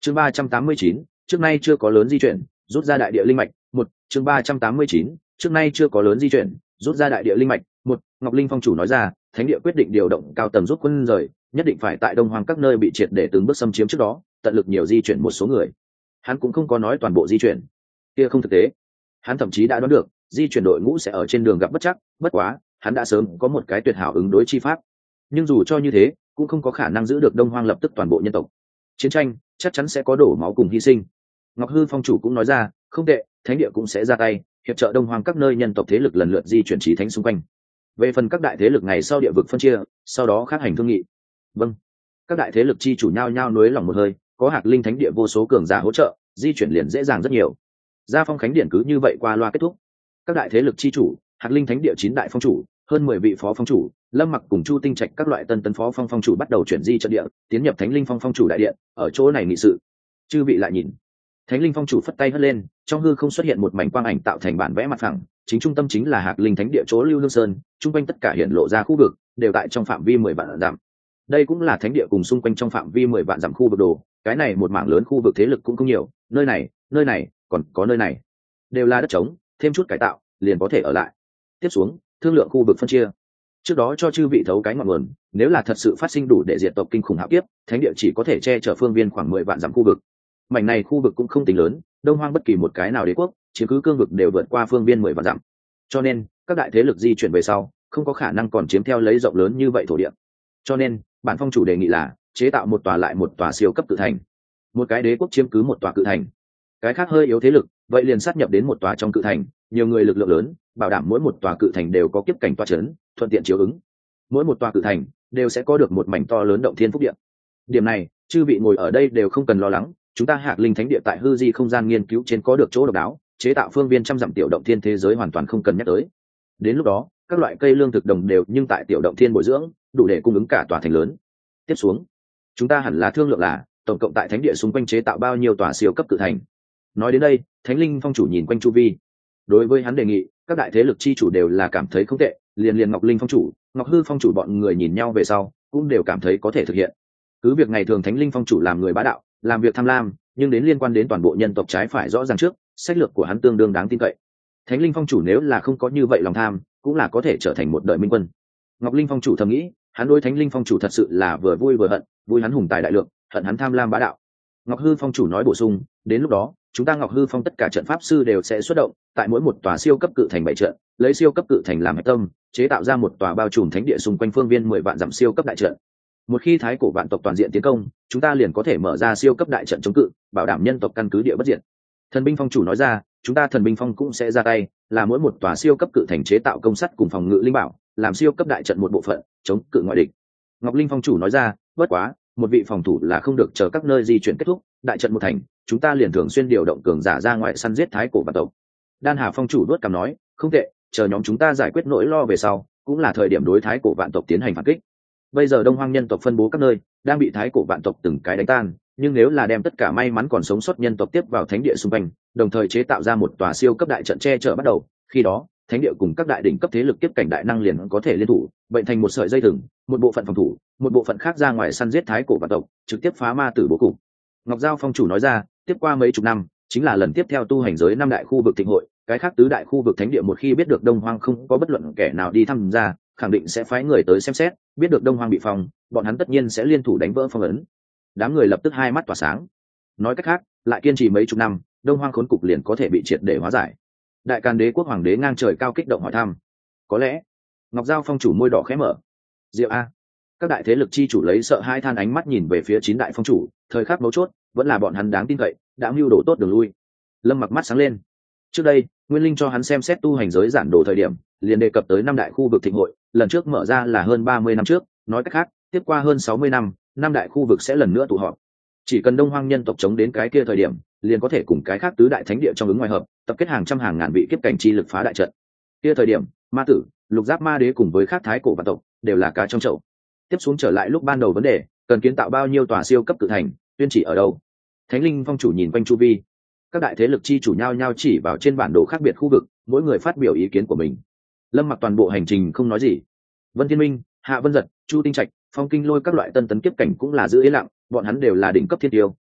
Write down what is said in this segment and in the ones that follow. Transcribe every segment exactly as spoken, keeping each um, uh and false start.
chương ba trăm tám mươi chín, trước nay chưa có lớn di chuyển, rút ra đại địa linh mạch. Một chương ba trăm tám mươi chín, trước nay chưa có lớn di chuyển, rút ra đại địa linh mạch. Một Ngọc Linh phong chủ nói ra, thánh địa quyết định điều động cao tầng rút quân rời, nhất định phải tại đông hoang các nơi bị triệt để từng bước xâm chiếm trước đó tận lực nhiều di chuyển một số người. Hắn cũng không có nói toàn bộ di chuyển, kia không thực tế. Hắn thậm chí đã đoán được di chuyển đội ngũ sẽ ở trên đường gặp bất chắc, bất quá hắn đã sớm có một cái tuyệt hảo ứng đối chi pháp. Nhưng dù cho như thế cũng không có khả năng giữ được đông hoang lập tức toàn bộ nhân tộc. Chiến tranh chắc chắn sẽ có đổ máu cùng hy sinh. Ngọc Hư phong chủ cũng nói ra, không tệ, thánh địa cũng sẽ ra tay hiệp trợ đông hoang các nơi nhân tộc thế lực lần lượt di chuyển trí thánh xung quanh. Về phần các đại thế lực ngày sau địa vực phân chia, sau đó khác hành thương nghị. Vâng. Các đại thế lực chi chủ nhau nhau nuối lòng một hơi, có Hạc Linh thánh địa vô số cường giả hỗ trợ, di chuyển liền dễ dàng rất nhiều. Gia Phong Khánh Điện cứ như vậy qua loa kết thúc. Các đại thế lực chi chủ, Hạc Linh thánh địa chín đại phong chủ, hơn mười vị phó phong chủ, Lâm Mặc cùng Chu Tinh Trạch các loại tân tấn phó phong phong chủ bắt đầu chuyển di trận địa, tiến nhập Thánh Linh phong phong chủ đại điện, ở chỗ này nghị sự. Chư vị lại nhìn. Thánh Linh phong chủ phất tay hất lên, trong hư không xuất hiện một mảnh quang ảnh tạo thành bản vẽ mặt phẳng, chính trung tâm chính là Hạc Linh thánh địa chỗ Lưu Hương Sơn, trung quanh tất cả hiện lộ ra khu vực đều tại trong phạm vi mười vạn dặm. Đây cũng là thánh địa cùng xung quanh trong phạm vi mười vạn dặm khu vực đồ, cái này một mảng lớn khu vực thế lực cũng không nhiều, nơi này, nơi này, còn có nơi này, đều là đất trống, thêm chút cải tạo, liền có thể ở lại. Tiếp xuống, thương lượng khu vực phân chia. Trước đó cho chư vị thấu cái ngọn nguồn, nếu là thật sự phát sinh đủ để diệt tộc kinh khủng hạo kiếp, thánh địa chỉ có thể che chở phương viên khoảng mười vạn dặm khu vực. Mảnh này khu vực cũng không tính lớn, đông hoang bất kỳ một cái nào đế quốc chiếm cứ cương vực đều vượt qua phương viên mười vạn dặm, cho nên các đại thế lực di chuyển về sau không có khả năng còn chiếm theo lấy rộng lớn như vậy thổ địa. Cho nên bản phong chủ đề nghị là chế tạo một tòa lại một tòa siêu cấp cự thành, một cái đế quốc chiếm cứ một tòa cự thành, cái khác hơi yếu thế lực vậy liền sát nhập đến một tòa trong cự thành, nhiều người lực lượng lớn, bảo đảm mỗi một tòa cự thành đều có kiếp cảnh toa chấn, thuận tiện chiếu ứng. Mỗi một tòa cự thành đều sẽ có được một mảnh to lớn động thiên phúc địa. Điểm này chư vị ngồi ở đây đều không cần lo lắng, chúng ta Hạc Linh thánh địa tại hư di không gian nghiên cứu trên có được chỗ độc đáo, chế tạo phương viên trăm dặm tiểu động thiên thế giới hoàn toàn không cần nhắc tới. Đến lúc đó các loại cây lương thực đồng đều nhưng tại tiểu động thiên bồi dưỡng, đủ để cung ứng cả tòa thành lớn. Tiếp xuống chúng ta hẳn là thương lượng là tổng cộng tại thánh địa xung quanh chế tạo bao nhiêu tòa siêu cấp cự thành. Nói đến đây Thánh Linh phong chủ nhìn quanh chu vi, đối với hắn đề nghị các đại thế lực chi chủ đều là cảm thấy không tệ, liền liền Ngọc Linh phong chủ, Ngọc Hư phong chủ bọn người nhìn nhau về sau cũng đều cảm thấy có thể thực hiện. Cứ việc ngày thường Thánh Linh phong chủ làm người bá đạo, làm việc tham lam, nhưng đến liên quan đến toàn bộ nhân tộc trái phải rõ ràng trước, sách lược của hắn tương đương đáng tin cậy. Thánh Linh phong chủ nếu là không có như vậy lòng tham, cũng là có thể trở thành một đời minh quân. Ngọc Linh phong chủ thầm nghĩ, hắn đối Thánh Linh phong chủ thật sự là vừa vui vừa hận, vui hắn hùng tài đại lượng, hận hắn tham lam bá đạo. Ngọc Hư phong chủ nói bổ sung, đến lúc đó chúng ta Ngọc Hư phong tất cả trận pháp sư đều sẽ xuất động, tại mỗi một tòa siêu cấp cự thành bảy trận, lấy siêu cấp cự thành làm hạch tâm, chế tạo ra một tòa bao trùm thánh địa xung quanh phương viên mười vạn dặm siêu cấp đại trận. Một khi thái cổ vạn tộc toàn diện tiến công, chúng ta liền có thể mở ra siêu cấp đại trận chống cự, bảo đảm nhân tộc căn cứ địa bất diệt. Thần binh phong chủ nói ra, chúng ta thần binh phong cũng sẽ ra tay, là mỗi một tòa siêu cấp cự thành chế tạo công sắt cùng phòng ngự linh bảo, làm siêu cấp đại trận một bộ phận, chống cự ngoại địch. Ngọc Linh phong chủ nói ra, bất quá một vị phòng thủ là không được chờ các nơi di chuyển kết thúc, đại trận một thành, chúng ta liền thường xuyên điều động cường giả ra ngoài săn giết thái cổ vạn tộc. Đan Hà phong chủ đuốt cằm nói, không tệ, chờ nhóm chúng ta giải quyết nỗi lo về sau, cũng là thời điểm đối thái cổ vạn tộc tiến hành phản kích. Bây giờ đông hoang nhân tộc phân bố các nơi, đang bị thái cổ vạn tộc từng cái đánh tan, nhưng nếu là đem tất cả may mắn còn sống sót nhân tộc tiếp vào thánh địa xung quanh, đồng thời chế tạo ra một tòa siêu cấp đại trận che chở bắt đầu, khi đó thánh địa cùng các đại đỉnh cấp thế lực tiếp cảnh đại năng liền có thể liên thủ, bệnh thành một sợi dây thừng, một bộ phận phòng thủ, một bộ phận khác ra ngoài săn giết thái cổ vạn tộc, trực tiếp phá ma tử bố cục. Ngọc Giao phong chủ nói ra, tiếp qua mấy chục năm chính là lần tiếp theo tu hành giới năm đại khu vực thịnh hội, cái khác tứ đại khu vực thánh địa một khi biết được đông hoang không có bất luận kẻ nào đi tham gia, khẳng định sẽ phái người tới xem xét, biết được đông hoang bị phong, bọn hắn tất nhiên sẽ liên thủ đánh vỡ phong ấn. Đám người lập tức hai mắt tỏa sáng. Nói cách khác, lại kiên trì mấy chục năm, đông hoang khốn cục liền có thể bị triệt để hóa giải. Đại Càn Đế quốc hoàng đế ngang trời cao kích động hỏi thăm. Có lẽ Ngọc Giao phong chủ môi đỏ khẽ mở. Diệu a. Các đại thế lực chi chủ lấy sợ hai than ánh mắt nhìn về phía chín đại phong chủ, thời khắc mấu chốt vẫn là bọn hắn đáng tin cậy, đã mưu đồ tốt đường lui. Lâm Mặc mắt sáng lên. Trước đây Nguyên Linh cho hắn xem xét tu hành giới giản đồ thời điểm, liền đề cập tới năm đại khu vực thịnh hội, lần trước mở ra là hơn ba mươi năm trước, nói cách khác tiếp qua hơn sáu mươi năm, năm đại khu vực sẽ lần nữa tụ họp. Chỉ cần đông hoang nhân tộc chống đến cái kia thời điểm, liền có thể cùng cái khác tứ đại thánh địa trong ứng ngoài hợp, tập kết hàng trăm hàng ngàn vị kiếp cảnh chi lực phá đại trận. Kia thời điểm ma tử, lục giáp ma đế cùng với khác thái cổ vạn tộc đều là cá trong chậu. Tiếp xuống trở lại lúc ban đầu vấn đề, cần kiến tạo bao nhiêu tòa siêu cấp cự thành, tuyên chỉ ở đâu? Thánh Linh phong chủ nhìn quanh chu vi, các đại thế lực chi chủ nhau nhau chỉ vào trên bản đồ khác biệt khu vực, mỗi người phát biểu ý kiến của mình. Lâm Mặc toàn bộ hành trình không nói gì. Vân Thiên Minh, Hạ Vân Giật, Chu Tinh Trạch, Phong Kinh Lôi các loại tân tấn kiếp cảnh cũng là giữ yên lặng, bọn hắn đều là đỉnh cấp thiên tiêu,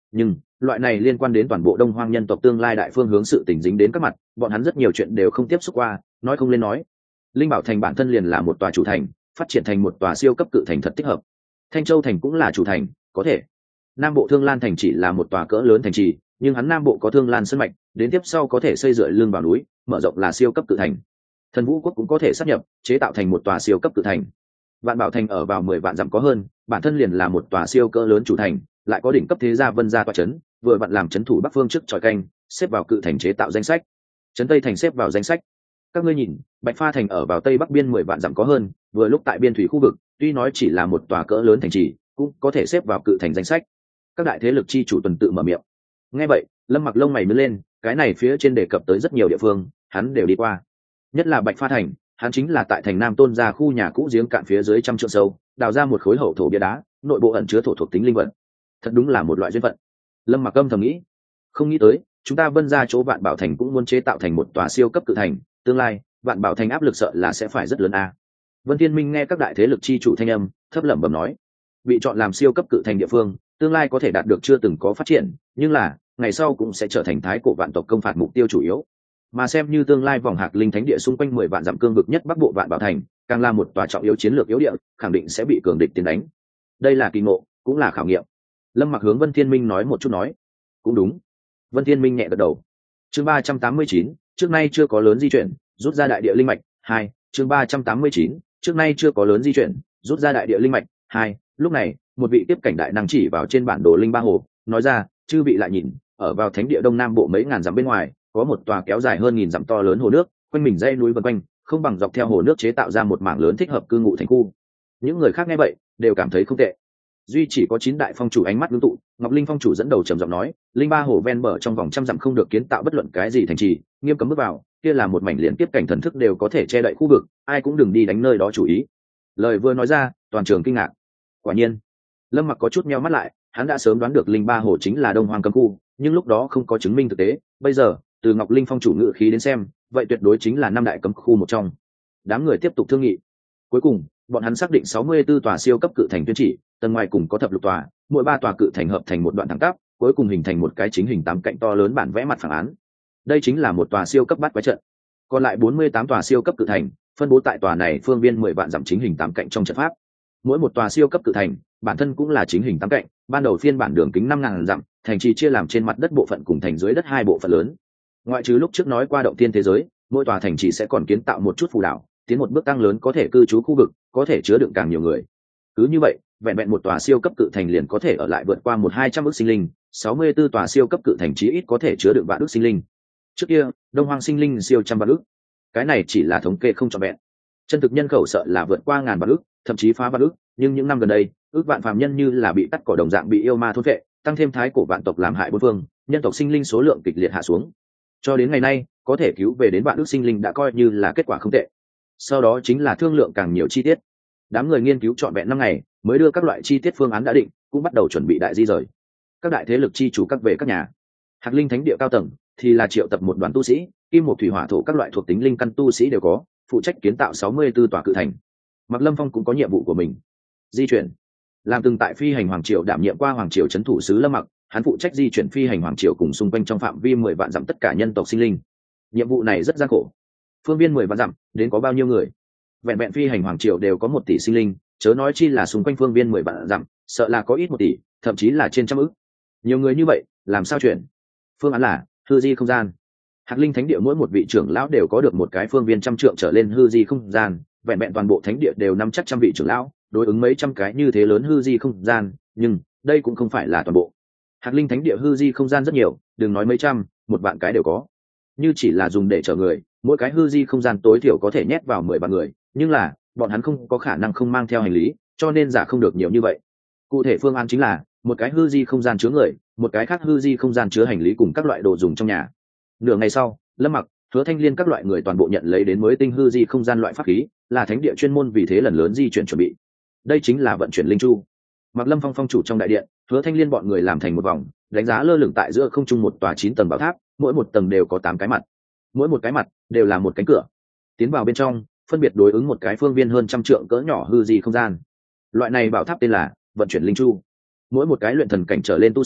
nhưng loại này liên quan đến toàn bộ đông hoang nhân tộc tương lai đại phương hướng sự tình dính đến các mặt, bọn hắn rất nhiều chuyện đều không tiếp xúc qua, nói không lên nói. Linh Bảo thành bản thân liền là một tòa chủ thành, phát triển thành một tòa siêu cấp cự thành thật thích hợp. Thanh Châu thành cũng là chủ thành, có thể. Nam bộ Thương Lan thành chỉ là một tòa cỡ lớn thành trì, nhưng hắn Nam bộ có Thương Lan sơn mạch, đến tiếp sau có thể xây dựa lưng vào núi, mở rộng là siêu cấp cự thành. Thần Vũ quốc cũng có thể sát nhập, chế tạo thành một tòa siêu cấp cự thành. Vạn Bảo thành ở vào mười vạn dặm có hơn, bản thân liền là một tòa siêu cỡ lớn chủ thành, lại có đỉnh cấp thế gia Vân gia tọa trấn, vừa vặn làm trấn thủ Bắc phương trước tròi canh, xếp vào cự thành chế tạo danh sách. Trấn Tây thành xếp vào danh sách. Các ngươi nhìn, Bạch Pha thành ở vào tây bắc biên mười vạn dặm có hơn, vừa lúc tại biên thủy khu vực, tuy nói chỉ là một tòa cỡ lớn thành trì, cũng có thể xếp vào cự thành danh sách. Các đại thế lực chi chủ tuần tự mở miệng. Nghe vậy, Lâm Mặc lông mày nhướng lên, cái này phía trên đề cập tới rất nhiều địa phương, hắn đều đi qua. Nhất là Bạch Pha thành, hắn chính là tại thành Nam Tôn gia khu nhà cũ giếng cạn phía dưới trăm trượng sâu, đào ra một khối hậu thổ bia đá, nội bộ ẩn chứa thổ thuộc tính linh vật. Thật đúng là một loại duyên phận. Lâm Mặc âm thầm nghĩ, không nghĩ tới, chúng ta Vân gia chỗ Vạn Bảo thành cũng muốn chế tạo thành một tòa siêu cấp cự thành, tương lai Vạn Bảo thành áp lực sợ là sẽ phải rất lớn a. Vân Thiên Minh nghe các đại thế lực chi chủ thanh âm, thấp lẩm bẩm nói, bị chọn làm siêu cấp cự thành địa phương, tương lai có thể đạt được chưa từng có phát triển, nhưng là ngày sau cũng sẽ trở thành thái cổ vạn tộc công phạt mục tiêu chủ yếu. Mà xem như tương lai vòng Hạc Linh thánh địa xung quanh mười vạn dặm cương vực nhất bắc bộ Vạn Bảo thành, càng là một tòa trọng yếu chiến lược yếu địa, khẳng định sẽ bị cường địch tiến đánh. Đây là kỳ ngộ, cũng là khảo nghiệm. Lâm Mặc hướng Vân Thiên Minh nói một chút nói, cũng đúng. Vân Thiên Minh nhẹ gật đầu. Chương ba trăm tám mươi chín, trước nay chưa có lớn di chuyển, rút ra đại địa linh mạch. Hai, chương ba trăm tám mươi chín, trước nay chưa có lớn di chuyển, rút ra đại địa linh mạch. Hai, lúc này, một vị tiếp cảnh đại năng chỉ vào trên bản đồ linh ba hồ, nói ra, chư vị lại nhìn, ở vào thánh địa đông nam bộ mấy ngàn dặm bên ngoài, có một tòa kéo dài hơn nghìn dặm to lớn hồ nước, quanh mình dãy núi vần quanh, không bằng dọc theo hồ nước chế tạo ra một mảng lớn thích hợp cư ngụ thành khu. Những người khác nghe vậy, đều cảm thấy không tệ. Duy chỉ có chín đại phong chủ ánh mắt ngưng tụ, Ngọc Linh phong chủ dẫn đầu trầm giọng nói, linh ba hồ ven bờ trong vòng trăm dặm không được kiến tạo bất luận cái gì thành trì, nghiêm cấm bước vào, kia là một mảnh liên tiếp cảnh thần thức đều có thể che đậy khu vực, ai cũng đừng đi đánh nơi đó chủ ý. Lời vừa nói ra, toàn trường kinh ngạc. Quả nhiên, Lâm Mặc có chút meo mắt lại, hắn đã sớm đoán được linh ba hồ chính là Đông Hoang cấm khu, nhưng lúc đó không có chứng minh thực tế, bây giờ, từ Ngọc Linh phong chủ ngự khí đến xem, vậy tuyệt đối chính là năm đại cấm khu một trong. Đám người tiếp tục thương nghị. Cuối cùng, bọn hắn xác định sáu mươi tư tòa siêu cấp cự thành tuyên chỉ, tầng ngoài cùng có thập lục tòa, mỗi ba tòa cự thành hợp thành một đoạn thẳng tắp, cuối cùng hình thành một cái chính hình tám cạnh to lớn bản vẽ mặt phẳng án. Đây chính là một tòa siêu cấp bát quái trận. Còn lại bốn mươi tám tòa siêu cấp cự thành, phân bố tại tòa này phương viên mười vạn dặm chính hình tám cạnh trong trận pháp. Mỗi một tòa siêu cấp cự thành, bản thân cũng là chính hình tám cạnh, ban đầu phiên bản đường kính năm ngàn dặm, thành trì chia làm trên mặt đất bộ phận cùng thành dưới đất hai bộ phận lớn. Ngoại trừ lúc trước nói qua động tiên thế giới, mỗi tòa thành trì sẽ còn kiến tạo một chút phù đảo, tiến một bước tăng lớn có thể cư trú khu vực, có thể chứa đựng càng nhiều người. Cứ như vậy, vẹn vẹn một tòa siêu cấp cự thành liền có thể ở lại vượt qua một hai trăm ức sinh linh, sáu mươi tư tòa siêu cấp cự thành chí ít có thể chứa đựng vạn ức sinh linh. Trước kia, Đông Hoang sinh linh siêu trăm vạn ức. Cái này chỉ là thống kê không trọn vẹn. Chân thực nhân khẩu sợ là vượt qua ngàn vạn ức, thậm chí phá vạn ức, nhưng những năm gần đây, ước vạn phàm nhân như là bị tắt cỏ đồng dạng bị yêu ma thôn phệ, tăng thêm thái cổ vạn tộc làm hại bốn phương, nhân tộc sinh linh số lượng kịch liệt hạ xuống. Cho đến ngày nay, có thể cứu về đến vạn ức sinh linh đã coi như là kết quả không tệ. Sau đó chính là thương lượng càng nhiều chi tiết. Đám người nghiên cứu trọn vẹn năm ngày, mới đưa các loại chi tiết phương án đã định, cũng bắt đầu chuẩn bị đại di rời. Các đại thế lực chi chủ các về các nhà. Hạc Linh thánh địa cao tầng thì là triệu tập một đoàn tu sĩ, kim một thủy hỏa thổ các loại thuộc tính linh căn tu sĩ đều có, phụ trách kiến tạo sáu mươi tư tòa cự thành. Mạc Lâm Phong cũng có nhiệm vụ của mình. Di chuyển. Làm từng tại phi hành hoàng triều đảm nhiệm qua hoàng triều trấn thủ sứ Lâm Mặc, hắn phụ trách di chuyển phi hành hoàng triều cùng xung quanh trong phạm vi mười vạn dặm tất cả nhân tộc sinh linh. Nhiệm vụ này rất gian khổ. Phương viên mười vạn dặm, đến có bao nhiêu người? Vẹn vẹn phi hành hoàng triều đều có một tỷ sinh linh, chớ nói chi là xung quanh phương viên mười vạn dặm, sợ là có ít một tỷ, thậm chí là trên trăm ức. Nhiều người như vậy, làm sao chuyển? Phương án là hư di không gian. Hạc Linh thánh địa mỗi một vị trưởng lão đều có được một cái phương viên trăm trượng trở lên hư di không gian, vẹn vẹn toàn bộ thánh địa đều nắm chắc trăm vị trưởng lão, đối ứng mấy trăm cái như thế lớn hư di không gian, nhưng đây cũng không phải là toàn bộ. Hạc Linh thánh địa hư di không gian rất nhiều, đừng nói mấy trăm, một vạn cái đều có. Như chỉ là dùng để chở người, mỗi cái hư di không gian tối thiểu có thể nhét vào mười vạn người, nhưng là bọn hắn không có khả năng không mang theo hành lý, cho nên giả không được nhiều như vậy. Cụ thể phương án chính là một cái hư di không gian chứa người, một cái khác hư di không gian chứa hành lý cùng các loại đồ dùng trong nhà. Nửa ngày sau, Lâm Mặc, Hứa Thanh Liên các loại người toàn bộ nhận lấy đến mới tinh hư di không gian loại pháp khí, là thánh địa chuyên môn vì thế lần lớn di chuyển chuẩn bị. Đây chính là vận chuyển linh chu. Mặc Lâm Phong phong chủ trong đại điện, Hứa Thanh Liên bọn người làm thành một vòng, đánh giá lơ lửng tại giữa không trung một tòa chín tầng bảo tháp, mỗi một tầng đều có tám cái mặt, mỗi một cái mặt đều là một cánh cửa. Tiến vào bên trong, phân biệt đối ứng một cái phương viên hơn trăm trượng cỡ nhỏ hư di không gian. Loại này bảo tháp tên là vận chuyển linh chu. Mỗi một cái luyện thần cảnh trở lên tu sĩ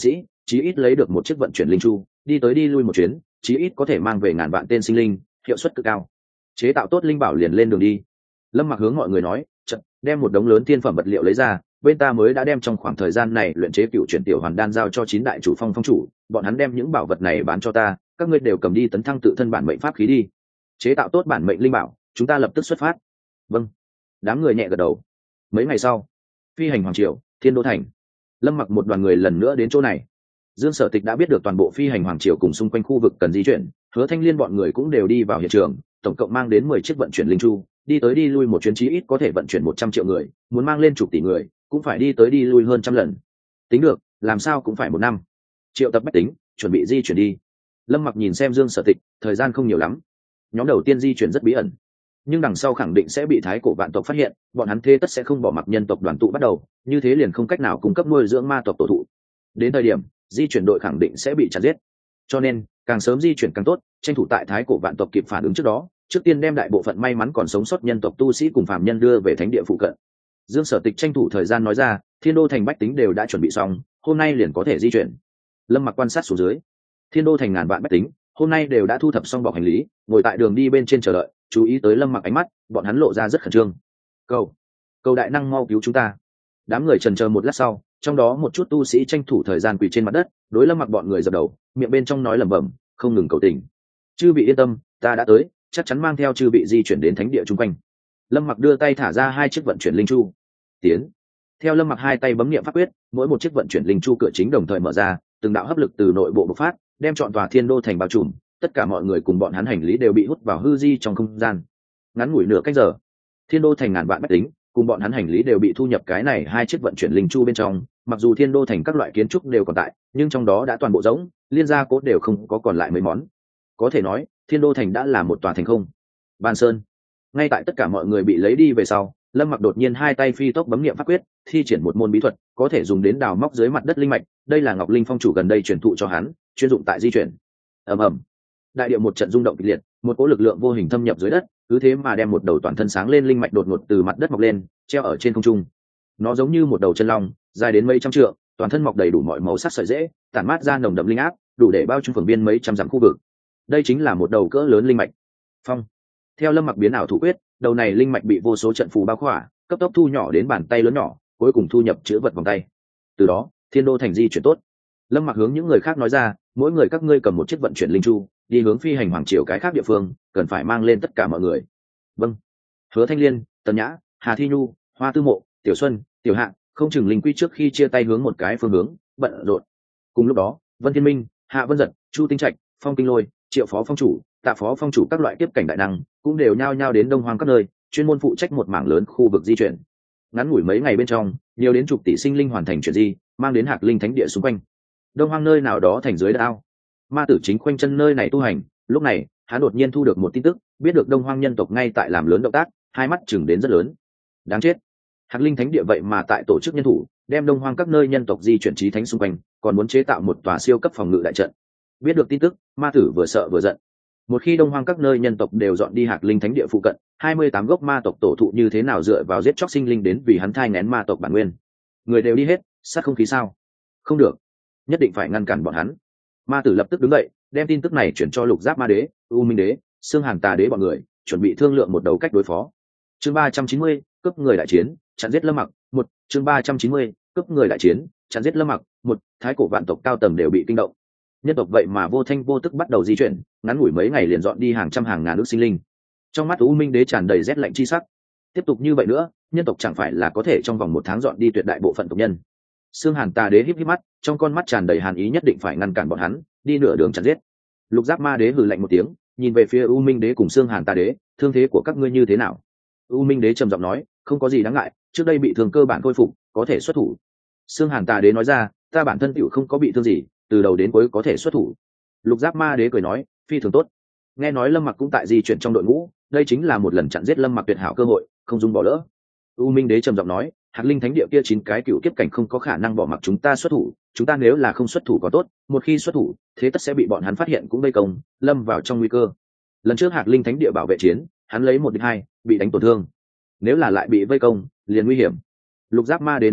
chí ít lấy được một chiếc vận chuyển linh chu, đi tới đi lui một chuyến chí ít có thể mang về ngàn vạn tên sinh linh, hiệu suất cực cao. Chế tạo tốt linh bảo liền lên đường đi. Lâm Mặc hướng mọi người nói, chợt đem một đống lớn tiên phẩm vật liệu lấy ra, bên ta mới đã đem trong khoảng thời gian này luyện chế cựu chuyển tiểu hoàn đan giao cho chín đại chủ phong phong chủ, bọn hắn đem những bảo vật này bán cho ta, các ngươi đều cầm đi tấn thăng tự thân bản mệnh pháp khí đi. Chế tạo tốt bản mệnh linh bảo, chúng ta lập tức xuất phát. Vâng. Đám người nhẹ gật đầu. Mấy ngày sau, phi hành hoàng triều, Thiên Đô thành. Lâm Mặc một đoàn người lần nữa đến chỗ này. Dương Sở Tịch đã biết được toàn bộ phi hành hoàng triều cùng xung quanh khu vực cần di chuyển, Hứa Thanh Liên bọn người cũng đều đi vào hiện trường, tổng cộng mang đến mười chiếc vận chuyển linh chu, đi tới đi lui một chuyến chí ít có thể vận chuyển một trăm triệu người, muốn mang lên chục tỷ người, cũng phải đi tới đi lui hơn trăm lần. Tính được, làm sao cũng phải một năm. Triệu tập bách tính, chuẩn bị di chuyển đi. Lâm Mặc nhìn xem Dương Sở Tịch, thời gian không nhiều lắm. Nhóm đầu tiên di chuyển rất bí ẩn, nhưng đằng sau khẳng định sẽ bị thái cổ vạn tộc phát hiện, bọn hắn thế tất sẽ không bỏ mặc nhân tộc đoàn tụ bắt đầu, như thế liền không cách nào cung cấp nuôi dưỡng ma tộc tổ thụ. Đến thời điểm di chuyển đội khẳng định sẽ bị chặt giết, cho nên càng sớm di chuyển càng tốt, tranh thủ tại thái cổ vạn tộc kịp phản ứng trước đó, trước tiên đem đại bộ phận may mắn còn sống sót nhân tộc tu sĩ cùng phàm nhân đưa về thánh địa phụ cận. Dương Sở Tịch tranh thủ thời gian nói ra, Thiên Đô thành bách tính đều đã chuẩn bị xong, hôm nay liền có thể di chuyển. Lâm Mặc quan sát xuống dưới, Thiên Đô thành ngàn vạn bách tính hôm nay đều đã thu thập xong bọc hành lý, ngồi tại đường đi bên trên chờ đợi, chú ý tới Lâm Mặc ánh mắt, bọn hắn lộ ra rất khẩn trương. Cầu, cầu đại năng mau cứu chúng ta. Đám người chần chờ một lát sau, trong đó một chút tu sĩ tranh thủ thời gian quỳ trên mặt đất, đối Lâm Mặc bọn người dập đầu, miệng bên trong nói lẩm bẩm, không ngừng cầu tình. Chư vị yên tâm, ta đã tới, chắc chắn mang theo chư vị di chuyển đến thánh địa chung quanh. Lâm Mặc đưa tay thả ra hai chiếc vận chuyển linh chu. Tiến. Theo Lâm Mặc hai tay bấm niệm pháp quyết, mỗi một chiếc vận chuyển linh chu cửa chính đồng thời mở ra, từng đạo hấp lực từ nội bộ bộc phát, đem trọn tòa Thiên Đô thành bao trùm, tất cả mọi người cùng bọn hắn hành lý đều bị hút vào hư di trong không gian. Ngắn ngủi nửa cách giờ, Thiên Đô thành ngàn vạn bách tính cùng bọn hắn hành lý đều bị thu nhập cái này hai chiếc vận chuyển linh chu bên trong. Mặc dù Thiên Đô thành các loại kiến trúc đều còn tại, nhưng trong đó đã toàn bộ rỗng, liên gia cốt đều không có còn lại mấy món. Có thể nói, Thiên Đô thành đã là một tòa thành không. Ban Sơn. Ngay tại tất cả mọi người bị lấy đi về sau, Lâm Mặc đột nhiên hai tay phi tốc bấm niệm pháp quyết, thi triển một môn bí thuật, có thể dùng đến đào móc dưới mặt đất linh mạch, đây là Ngọc Linh phong chủ gần đây truyền thụ cho hắn, chuyên dụng tại di chuyển. Ầm ầm. Đại địa một trận rung động kịch liệt, một cỗ lực lượng vô hình thâm nhập dưới đất, cứ thế mà đem một đầu toàn thân sáng lên linh mạch đột ngột từ mặt đất mọc lên, treo ở trên không trung. Nó giống như một đầu chân long, dài đến mấy trăm trượng, toàn thân mọc đầy đủ mọi màu sắc sợi rễ, tản mát ra nồng đậm linh áp, đủ để bao trùm phường biên mấy trăm dặm khu vực. Đây chính là một đầu cỡ lớn linh mạch. Phong. Theo Lâm Mặc biến ảo thủ quyết, đầu này linh mạch bị vô số trận phù bao khỏa, cấp tốc thu nhỏ đến bàn tay lớn nhỏ, cuối cùng thu nhập chứa vật vòng tay. Từ đó, Thiên Đô thành di chuyển tốt. Lâm Mặc hướng những người khác nói ra, mỗi người các ngươi cầm một chiếc vận chuyển linh chu, đi hướng phi hành hoàng triều cái khác địa phương, cần phải mang lên tất cả mọi người. Vâng. Hứa Thanh Liên, Tần Nhã, Hà Thi Nhu, Hoa Tư Mộ, Tiểu Xuân, Tiểu Hạ, không chừng linh quy trước khi chia tay hướng một cái phương hướng, bận rộn. Cùng lúc đó, Vân Thiên Minh, Hạ Vân Dật, Chu Tinh Trạch, Phong Kinh Lôi, Triệu Phó phong chủ, Tạ Phó phong chủ các loại tiếp cảnh đại năng, cũng đều nhao nhao đến Đông Hoang các nơi, chuyên môn phụ trách một mảng lớn khu vực di chuyển. Ngắn ngủi mấy ngày bên trong, nhiều đến chục tỷ sinh linh hoàn thành chuyển di, mang đến Hạc Linh thánh địa xung quanh. Đông Hoang nơi nào đó thành dưới đao, ma tử chính khoanh chân nơi này tu hành. Lúc này, hắn đột nhiên thu được một tin tức, biết được Đông Hoang nhân tộc ngay tại làm lớn động tác, hai mắt chừng đến rất lớn. Đáng chết, Hạc Linh thánh địa vậy mà tại tổ chức nhân thủ, đem Đông Hoang các nơi nhân tộc di chuyển trí thánh xung quanh, còn muốn chế tạo một tòa siêu cấp phòng ngự đại trận. Biết được tin tức, ma tử vừa sợ vừa giận. Một khi Đông Hoang các nơi nhân tộc đều dọn đi Hạc Linh thánh địa phụ cận, hai mươi tám gốc ma tộc tổ thụ như thế nào dựa vào giết chóc sinh linh đến vì hắn thai nghén ma tộc bản nguyên. Người đều đi hết, sát không khí sao? Không được, nhất định phải ngăn cản bọn hắn. Ma tử lập tức đứng dậy, đem tin tức này chuyển cho Lục Giáp Ma Đế, U Minh Đế, Xương Hàn Tà Đế bọn người, chuẩn bị thương lượng một đấu cách đối phó. Chương ba trăm chín mươi, cướp người đại chiến, chặn giết Lâm Mặc. Một, chương ba trăm chín mươi, cướp người đại chiến, chặn giết Lâm Mặc. Một, thái cổ vạn tộc cao tầng đều bị kinh động. Nhân tộc vậy mà vô thanh vô tức bắt đầu di chuyển, ngắn ngủi mấy ngày liền dọn đi hàng trăm hàng ngàn ước sinh linh. Trong mắt U Minh Đế tràn đầy rét lạnh chi sắc. Tiếp tục như vậy nữa, nhân tộc chẳng phải là có thể trong vòng một tháng dọn đi tuyệt đại bộ phận tộc nhân. Xương Hàn Tà Đế híp híp mắt, trong con mắt tràn đầy hàn ý, nhất định phải ngăn cản bọn hắn, đi nửa đường chặn giết. Lục Giáp Ma Đế hừ lạnh một tiếng, nhìn về phía U Minh Đế cùng Xương Hàn Tà Đế, thương thế của các ngươi như thế nào? U Minh Đế trầm giọng nói, không có gì đáng ngại, trước đây bị thương cơ bản khôi phục, có thể xuất thủ. Xương Hàn Tà Đế nói ra, ta bản thân tựu không có bị thương gì, từ đầu đến cuối có thể xuất thủ. Lục Giáp Ma Đế cười nói, phi thường tốt. Nghe nói Lâm Mặc cũng tại di chuyển trong đội ngũ, đây chính là một lần chặn giết Lâm Mặc tuyệt hảo cơ hội, không dung bỏ lỡ. U Minh Đế trầm giọng nói, Hạc Linh thánh địa kia chín cái cựu kiếp cảnh không có khả năng bỏ mặc chúng ta xuất thủ, chúng ta nếu là không xuất thủ có tốt, một khi xuất thủ, thế tất sẽ bị bọn hắn phát hiện cũng vây công, lâm vào trong nguy cơ. Lần trước Hạc Linh thánh địa bảo vệ chiến, hắn lấy một địch hai, bị đánh tổn thương. Nếu là lại bị vây công, liền nguy hiểm. Lục Giáp Ma Đế nói ra,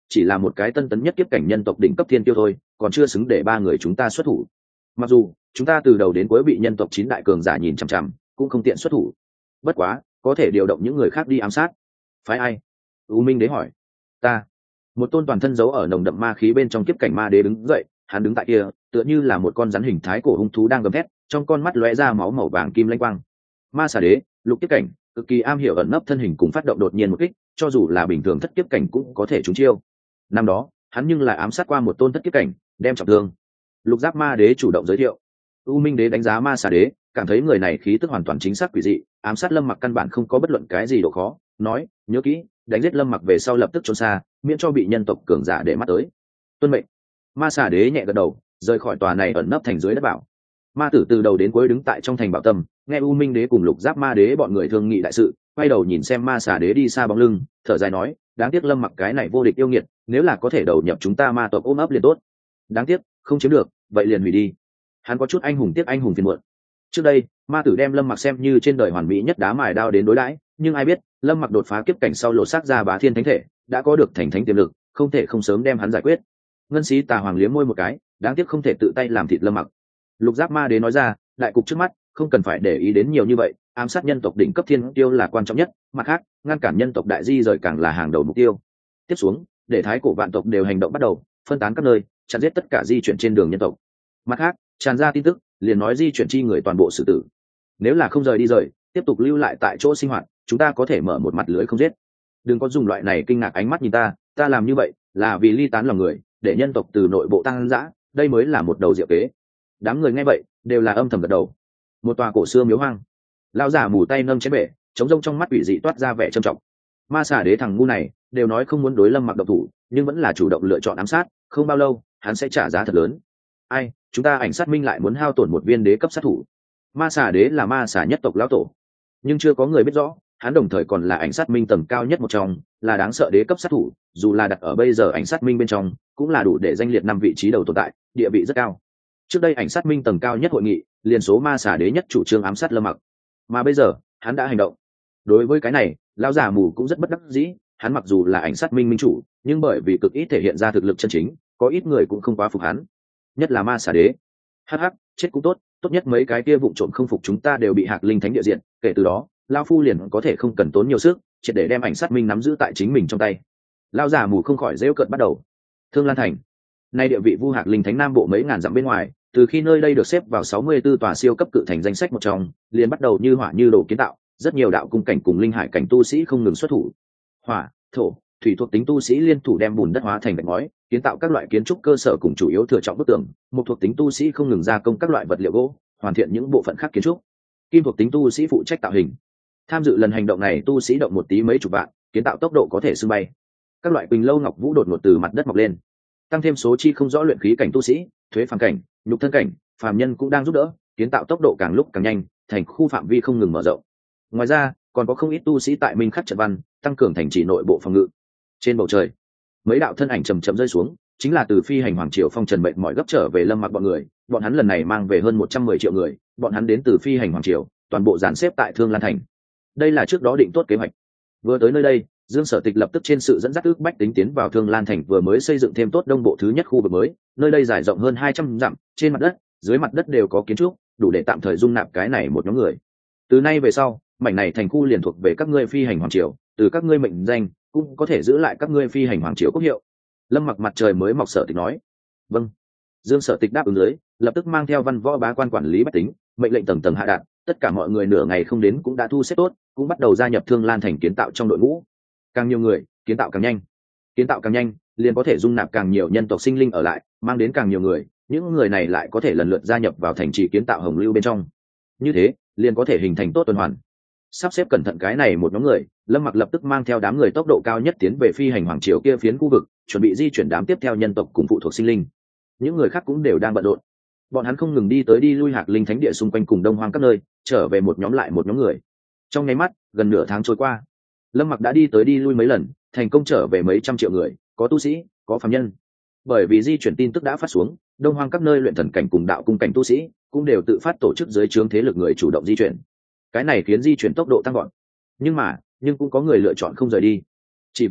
chỉ là một cái tân tấn nhất kiếp cảnh nhân tộc đỉnh cấp thiên tiêu thôi, còn chưa xứng để ba người chúng ta xuất thủ. Mặc dù chúng ta từ đầu đến cuối bị nhân tộc chín đại cường giả nhìn chằm chằm, cũng không tiện xuất thủ. Bất quá có thể điều động những người khác đi ám sát. Phái ai? U Minh Đế hỏi. Ta. Một tôn toàn thân giấu ở nồng đậm ma khí bên trong kiếp cảnh ma đế đứng dậy, hắn đứng tại kia tựa như là một con rắn hình thái cổ hung thú đang gầm thét, trong con mắt lóe ra máu màu vàng kim lanh quang. Ma xà đế, lục kiếp cảnh, cực kỳ am hiểu ẩn nấp thân hình cùng phát động đột nhiên một kích, cho dù là bình thường thất kiếp cảnh cũng có thể trúng chiêu. Năm đó hắn nhưng lại ám sát qua một tôn thất kiếp cảnh, đem trọng thương. Lục giáp ma đế chủ động giới thiệu. U Minh Đế đánh giá ma xà đế, cảm thấy người này khí tức hoàn toàn chính xác quỷ dị, ám sát Lâm Mặc căn bản không có bất luận cái gì độ khó, nói nhớ kỹ, đánh giết Lâm Mặc về sau lập tức trốn xa, miễn cho bị nhân tộc cường giả để mắt tới. Tuân mệnh. Ma xà đế nhẹ gật đầu, rời khỏi tòa này ẩn nấp thành dưới đất bảo. Ma tử từ đầu đến cuối đứng tại trong thành bảo tâm, nghe U Minh Đế cùng lục giáp ma đế bọn người thương nghị đại sự, quay đầu nhìn xem ma xà đế đi xa bóng lưng, thở dài nói, đáng tiếc Lâm Mặc cái này vô địch yêu nghiệt, nếu là có thể đầu nhập chúng ta ma tộc ôm ấp liền tốt. Đáng tiếc không chiếm được, vậy liền hủy đi. Hắn có chút anh hùng tiếc anh hùng phiền muộn. Trước đây ma tử đem Lâm Mặc xem như trên đời hoàn mỹ nhất đá mài đao đến đối đãi, nhưng ai biết Lâm Mặc đột phá kiếp cảnh sau lột xác ra bá thiên thánh thể, đã có được thành thánh tiềm lực, không thể không sớm đem hắn giải quyết. Ngân sĩ tà hoàng liếm môi một cái, đáng tiếc không thể tự tay làm thịt Lâm Mặc. Lục giáp ma đế nói ra, đại cục trước mắt không cần phải để ý đến nhiều như vậy, ám sát nhân tộc đỉnh cấp thiên tiêu là quan trọng nhất, mặt khác ngăn cản nhân tộc đại di rời càng là hàng đầu mục tiêu. Tiếp xuống để thái cổ vạn tộc đều hành động bắt đầu, phân tán các nơi, chặn giết tất cả di chuyển trên đường nhân tộc. Mặt khác tràn ra tin tức liền nói di chuyển chi người toàn bộ xử tử, nếu là không rời đi rời tiếp tục lưu lại tại chỗ sinh hoạt, chúng ta có thể mở một mặt lưới không giết. Đừng có dùng loại này kinh ngạc ánh mắt nhìn ta, ta làm như vậy là vì ly tán lòng người, để nhân tộc từ nội bộ tăng dã, đây mới là một đầu diệu kế. Đám người nghe vậy đều là âm thầm gật đầu. Một tòa cổ xưa miếu hoang, lão giả mù tay nâng chén bể, chống rông trong mắt ủy dị toát ra vẻ trầm trọng. Ma xà đế thằng ngu này đều nói không muốn đối Lâm Mặc độc thủ, nhưng vẫn là chủ động lựa chọn ám sát, không bao lâu hắn sẽ trả giá thật lớn. Ai, chúng ta ảnh sát minh lại muốn hao tổn một viên đế cấp sát thủ. Ma xà đế là ma xà nhất tộc lão tổ, nhưng chưa có người biết rõ hắn đồng thời còn là ảnh sát minh tầng cao nhất một trong, là đáng sợ đế cấp sát thủ, dù là đặt ở bây giờ ảnh sát minh bên trong cũng là đủ để danh liệt năm vị trí đầu tồn tại, địa vị rất cao. Trước đây ảnh sát minh tầng cao nhất hội nghị liền số ma xà đế nhất chủ trương ám sát Lâm Mặc, mà bây giờ hắn đã hành động. Đối với cái này lão già mù cũng rất bất đắc dĩ, hắn mặc dù là ảnh sát minh minh chủ, nhưng bởi vì cực ít thể hiện ra thực lực chân chính, có ít người cũng không quá phục hắn, nhất là ma xà đế. Hắc hắc, chết cũng tốt, tốt nhất mấy cái kia vụng trộm không phục chúng ta đều bị Hạc Linh Thánh địa diện, kể từ đó lão phu liền có thể không cần tốn nhiều sức, triệt để đem ảnh sát minh nắm giữ tại chính mình trong tay. Lão già mù không khỏi rêu cợt bắt đầu. Thương Lan Thành, nay địa vị Vu Hạc Linh Thánh nam bộ mấy ngàn dặm bên ngoài, từ khi nơi đây được xếp vào sáu mươi tư tòa siêu cấp cự thành danh sách một trong, liền bắt đầu như hỏa như đồ kiến tạo, rất nhiều đạo cung cảnh cùng linh hải cảnh tu sĩ không ngừng xuất thủ. Hỏa, thổ, thủy thuộc tính tu sĩ liên thủ đem bùn đất hóa thành gạch ngói, kiến tạo các loại kiến trúc cơ sở cùng chủ yếu thừa trọng bức tường. Mục thuộc tính tu sĩ không ngừng gia công các loại vật liệu gỗ, hoàn thiện những bộ phận khác kiến trúc. Kim thuộc tính tu sĩ phụ trách tạo hình. Tham dự lần hành động này tu sĩ động một tí mấy chục vạn, kiến tạo tốc độ có thể xưng bay. Các loại quỳnh lâu ngọc vũ đột ngột từ mặt đất mọc lên, tăng thêm số chi không rõ luyện khí cảnh tu sĩ, thuế phàm cảnh, nhục thân cảnh, phàm nhân cũng đang giúp đỡ, kiến tạo tốc độ càng lúc càng nhanh, thành khu phạm vi không ngừng mở rộng. Ngoài ra còn có không ít tu sĩ tại minh khắc trận văn, tăng cường thành trì nội bộ phòng ngự. Trên bầu trời mấy đạo thân ảnh chầm chậm rơi xuống, chính là từ phi hành hoàng triều phong trần mệnh mọi gấp trở về Lâm Mặc bọn người. Bọn hắn lần này mang về hơn một trăm mười triệu người, bọn hắn đến từ phi hành hoàng triều, toàn bộ dàn xếp tại Thương Lan Thành. Đây là trước đó định tốt kế hoạch. Vừa tới nơi đây, Dương Sở Tịch lập tức trên sự dẫn dắt ước bách tính tiến vào Thương Lan Thành, vừa mới xây dựng thêm tốt đông bộ thứ nhất khu vực mới, nơi đây dài rộng hơn hai trăm dặm, trên mặt đất, dưới mặt đất đều có kiến trúc, đủ để tạm thời dung nạp cái này một nhóm người. Từ nay về sau, mảnh này thành khu liền thuộc về các ngươi phi hành hoàng triều, từ các ngươi mệnh danh cũng có thể giữ lại các ngươi phi hành hoàng triều quốc hiệu. Lâm Mặc mặt trời mới mọc Sở Tịch nói. Vâng. Dương Sở Tịch đáp ứng dưới, lập tức mang theo văn võ bá quan quản lý bách tính, mệnh lệnh tầng tầng hạ đạt, tất cả mọi người nửa ngày không đến cũng đã thu xếp tốt, cũng bắt đầu gia nhập Thương Lan Thành kiến tạo trong đội ngũ. Càng nhiều người kiến tạo càng nhanh, kiến tạo càng nhanh liền có thể dung nạp càng nhiều nhân tộc sinh linh ở lại, mang đến càng nhiều người, những người này lại có thể lần lượt gia nhập vào thành trì kiến tạo hồng lưu bên trong, như thế liền có thể hình thành tốt tuần hoàn. Sắp xếp cẩn thận cái này một nhóm người, Lâm Mặc lập tức mang theo đám người tốc độ cao nhất tiến về phi hành hoàng triều kia phiến khu vực, chuẩn bị di chuyển đám tiếp theo nhân tộc cùng phụ thuộc sinh linh. Những người khác cũng đều đang bận rộn, bọn hắn không ngừng đi tới đi lui Hạc Linh Thánh địa xung quanh cùng Đông Hoang các nơi, trở về một nhóm lại một nhóm người. Trong nháy mắt gần nửa tháng trôi qua, Lâm Mặc đã đi tới đi lui mấy lần, thành công trở về mấy trăm triệu người, có tu sĩ, có phàm nhân. Bởi vì di chuyển tin tức đã phát xuống, Đông Hoang các nơi luyện thần cảnh cùng đạo cung cảnh tu sĩ cũng đều tự phát tổ chức dưới trướng thế lực người chủ động di chuyển. Cái này khiến di chuyển tốc độ tăng gọn. Nhưng mà, nhưng cũng có người lựa chọn không rời đi. Chỉ vì,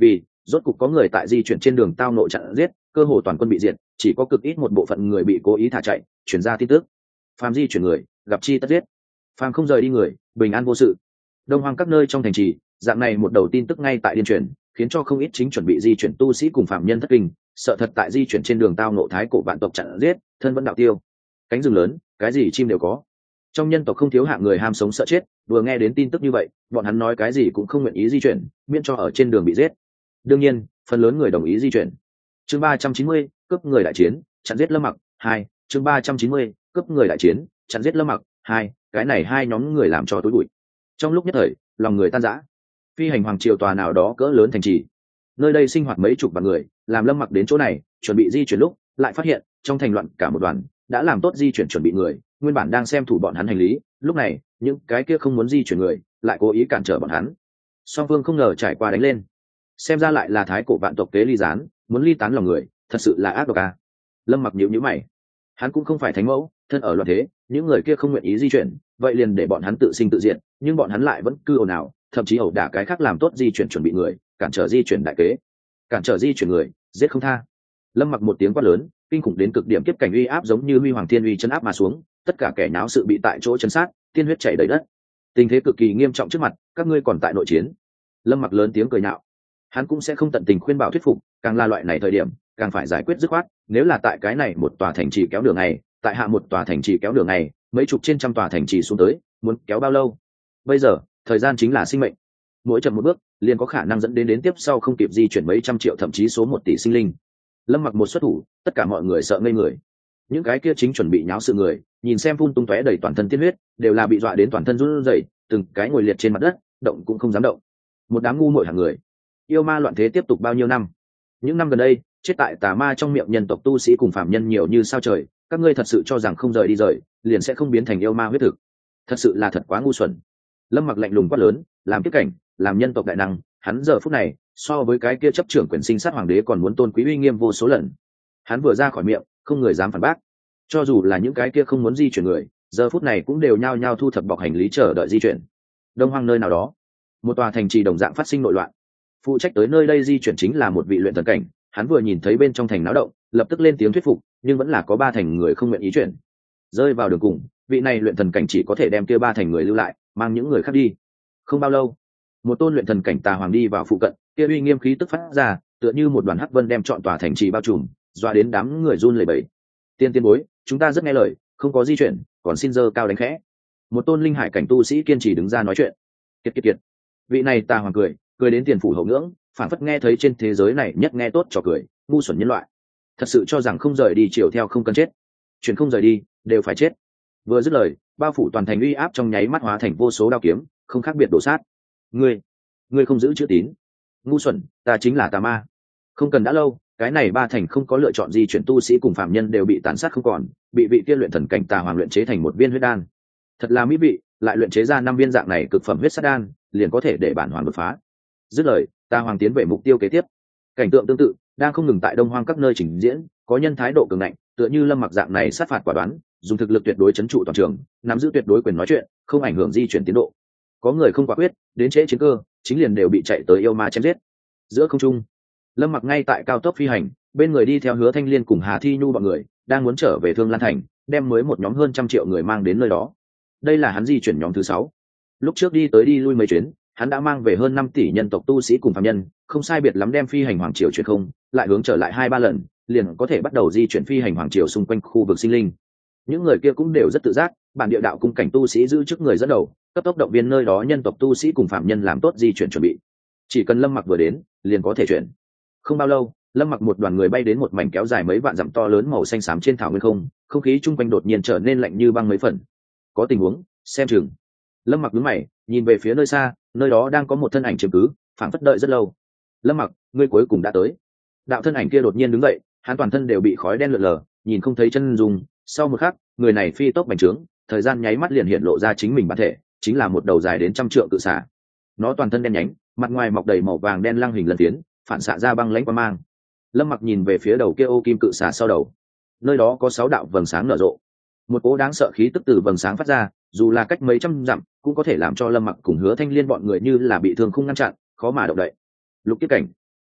rốt cục có người tại di chuyển trên đường tao nội chặn giết, cơ hồ toàn quân bị diệt, chỉ có cực ít một bộ phận người bị cố ý thả chạy, chuyển ra tin tức. Phàm di chuyển người, gặp chi tất giết. Phàm không rời đi người, bình an vô sự. Đông hoang các nơi trong thành trì, dạng này một đầu tin tức ngay tại điên truyền, khiến cho không ít chính chuẩn bị di chuyển tu sĩ cùng phạm nhân thất kinh, sợ thật tại di chuyển trên đường tao nộ thái cổ vạn tộc chặn giết, thân vẫn đạo tiêu. Cánh rừng lớn, cái gì chim đều có. Trong nhân tộc không thiếu hạng người ham sống sợ chết, vừa nghe đến tin tức như vậy, bọn hắn nói cái gì cũng không nguyện ý di chuyển, miễn cho ở trên đường bị giết. Đương nhiên, phần lớn người đồng ý di chuyển. Chương ba trăm chín mươi, cướp người đại chiến, chặn giết Lâm Mặc, hai. Chương ba trăm chín mươi, cướp người đại chiến, chặn giết Lâm Mặc, hai. Cái này hai nhóm người làm cho tối bụi. Trong lúc nhất thời, lòng người tan rã. Phi hành hoàng triều tòa nào đó cỡ lớn thành trì, nơi đây sinh hoạt mấy chục vạn người, làm Lâm Mặc đến chỗ này chuẩn bị di chuyển lúc lại phát hiện trong thành loạn cả một đoàn, đã làm tốt di chuyển chuẩn bị người nguyên bản đang xem thủ bọn hắn hành lý, lúc này những cái kia không muốn di chuyển người lại cố ý cản trở bọn hắn. Song phương không ngờ trải qua đánh lên, xem ra lại là thái cổ vạn tộc kế ly gián, muốn ly tán lòng người, thật sự là ác độc à. Lâm Mặc nhíu nhíu mày, hắn cũng không phải thánh mẫu, thân ở loạn thế, những người kia không nguyện ý di chuyển, vậy liền để bọn hắn tự sinh tự diệt, nhưng bọn hắn lại vẫn cứ ồn ào, thậm chí ẩu đả cái khác làm tốt di chuyển chuẩn bị người, cản trở di chuyển đại kế, cản trở di chuyển người, giết không tha. Lâm Mặc một tiếng quát lớn, kinh khủng đến cực điểm, kiếp cảnh uy áp giống như huy hoàng thiên uy chấn áp mà xuống, tất cả kẻ náo sự bị tại chỗ chấn sát, tiên huyết chảy đầy đất. Tình thế cực kỳ nghiêm trọng trước mặt, các ngươi còn tại nội chiến. Lâm Mặc lớn tiếng cười nhạo, hắn cũng sẽ không tận tình khuyên bảo thuyết phục, càng là loại này thời điểm, càng phải giải quyết dứt khoát. Nếu là tại cái này một tòa thành trì kéo đường này, tại hạ một tòa thành trì kéo đường này, mấy chục trên trăm tòa thành trì xuống tới, muốn kéo bao lâu? Bây giờ, thời gian chính là sinh mệnh, mỗi chậm một bước liền có khả năng dẫn đến đến tiếp sau không kịp di chuyển mấy trăm triệu thậm chí số một tỷ sinh linh. Lâm Mặc một xuất thủ, tất cả mọi người sợ ngây người. Những cái kia chính chuẩn bị nháo sự người, nhìn xem phun tung tóe đầy toàn thân tiên huyết, đều là bị dọa đến toàn thân run rẩy, từng cái ngồi liệt trên mặt đất, động cũng không dám động. Một đám ngu muội hàng người. Yêu ma loạn thế tiếp tục bao nhiêu năm? Những năm gần đây, chết tại tà ma trong miệng nhân tộc tu sĩ cùng phạm nhân nhiều như sao trời, các ngươi thật sự cho rằng không rời đi rời, liền sẽ không biến thành yêu ma huyết thực? Thật sự là thật quá ngu xuẩn. Lâm Mặc lạnh lùng quát lớn, làm kiếp cảnh, làm nhân tộc đại năng, hắn giờ phút này so với cái kia chấp trưởng quyền sinh sát hoàng đế còn muốn tôn quý uy nghiêm vô số lần. Hắn vừa ra khỏi miệng, không người dám phản bác. Cho dù là những cái kia không muốn di chuyển người, giờ phút này cũng đều nhao nhao thu thập bọc hành lý chờ đợi di chuyển. Đông hoang nơi nào đó, một tòa thành trì đồng dạng phát sinh nội loạn. Phụ trách tới nơi đây di chuyển chính là một vị luyện thần cảnh, hắn vừa nhìn thấy bên trong thành náo động, lập tức lên tiếng thuyết phục, nhưng vẫn là có ba thành người không nguyện ý chuyển. Rơi vào đường cùng, vị này luyện thần cảnh chỉ có thể đem kia ba thành người lưu lại, mang những người khác đi. Không bao lâu, một tôn luyện thần cảnh tà hoàng đi vào phụ cận, kia uy nghiêm khí tức phát ra, tựa như một đoàn hắc vân đem trọn tòa thành trì bao trùm, dọa đến đám người run lẩy bẩy. Tiên tiên bối, chúng ta rất nghe lời, không có di chuyển, còn xin dơ cao đánh khẽ. Một tôn linh hải cảnh tu sĩ kiên trì đứng ra nói chuyện. Kiệt kiệt kiệt. Vị này tà hoàng cười, cười đến tiền phủ hậu ngưỡng, phản phất nghe thấy trên thế giới này nhất nghe tốt trò cười, ngu xuẩn nhân loại. Thật sự cho rằng không rời đi chiều theo không cần chết, chuyển không rời đi đều phải chết. Vừa dứt lời, bao phủ toàn thành uy áp trong nháy mắt hóa thành vô số đao kiếm, không khác biệt đổ sát. Ngươi, ngươi không giữ chữ tín, ngu xuẩn, ta chính là tà ma. Không cần đã lâu, cái này ba thành không có lựa chọn di chuyển tu sĩ cùng phạm nhân đều bị tàn sát không còn, bị vị tiên luyện thần cảnh tà hoàng luyện chế thành một viên huyết đan. Thật là mỹ vị, lại luyện chế ra năm viên dạng này cực phẩm huyết sát đan, liền có thể để bản hoàng đột phá. Dứt lời, tà hoàng tiến về mục tiêu kế tiếp. Cảnh tượng tương tự đang không ngừng tại Đông Hoang các nơi trình diễn, có nhân thái độ cường ngạnh, tựa như Lâm Mặc dạng này sát phạt quả đoán, dùng thực lực tuyệt đối chấn trụ toàn trường, nắm giữ tuyệt đối quyền nói chuyện, không ảnh hưởng di chuyển tiến độ. Có người không quả quyết, đến trễ chiến cơ, chính liền đều bị chạy tới yêu ma chém giết. Giữa không trung, Lâm Mặc ngay tại cao tốc phi hành, bên người đi theo Hứa Thanh Liên cùng Hà Thi Nhu bọn người, đang muốn trở về Thương Lan Thành, đem mới một nhóm hơn trăm triệu người mang đến nơi đó. Đây là hắn di chuyển nhóm thứ sáu. Lúc trước đi tới đi lui mấy chuyến, hắn đã mang về hơn năm tỷ nhân tộc tu sĩ cùng phàm nhân, không sai biệt lắm đem phi hành hoàng triều chuyển không, lại hướng trở lại hai ba lần, liền có thể bắt đầu di chuyển phi hành hoàng triều xung quanh khu vực sinh linh. Những người kia cũng đều rất tự giác, bản địa đạo cung cảnh tu sĩ giữ chức người dẫn đầu, cấp tốc động viên nơi đó nhân tộc tu sĩ cùng phạm nhân làm tốt di chuyển chuẩn bị. Chỉ cần Lâm Mặc vừa đến, liền có thể chuyển. Không bao lâu, Lâm Mặc một đoàn người bay đến một mảnh kéo dài mấy vạn dặm to lớn màu xanh xám trên thảo nguyên không, không khí chung quanh đột nhiên trở nên lạnh như băng mấy phần. Có tình huống, xem chừng. Lâm Mặc nhướng mày, nhìn về phía nơi xa, nơi đó đang có một thân ảnh chiếm cứ, phảng phất đợi rất lâu. Lâm Mặc, ngươi cuối cùng đã tới. Đạo thân ảnh kia đột nhiên đứng dậy, hắn toàn thân đều bị khói đen lượn lờ, nhìn không thấy chân dung. Sau một khắc, người này phi tốc bành trướng, thời gian nháy mắt liền hiện lộ ra chính mình bản thể, chính là một đầu dài đến trăm trượng cự xà. Nó toàn thân đen nhánh, mặt ngoài mọc đầy màu vàng đen lăng hình lần tiến, phản xạ ra băng lãnh quang mang. Lâm Mặc nhìn về phía đầu kia ô kim cự xà sau đầu, nơi đó có sáu đạo vầng sáng nở rộ, một cỗ đáng sợ khí tức từ vầng sáng phát ra, dù là cách mấy trăm dặm cũng có thể làm cho Lâm Mặc cùng Hứa Thanh Liên bọn người như là bị thương không ngăn chặn, khó mà động đậy. Lục kiếp cảnh,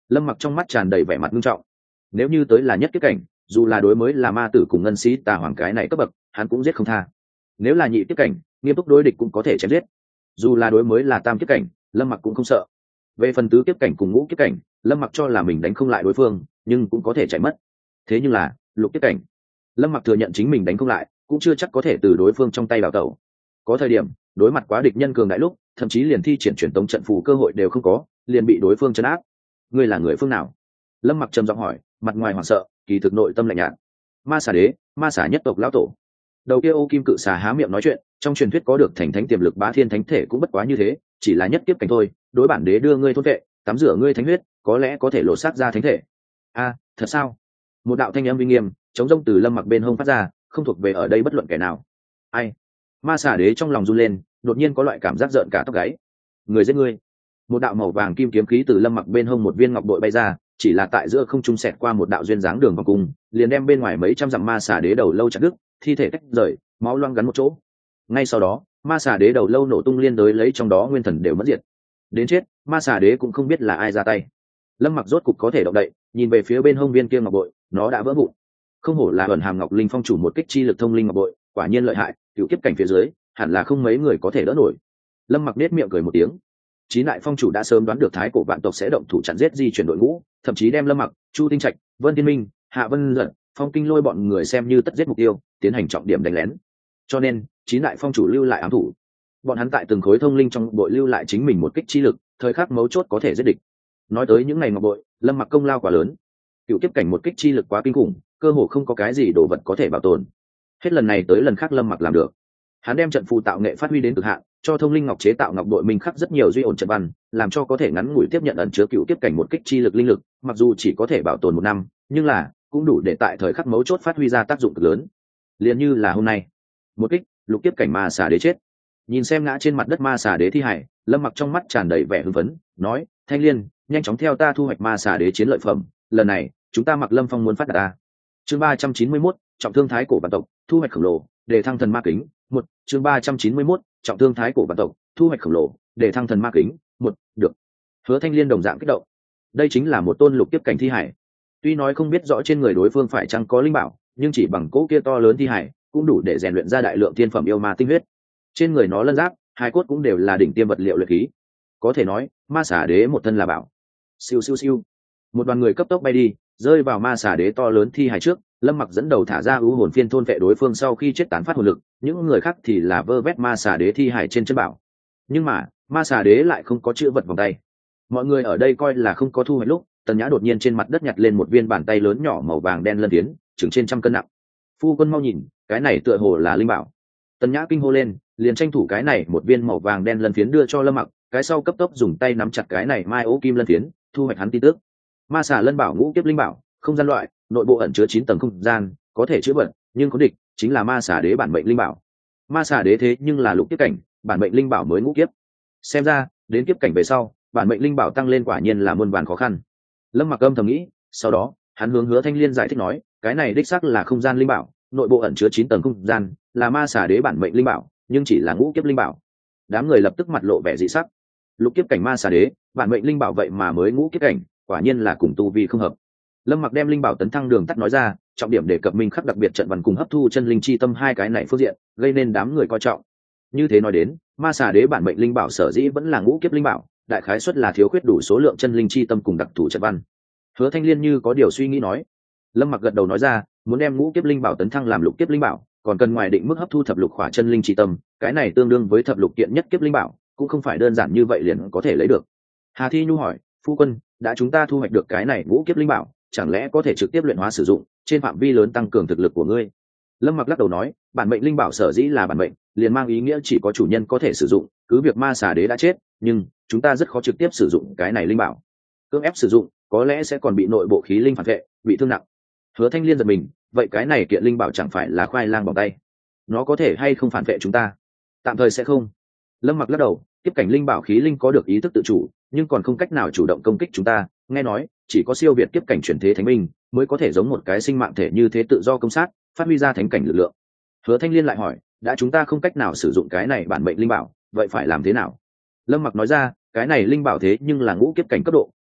Lâm Mặc trong mắt tràn đầy vẻ mặt nghiêm trọng. Nếu như tới là nhất kiếp cảnh, dù là đối mới là ma tử cùng ngân sĩ tà hoàng cái này cấp bậc, hắn cũng giết không tha. Nếu là nhị kiếp cảnh, nghiêm túc đối địch cũng có thể chém giết. Dù là đối mới là tam kiếp cảnh, Lâm Mặc cũng không sợ. Về phần tứ kiếp cảnh cùng ngũ kiếp cảnh, Lâm Mặc cho là mình đánh không lại đối phương, nhưng cũng có thể chạy mất. Thế nhưng là lục kiếp cảnh, Lâm Mặc thừa nhận chính mình đánh không lại, cũng chưa chắc có thể từ đối phương trong tay đào tẩu. Có thời điểm đối mặt quá địch nhân cường đại lúc, thậm chí liền thi triển truyền tống trận phù cơ hội đều không có, liền bị đối phương trấn áp. Ngươi là người phương nào? Lâm Mặc trầm giọng hỏi, mặt ngoài hoảng sợ, kỳ thực nội tâm lạnh nhạt. Ma xà đế, ma xà nhất tộc lão tổ. Đầu kia ô kim cự xà há miệng nói chuyện, trong truyền thuyết có được thành thánh tiềm lực bá thiên thánh thể cũng bất quá như thế, chỉ là nhất kiếp cảnh thôi, đối bản đế đưa ngươi thôn vệ, tắm rửa ngươi thánh huyết, có lẽ có thể lột xác ra thánh thể. A, thật sao? Một đạo thanh âm uy nghiêm, chống rông từ Lâm Mặc bên hông phát ra, không thuộc về ở đây bất luận kẻ nào. Ai? Ma xà đế trong lòng run lên, đột nhiên có loại cảm giác rợn cả tóc gáy. Người giết ngươi. Một đạo màu vàng kim kiếm khí từ Lâm Mặc bên hông một viên ngọc bội bay ra, chỉ là tại giữa không trung xẹt qua một đạo duyên dáng đường vòng cung, liền đem bên ngoài mấy trăm dặm ma xà đế đầu lâu chặt đứt, thi thể tách rời, máu loang gắn một chỗ. Ngay sau đó, ma xà đế đầu lâu nổ tung liên đối lấy trong đó nguyên thần đều mất diệt. Đến chết, ma xà đế cũng không biết là ai ra tay. Lâm Mặc rốt cục có thể động đậy, nhìn về phía bên hông viên kia ngọc bội, nó đã vỡ vụn. Không hổ là ẩn hàm ngọc linh phong chủ một kích chi lực thông linh ngọc bội, quả nhiên lợi hại, cựu kiếp cảnh phía dưới, hẳn là không mấy người có thể đỡ nổi. Lâm Mặc nét miệng cười một tiếng. Chí đại phong chủ đã sớm đoán được thái cổ vạn tộc sẽ động thủ chặn giết di chuyển đội ngũ, thậm chí đem Lâm Mặc, Chu Tinh Trạch, Vân Thiên Minh, Hạ Vân Dận, Phong Kinh Lôi bọn người xem như tất giết mục tiêu, tiến hành trọng điểm đánh lén. Cho nên, Chí đại phong chủ lưu lại ám thủ. Bọn hắn tại từng khối thông linh trong bội lưu lại chính mình một kích chi lực, thời khắc mấu chốt có thể giết địch. Nói tới những ngày ngọc bội, Lâm Mặc công lao quá lớn. Cựu kiếp cảnh một kích chi lực quá kinh khủng, cơ hồ không có cái gì đồ vật có thể bảo tồn. Hết lần này tới lần khác Lâm Mặc làm được. Hắn đem trận phù tạo nghệ phát huy đến cực hạn, cho thông linh ngọc chế tạo ngọc bội minh khắc rất nhiều duy ổn trận văn, làm cho có thể ngắn ngủi tiếp nhận ẩn chứa cựu kiếp cảnh một kích chi lực linh lực, mặc dù chỉ có thể bảo tồn một năm, nhưng là cũng đủ để tại thời khắc mấu chốt phát huy ra tác dụng cực lớn. Liền như là hôm nay, một kích, lục kiếp cảnh ma xà đế chết. Nhìn xem ngã trên mặt đất ma xà đế thi hải, Lâm Mặc trong mắt tràn đầy vẻ hưng phấn, nói: "Thanh Liên, nhanh chóng theo ta thu hoạch ma xà đế chiến lợi phẩm, lần này, chúng ta Mặc Lâm Phong muốn phát đạt ta." Chương ba trăm chín mươi mốt, trọng thương thái cổ vạn tộc, thu hoạch khổng lồ, để thăng thần ma kính, một, chương ba trăm chín mươi mốt, trọng thương thái cổ vạn tộc, thu hoạch khổng lồ, để thăng thần ma kính, một, được. Hứa Thanh Liên đồng dạng kích động. Đây chính là một tôn lục kiếp cảnh thi hải. Tuy nói không biết rõ trên người đối phương phải chăng có linh bảo, nhưng chỉ bằng cỗ kia to lớn thi hải, cũng đủ để rèn luyện ra đại lượng thiên phẩm yêu ma tinh huyết. Trên người nó lân giáp, hai cốt cũng đều là đỉnh tiêm vật liệu luyện khí. Có thể nói, ma xà đế một thân là bảo. Siêu siêu siêu. Một đoàn người cấp tốc bay đi, rơi vào ma xà đế to lớn thi hải trước. Lâm Mặc dẫn đầu thả ra ưu hồn phiên thôn vệ đối phương sau khi chết tán phát hồn lực, những người khác thì là vơ vét ma xà đế thi hải trên chân bảo. Nhưng mà, ma xà đế lại không có chữ vật vòng tay. Mọi người ở đây coi là không có thu hoạch lúc, Tần Nhã đột nhiên trên mặt đất nhặt lên một viên bàn tay lớn nhỏ màu vàng đen lân tiến, chừng trên trăm cân nặng. Phu quân mau nhìn, cái này tựa hồ là linh bảo. Tần Nhã kinh hô lên, liền tranh thủ cái này một viên màu vàng đen lân phiến đưa cho Lâm Mặc, cái sau cấp tốc dùng tay nắm chặt cái này mai ố kim lân phiến, thu hoạch hắn tin tức. Ma xà lân bảo ngũ kiếp linh bảo, không gian loại, nội bộ ẩn chứa chín tầng không gian, có thể chữa bệnh, nhưng có địch, chính là ma xà đế bản mệnh linh bảo. Ma xà đế thế nhưng là lục kiếp cảnh, bản mệnh linh bảo mới ngũ kiếp. Xem ra, đến kiếp cảnh về sau, bản mệnh linh bảo tăng lên quả nhiên là muôn vàn khó khăn. Lâm Mặc âm thầm nghĩ, sau đó, hắn hướng Hứa Thanh Liên giải thích nói, cái này đích xác là không gian linh bảo, nội bộ ẩn chứa chín tầng không gian, là ma xà đế bản mệnh linh bảo, nhưng chỉ là ngũ kiếp linh bảo. Đám người lập tức mặt lộ vẻ dị sắc. Lục kiếp cảnh ma xà đế, bản mệnh linh bảo vậy mà mới ngũ kiếp cảnh, quả nhiên là cùng tu vi không hợp. Lâm Mặc đem linh bảo tấn thăng đường tắt nói ra, trọng điểm đề cập minh khắc đặc biệt trận văn cùng hấp thu chân linh chi tâm hai cái này phương diện, gây nên đám người coi trọng. Như thế nói đến, ma xà đế bản mệnh linh bảo sở dĩ vẫn là ngũ kiếp linh bảo, đại khái suất là thiếu khuyết đủ số lượng chân linh chi tâm cùng đặc thù trận văn. Hứa Thanh Liên như có điều suy nghĩ nói. Lâm Mặc gật đầu nói ra, muốn đem ngũ kiếp linh bảo tấn thăng làm lục kiếp linh bảo, còn cần ngoài định mức hấp thu thập lục khỏa chân linh chi tâm, cái này tương đương với thập lục kiện nhất kiếp linh bảo, cũng không phải đơn giản như vậy liền có thể lấy được. Hà Thi Nhu hỏi, phu quân, đã chúng ta thu hoạch được cái này ngũ kiếp linh bảo, chẳng lẽ có thể trực tiếp luyện hóa sử dụng, trên phạm vi lớn tăng cường thực lực của ngươi? Lâm Mặc lắc đầu nói, bản mệnh linh bảo sở dĩ là bản mệnh, liền mang ý nghĩa chỉ có chủ nhân có thể sử dụng, cứ việc ma xà đế đã chết, nhưng chúng ta rất khó trực tiếp sử dụng cái này linh bảo. Cưỡng ép sử dụng, có lẽ sẽ còn bị nội bộ khí linh phản vệ, bị thương nặng. Hứa Thanh Liên giật mình, vậy cái này kiện linh bảo chẳng phải là khoai lang bằng tay? Nó có thể hay không phản vệ chúng ta? Tạm thời sẽ không. Lâm Mặc lắc đầu, tiếp cảnh linh bảo khí linh có được ý thức tự chủ, nhưng còn không cách nào chủ động công kích chúng ta, nghe nói chỉ có siêu việt kiếp cảnh chuyển thế thánh minh mới có thể giống một cái sinh mạng thể như thế tự do công sát, phát huy ra thánh cảnh lực lượng. Hứa Thanh Liên lại hỏi, đã chúng ta không cách nào sử dụng cái này bản mệnh linh bảo, vậy phải làm thế nào? Lâm Mặc nói ra, cái này linh bảo thế nhưng là ngũ kiếp cảnh cấp độ,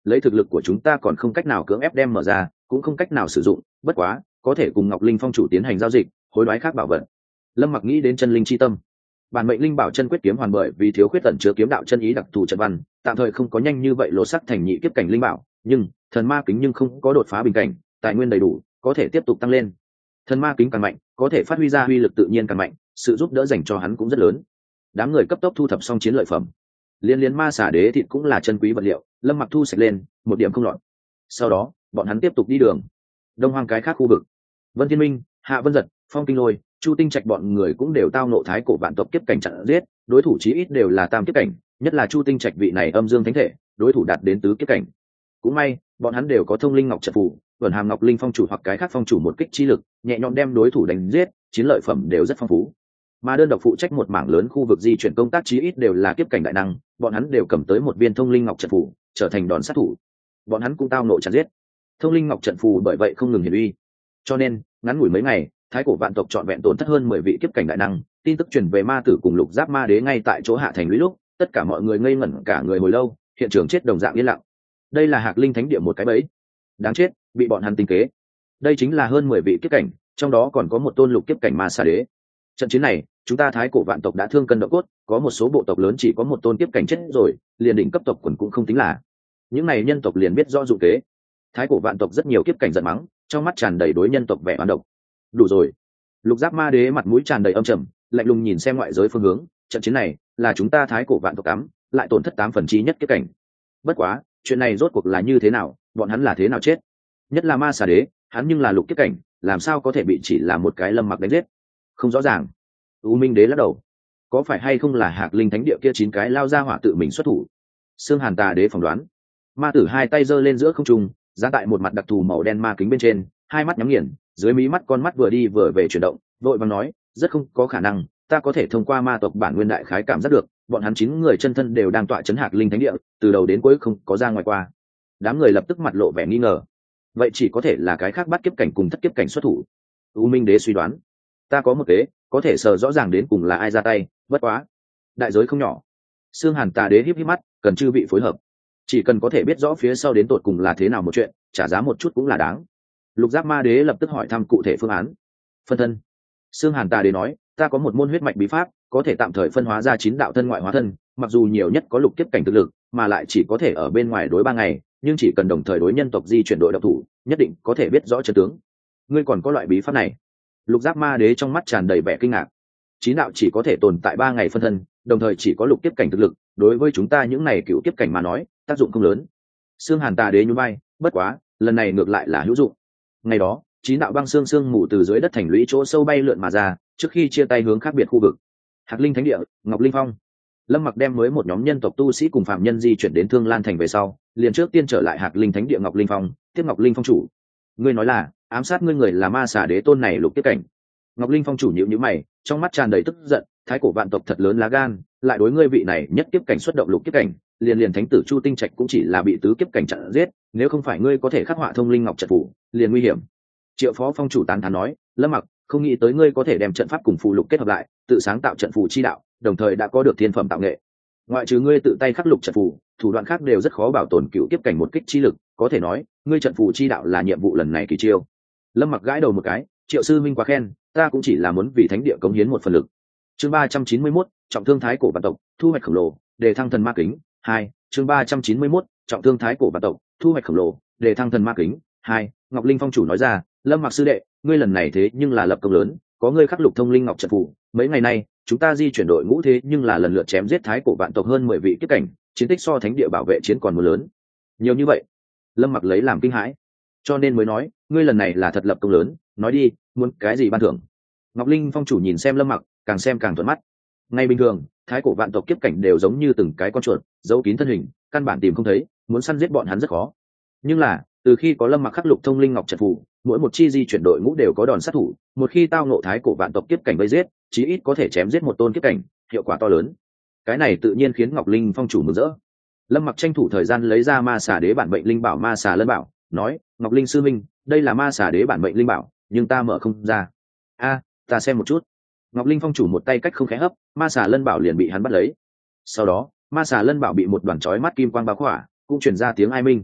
lấy thực lực của chúng ta còn không cách nào cưỡng ép đem mở ra, cũng không cách nào sử dụng, bất quá có thể cùng Ngọc Linh Phong chủ tiến hành giao dịch, hối đoái khác bảo vật. Lâm Mặc nghĩ đến chân linh chi tâm. Bản mệnh linh bảo chân quyết kiếm hoàn bởi vì thiếu khuyết tẩn chứa kiếm đạo chân ý đặc thù trận văn, tạm thời không có nhanh như vậy lột sắc thành nhị kiếp cảnh linh bảo, nhưng thần ma kính nhưng không có đột phá bình cảnh, tài nguyên đầy đủ, có thể tiếp tục tăng lên. Thần ma kính càng mạnh, có thể phát huy ra uy lực tự nhiên càng mạnh, sự giúp đỡ dành cho hắn cũng rất lớn. Đám người cấp tốc thu thập xong chiến lợi phẩm, liên liên ma xà đế thịt cũng là chân quý vật liệu, Lâm Mặc thu sạch lên, một điểm không lọt. Sau đó, bọn hắn tiếp tục đi đường. Đông Hoang cái khác khu vực, Vân Thiên Minh, Hạ Vân Giật, Phong Kinh Lôi, Chu Tinh Trạch bọn người cũng đều tao nộ thái cổ vạn tộc kiếp cảnh chặn giết, đối thủ chí ít đều là tam kiếp cảnh, nhất là Chu Tinh Trạch vị này âm dương thánh thể, đối thủ đạt đến tứ kiếp cảnh. Cũng may, bọn hắn đều có thông linh ngọc trận phù, vẩn hàm ngọc linh phong chủ hoặc cái khác phong chủ một kích chi lực, nhẹ nhõm đem đối thủ đánh giết, chiến lợi phẩm đều rất phong phú. Mà đơn độc phụ trách một mảng lớn khu vực di chuyển công tác chí ít đều là kiếp cảnh đại năng, bọn hắn đều cầm tới một viên thông linh ngọc trận phù, trở thành đòn sát thủ. Bọn hắn cũng tao nộ chặn giết. Thông linh ngọc trận phù bởi vậy không ngừng hiển uy. Cho nên, ngắn ngủi mấy ngày, thái cổ vạn tộc trọn vẹn tổn thất hơn mười vị kiếp cảnh đại năng, tin tức truyền về ma tử cùng lục giáp ma đế ngay tại chỗ hạ thành lũy lúc, tất cả mọi người ngây ngẩn cả người hồi lâu, hiện trường chết đồng dạng yên lặng. Đây là Hạc Linh thánh địa một cái bẫy, đáng chết, bị bọn hắn tính kế. Đây chính là hơn mười vị kiếp cảnh, trong đó còn có một tôn lục kiếp cảnh ma xà đế. Trận chiến này, chúng ta thái cổ vạn tộc đã thương cân độ cốt, có một số bộ tộc lớn chỉ có một tôn kiếp cảnh chết rồi, liền đỉnh cấp tộc quần cũng không tính là. Những này nhân tộc liền biết rõ dụ kế. Thái cổ vạn tộc rất nhiều kiếp cảnh giận mắng, trong mắt tràn đầy đối nhân tộc vẻ oán độc. Đủ rồi. Lục giáp ma đế mặt mũi tràn đầy âm trầm, lạnh lùng nhìn xem ngoại giới phương hướng, trận chiến này là chúng ta thái cổ vạn tộc cắm, lại tổn thất tám phần chi nhất kiếp cảnh. Bất quá, chuyện này rốt cuộc là như thế nào, bọn hắn là thế nào chết? Nhất là ma xà đế, hắn nhưng là lục kiếp cảnh, làm sao có thể bị chỉ là một cái Lâm Mặc đánh giết? Không rõ ràng. U Minh đế lắc đầu. Có phải hay không là Hạc Linh thánh địa kia chín cái lao ra hỏa tự mình xuất thủ? Xương Hàn Tà đế phỏng đoán. Ma tử hai tay giơ lên giữa không trung, giáng tại một mặt đặc thù màu đen ma kính bên trên, hai mắt nhắm nghiền, dưới mí mắt con mắt vừa đi vừa về chuyển động, vội vàng nói, rất không có khả năng, ta có thể thông qua ma tộc bản nguyên đại khái cảm giác được, bọn hắn chín người chân thân đều đang tọa chấn Hạc Linh thánh địa, từ đầu đến cuối không có ra ngoài qua. Đám người lập tức mặt lộ vẻ nghi ngờ. Vậy chỉ có thể là cái khác bắt kiếp cảnh cùng thất kiếp cảnh xuất thủ. U Minh đế suy đoán, ta có một kế, có thể sờ rõ ràng đến cùng là ai ra tay, bất quá, đại giới không nhỏ. Xương Hàn Tà đế híp híp mắt, cần chư vị phối hợp. Chỉ cần có thể biết rõ phía sau đến tột cùng là thế nào một chuyện, trả giá một chút cũng là đáng. Lục giáp ma đế lập tức hỏi thăm cụ thể phương án. Phân thân. Xương Hàn Tà đế nói, ta có một môn huyết mạch bí pháp, có thể tạm thời phân hóa ra chín đạo thân ngoại hóa thân, mặc dù nhiều nhất có lục kiếp cảnh thực lực, mà lại chỉ có thể ở bên ngoài đối ba ngày, nhưng chỉ cần đồng thời đối nhân tộc di chuyển đội độc thủ, nhất định có thể biết rõ chân tướng. Ngươi còn có loại bí pháp này? Lục giáp ma đế trong mắt tràn đầy vẻ kinh ngạc. Chín đạo chỉ có thể tồn tại ba ngày phân thân, đồng thời chỉ có lục kiếp cảnh thực lực, đối với chúng ta những này cựu kiếp cảnh mà nói, tác dụng không lớn. Xương Hàn Tà đế nhún vai, bất quá, lần này ngược lại là hữu dụng. Ngày đó, chín đạo băng xương xương mù từ dưới đất thành lũy chỗ sâu bay lượn mà ra, trước khi chia tay hướng khác biệt khu vực. Hạc Linh thánh địa, Ngọc Linh Phong. Lâm Mặc đem mới một nhóm nhân tộc tu sĩ cùng phạm nhân di chuyển đến Thương Lan thành về sau, liền trước tiên trở lại Hạc Linh thánh địa Ngọc Linh Phong, tiếp Ngọc Linh Phong chủ. Ngươi nói là, ám sát ngươi người là ma xà đế tôn này lục kiếp cảnh. Ngọc Linh Phong chủ nhíu nhíu mày, trong mắt tràn đầy tức giận, thái cổ vạn tộc thật lớn lá gan, lại đối ngươi vị này nhất kiếp cảnh xuất động lục kiếp cảnh, liền liền thánh tử Chu Tinh Trạch cũng chỉ là bị tứ kiếp cảnh chặn giết, nếu không phải ngươi có thể khắc họa thông linh ngọc trận phủ, liền nguy hiểm. Triệu Phó Phong chủ tán thán nói, Lâm Mặc, không nghĩ tới ngươi có thể đem trận pháp cùng phù lục kết hợp lại, tự sáng tạo trận phù chi đạo, đồng thời đã có được thiên phẩm tạo nghệ. Ngoại trừ ngươi tự tay khắc lục trận phù, thủ đoạn khác đều rất khó bảo tồn cựu kiếp cảnh một kích chi lực, có thể nói, ngươi trận phù chi đạo là nhiệm vụ lần này kỳ chiêu. Lâm Mặc gãi đầu một cái, Triệu sư minh quá khen, ta cũng chỉ là muốn vì thánh địa cống hiến một phần lực. Chương ba trăm chín mươi mốt, trọng thương thái cổ vạn tộc, thu hoạch khổng lồ, đề thăng thần ma kính. Hai, chương ba trăm chín mươi mốt, trọng thương thái cổ vạn tộc, thu hoạch khổng lồ, đề thăng thần ma kính. Hai, Ngọc Linh Phong chủ nói ra, Lâm Mặc sư đệ, ngươi lần này thế nhưng là lập công lớn, có ngươi khắc lục thông linh ngọc trận phù, mấy ngày nay, chúng ta di chuyển đội ngũ thế nhưng là lần lượt chém giết thái cổ vạn tộc hơn mười vị kiếp cảnh, chiến tích so thánh địa bảo vệ chiến còn mưa lớn. Nhiều như vậy, Lâm Mặc lấy làm kinh hãi, cho nên mới nói, ngươi lần này là thật lập công lớn, nói đi, muốn cái gì ban thưởng? Ngọc Linh Phong chủ nhìn xem Lâm Mặc, càng xem càng thuận mắt. Ngay bình thường, thái cổ vạn tộc kiếp cảnh đều giống như từng cái con chuột, giấu kín thân hình, căn bản tìm không thấy, muốn săn giết bọn hắn rất khó. Nhưng là, từ khi có Lâm Mặc khắc lục thông linh ngọc trận phù, mỗi một chi di chuyển đội ngũ đều có đòn sát thủ, một khi tao ngộ thái cổ vạn tộc kiếp cảnh vây giết, chí ít có thể chém giết một tôn kiếp cảnh, hiệu quả to lớn. Cái này tự nhiên khiến Ngọc Linh Phong chủ mừng rỡ. Lâm Mặc tranh thủ thời gian lấy ra ma xà đế bản mệnh linh bảo ma xà lân bảo, nói, Ngọc Linh sư minh, đây là ma xà đế bản mệnh linh bảo, nhưng ta mở không ra. A, ta xem một chút. Ngọc Linh Phong chủ một tay cách không khẽ hấp, ma xà lân bảo liền bị hắn bắt lấy. Sau đó, ma xà lân bảo bị một đoàn chói mắt kim quang bao khỏa, cũng truyền ra tiếng ai minh.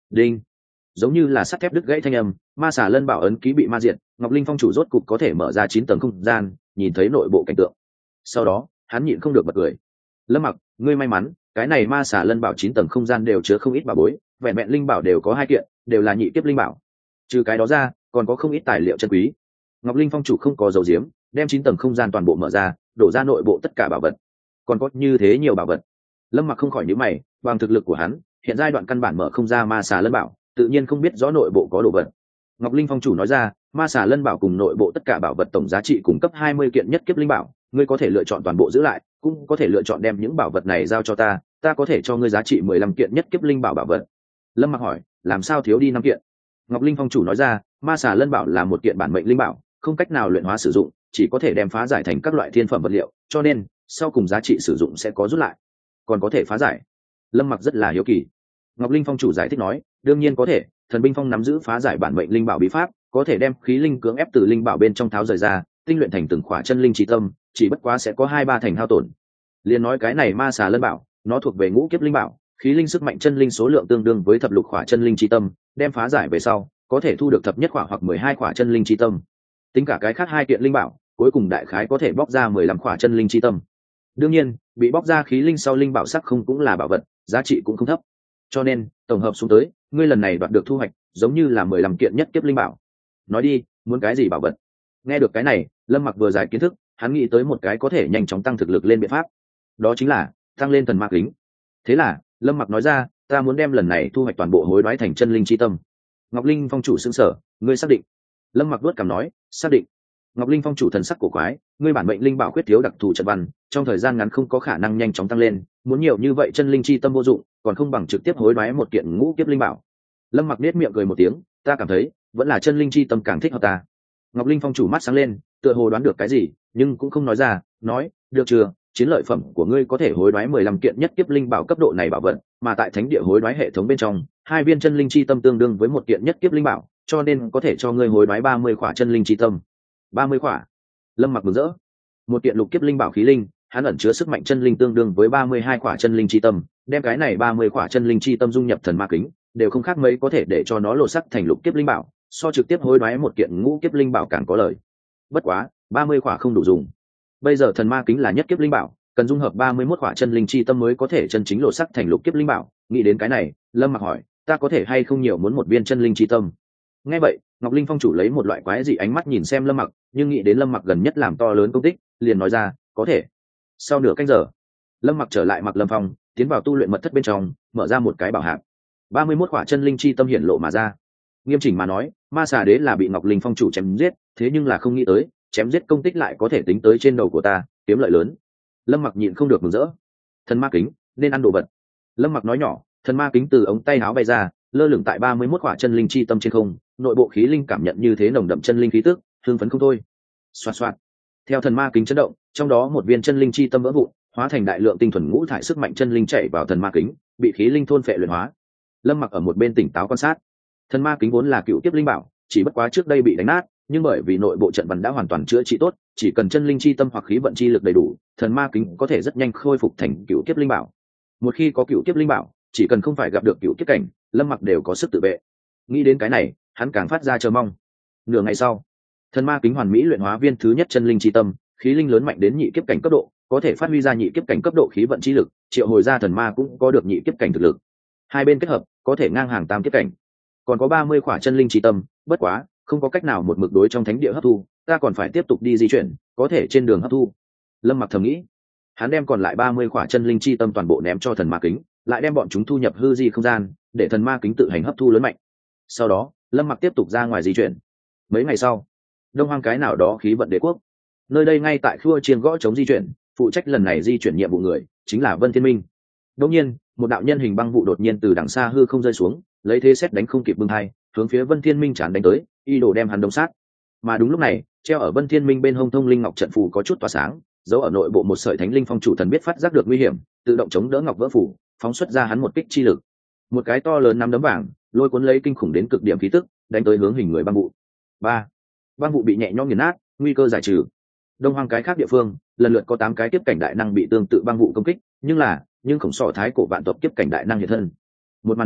Đinh, giống như là sắt thép đứt gãy thanh âm, ma xà lân bảo ấn ký bị ma diệt, Ngọc Linh phong chủ rốt cục có thể mở ra chín tầng không gian, nhìn thấy nội bộ cảnh tượng. Sau đó hắn nhịn không được bật cười. Lâm Mặc, ngươi may mắn, cái này ma xà lân bảo chín tầng không gian đều chứa không ít bảo bối, vẹn vẹn linh bảo đều có hai kiện, đều là nhị kiếp linh bảo. Trừ cái đó ra, còn có không ít tài liệu chân quý. Ngọc Linh phong chủ không có dầu diếm, đem chín tầng không gian toàn bộ mở ra, đổ ra nội bộ tất cả bảo vật. Còn có như thế nhiều bảo vật. Lâm Mặc không khỏi nhíu mày, bằng thực lực của hắn, hiện giai đoạn căn bản mở không ra ma xà lân bảo, tự nhiên không biết rõ nội bộ có đồ vật. Ngọc Linh phong chủ nói ra, ma xà lân bảo cùng nội bộ tất cả bảo vật tổng giá trị cung cấp hai mươi kiện nhất kiếp linh bảo, ngươi có thể lựa chọn toàn bộ giữ lại, cũng có thể lựa chọn đem những bảo vật này giao cho ta, ta có thể cho ngươi giá trị mười lăm kiện nhất kiếp linh bảo bảo vật. Lâm Mặc hỏi, làm sao thiếu đi năm kiện? Ngọc Linh phong chủ nói ra, ma xà lân bảo là một kiện bản mệnh linh bảo, không cách nào luyện hóa sử dụng, chỉ có thể đem phá giải thành các loại thiên phẩm vật liệu, cho nên sau cùng giá trị sử dụng sẽ có rút lại. Còn có thể phá giải? Lâm Mặc rất là hiếu kỳ. Ngọc Linh phong chủ giải thích nói, đương nhiên có thể, thần binh phong nắm giữ phá giải bản mệnh linh bảo bí pháp, có thể đem khí linh cưỡng ép từ linh bảo bên trong tháo rời ra, tinh luyện thành từng khỏa chân linh chi tâm, chỉ bất quá sẽ có hai ba thành hao tổn. Liên nói cái này ma xà lân bảo, nó thuộc về ngũ kiếp linh bảo, khí linh sức mạnh chân linh số lượng tương đương với thập lục khỏa chân linh chi tâm, đem phá giải về sau, có thể thu được thập nhất khỏa hoặc mười hai khỏa chân linh chi tâm. Tính cả cái khác hai kiện linh bảo, cuối cùng đại khái có thể bóc ra mười lăm khỏa chân linh chi tâm. Đương nhiên, bị bóc ra khí linh sau linh bảo sắc không cũng là bảo vật, giá trị cũng không thấp. Cho nên, tổng hợp xuống tới, ngươi lần này đoạt được thu hoạch, giống như là mười lăm kiện nhất kiếp linh bảo. Nói đi, muốn cái gì bảo vật? Nghe được cái này, Lâm Mặc vừa giải kiến thức, hắn nghĩ tới một cái có thể nhanh chóng tăng thực lực lên biện pháp. Đó chính là tăng lên thần ma kính. Thế là, Lâm Mặc nói ra, ta muốn đem lần này thu hoạch toàn bộ hối đoái thành chân linh chi tâm. Ngọc Linh phong chủ sững sờ, ngươi xác định? Lâm Mặc đuốt cằm nói, xác định. Ngọc Linh phong chủ thần sắc cổ quái, ngươi bản mệnh linh bảo khuyết thiếu đặc thù trận văn, trong thời gian ngắn không có khả năng nhanh chóng tăng lên, muốn nhiều như vậy chân linh chi tâm vô dụng, còn không bằng trực tiếp hối đoái một kiện ngũ kiếp linh bảo. Lâm Mặc nét miệng cười một tiếng, ta cảm thấy, vẫn là chân linh chi tâm càng thích hợp ta. Ngọc Linh phong chủ mắt sáng lên, tựa hồ đoán được cái gì, nhưng cũng không nói ra, nói, được chưa, chiến lợi phẩm của ngươi có thể hối đoái mười lăm kiện nhất kiếp linh bảo cấp độ này bảo vật, mà tại thánh địa hối đoái hệ thống bên trong, hai viên chân linh chi tâm tương đương với một kiện nhất kiếp linh bảo, cho nên có thể cho ngươi hối đoái ba mươi khỏa chân linh chi tâm. ba mươi khỏa. Lâm Mặc mừng rỡ. Một kiện lục kiếp linh bảo khí linh, hắn ẩn chứa sức mạnh chân linh tương đương với ba mươi hai khỏa chân linh chi tâm, đem cái này ba mươi khỏa chân linh chi tâm dung nhập thần ma kính, đều không khác mấy có thể để cho nó lộ sắc thành lục kiếp linh bảo, so trực tiếp hối đoái một kiện ngũ kiếp linh bảo càng có lợi. Bất quá, ba mươi khỏa không đủ dùng. Bây giờ thần ma kính là nhất kiếp linh bảo, cần dung hợp ba mươi mốt khỏa chân linh chi tâm mới có thể chân chính lộ sắc thành lục kiếp linh bảo. Nghĩ đến cái này, Lâm Mặc hỏi, ta có thể hay không nhiều muốn một viên chân linh chi tâm? Nghe vậy, Ngọc Linh phong chủ lấy một loại quái dị ánh mắt nhìn xem Lâm Mặc, nhưng nghĩ đến Lâm Mặc gần nhất làm to lớn công tích, liền nói ra, có thể. Sau nửa canh giờ, Lâm Mặc trở lại Mặc Lâm Phong, tiến vào tu luyện mật thất bên trong, mở ra một cái bảo hạp. ba mươi mốt khỏa chân linh chi tâm hiển lộ mà ra. Nghiêm chỉnh mà nói, ma xà đế là bị Ngọc Linh phong chủ chém giết, thế nhưng là không nghĩ tới, chém giết công tích lại có thể tính tới trên đầu của ta, kiếm lợi lớn. Lâm Mặc nhịn không được mừng rỡ. Thần ma kính, nên ăn đồ vật. Lâm Mặc nói nhỏ, thần ma kính từ ống tay áo bay ra, lơ lửng tại ba mươi mốt khỏa chân linh chi tâm trên không, nội bộ khí linh cảm nhận như thế nồng đậm chân linh khí tức, hưng phấn không thôi. Xoạt xoạt. Theo thần ma kính chấn động, trong đó một viên chân linh chi tâm vỡ vụn, hóa thành đại lượng tinh thuần ngũ thải sức mạnh chân linh chảy vào thần ma kính, bị khí linh thôn phệ luyện hóa. Lâm Mặc ở một bên tỉnh táo quan sát. Thần ma kính vốn là cựu kiếp linh bảo, chỉ bất quá trước đây bị đánh nát, nhưng bởi vì nội bộ trận văn đã hoàn toàn chữa trị tốt, chỉ cần chân linh chi tâm hoặc khí vận chi lực đầy đủ, thần ma kính có thể rất nhanh khôi phục thành cựu kiếp linh bảo. Một khi có cựu kiếp linh bảo, chỉ cần không phải gặp được cựu kiếp cảnh, Lâm Mặc đều có sức tự vệ. Nghĩ đến cái này, hắn càng phát ra chờ mong. Nửa ngày sau, thần ma kính hoàn mỹ luyện hóa viên thứ nhất chân linh chi tâm, khí linh lớn mạnh đến nhị kiếp cảnh cấp độ, có thể phát huy ra nhị kiếp cảnh cấp độ khí vận chi lực, triệu hồi ra thần ma cũng có được nhị kiếp cảnh thực lực. Hai bên kết hợp, có thể ngang hàng tam kiếp cảnh. Còn có ba mươi khỏa chân linh chi tâm, bất quá, không có cách nào một mực đối trong thánh địa hấp thu, ta còn phải tiếp tục đi di chuyển, có thể trên đường hấp thu. Lâm Mặc thầm nghĩ. Hắn đem còn lại ba mươi khỏa chân linh chi tâm toàn bộ ném cho thần ma kính, lại đem bọn chúng thu nhập hư di không gian, để thần ma kính tự hành hấp thu lớn mạnh. Sau đó, Lâm Mặc tiếp tục ra ngoài di chuyển. Mấy ngày sau, đông hoang cái nào đó khí vận đế quốc, nơi đây ngay tại khua chiên gõ chống di chuyển, phụ trách lần này di chuyển nhiệm vụ người chính là Vân Thiên Minh. Đột nhiên, một đạo nhân hình băng vụ đột nhiên từ đằng xa hư không rơi xuống, lấy thế xét đánh không kịp bưng hai, hướng phía Vân Thiên Minh tràn đánh tới, y đồ đem hắn đông sát. Mà đúng lúc này, treo ở Vân Thiên Minh bên hông thông linh ngọc trận phù có chút tỏa sáng, giấu ở nội bộ một sợi thánh linh phong chủ thần biết phát giác được nguy hiểm, tự động chống đỡ ngọc vỡ phù, phóng xuất ra hắn một kích chi lực. Một cái to lớn nắm đấm vàng, lôi cuốn lấy kinh khủng đến cực điểm khí tức, đánh tới hướng hình người băng vụ. Ba, băng vụ bị nhẹ nhõm nghiền nát, nguy cơ giải trừ. Đông hoang cái khác địa phương, lần lượt có tám cái tiếp cảnh đại năng bị tương tự băng vụ công kích, nhưng là, nhưng khổng sọ thái cổ vạn tộc tiếp cảnh đại năng hiện thân. Một màn này,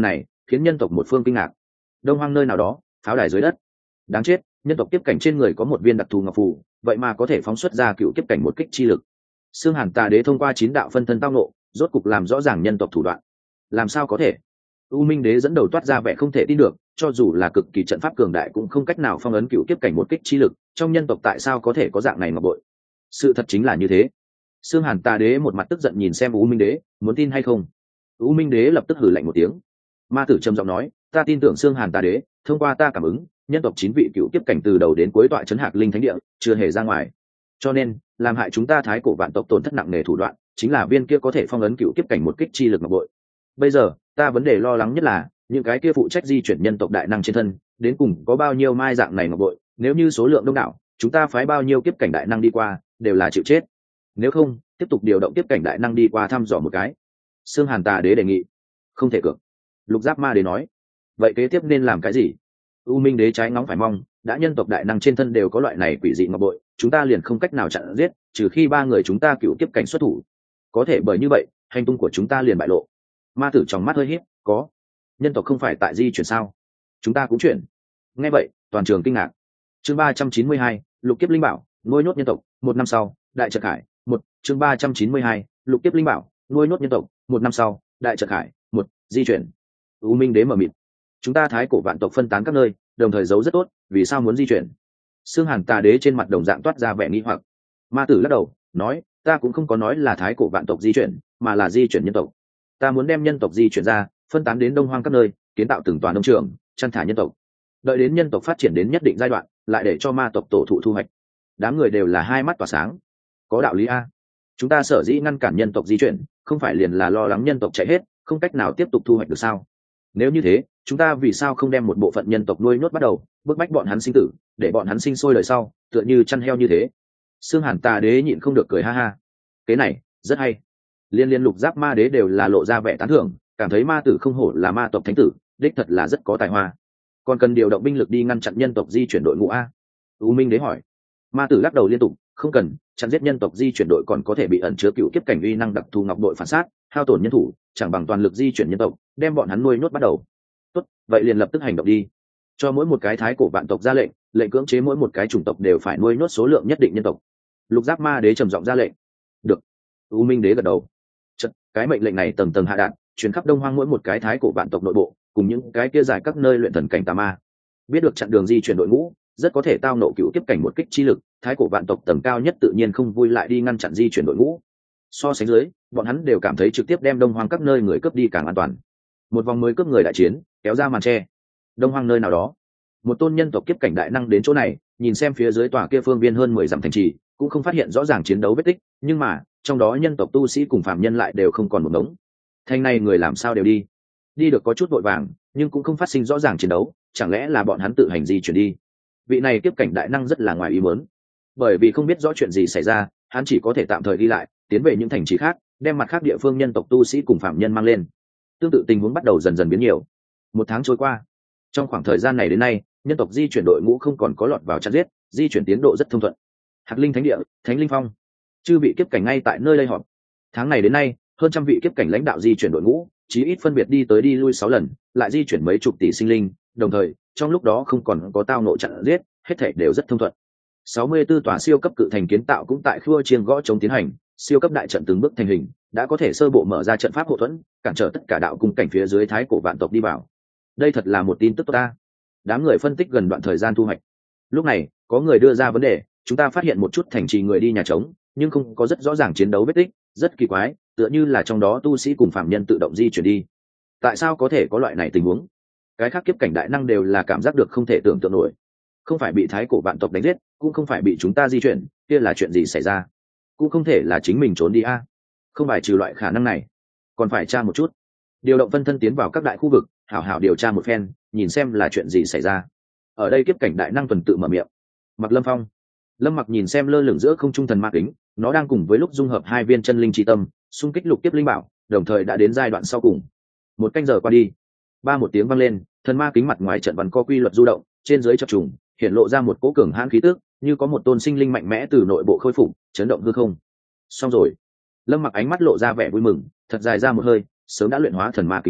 khiến nhân tộc một phương kinh ngạc. Đông hoang nơi nào đó, pháo đài dưới đất. Đáng chết, nhân tộc kiếp cảnh trên người có một viên đặc thù ngọc phù, vậy mà có thể phóng xuất ra cựu kiếp cảnh một kích chi lực. Xương Hàn Tà Đế thông qua chín đạo phân thân tao nộ, rốt cục làm rõ ràng nhân tộc thủ đoạn. Làm sao có thể? U Minh Đế dẫn đầu toát ra vẻ không thể tin được, cho dù là cực kỳ trận pháp cường đại cũng không cách nào phong ấn cựu kiếp cảnh một kích chi lực, trong nhân tộc tại sao có thể có dạng này ngọc bội? Sự thật chính là như thế. Xương Hàn Tà Đế một mặt tức giận nhìn xem U Minh Đế, muốn tin hay không? U Minh Đế lập tức hừ lạnh một tiếng. Ma Tử trầm giọng nói, ta tin tưởng Xương Hàn Tà Đế, thông qua ta cảm ứng, nhân tộc chín vị cựu kiếp cảnh từ đầu đến cuối tọa trấn Hạc Linh Thánh Địa, chưa hề ra ngoài. Cho nên, làm hại chúng ta Thái Cổ vạn tộc tổn thất nặng nề thủ đoạn, chính là viên kia có thể phong ấn cựu kiếp cảnh một kích chi lực ngọc bội. Bây giờ, ta vấn đề lo lắng nhất là, những cái kia phụ trách di chuyển nhân tộc đại năng trên thân, đến cùng có bao nhiêu mai dạng này ngọc bội, nếu như số lượng đông đảo, chúng ta phái bao nhiêu kiếp cảnh đại năng đi qua, đều là chịu chết. Nếu không, tiếp tục điều động kiếp cảnh đại năng đi qua thăm dò một cái. Xương Hàn Tà Đế đề nghị. Không thể cược. Lục Giáp Ma Đế nói. Vậy kế tiếp nên làm cái gì? U Minh Đế trái ngóng phải mong, đã nhân tộc đại năng trên thân đều có loại này quỷ dị ngọc bội, chúng ta liền không cách nào chặn giết, trừ khi ba người chúng ta cựu kiếp cảnh xuất thủ. Có thể bởi như vậy, hành tung của chúng ta liền bại lộ. Ma Tử trong mắt hơi híp, có. Nhân tộc không phải tại di chuyển sao? Chúng ta cũng chuyển. Nghe vậy, toàn trường kinh ngạc. Chương ba trăm chín mươi hai, Lục Kiếp Linh Bảo, nuôi nhốt nhân tộc, một năm sau, Đại Trật Hải, một, chương ba trăm chín mươi hai, Lục Kiếp Linh Bảo, nuôi nhốt nhân tộc, một năm sau, Đại Trật Hải, một, di chuyển. U Minh Đế mở mịt. Chúng ta Thái Cổ vạn tộc phân tán các nơi, đồng thời giấu rất tốt, vì sao muốn di chuyển? Xương Hàn Tà Đế trên mặt đồng dạng toát ra vẻ nghi hoặc. Ma Tử lắc đầu, nói, ta cũng không có nói là Thái Cổ vạn tộc di chuyển, mà là di chuyển nhân tộc. Ta muốn đem nhân tộc di chuyển ra, phân tán đến đông hoang các nơi, kiến tạo từng tòa nông trường, chăn thả nhân tộc. Đợi đến nhân tộc phát triển đến nhất định giai đoạn, lại để cho ma tộc tổ thụ thu hoạch. Đám người đều là hai mắt tỏa sáng. Có đạo lý a. Chúng ta sở dĩ ngăn cản nhân tộc di chuyển, không phải liền là lo lắng nhân tộc chạy hết, không cách nào tiếp tục thu hoạch được sao? Nếu như thế, chúng ta vì sao không đem một bộ phận nhân tộc nuôi nhốt bắt đầu, bức bách bọn hắn sinh tử, để bọn hắn sinh sôi đời sau, tựa như chăn heo như thế? Xương Hàn Tà Đế nhịn không được cười ha ha. Cái này, rất hay. Liên liên Lục Giáp Ma Đế đều là lộ ra vẻ tán thưởng, cảm thấy Ma Tử không hổ là ma tộc thánh tử, đích thật là rất có tài hoa. Còn cần điều động binh lực đi ngăn chặn nhân tộc di chuyển đội ngũ a? U Minh Đế hỏi. Ma Tử lắc đầu liên tục, không cần, chặn giết nhân tộc di chuyển đội còn có thể bị ẩn chứa cựu kiếp cảnh uy năng đặc thù ngọc đội phản sát, hao tổn nhân thủ, chẳng bằng toàn lực di chuyển nhân tộc, đem bọn hắn nuôi nhốt bắt đầu. Tốt, vậy liền lập tức hành động đi. Cho mỗi một cái Thái Cổ vạn tộc ra lệnh, lệnh cưỡng chế mỗi một cái chủng tộc đều phải nuôi nhốt số lượng nhất định nhân tộc. Lục Giáp Ma Đế trầm giọng ra lệnh. Được. U Minh Đế gật đầu. Chật, cái mệnh lệnh này tầng tầng hạ đạt, truyền khắp đông hoang mỗi một cái Thái Cổ vạn tộc nội bộ, cùng những cái kia giải các nơi luyện thần cảnh tà ma. Biết được chặn đường di chuyển đội ngũ, rất có thể tao nộ cựu kiếp cảnh một kích chi lực, Thái Cổ vạn tộc tầng cao nhất tự nhiên không vui lại đi ngăn chặn di chuyển đội ngũ. So sánh dưới, bọn hắn đều cảm thấy trực tiếp đem đông hoang các nơi người cướp đi càng an toàn. Một vòng mới cướp người đại chiến kéo ra màn tre. Đông hoang nơi nào đó, một tôn nhân tộc kiếp cảnh đại năng đến chỗ này, nhìn xem phía dưới tòa kia phương viên hơn mười dặm thành trì, cũng không phát hiện rõ ràng chiến đấu vết tích, nhưng mà trong đó nhân tộc tu sĩ cùng phạm nhân lại đều không còn một ngống. Thành này người làm sao đều đi đi được có chút vội vàng, nhưng cũng không phát sinh rõ ràng chiến đấu, chẳng lẽ là bọn hắn tự hành di chuyển đi? Vị này kiếp cảnh đại năng rất là ngoài ý muốn, bởi vì không biết rõ chuyện gì xảy ra, hắn chỉ có thể tạm thời đi lại, tiến về những thành trì khác, đem mặt khác địa phương nhân tộc tu sĩ cùng phạm nhân mang lên. Tương tự tình huống bắt đầu dần dần biến nhiều. Một tháng trôi qua, trong khoảng thời gian này đến nay, nhân tộc di chuyển đội ngũ không còn có lọt vào chặn giết, di chuyển tiến độ rất thông thuận. Hạc Linh Thánh Địa, Thánh Linh Phong, chư vị kiếp cảnh ngay tại nơi đây họp. Tháng này đến nay, hơn trăm vị kiếp cảnh lãnh đạo di chuyển đội ngũ, chí ít phân biệt đi tới đi lui sáu lần, lại di chuyển mấy chục tỷ sinh linh, đồng thời trong lúc đó không còn có tao nộ chặn giết, hết thảy đều rất thông thuận. sáu mươi tư tòa siêu cấp cự thành kiến tạo cũng tại khua chiêng gõ chống tiến hành, siêu cấp đại trận từng bước thành hình, đã có thể sơ bộ mở ra trận pháp hộ thuẫn, cản trở tất cả đạo cung cảnh phía dưới Thái Cổ vạn tộc đi vào. Đây thật là một tin tức tốt ta. Đám người phân tích gần đoạn thời gian thu hoạch. Lúc này, có người đưa ra vấn đề, chúng ta phát hiện một chút thành trì người đi nhà trống, nhưng không có rất rõ ràng chiến đấu vết tích, rất kỳ quái, tựa như là trong đó tu sĩ cùng phạm nhân tự động di chuyển đi. Tại sao có thể có loại này tình huống? Cái khác kiếp cảnh đại năng đều là cảm giác được không thể tưởng tượng nổi. Không phải bị Thái Cổ vạn tộc đánh giết, cũng không phải bị chúng ta di chuyển, kia là chuyện gì xảy ra? Cũng không thể là chính mình trốn đi a. Không bài trừ loại khả năng này, còn phải tra một chút. Điều động phân thân tiến vào các đại khu vực, hảo hảo điều tra một phen, nhìn xem là chuyện gì xảy ra. Ở đây kiếp cảnh đại năng tuần tự mở miệng. Mặc Lâm Phong. Lâm Mặc nhìn xem lơ lửng giữa không trung thần ma kính, nó đang cùng với lúc dung hợp hai viên chân linh chi tâm, xung kích lục kiếp linh bảo, đồng thời đã đến giai đoạn sau cùng. Một canh giờ qua đi, ba một tiếng vang lên, thần ma kính mặt ngoài trận văn co quy luật du động, trên dưới chập trùng, hiện lộ ra một cỗ cường hãn khí tức, như có một tôn sinh linh mạnh mẽ từ nội bộ khôi phục, chấn động hư không. Xong rồi. Lâm Mặc ánh mắt lộ ra vẻ vui mừng, thật dài ra một hơi, sớm đã luyện hóa thần ma kính hắn,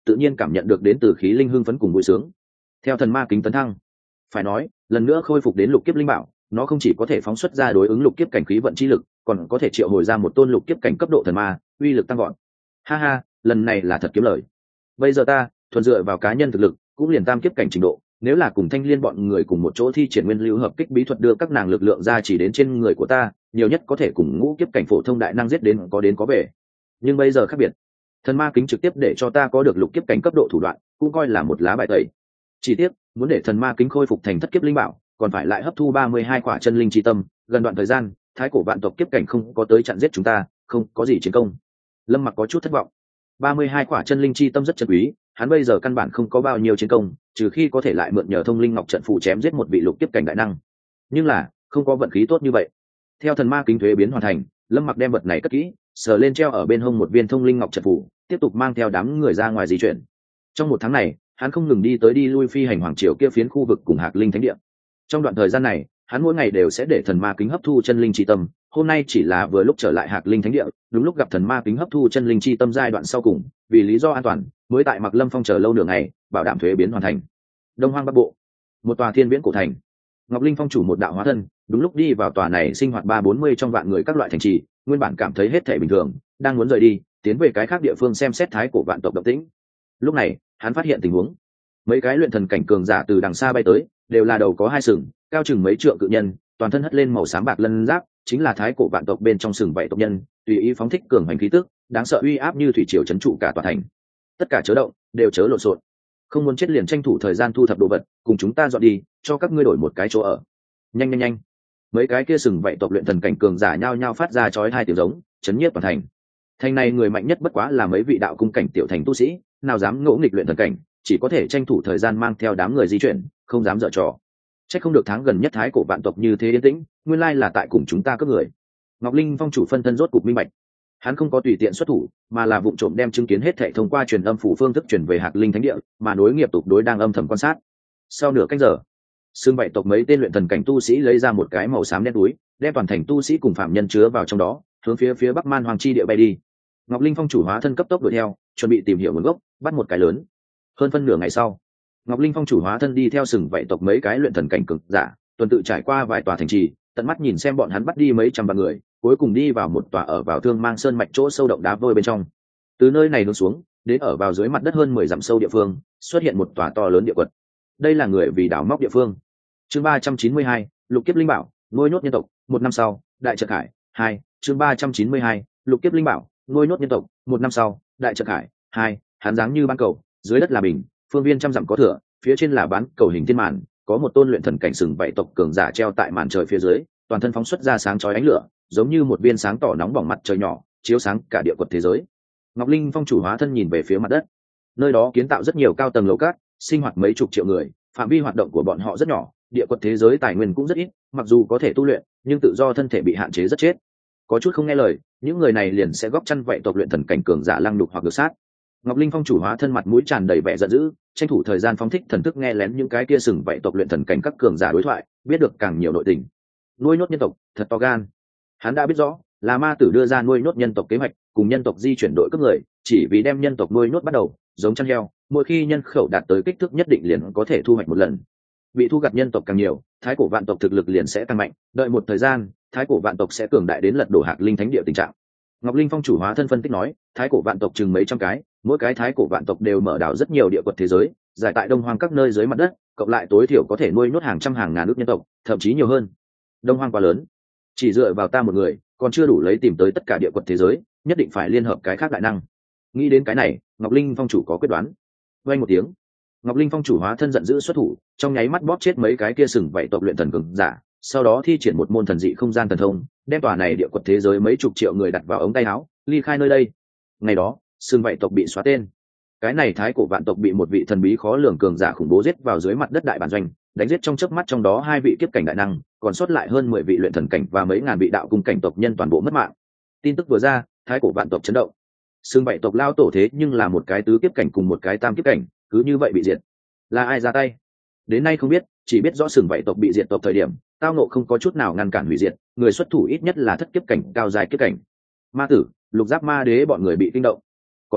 tự nhiên cảm nhận được đến từ khí linh hưng phấn cùng vui sướng. Theo thần ma kính tấn thăng, phải nói lần nữa khôi phục đến lục kiếp linh bảo, nó không chỉ có thể phóng xuất ra đối ứng lục kiếp cảnh khí vận chi lực, còn có thể triệu hồi ra một tôn lục kiếp cảnh cấp độ thần ma, uy lực tăng gọn. Ha ha, lần này là thật kiếm lời. Bây giờ ta thuần dựa vào cá nhân thực lực cũng liền tam kiếp cảnh trình độ, nếu là cùng Thanh Liên bọn người cùng một chỗ thi triển nguyên lưu hợp kích bí thuật đưa các nàng lực lượng ra chỉ đến trên người của ta, nhiều nhất có thể cùng ngũ kiếp cảnh phổ thông đại năng giết đến có đến có về. Nhưng bây giờ khác biệt, thần ma kính trực tiếp để cho ta có được lục kiếp cảnh cấp độ thủ đoạn, cũng coi là một lá bài tẩy. Chỉ tiếc, muốn để thần ma kính khôi phục thành thất kiếp linh bảo, còn phải lại hấp thu ba mươi hai quả chân linh chi tâm, gần đoạn thời gian, thái cổ vạn tộc kiếp cảnh không có tới chặn giết chúng ta, không có gì chiến công. Lâm Mặc có chút thất vọng. ba mươi hai quả chân linh chi tâm rất chân quý, hắn bây giờ căn bản không có bao nhiêu chiến công, trừ khi có thể lại mượn nhờ thông linh ngọc trận phù chém giết một vị lục kiếp cảnh đại năng. Nhưng là, không có vận khí tốt như vậy. Theo thần ma kính thuế biến hoàn thành, Lâm Mặc đem vật này cất kỹ, sờ lên treo ở bên hông một viên thông linh ngọc trận phù, tiếp tục mang theo đám người ra ngoài di chuyển. Trong một tháng này, hắn không ngừng đi tới đi lui phi hành hoàng triều kia phiến khu vực cùng Hạc Linh Thánh Địa. Trong đoạn thời gian này, hắn mỗi ngày đều sẽ để thần ma kính hấp thu chân linh chi tâm, hôm nay chỉ là vừa lúc trở lại Hạc Linh Thánh Địa, đúng lúc gặp thần ma kính hấp thu chân linh chi tâm giai đoạn sau cùng, vì lý do an toàn, mới tại Mặc Lâm Phong chờ lâu nửa ngày, bảo đảm thuế biến hoàn thành. Đông Hoang Bắc Bộ, một tòa thiên viễn cổ thành. Ngọc Linh Phong chủ một đạo hóa thân, đúng lúc đi vào tòa này sinh hoạt ba bốn mươi trong vạn người các loại thành trì, nguyên bản cảm thấy hết thảy bình thường, đang muốn rời đi, tiến về cái khác địa phương xem xét thái cổ vạn tộc động tĩnh. Lúc này, hắn phát hiện tình huống. Mấy cái luyện thần cảnh cường giả từ đằng xa bay tới, đều là đầu có hai sừng, cao chừng mấy trượng cự nhân, toàn thân hất lên màu xám bạc lân giáp, chính là thái cổ vạn tộc bên trong sừng vậy tộc nhân, tùy ý phóng thích cường hành khí tức, đáng sợ uy áp như thủy triều trấn trụ cả tòa thành. Tất cả chớ động, đều chớ lộn xộn. Không muốn chết liền tranh thủ thời gian thu thập đồ vật, cùng chúng ta dọn đi, cho các ngươi đổi một cái chỗ ở. Nhanh nhanh nhanh. Mấy cái kia sừng vậy tộc luyện thần cảnh cường giả nhao nhao phát ra chói hai tiếng giống, chấn nhiếp toàn thành. Thành này người mạnh nhất bất quá là mấy vị đạo cung cảnh tiểu thành tu sĩ, nào dám ngỗ nghịch luyện thần cảnh, chỉ có thể tranh thủ thời gian mang theo đám người di chuyển, không dám dở trò. Chắc không được tháng gần nhất thái cổ vạn tộc như thế yên tĩnh, nguyên lai là tại cùng chúng ta cướp người. Ngọc Linh Phong chủ phân thân rốt cục minh bạch, hắn không có tùy tiện xuất thủ, mà là vụng trộm đem chứng kiến hết thảy thông qua truyền âm phủ phương thức truyền về Hạc Linh Thánh Địa, mà nối nghiệp tục đối đang âm thầm quan sát. Sau nửa canh giờ, xương vậy tộc mấy tên luyện thần cảnh tu sĩ lấy ra một cái màu xám đen túi, đem toàn thành tu sĩ cùng phạm nhân chứa vào trong đó, hướng phía phía Bắc Man Hoàng chi địa bay đi. Ngọc Linh Phong chủ hóa thân cấp tốc đuổi theo, chuẩn bị tìm hiểu nguồn gốc, bắt một cái lớn. Hơn phân nửa ngày sau, Ngọc Linh Phong chủ hóa thân đi theo sừng vậy tộc mấy cái luyện thần cảnh cực giả, tuần tự trải qua vài tòa thành trì, tận mắt nhìn xem bọn hắn bắt đi mấy trăm vạn người, cuối cùng đi vào một tòa ở vào Thương Mang Sơn mạch chỗ sâu động đá vôi bên trong. Từ nơi này hướng xuống, đến ở vào dưới mặt đất hơn mười dặm sâu địa phương, xuất hiện một tòa to lớn địa quật. Đây là người vì đào móc địa phương. Chương ba trăm chín mươi hai, Lục Kiếp Linh Bảo, nuôi nhốt nhân tộc, một năm sau, Đại Trật Hải, hai, chương ba trăm chín mươi hai, Lục Kiếp Linh Bảo, nuôi nhốt nhân tộc, một năm sau, Đại Trật Hải, hai, hắn dáng như ban cầu, dưới đất là bình, phương viên trăm dặm có thửa, phía trên là bán cầu hình thiên màn, có một tôn luyện thần cảnh sừng vậy tộc cường giả treo tại màn trời phía dưới, toàn thân phóng xuất ra sáng chói ánh lửa, giống như một viên sáng tỏ nóng bỏng mặt trời nhỏ, chiếu sáng cả địa quật thế giới. Ngọc Linh Phong chủ hóa thân nhìn về phía mặt đất, nơi đó kiến tạo rất nhiều cao tầng lầu cát, sinh hoạt mấy chục triệu người, phạm vi hoạt động của bọn họ rất nhỏ, địa quật thế giới tài nguyên cũng rất ít, mặc dù có thể tu luyện, nhưng tự do thân thể bị hạn chế rất chết. Có chút không nghe lời, những người này liền sẽ góp chân vậy tộc luyện thần cảnh cường giả lăng đục hoặc được sát. Ngọc Linh Phong chủ hóa thân mặt mũi tràn đầy vẻ giận dữ, tranh thủ thời gian phóng thích thần thức nghe lén những cái kia sừng vậy tộc luyện thần cảnh các cường giả đối thoại, biết được càng nhiều nội tình. Nuôi nhốt nhân tộc, thật to gan. Hắn đã biết rõ, là ma tử đưa ra nuôi nhốt nhân tộc kế hoạch, cùng nhân tộc di chuyển đội cấp người, chỉ vì đem nhân tộc nuôi nhốt bắt đầu, giống chăn heo, mỗi khi nhân khẩu đạt tới kích thước nhất định liền có thể thu hoạch một lần. Bị thu gặt nhân tộc càng nhiều, thái cổ vạn tộc thực lực liền sẽ tăng mạnh, đợi một thời gian, thái cổ vạn tộc sẽ cường đại đến lật đổ Hạc Linh Thánh Địa tình trạng. Ngọc Linh Phong chủ hóa thân phân tích nói, thái cổ vạn tộc chừng mấy trăm cái, mỗi cái thái cổ vạn tộc đều mở đảo rất nhiều địa quật thế giới, giải tại Đông Hoang các nơi dưới mặt đất, cộng lại tối thiểu có thể nuôi nhốt hàng trăm hàng ngàn nước nhân tộc, thậm chí nhiều hơn. Đông Hoang quá lớn, chỉ dựa vào ta một người, còn chưa đủ lấy tìm tới tất cả địa quật thế giới, nhất định phải liên hợp cái khác đại năng. Nghĩ đến cái này, Ngọc Linh Phong chủ có quyết đoán. Vang một tiếng, Ngọc Linh Phong chủ hóa thân giận dữ xuất thủ, trong nháy mắt bóp chết mấy cái kia sừng vậy tộc luyện thần cường giả, sau đó thi triển một môn thần dị không gian thần thông, đem tòa này địa quật thế giới mấy chục triệu người đặt vào ống tay áo, ly khai nơi đây. Ngày đó, sừng vậy tộc bị xóa tên. Cái này thái cổ vạn tộc bị một vị thần bí khó lường cường giả khủng bố giết vào dưới mặt đất đại bản doanh, đánh giết trong chớp mắt trong đó hai vị kiếp cảnh đại năng, còn sót lại hơn mười vị luyện thần cảnh và mấy ngàn vị đạo cung cảnh tộc nhân toàn bộ mất mạng. Tin tức vừa ra, thái cổ vạn tộc chấn động. Sừng vậy tộc lao tổ thế nhưng là một cái tứ kiếp cảnh cùng một cái tam kiếp cảnh, cứ như vậy bị diệt. Là ai ra tay? Đến nay không biết, chỉ biết rõ sừng vậy tộc bị diệt tộc thời điểm, tao nộ không có chút nào ngăn cản hủy diệt, người xuất thủ ít nhất là thất kiếp cảnh cao dài kiếp cảnh. Ma tử, lục giáp ma đế bọn người bị kinh động. Có lẽ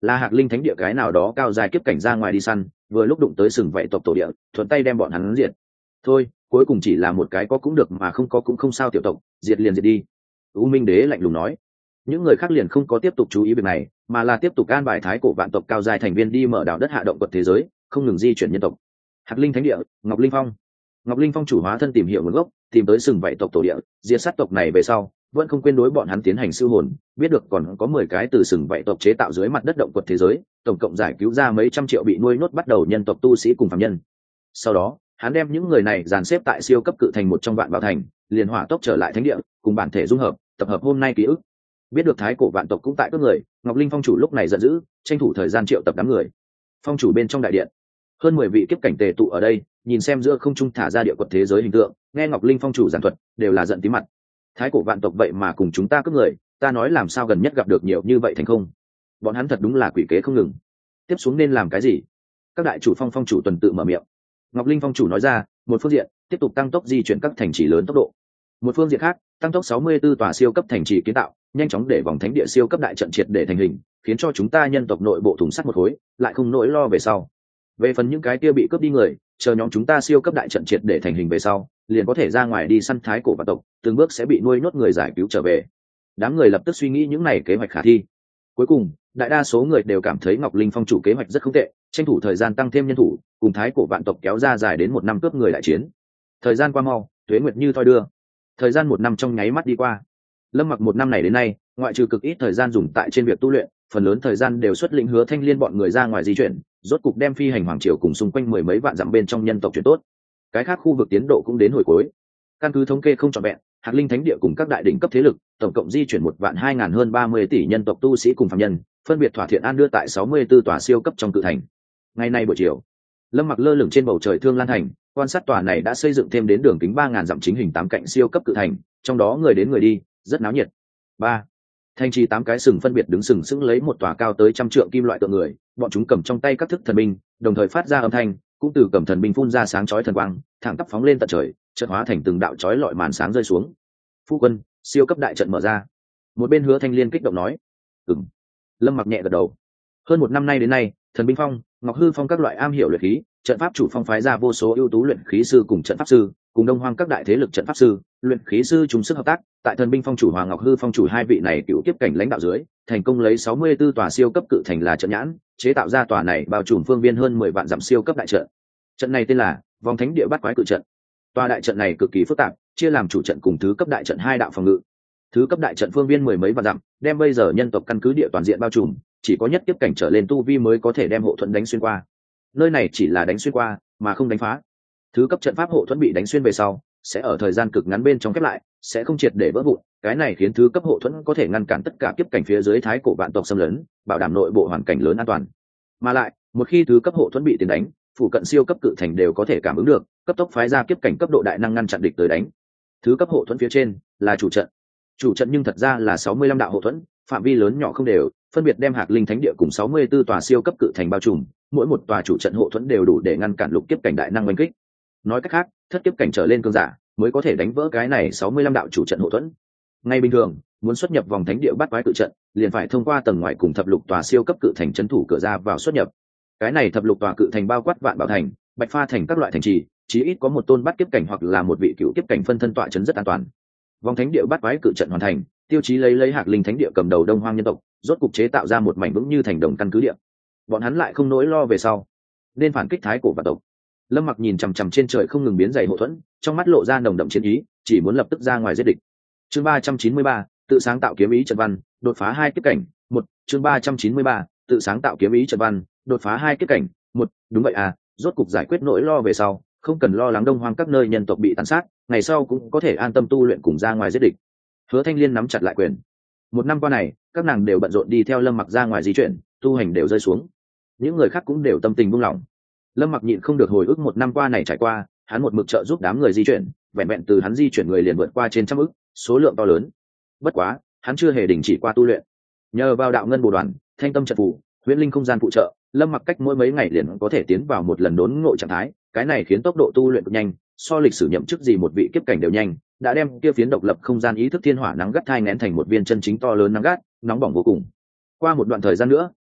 là Hạc Linh thánh địa cái nào đó cao dài kiếp cảnh ra ngoài đi săn, vừa lúc đụng tới sừng vậy tộc tổ địa, thuận tay đem bọn hắn diệt. Thôi, cuối cùng chỉ là một cái có cũng được mà không có cũng không sao tiểu tộc, diệt liền diệt đi. U Minh Đế lạnh lùng nói. Những người khác liền không có tiếp tục chú ý việc này, mà là tiếp tục an bài thái cổ vạn tộc cao dài thành viên đi mở đảo đất hạ động quật thế giới, không ngừng di chuyển nhân tộc. Hạc Linh thánh địa, Ngọc Linh Phong. Ngọc Linh Phong chủ hóa thân tìm hiểu nguồn gốc, tìm tới sừng vậy tộc tổ địa, diệt sát tộc này về sau, vẫn không quên đối bọn hắn tiến hành siêu hồn, biết được còn có mười cái từ sừng vậy tộc chế tạo dưới mặt đất động quật thế giới, tổng cộng giải cứu ra mấy trăm triệu bị nuôi nhốt bắt đầu nhân tộc tu sĩ cùng phàm nhân. Sau đó, hắn đem những người này dàn xếp tại siêu cấp cự thành một trong vạn bảo thành, liền hỏa tốc trở lại thánh địa, cùng bản thể dung hợp, tập hợp hôm nay ký ức. Biết được thái cổ vạn tộc cũng tại các người, Ngọc Linh Phong chủ lúc này giận dữ, tranh thủ thời gian triệu tập đám người. Phong chủ bên trong đại điện, hơn mười vị kiếp cảnh tề tụ ở đây, nhìn xem giữa không trung thả ra địa quật thế giới hình tượng, nghe Ngọc Linh Phong chủ giảng thuật, đều là giận tí mặt. Thái cổ vạn tộc vậy mà cùng chúng ta cướp người, ta nói làm sao gần nhất gặp được nhiều như vậy thành không? Bọn hắn thật đúng là quỷ kế không ngừng. Tiếp xuống nên làm cái gì? Các đại chủ phong phong chủ tuần tự mở miệng. Ngọc Linh Phong chủ nói ra, một phương diện, tiếp tục tăng tốc di chuyển các thành trì lớn tốc độ. Một phương diện khác, tăng tốc sáu mươi tư tòa siêu cấp thành trì kiến tạo, nhanh chóng để vòng thánh địa siêu cấp đại trận triệt để thành hình, khiến cho chúng ta nhân tộc nội bộ thủng sắt một khối, lại không nỗi lo về sau. Về phần những cái kia bị cướp đi người, chờ nhóm chúng ta siêu cấp đại trận triệt để thành hình về sau, liền có thể ra ngoài đi săn thái cổ vạn tộc, từng bước sẽ bị nuôi nhốt người giải cứu trở về. Đám người lập tức suy nghĩ những này kế hoạch khả thi. Cuối cùng, đại đa số người đều cảm thấy Ngọc Linh Phong chủ kế hoạch rất không tệ, tranh thủ thời gian tăng thêm nhân thủ, cùng thái cổ vạn tộc kéo ra dài đến một năm cướp người đại chiến. Thời gian qua mau, tuế nguyệt như thoi đưa. Thời gian một năm trong nháy mắt đi qua. Lâm Mặc một năm này đến nay, ngoại trừ cực ít thời gian dùng tại trên việc tu luyện, phần lớn thời gian đều xuất lĩnh Hứa Thanh Liên bọn người ra ngoài di chuyển, rốt cục đem phi hành hoàng triều cùng xung quanh mười mấy vạn dặm bên trong nhân tộc chuyển tốt. Cái khác khu vực tiến độ cũng đến hồi cuối. Căn cứ thống kê không trọn vẹn, Hạc Linh thánh địa cùng các đại đỉnh cấp thế lực, tổng cộng di chuyển một vạn hai ngàn hơn ba mươi tỷ nhân tộc tu sĩ cùng phàm nhân, phân biệt thỏa thiện an đưa tại sáu mươi tư tòa siêu cấp trong cự thành. Ngày nay buổi chiều, Lâm Mặc lơ lửng trên bầu trời Thương Lan thành, quan sát tòa này đã xây dựng thêm đến đường kính ba ngàn dặm chính hình tám cạnh siêu cấp cự thành, trong đó người đến người đi, rất náo nhiệt. Ba, thành trì tám cái sừng phân biệt đứng sừng sững lấy một tòa cao tới trăm trượng kim loại tượng người, bọn chúng cầm trong tay các thức thần binh, đồng thời phát ra âm thanh, cũng từ cầm thần binh phun ra sáng chói thần quang, thẳng tắp phóng lên tận trời, chợt hóa thành từng đạo chói lọi màn sáng rơi xuống. Phu quân, siêu cấp đại trận mở ra. Một bên Hứa Thanh Liên kích động nói. Ừm. Lâm Mặc nhẹ gật đầu. Hơn một năm nay đến nay, Thần Binh Phong, Ngọc Hư Phong các loại am hiểu luyện khí, trận pháp chủ phong phái ra vô số ưu tú luyện khí sư cùng trận pháp sư, cùng Đông Hoang các đại thế lực trận pháp sư, luyện khí sư chung sức hợp tác, tại Thần Binh Phong chủ Hoàng Ngọc Hư Phong chủ hai vị này cựu kiếp cảnh lãnh đạo dưới, thành công lấy sáu mươi tư tòa siêu cấp cự thành là trận nhãn, chế tạo ra tòa này bao trùm phương viên hơn mười vạn dặm siêu cấp đại trận. Trận này tên là Vòng Thánh Địa Bát Quái Cự Trận. Tòa đại trận này cực kỳ phức tạp, chia làm chủ trận cùng thứ cấp đại trận hai đạo phòng ngự. Thứ cấp đại trận phương viên mười mấy vạn dặm, đem bây giờ nhân tộc căn cứ địa toàn diện bao trùm, chỉ có nhất tiếp cảnh trở lên tu vi mới có thể đem hộ thuẫn đánh xuyên qua. Nơi này chỉ là đánh xuyên qua, mà không đánh phá. Thứ cấp trận pháp hộ thuẫn bị đánh xuyên về sau, sẽ ở thời gian cực ngắn bên trong khép lại, sẽ không triệt để vỡ vụn. Cái này khiến thứ cấp hộ thuẫn có thể ngăn cản tất cả kiếp cảnh phía dưới thái cổ vạn tộc xâm lấn, bảo đảm nội bộ hoàn cảnh lớn an toàn. Mà lại, một khi thứ cấp hộ thuẫn bị tiền đánh, phụ cận siêu cấp cự thành đều có thể cảm ứng được, cấp tốc phái ra kiếp cảnh cấp độ đại năng ngăn chặn địch tới đánh. Thứ cấp hộ thuẫn phía trên là chủ trận. Chủ trận nhưng thật ra là sáu mươi lăm đạo hộ thuẫn, phạm vi lớn nhỏ không đều, phân biệt đem Hạc Linh thánh địa cùng sáu mươi tư tòa siêu cấp cự thành bao trùm, mỗi một tòa chủ trận hộ thuẫn đều đủ để ngăn cản lục kiếp cảnh đại năng oanh kích. Nói cách khác, thất kiếp cảnh trở lên cường giả mới có thể đánh vỡ cái này sáu mươi lăm đạo chủ trận hộ thuẫn. Ngay bình thường, muốn xuất nhập vòng thánh địa Bát Quái cự trận, liền phải thông qua tầng ngoài cùng thập lục tòa siêu cấp cự thành trấn thủ cửa ra vào xuất nhập. Cái này thập lục tòa cự thành bao quát Vạn Bảo thành, Bạch Pha thành các loại thành trì, chí ít có một tôn bắt kiếp cảnh hoặc là một vị cựu kiếp cảnh phân thân tọa trấn rất an toàn. Vòng thánh địa Bát Quái cự trận hoàn thành, tiêu chí lấy lấy Hạc Linh thánh địa cầm đầu Đông Hoang nhân tộc, rốt cục chế tạo ra một mảnh vững như thành đồng căn cứ địa. Bọn hắn lại không nỗi lo về sau, nên phản kích thái cổ vạn tộc. Lâm Mặc nhìn chằm chằm trên trời không ngừng biến dày hộ thuẫn, trong mắt lộ ra nồng đậm chiến ý, chỉ muốn lập tức ra ngoài giết địch. Chương ba trăm chín mươi ba, tự sáng tạo kiếm ý trận văn, đột phá hai kiếp cảnh. Một, chương ba trăm chín mươi ba, tự sáng tạo kiếm ý trận văn, đột phá hai kiếp cảnh. Một, đúng vậy à, rốt cục giải quyết nỗi lo về sau, không cần lo lắng Đông Hoang các nơi nhân tộc bị tàn sát, ngày sau cũng có thể an tâm tu luyện cùng ra ngoài giết địch. Hứa Thanh Liên nắm chặt lại quyền. Một năm qua này, các nàng đều bận rộn đi theo Lâm Mặc ra ngoài di chuyển, tu hành đều rơi xuống. Những người khác cũng đều tâm tình buông lỏng. Lâm Mặc nhịn không được hồi ức một năm qua này trải qua, hắn một mực trợ giúp đám người di chuyển, vẹn vẹn từ hắn di chuyển người liền vượt qua trên trăm ức, số lượng to lớn. Bất quá, hắn chưa hề đình chỉ qua tu luyện. Nhờ vào đạo ngân bổ đoàn, thanh tâm trận phù, huyễn linh không gian phụ trợ, Lâm Mặc cách mỗi mấy ngày liền có thể tiến vào một lần đốn ngộ trạng thái, cái này khiến tốc độ tu luyện cực nhanh, so lịch sử nhậm chức gì một vị kiếp cảnh đều nhanh, đã đem kia phiến độc lập không gian ý thức thiên hỏa nắng gắt thai nghén thành một viên chân chính to lớn nắng gắt, nóng bỏng vô cùng. Qua một đoạn thời gian nữa,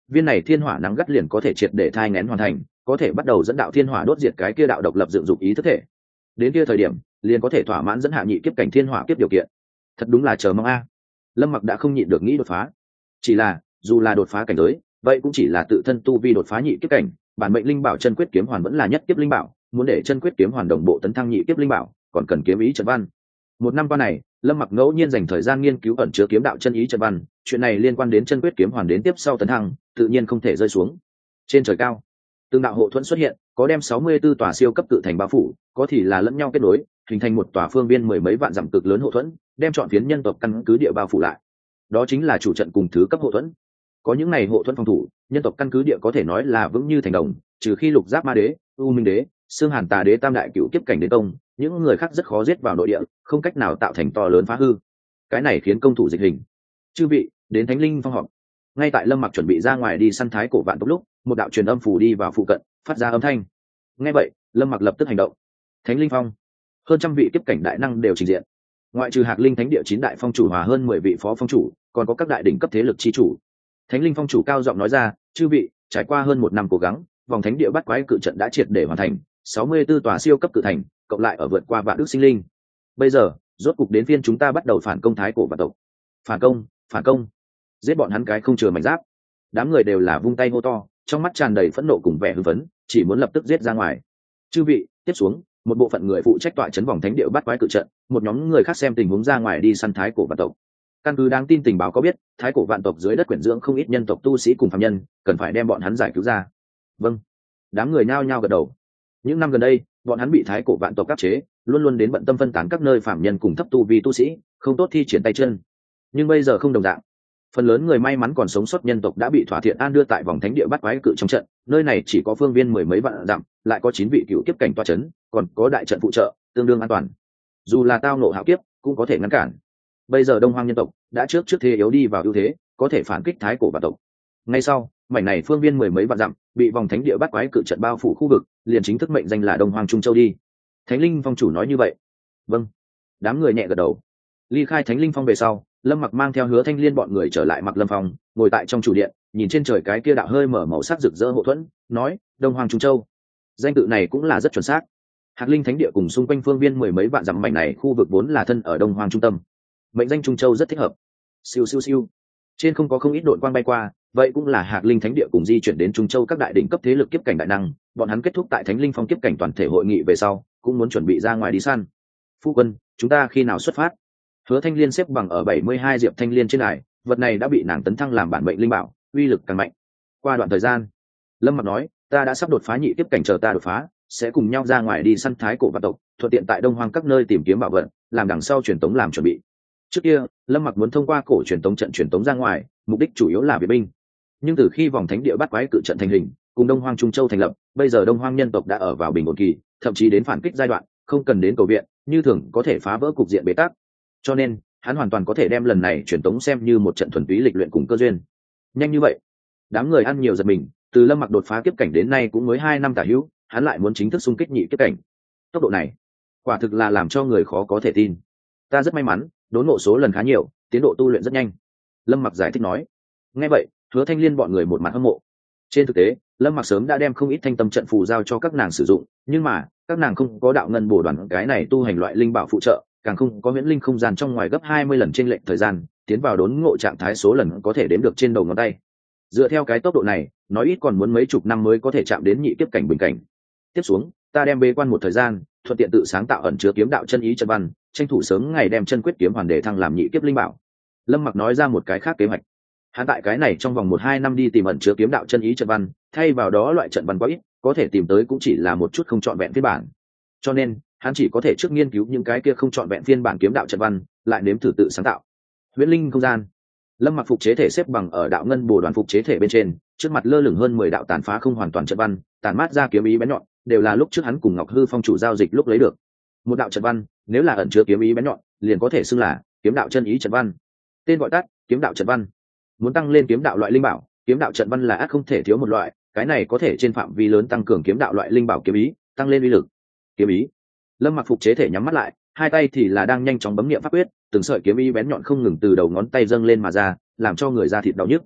viên này thiên hỏa nắng gắt liền có thể triệt để thai nghén hoàn thành, có thể bắt đầu dẫn đạo thiên hỏa đốt diệt cái kia đạo độc lập dựng dục ý thức thể. Đến kia thời điểm liền có thể thỏa mãn dẫn hạ nhị kiếp cảnh thiên hỏa kiếp điều kiện. Thật đúng là chờ mong a. Lâm Mặc đã không nhịn được nghĩ đột phá. Chỉ là dù là đột phá cảnh giới, vậy cũng chỉ là tự thân tu vi đột phá nhị kiếp cảnh, bản mệnh linh bảo chân quyết kiếm hoàn vẫn là nhất kiếp linh bảo, muốn để chân quyết kiếm hoàn đồng bộ tấn thăng nhị kiếp linh bảo, còn cần kiếm ý trận văn. Một năm qua này, Lâm Mặc ngẫu nhiên dành thời gian nghiên cứu ẩn chứa kiếm đạo chân ý trận văn, chuyện này liên quan đến chân quyết kiếm hoàn đến tiếp sau tấn thăng, tự nhiên không thể rơi xuống. Trên trời cao, từng đạo hộ thuẫn xuất hiện, có đem sáu mươi 64 tòa siêu cấp tự thành bao phủ, có thì là lẫn nhau kết nối, hình thành một tòa phương viên mười mấy vạn dặm cực lớn hộ thuẫn, đem chọn phiến nhân tộc căn cứ địa bao phủ lại. Đó chính là chủ trận cùng thứ cấp hộ thuẫn. Có những này hộ thuẫn phòng thủ, nhân tộc căn cứ địa có thể nói là vững như thành đồng, trừ khi Lục Giáp Ma Đế, U Minh Đế, Xương Hàn Tà Đế tam đại cựu kiếp cảnh đến công, những người khác rất khó giết vào nội địa, không cách nào tạo thành to lớn phá hư. Cái này khiến công thủ dịch hình. Chư vị, đến Thánh Linh Phong họp. Ngay tại Lâm Mặc chuẩn bị ra ngoài đi săn thái cổ vạn tộc lúc, một đạo truyền âm phủ đi vào phụ cận, phát ra âm thanh. Nghe vậy, Lâm Mặc lập tức hành động. Thánh Linh Phong, hơn trăm vị kiếp cảnh đại năng đều trình diện. Ngoại trừ Hạc Linh Thánh địa chín đại phong chủ hòa hơn mười vị phó phong chủ, còn có các đại đỉnh cấp thế lực chi chủ. Thánh Linh Phong chủ cao giọng nói ra, chư vị, trải qua hơn một năm cố gắng, vòng thánh địa bắt quái cự trận đã triệt để hoàn thành, sáu mươi 64 tòa siêu cấp cự thành, cộng lại ở vượt qua vạn đức sinh linh. Bây giờ, rốt cục đến phiên chúng ta bắt đầu phản công thái cổ vạn tộc. Phản công, phản công, giết bọn hắn cái không chừa mảnh giáp. Đám người đều là vung tay hô to, trong mắt tràn đầy phẫn nộ cùng vẻ hưng phấn, chỉ muốn lập tức giết ra ngoài. Chư vị, tiếp xuống, một bộ phận người phụ trách tọa chấn vòng thánh địa bắt quái cự trận, một nhóm người khác xem tình huống ra ngoài đi săn thái cổ vạn tộc. Căn cứ đáng tin tình báo có biết, thái cổ vạn tộc dưới đất quyển dưỡng không ít nhân tộc tu sĩ cùng phàm nhân, cần phải đem bọn hắn giải cứu ra. Vâng. Đám người nhao nhao gật đầu. Những năm gần đây, bọn hắn bị thái cổ vạn tộc áp chế, luôn luôn đến bận tâm phân tán các nơi phàm nhân cùng thấp tu vi tu sĩ, không tốt thi triển tay chân. Nhưng bây giờ không đồng dạng. Phần lớn người may mắn còn sống sót nhân tộc đã bị Thỏa Thiện An đưa tại vòng thánh địa bắt quái cự trong trận, nơi này chỉ có phương viên mười mấy vạn dặm, lại có chín vị cựu kiếp cảnh tọa chấn, còn có đại trận phụ trợ, tương đương an toàn. Dù là tao ngộ hạo kiếp, cũng có thể ngăn cản. Bây giờ Đông Hoang nhân tộc đã trước trước thế yếu đi vào ưu thế, có thể phản kích thái cổ vạn tộc. Ngay sau, mảnh này phương viên mười mấy vạn dặm, bị vòng thánh địa bắt quái cự trận bao phủ khu vực, liền chính thức mệnh danh là Đông Hoang Trung Châu đi. Thánh Linh Phong chủ nói như vậy. Vâng. Đám người nhẹ gật đầu. Ly khai Thánh Linh Phong về sau, Lâm Mặc mang theo Hứa Thanh Liên bọn người trở lại Mặc Lâm Phong, ngồi tại trong chủ điện, nhìn trên trời cái kia đạo hơi mở màu sắc rực rỡ hộ thuẫn, nói: Đông Hoang Trung Châu. Danh tự này cũng là rất chuẩn xác. Hạc Linh Thánh địa cùng xung quanh phương viên mười mấy vạn dặm mảnh này khu vực vốn là thân ở Đông Hoang trung tâm, mệnh danh Trung Châu rất thích hợp. Siêu siêu siêu. Trên không có không ít đội quang bay qua, vậy cũng là Hạc Linh Thánh địa cùng di chuyển đến Trung Châu các đại đỉnh cấp thế lực kiếp cảnh đại năng, bọn hắn kết thúc tại Thánh Linh Phong kiếp cảnh toàn thể hội nghị về sau, cũng muốn chuẩn bị ra ngoài đi săn. Phu quân, chúng ta khi nào xuất phát? Hứa Thanh Liên xếp bằng ở bảy mươi hai diệp thanh liên trên đài, vật này đã bị nàng tấn thăng làm bản mệnh linh bảo, uy lực càng mạnh. Qua đoạn thời gian, Lâm Mặc nói, ta đã sắp đột phá nhị kiếp cảnh, chờ ta đột phá, sẽ cùng nhau ra ngoài đi săn thái cổ vạn tộc, thuận tiện tại Đông Hoang các nơi tìm kiếm bảo vật, làm đằng sau truyền tống làm chuẩn bị. Trước kia, Lâm Mặc muốn thông qua cổ truyền tống trận truyền tống ra ngoài, mục đích chủ yếu là viện binh. Nhưng từ khi vòng thánh địa bắt quái cự trận thành hình, cùng Đông Hoang Trung Châu thành lập, bây giờ Đông Hoang nhân tộc đã ở vào bình ổn kỳ, thậm chí đến phản kích giai đoạn, không cần đến cầu viện, như thường có thể phá vỡ cục diện bế tắc. Cho nên, hắn hoàn toàn có thể đem lần này truyền tống xem như một trận thuần túy lịch luyện cùng cơ duyên. Nhanh như vậy, đám người ăn nhiều giật mình, từ Lâm Mặc đột phá kiếp cảnh đến nay cũng mới hai năm tả hữu, hắn lại muốn chính thức xung kích nhị kiếp cảnh. Tốc độ này, quả thực là làm cho người khó có thể tin. Ta rất may mắn, đốn ngộ số lần khá nhiều, tiến độ tu luyện rất nhanh. Lâm Mặc giải thích nói. Nghe vậy, Hứa Thanh Liên bọn người một mặt hâm mộ. Trên thực tế, Lâm Mặc sớm đã đem không ít thanh tâm trận phù giao cho các nàng sử dụng, nhưng mà các nàng không có đạo ngân bổ đoàn cái này tu hành loại linh bảo phụ trợ, càng không có huyễn linh không gian trong ngoài gấp hai mươi lần trên lệnh thời gian, tiến vào đốn ngộ trạng thái số lần có thể đếm được trên đầu ngón tay. Dựa theo cái tốc độ này, nói ít còn muốn mấy chục năm mới có thể chạm đến nhị kiếp cảnh bình cảnh. Tiếp xuống, ta đem bế quan một thời gian, thuận tiện tự sáng tạo ẩn chứa kiếm đạo chân ý chân văn, tranh thủ sớm ngày đem chân quyết kiếm hoàn để thăng làm nhị kiếp linh bảo. Lâm Mặc nói ra một cái khác kế hoạch. Hắn tại cái này trong vòng một hai năm đi tìm ẩn chứa kiếm đạo chân ý chân văn, thay vào đó loại trận văn quá ít, có thể tìm tới cũng chỉ là một chút không trọn vẹn phiên bản. Cho nên, hắn chỉ có thể trước nghiên cứu những cái kia không trọn vẹn phiên bản kiếm đạo trận văn, lại nếm thử tự sáng tạo. Huyễn linh không gian. Lâm Mặc phục chế thể xếp bằng ở đạo ngân bổ đoàn phục chế thể bên trên, trước mặt lơ lửng hơn mười đạo tàn phá không hoàn toàn trận văn, tàn mát ra kiếm ý bén nhọn, đều là lúc trước hắn cùng Ngọc Hư Phong chủ giao dịch lúc lấy được. Một đạo trận văn, nếu là ẩn chứa kiếm ý bén nhọn, liền có thể xưng là kiếm đạo chân ý trận văn. Tên gọi tắt, kiếm đạo trận văn. Muốn tăng lên kiếm đạo loại linh bảo, kiếm đạo trận văn là ắt không thể thiếu một loại, cái này có thể trên phạm vi lớn tăng cường kiếm đạo loại linh bảo kiếm ý, tăng lên uy lực. Kiếm ý. Lâm Mặc phục chế thể nhắm mắt lại, hai tay thì là đang nhanh chóng bấm niệm pháp quyết, từng sợi kiếm ý bén nhọn không ngừng từ đầu ngón tay dâng lên mà ra, làm cho người da thịt đau nhức.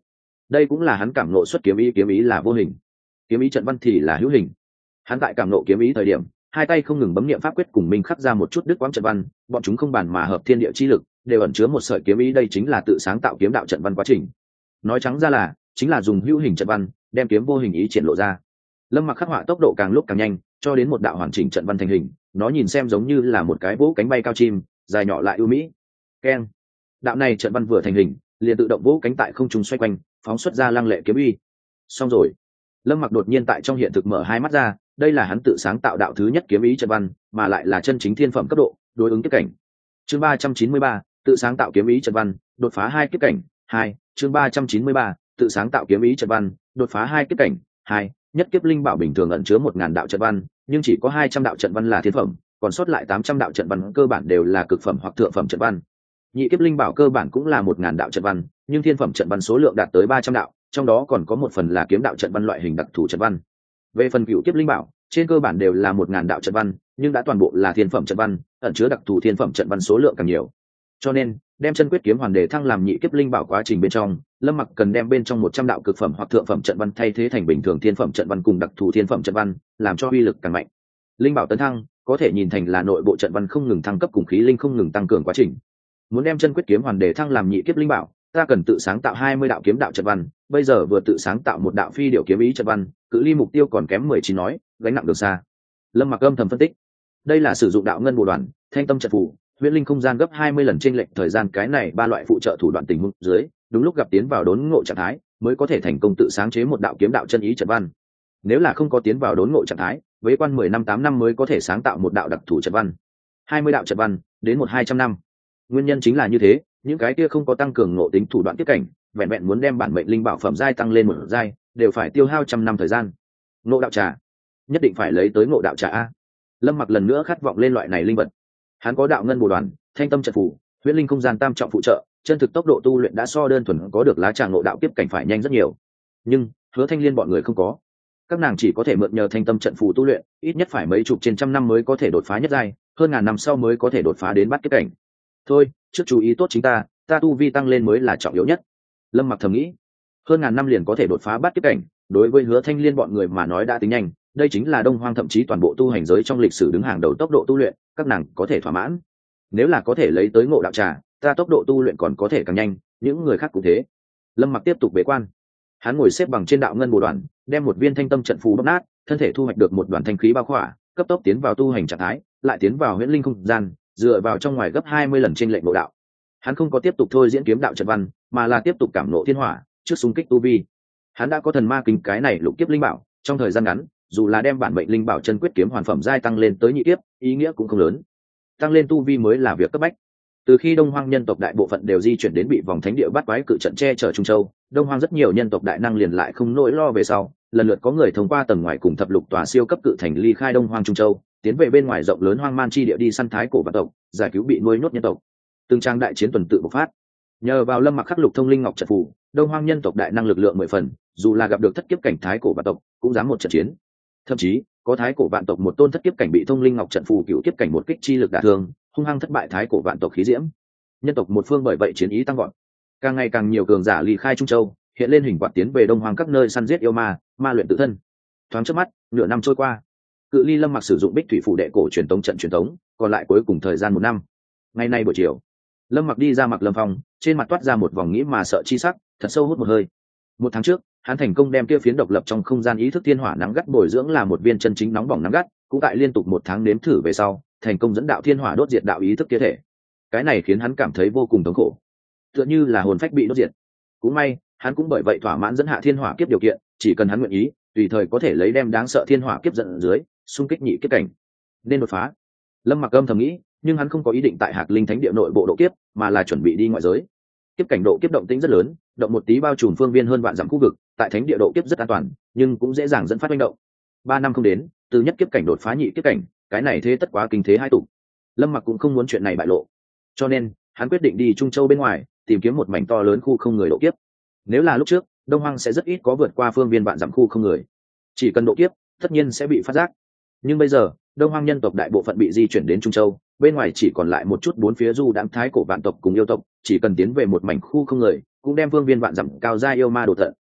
đây cũng là hắn cảm nộ xuất kiếm ý, kiếm ý là vô hình, kiếm ý trận văn thì là hữu hình. Hắn tại cảm nộ kiếm ý thời điểm, hai tay không ngừng bấm niệm pháp quyết cùng mình khắc ra một chút đức quãng trận văn, bọn chúng không bàn mà hợp thiên địa chi lực, đều ẩn chứa một sợi kiếm ý, đây chính là tự sáng tạo kiếm đạo trận văn quá trình. Nói trắng ra là chính là dùng hữu hình trận văn đem kiếm vô hình ý triển lộ ra. Lâm Mặc khắc họa tốc độ càng lúc càng nhanh, cho đến một đạo hoàn chỉnh trận văn thành hình, nó nhìn xem giống như là một cái vỗ cánh bay cao chim, dài nhỏ lại ưu mỹ. Keng. Đạo này trận văn vừa thành hình, liền tự động vỗ cánh tại không trung xoay quanh, phóng xuất ra lăng lệ kiếm uy. Xong rồi. Lâm Mặc đột nhiên tại trong hiện thực mở hai mắt ra, đây là hắn tự sáng tạo đạo thứ nhất kiếm ý trận văn, mà lại là chân chính thiên phẩm cấp độ, đối ứng kiếp cảnh. Chương ba trăm chín mươi ba, tự sáng tạo kiếm ý trận văn, đột phá hai kiếp cảnh. Hai. Chương ba trăm chín mươi ba, tự sáng tạo kiếm ý trận văn, đột phá hai kiếp cảnh. Hai. Nhất kiếp linh bảo bình thường ẩn chứa một ngàn đạo trận văn, nhưng chỉ có hai trăm đạo trận văn là thiên phẩm, còn sót lại tám trăm đạo trận văn cơ bản đều là cực phẩm hoặc thượng phẩm trận văn. Nhị kiếp linh bảo cơ bản cũng là một ngàn đạo trận văn, nhưng thiên phẩm trận văn số lượng đạt tới ba trăm đạo, trong đó còn có một phần là kiếm đạo trận văn loại hình đặc thù trận văn. Về phần cửu kiếp linh bảo, trên cơ bản đều là một ngàn đạo trận văn, nhưng đã toàn bộ là thiên phẩm trận văn, ẩn chứa đặc thù thiên phẩm trận văn số lượng càng nhiều. Cho nên, đem chân quyết kiếm hoàn đề thăng làm nhị kiếp linh bảo quá trình bên trong, Lâm Mặc cần đem bên trong một trăm đạo cực phẩm hoặc thượng phẩm trận văn thay thế thành bình thường thiên phẩm trận văn cùng đặc thù thiên phẩm trận văn, làm cho uy lực càng mạnh. Linh bảo tấn thăng, có thể nhìn thành là nội bộ trận văn không ngừng thăng cấp cùng khí linh không ngừng tăng cường quá trình. Muốn đem chân quyết kiếm hoàn đề thăng làm nhị kiếp linh bảo, ta cần tự sáng tạo hai mươi đạo kiếm đạo trận văn, bây giờ vừa tự sáng tạo một đạo phi điệu kiếm ý trận văn, cự ly mục tiêu còn kém mười chín nói, gánh nặng đường xa. Lâm Mặc âm thầm phân tích, đây là sử dụng đạo ngân bồ đoàn, thanh tâm trận phù, huyễn linh không gian gấp hai mươi lần chênh lệch thời gian, cái này ba loại phụ trợ thủ đoạn tình huống dưới, đúng lúc gặp tiến vào đốn ngộ trạng thái, mới có thể thành công tự sáng chế một đạo kiếm đạo chân ý trận văn. Nếu là không có tiến vào đốn ngộ trạng thái, với quan mười năm tám năm mới có thể sáng tạo một đạo đặc thù trận văn. hai mươi đạo trận văn, đến một hai trăm năm. Nguyên nhân chính là như thế, những cái kia không có tăng cường ngộ tính thủ đoạn tiếp cảnh, vẹn vẹn muốn đem bản mệnh linh bảo phẩm giai tăng lên một giai, đều phải tiêu hao trăm năm thời gian. Ngộ đạo trà, nhất định phải lấy tới ngộ đạo trà a. Lâm Mặc lần nữa khát vọng lên loại này linh vật. Hắn có đạo ngân bồ đoàn, thanh tâm trận phù, huyễn linh không gian tam trọng phụ trợ, chân thực tốc độ tu luyện đã so đơn thuần có được lá trà ngộ đạo tiếp cảnh phải nhanh rất nhiều. Nhưng Hứa Thanh Liên bọn người không có, các nàng chỉ có thể mượn nhờ thanh tâm trận phù tu luyện, ít nhất phải mấy chục trên trăm năm mới có thể đột phá nhất giai, hơn ngàn năm sau mới có thể đột phá đến bát kiếp cảnh. Thôi, trước chú ý tốt chính ta, ta tu vi tăng lên mới là trọng yếu nhất. Lâm Mặc thầm nghĩ, hơn ngàn năm liền có thể đột phá bát kiếp cảnh, đối với Hứa Thanh Liên bọn người mà nói đã tính nhanh, đây chính là Đông Hoang thậm chí toàn bộ tu hành giới trong lịch sử đứng hàng đầu tốc độ tu luyện, các nàng có thể thỏa mãn. Nếu là có thể lấy tới ngộ đạo trà, ta tốc độ tu luyện còn có thể càng nhanh, những người khác cũng thế. Lâm Mặc tiếp tục bế quan, hắn ngồi xếp bằng trên đạo ngân bồ đoàn, đem một viên thanh tâm trận phù bóp nát, thân thể thu hoạch được một đoàn thanh khí bao khỏa, cấp tốc tiến vào tu hành trạng thái, lại tiến vào huyễn linh không gian, dựa vào trong ngoài gấp hai mươi lần trên lệnh ngộ đạo. Hắn không có tiếp tục thôi diễn kiếm đạo trận văn, mà là tiếp tục cảm ngộ thiên hỏa, trước xung kích tu vi. Hắn đã có thần ma kính cái này lục kiếp linh bảo, trong thời gian ngắn, dù là đem bản mệnh linh bảo chân quyết kiếm hoàn phẩm giai tăng lên tới nhị kiếp, ý nghĩa cũng không lớn. Tăng lên tu vi mới là việc cấp bách. Từ khi Đông Hoang nhân tộc đại bộ phận đều di chuyển đến bị vòng thánh địa bắt quái cự trận che chở Trung Châu, Đông Hoang rất nhiều nhân tộc đại năng liền lại không nỗi lo về sau, lần lượt có người thông qua tầng ngoài cùng thập lục tòa siêu cấp cự thành ly khai Đông Hoang Trung Châu, tiến về bên ngoài rộng lớn hoang man chi địa đi săn thái cổ vạn tộc, giải cứu bị nuôi nhốt nhân tộc. Từng trang đại chiến tuần tự bộc phát. Nhờ vào Lâm Mặc khắc lục thông linh ngọc trận phù, Đông Hoang nhân tộc đại năng lực lượng mười phần, dù là gặp được thất kiếp cảnh thái cổ vạn tộc, cũng dám một trận chiến. Thậm chí, có thái cổ vạn tộc một tôn thất kiếp cảnh bị thông linh ngọc trận phù cựu kiếp cảnh một kích chi lực đả thương, hung hăng thất bại thái cổ vạn tộc khí diễm. Nhân tộc một phương bởi vậy chiến ý tăng vọt, càng ngày càng nhiều cường giả ly khai Trung Châu, hiện lên hình quạt tiến về Đông Hoang các nơi săn giết yêu ma, ma luyện tự thân. Thoáng chớp mắt, nửa năm trôi qua, cự ly Lâm Mặc sử dụng Bích Thủy phủ đệ cổ truyền tống trận truyền tống, còn lại cuối cùng thời gian một năm. Ngày nay buổi chiều, Lâm Mặc đi ra Mặc Lâm Phong, trên mặt toát ra một vòng nghĩ mà sợ chi sắc, thật sâu hút một hơi. Một tháng trước, hắn thành công đem kia phiến độc lập trong không gian ý thức thiên hỏa nắng gắt bồi dưỡng là một viên chân chính nóng bỏng nắng gắt, cũng tại liên tục một tháng nếm thử về sau, thành công dẫn đạo thiên hỏa đốt diệt đạo ý thức kia thể. Cái này khiến hắn cảm thấy vô cùng thống khổ, tựa như là hồn phách bị đốt diệt. Cũng may, hắn cũng bởi vậy thỏa mãn dẫn hạ thiên hỏa kiếp điều kiện, chỉ cần hắn nguyện ý, tùy thời có thể lấy đem đáng sợ thiên hỏa kiếp dẫn dưới, xung kích nhị kiếp cảnh, nên đột phá. Lâm Mặc âm thầm nghĩ, nhưng hắn không có ý định tại Hạc Linh Thánh địa nội bộ độ kiếp, mà là chuẩn bị đi ngoại giới. Kiếp cảnh độ kiếp động tĩnh rất lớn, động một tí bao trùm phương viên hơn vạn dặm khu vực, tại thánh địa độ kiếp rất an toàn, nhưng cũng dễ dàng dẫn phát manh động. Ba năm không đến, từ nhất kiếp cảnh đột phá nhị kiếp cảnh, cái này thế tất quá kinh thế hai tụ. Lâm Mặc cũng không muốn chuyện này bại lộ, cho nên hắn quyết định đi Trung Châu bên ngoài, tìm kiếm một mảnh to lớn khu không người độ kiếp. Nếu là lúc trước, Đông Hoang sẽ rất ít có vượt qua phương viên vạn dặm khu không người, chỉ cần độ kiếp, tất nhiên sẽ bị phát giác. Nhưng bây giờ, Đông Hoang nhân tộc đại bộ phận bị di chuyển đến Trung Châu, bên ngoài chỉ còn lại một chút bốn phía du đãng thái cổ vạn tộc cùng yêu tộc, chỉ cần tiến về một mảnh khu không người, cũng đem phương viên vạn dặm cao gia yêu ma đổ tận,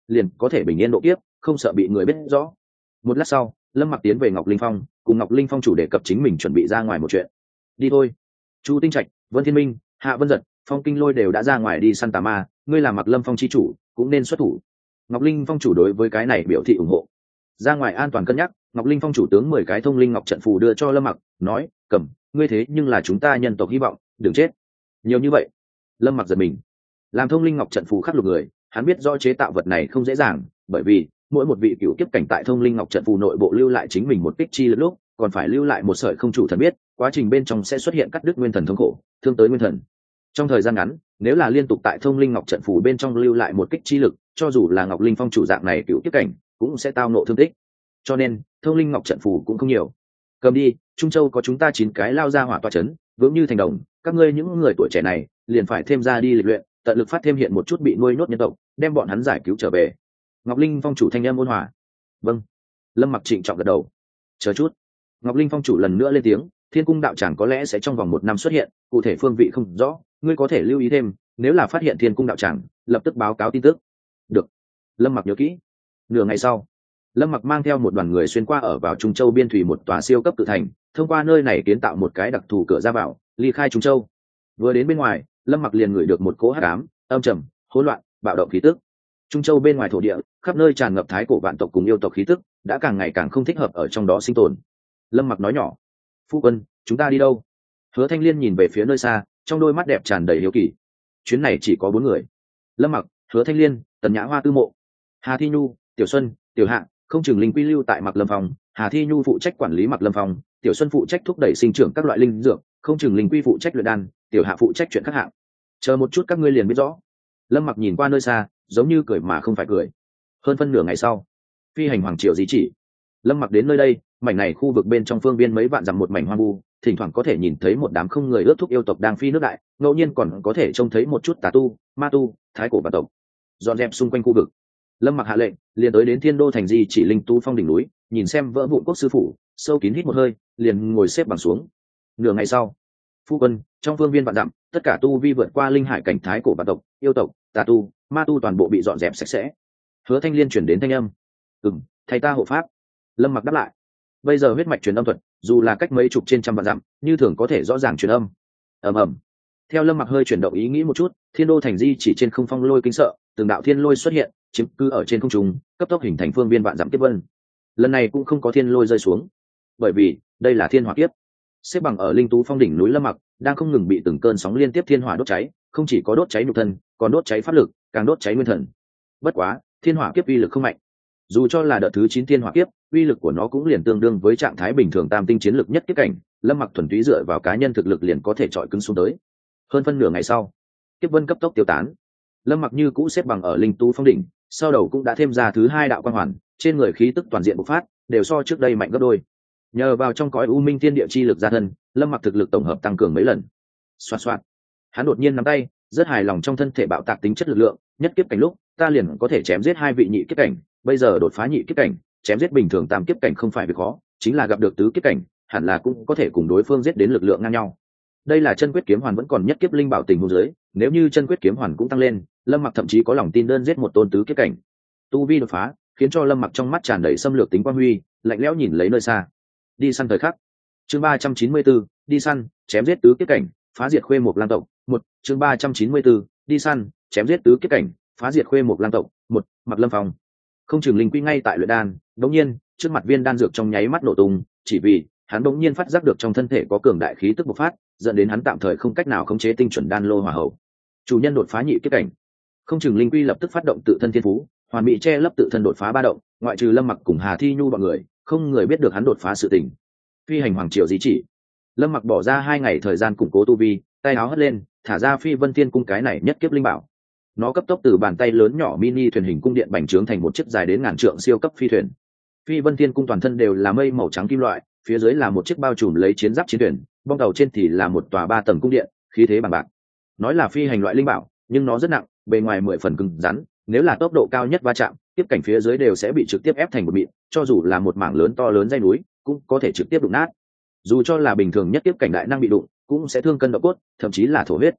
liền có thể bình yên độ kiếp, không sợ bị người biết rõ. Một lát sau, Lâm Mặc tiến về Ngọc Linh Phong, cùng Ngọc Linh Phong chủ đề cập chính mình chuẩn bị ra ngoài một chuyện. Đi thôi. Chu Tinh Trạch, Vân Thiên Minh, Hạ Vân Giật, Phong Kinh Lôi đều đã ra ngoài đi săn tà ma, ngươi là Mặc Lâm Phong chi chủ, cũng nên xuất thủ. Ngọc Linh Phong chủ đối với cái này biểu thị ủng hộ. Ra ngoài an toàn cân nhắc, Ngọc Linh Phong chủ tướng mười cái thông linh ngọc trận phù đưa cho Lâm Mặc, nói: "Cầm, ngươi thế nhưng là chúng ta nhân tộc hy vọng, đừng chết." Nhiều như vậy. Lâm Mặc giật mình. Làm thông linh ngọc trận phù khắc lục người, hắn biết rõ chế tạo vật này không dễ dàng, bởi vì mỗi một vị cựu kiếp cảnh tại thông linh ngọc trận phù nội bộ lưu lại chính mình một kích chi lực lúc, còn phải lưu lại một sợi không chủ thần biết, quá trình bên trong sẽ xuất hiện cắt đứt nguyên thần thống khổ, thương tới nguyên thần. Trong thời gian ngắn, nếu là liên tục tại thông linh ngọc trận phù bên trong lưu lại một kích chi lực, cho dù là Ngọc Linh Phong chủ dạng này cựu kiếp cảnh, cũng sẽ tao nộ thương tích. Cho nên, thông linh ngọc trận phù cũng không nhiều. Cầm đi, Trung Châu có chúng ta chín cái lao ra hỏa tọa chấn, vững như thành đồng, các ngươi những người tuổi trẻ này, liền phải thêm ra đi lịch luyện, tận lực phát thêm hiện một chút bị nuôi nhốt nhân tộc, đem bọn hắn giải cứu trở về. Ngọc Linh Phong chủ thanh em ôn hòa. Vâng. Lâm Mặc trịnh trọng gật đầu. Chờ chút. Ngọc Linh Phong chủ lần nữa lên tiếng, Thiên Cung đạo tràng có lẽ sẽ trong vòng một năm xuất hiện, cụ thể phương vị không rõ, ngươi có thể lưu ý thêm, nếu là phát hiện Thiên Cung đạo tràng, lập tức báo cáo tin tức. Được. Lâm Mặc nhớ kỹ. Nửa ngày sau, Lâm Mặc mang theo một đoàn người xuyên qua ở vào Trung Châu biên thủy một tòa siêu cấp tự thành, thông qua nơi này kiến tạo một cái đặc thù cửa ra vào, ly khai Trung Châu. Vừa đến bên ngoài, Lâm Mặc liền ngửi được một cỗ hắc ám, âm trầm, hỗn loạn, bạo động khí tức. Trung Châu bên ngoài thổ địa, khắp nơi tràn ngập thái cổ vạn tộc cùng yêu tộc khí tức, đã càng ngày càng không thích hợp ở trong đó sinh tồn. Lâm Mặc nói nhỏ: "Phu quân, chúng ta đi đâu?" Hứa Thanh Liên nhìn về phía nơi xa, trong đôi mắt đẹp tràn đầy hiếu kỳ. Chuyến này chỉ có bốn người: Lâm Mặc, Hứa Thanh Liên, Tần Nhã Hoa Tư Mộ, Hà Thi Nhu, Tiểu Xuân, Tiểu Hạ, không chừng linh quy lưu tại Mặc Lâm Phong, Hà Thi Nhu phụ trách quản lý Mặc Lâm Phong, Tiểu Xuân phụ trách thúc đẩy sinh trưởng các loại linh dược, không chừng linh quy phụ trách luyện đan, Tiểu Hạ phụ trách chuyện khác hạng. Chờ một chút các ngươi liền biết rõ. Lâm Mặc nhìn qua nơi xa, giống như cười mà không phải cười. Hơn phân nửa ngày sau, phi hành hoàng triều di chỉ. Lâm Mặc đến nơi đây, mảnh này khu vực bên trong phương viên mấy vạn dặm một mảnh hoang vu, thỉnh thoảng có thể nhìn thấy một đám không người ướt thúc yêu tộc đang phi nước đại, ngẫu nhiên còn có thể trông thấy một chút tà tu, ma tu, thái cổ và tộc dọn dẹp xung quanh khu vực. Lâm Mặc hạ lệnh, liền tới đến Thiên Đô thành di chỉ linh tu phong đỉnh núi, nhìn xem vỡ vụn quốc sư phủ, sâu kín hít một hơi, liền ngồi xếp bằng xuống. Nửa ngày sau, phu quân, trong phương viên vạn dặm, tất cả tu vi vượt qua linh hải cảnh thái cổ và tộc, yêu tộc, tà tu, ma tu toàn bộ bị dọn dẹp sạch sẽ. Hứa Thanh Liên chuyển đến thanh âm: "Ừm, thầy ta hộ pháp." Lâm Mặc đáp lại: "Bây giờ huyết mạch truyền âm thuật, dù là cách mấy chục trên trăm vạn dặm, như thường có thể rõ ràng truyền âm." Ầm ầm. Theo Lâm Mặc hơi chuyển động ý nghĩ một chút, Thiên Đô thành di chỉ trên không phong lôi kinh sợ, từng đạo thiên lôi xuất hiện, chiếm cứ ở trên không trung, cấp tốc hình thành phương viên vạn dặm kiếp vân. Lần này cũng không có thiên lôi rơi xuống, bởi vì đây là thiên hỏa kiếp. Xếp bằng ở linh tú phong đỉnh núi Lâm Mặc, đang không ngừng bị từng cơn sóng liên tiếp thiên hỏa đốt cháy, không chỉ có đốt cháy nhục thân, còn đốt cháy pháp lực, càng đốt cháy nguyên thần. Bất quá, thiên hỏa kiếp uy lực không mạnh. Dù cho là đợt thứ chín thiên hỏa kiếp, uy lực của nó cũng liền tương đương với trạng thái bình thường tam tinh chiến lực nhất kiếp cảnh, Lâm Mặc thuần túy dựa vào cá nhân thực lực liền có thể chọi cứng xuống tới. Hơn phân nửa ngày sau, kiếp vân cấp tốc tiêu tán. Lâm Mặc như cũ xếp bằng ở linh tú phong đỉnh, sau đầu cũng đã thêm ra thứ hai đạo quang hoàn, trên người khí tức toàn diện bộc phát, đều so trước đây mạnh gấp đôi. Nhờ vào trong cõi u minh thiên địa chi lực gia thân, Lâm Mặc thực lực tổng hợp tăng cường mấy lần. Xoạt xoạt, hắn đột nhiên nắm tay, rất hài lòng trong thân thể bạo tạc tính chất lực lượng, nhất kiếp cảnh lúc, ta liền có thể chém giết hai vị nhị kiếp cảnh, bây giờ đột phá nhị kiếp cảnh, chém giết bình thường tam kiếp cảnh không phải việc khó, chính là gặp được tứ kiếp cảnh, hẳn là cũng có thể cùng đối phương giết đến lực lượng ngang nhau. Đây là chân quyết kiếm hoàn vẫn còn nhất kiếp linh bảo tình huống dưới, nếu như chân quyết kiếm hoàn cũng tăng lên, Lâm Mặc thậm chí có lòng tin đơn giết một tôn tứ kiếp cảnh. Tu vi đột phá, khiến cho Lâm Mặc trong mắt tràn đầy xâm lược tính quang huy, lạnh lẽo nhìn lấy nơi xa. Đi săn thời khắc. Chương ba trăm chín mươi bốn, đi săn, chém giết tứ kiếp cảnh, phá diệt khuê một lang tộc. Một, chương ba trăm chín mươi bốn, đi săn, chém giết tứ kiếp cảnh, phá diệt khuê một lang tộc. Một, Mặc Lâm Phong. Không chừng linh quy ngay tại luyện đan, đột nhiên, trước mặt viên đan dược trong nháy mắt nổ tung, chỉ vì hắn đột nhiên phát giác được trong thân thể có cường đại khí tức bộc phát, dẫn đến hắn tạm thời không cách nào khống chế tinh chuẩn đan lô hỏa hậu. Chủ nhân đột phá nhị kiếp cảnh. Không chừng linh quy lập tức phát động tự thân thiên phú, hoàn bị che lấp tự thân đột phá ba động, ngoại trừ Lâm Mặc cùng Hà Thi Nhu bọn người, không người biết được hắn đột phá sự tình. Phi hành hoàng triều di chỉ. Lâm Mặc bỏ ra hai ngày thời gian củng cố tu vi, tay áo hất lên, thả ra Phi Vân Thiên cung cái này nhất kiếp linh bảo. Nó cấp tốc từ bàn tay lớn nhỏ mini thuyền hình cung điện bành trướng thành một chiếc dài đến ngàn trượng siêu cấp phi thuyền. Phi Vân Thiên cung toàn thân đều là mây màu trắng kim loại, phía dưới là một chiếc bao trùm lấy chiến giáp chiến thuyền, bong tàu trên thì là một tòa ba tầng cung điện, khí thế bằng bạc. Nói là phi hành loại linh bảo, nhưng nó rất nặng, bề ngoài mười phần cứng rắn, nếu là tốc độ cao nhất va chạm, tiếp cảnh phía dưới đều sẽ bị trực tiếp ép thành một mịn, cho dù là một mảng lớn to lớn dây núi, cũng có thể trực tiếp đụng nát. Dù cho là bình thường nhất tiếp cảnh đại năng bị đụng, cũng sẽ thương cân độ cốt, thậm chí là thổ huyết.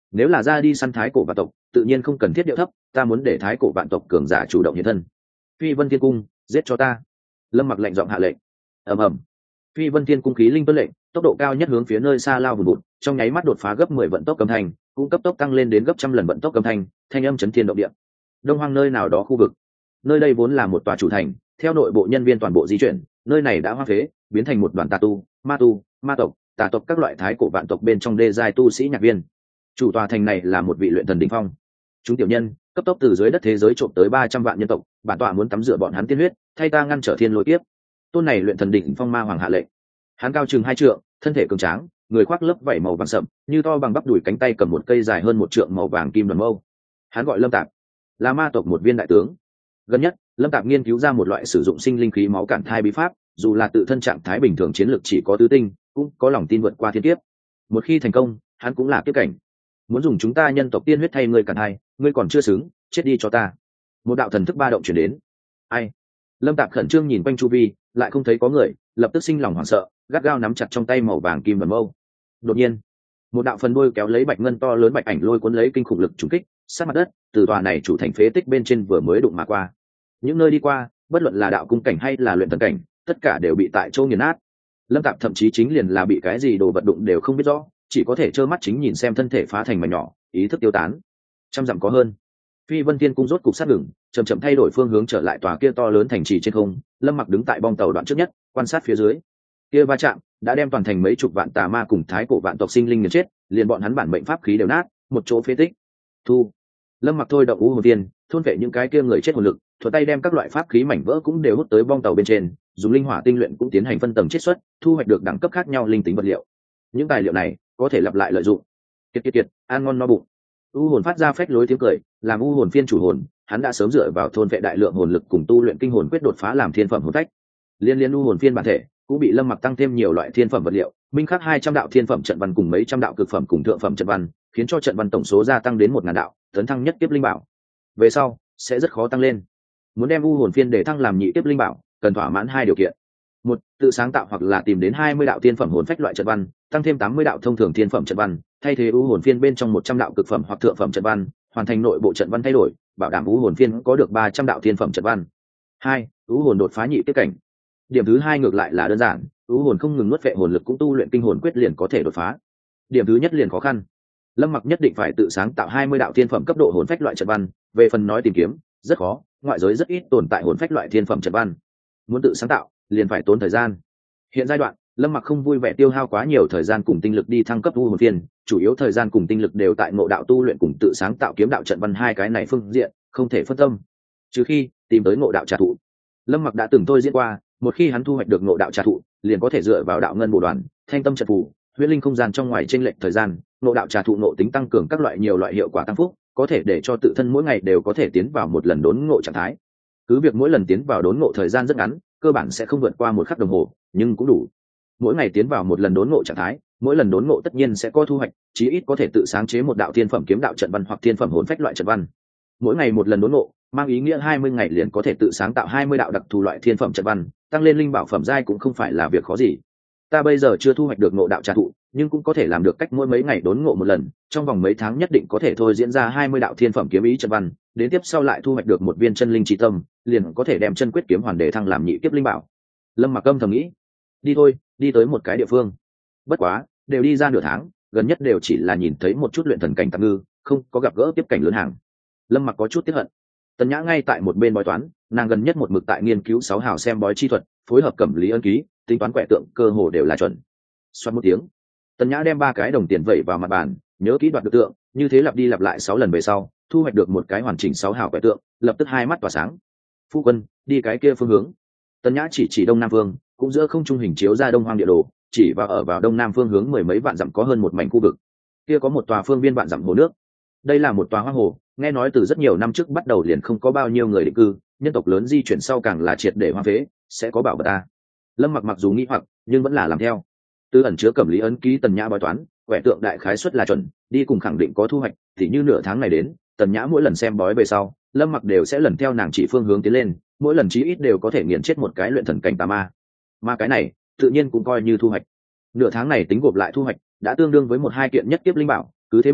nếu là ra đi săn thái cổ vạn tộc tự nhiên không cần thiết điệu thấp, ta muốn để thái cổ vạn tộc cường giả chủ động hiện thân. Phi Vân Thiên Cung, giết cho ta. Lâm Mặc lệnh giọng hạ lệnh. Ầm ầm. Phi Vân Thiên Cung khí linh tuân lệnh, tốc độ cao nhất hướng phía nơi xa lao vùn vụt, trong nháy mắt đột phá gấp mười vận tốc âm thanh, cũng cấp tốc tăng lên đến gấp trăm lần vận tốc âm thanh, thanh âm chấn thiên động địa. Đông Hoang nơi nào đó khu vực, nơi đây vốn là một tòa chủ thành, theo nội bộ nhân viên toàn bộ di chuyển, nơi này đã hoang phế, biến thành một đoàn tà tu, ma tu, ma tộc, tà tộc các loại thái cổ vạn tộc bên trong đê giai tu sĩ nhạc viên. Chủ tòa thành này là một vị luyện thần đỉnh phong. Chúng tiểu nhân cấp tốc từ dưới đất thế giới trộm tới ba trăm vạn nhân tộc, bản tọa muốn tắm rửa bọn hắn tiên huyết, thay ta ngăn trở thiên lôi kiếp. Tôn này luyện thần đỉnh phong ma hoàng hạ lệnh. Hắn cao chừng hai trượng, thân thể cường tráng, người khoác lớp vảy màu vàng sậm, như to bằng bắp đùi, cánh tay cầm một cây dài hơn một trượng màu vàng kim đoàn mâu. Hắn gọi Lâm Tạp, là ma tộc một viên đại tướng. Gần nhất, Lâm Tạp nghiên cứu ra một loại sử dụng sinh linh khí máu cản thai bí pháp, dù là tự thân trạng thái bình thường chiến lược chỉ có tứ tinh, cũng có lòng tin vượt qua thiên kiếp. Một khi thành công, hắn cũng là kiếp cảnh. Muốn dùng chúng ta nhân tộc tiên huyết thay ngươi cản thai, ngươi còn chưa xứng, chết đi cho ta. Một đạo thần thức ba động chuyển đến. Ai? Lâm Tạp khẩn trương nhìn quanh chu vi, lại không thấy có người, lập tức sinh lòng hoảng sợ, gắt gao nắm chặt trong tay màu vàng kim đoàn mâu. Đột nhiên, một đạo phần đuôi kéo lấy bạch ngân to lớn bạch ảnh lôi cuốn lấy kinh khủng lực trùng kích, sát mặt đất, từ tòa này chủ thành phế tích bên trên vừa mới đụng mà qua. Những nơi đi qua, bất luận là đạo cung cảnh hay là luyện thần cảnh, tất cả đều bị tại chỗ nghiền nát. Lâm Tạp thậm chí chính liền là bị cái gì đồ vật đụng đều không biết rõ, chỉ có thể trơ mắt chính nhìn xem thân thể phá thành mảnh nhỏ, ý thức tiêu tán. Trăm dặm có hơn, Phi Vân Thiên Cung rốt cục sát ngừng, chậm chậm thay đổi phương hướng trở lại tòa kia to lớn thành trì trên không. Lâm Mặc đứng tại bong tàu đoạn trước nhất, quan sát phía dưới. Kia va chạm đã đem toàn thành mấy chục vạn tà ma cùng thái cổ vạn tộc sinh linh nghiền chết, liền bọn hắn bản mệnh pháp khí đều nát, một chỗ phế tích. Thu. Lâm Mặc thôi động u hồn tiên, thôn vệ những cái kia người chết hồn lực, thuận tay đem các loại pháp khí mảnh vỡ cũng đều hút tới bong tàu bên trên, dùng linh hỏa tinh luyện cũng tiến hành phân tầng chiết xuất, thu hoạch được đẳng cấp khác nhau linh tính vật liệu. Những tài liệu này có thể lặp lại lợi dụng. Kiệt kiệt kiệt, ăn ngon no bụng. U hồn phát ra phách lối tiếng cười, làm u hồn phiên chủ hồn, hắn đã sớm dựa vào thôn vệ đại lượng hồn lực cùng tu luyện kinh hồn quyết đột phá làm thiên phẩm hồn phách. Liên liên u hồn phiên bản thể cũng bị Lâm Mặc tăng thêm nhiều loại thiên phẩm vật liệu, minh khắc hai trăm đạo thiên phẩm trận văn cùng mấy trăm đạo cực phẩm cùng thượng phẩm trận văn, khiến cho trận văn tổng số gia tăng đến một ngàn đạo, tấn thăng nhất kiếp linh bảo. Về sau sẽ rất khó tăng lên. Muốn đem u hồn phiên để thăng làm nhị kiếp linh bảo, cần thỏa mãn hai điều kiện. Một, tự sáng tạo hoặc là tìm đến hai mươi đạo thiên phẩm hồn phách loại trận văn, tăng thêm tám mươi đạo thông thường thiên phẩm trận văn, thay thế u hồn phiên bên trong một trăm đạo cực phẩm hoặc thượng phẩm trận văn, hoàn thành nội bộ trận văn thay đổi, bảo đảm u hồn phiên có được ba trăm đạo thiên phẩm trận văn. Hai, u hồn đột phá nhị kiếp cảnh. Điểm thứ hai ngược lại là đơn giản, u hồn không ngừng nuốt vệ hồn lực cũng tu luyện kinh hồn quyết liền có thể đột phá. Điểm thứ nhất liền khó khăn. Lâm Mặc nhất định phải tự sáng tạo hai mươi đạo thiên phẩm cấp độ hồn phách loại trận văn, về phần nói tìm kiếm, rất khó, ngoại giới rất ít tồn tại hồn phách loại thiên phẩm trận văn. Muốn tự sáng tạo, liền phải tốn thời gian. Hiện giai đoạn, Lâm Mặc không vui vẻ tiêu hao quá nhiều thời gian cùng tinh lực đi thăng cấp u hồn phiên, chủ yếu thời gian cùng tinh lực đều tại ngộ đạo tu luyện cùng tự sáng tạo kiếm đạo trận văn hai cái này phương diện, không thể phân tâm. Trừ khi tìm tới ngộ đạo trà thụ. Lâm Mặc đã từng thôi diễn qua, một khi hắn thu hoạch được ngộ đạo trà thụ, liền có thể dựa vào đạo ngân bổ đoàn, thanh tâm trận phù, huyễn linh không gian trong ngoài chênh lệch thời gian, ngộ đạo trà thụ ngộ tính tăng cường các loại nhiều loại hiệu quả tăng phúc, có thể để cho tự thân mỗi ngày đều có thể tiến vào một lần đốn ngộ trạng thái. Cứ việc mỗi lần tiến vào đốn ngộ thời gian rất ngắn, cơ bản sẽ không vượt qua một khắc đồng hồ, nhưng cũng đủ. Mỗi ngày tiến vào một lần đốn ngộ trạng thái, mỗi lần đốn ngộ tất nhiên sẽ có thu hoạch, chí ít có thể tự sáng chế một đạo thiên phẩm kiếm đạo trận văn hoặc thiên phẩm hồn phách loại trận văn. Mỗi ngày một lần đốn ngộ, mang ý nghĩa hai mươi ngày liền có thể tự sáng tạo hai mươi đạo đặc thù loại thiên phẩm trận văn, tăng lên linh bảo phẩm giai cũng không phải là việc khó gì. Ta bây giờ chưa thu hoạch được ngộ đạo trà thụ, nhưng cũng có thể làm được cách mỗi mấy ngày đốn ngộ một lần, trong vòng mấy tháng nhất định có thể thôi diễn ra hai mươi đạo thiên phẩm kiếm ý trận văn, đến tiếp sau lại thu hoạch được một viên chân linh chi tâm, liền có thể đem chân quyết kiếm hoàn đề thăng làm nhị kiếp linh bảo. Lâm Mặc âm thầm nghĩ, đi thôi, đi tới một cái địa phương. Bất quá, đều đi ra nửa tháng, gần nhất đều chỉ là nhìn thấy một chút luyện thần cảnh tạm ngư, không có gặp gỡ tiếp cảnh lớn hàng. Lâm Mặc có chút tiếc hận. Tần Nhã ngay tại một bên bói toán, nàng gần nhất một mực tại nghiên cứu sáu hào xem bói chi thuật, phối hợp cẩm lý ân ký, tính toán quẻ tượng cơ hồ đều là chuẩn. Xoát một tiếng, Tần Nhã đem ba cái đồng tiền vẩy vào mặt bàn, nhớ kỹ đoạt được tượng, như thế lặp đi lặp lại sáu lần về sau, thu hoạch được một cái hoàn chỉnh sáu hào quẻ tượng, lập tức hai mắt tỏa sáng. Phu quân, đi cái kia phương hướng. Tần Nhã chỉ chỉ đông nam phương, cũng giữa không trung hình chiếu ra đông hoang địa đồ, chỉ vào ở vào đông nam phương hướng mười mấy vạn dặm có hơn một mảnh khu vực. Kia có một tòa phương viên vạn dặm hồ nước. Đây là một tòa hoang hồ, nghe nói từ rất nhiều năm trước bắt đầu liền không có bao nhiêu người định cư, nhân tộc lớn di chuyển sau càng là triệt để hoang phế, sẽ có bảo vật ta. Lâm Mặc mặc dù nghĩ hoặc, nhưng vẫn là làm theo. Tư ẩn chứa cẩm lý ấn ký Tần Nhã bói toán, quẻ tượng đại khái suất là chuẩn, đi cùng khẳng định có thu hoạch, thì như nửa tháng này đến, Tần Nhã mỗi lần xem bói về sau, Lâm Mặc đều sẽ lần theo nàng chỉ phương hướng tiến lên, mỗi lần chí ít đều có thể nghiền chết một cái luyện thần cảnh tà ma. Mà cái này, tự nhiên cũng coi như thu hoạch. Nửa tháng này tính gộp lại thu hoạch, đã tương đương với một hai kiện nhất kiếp linh bảo, cứ thế mãi,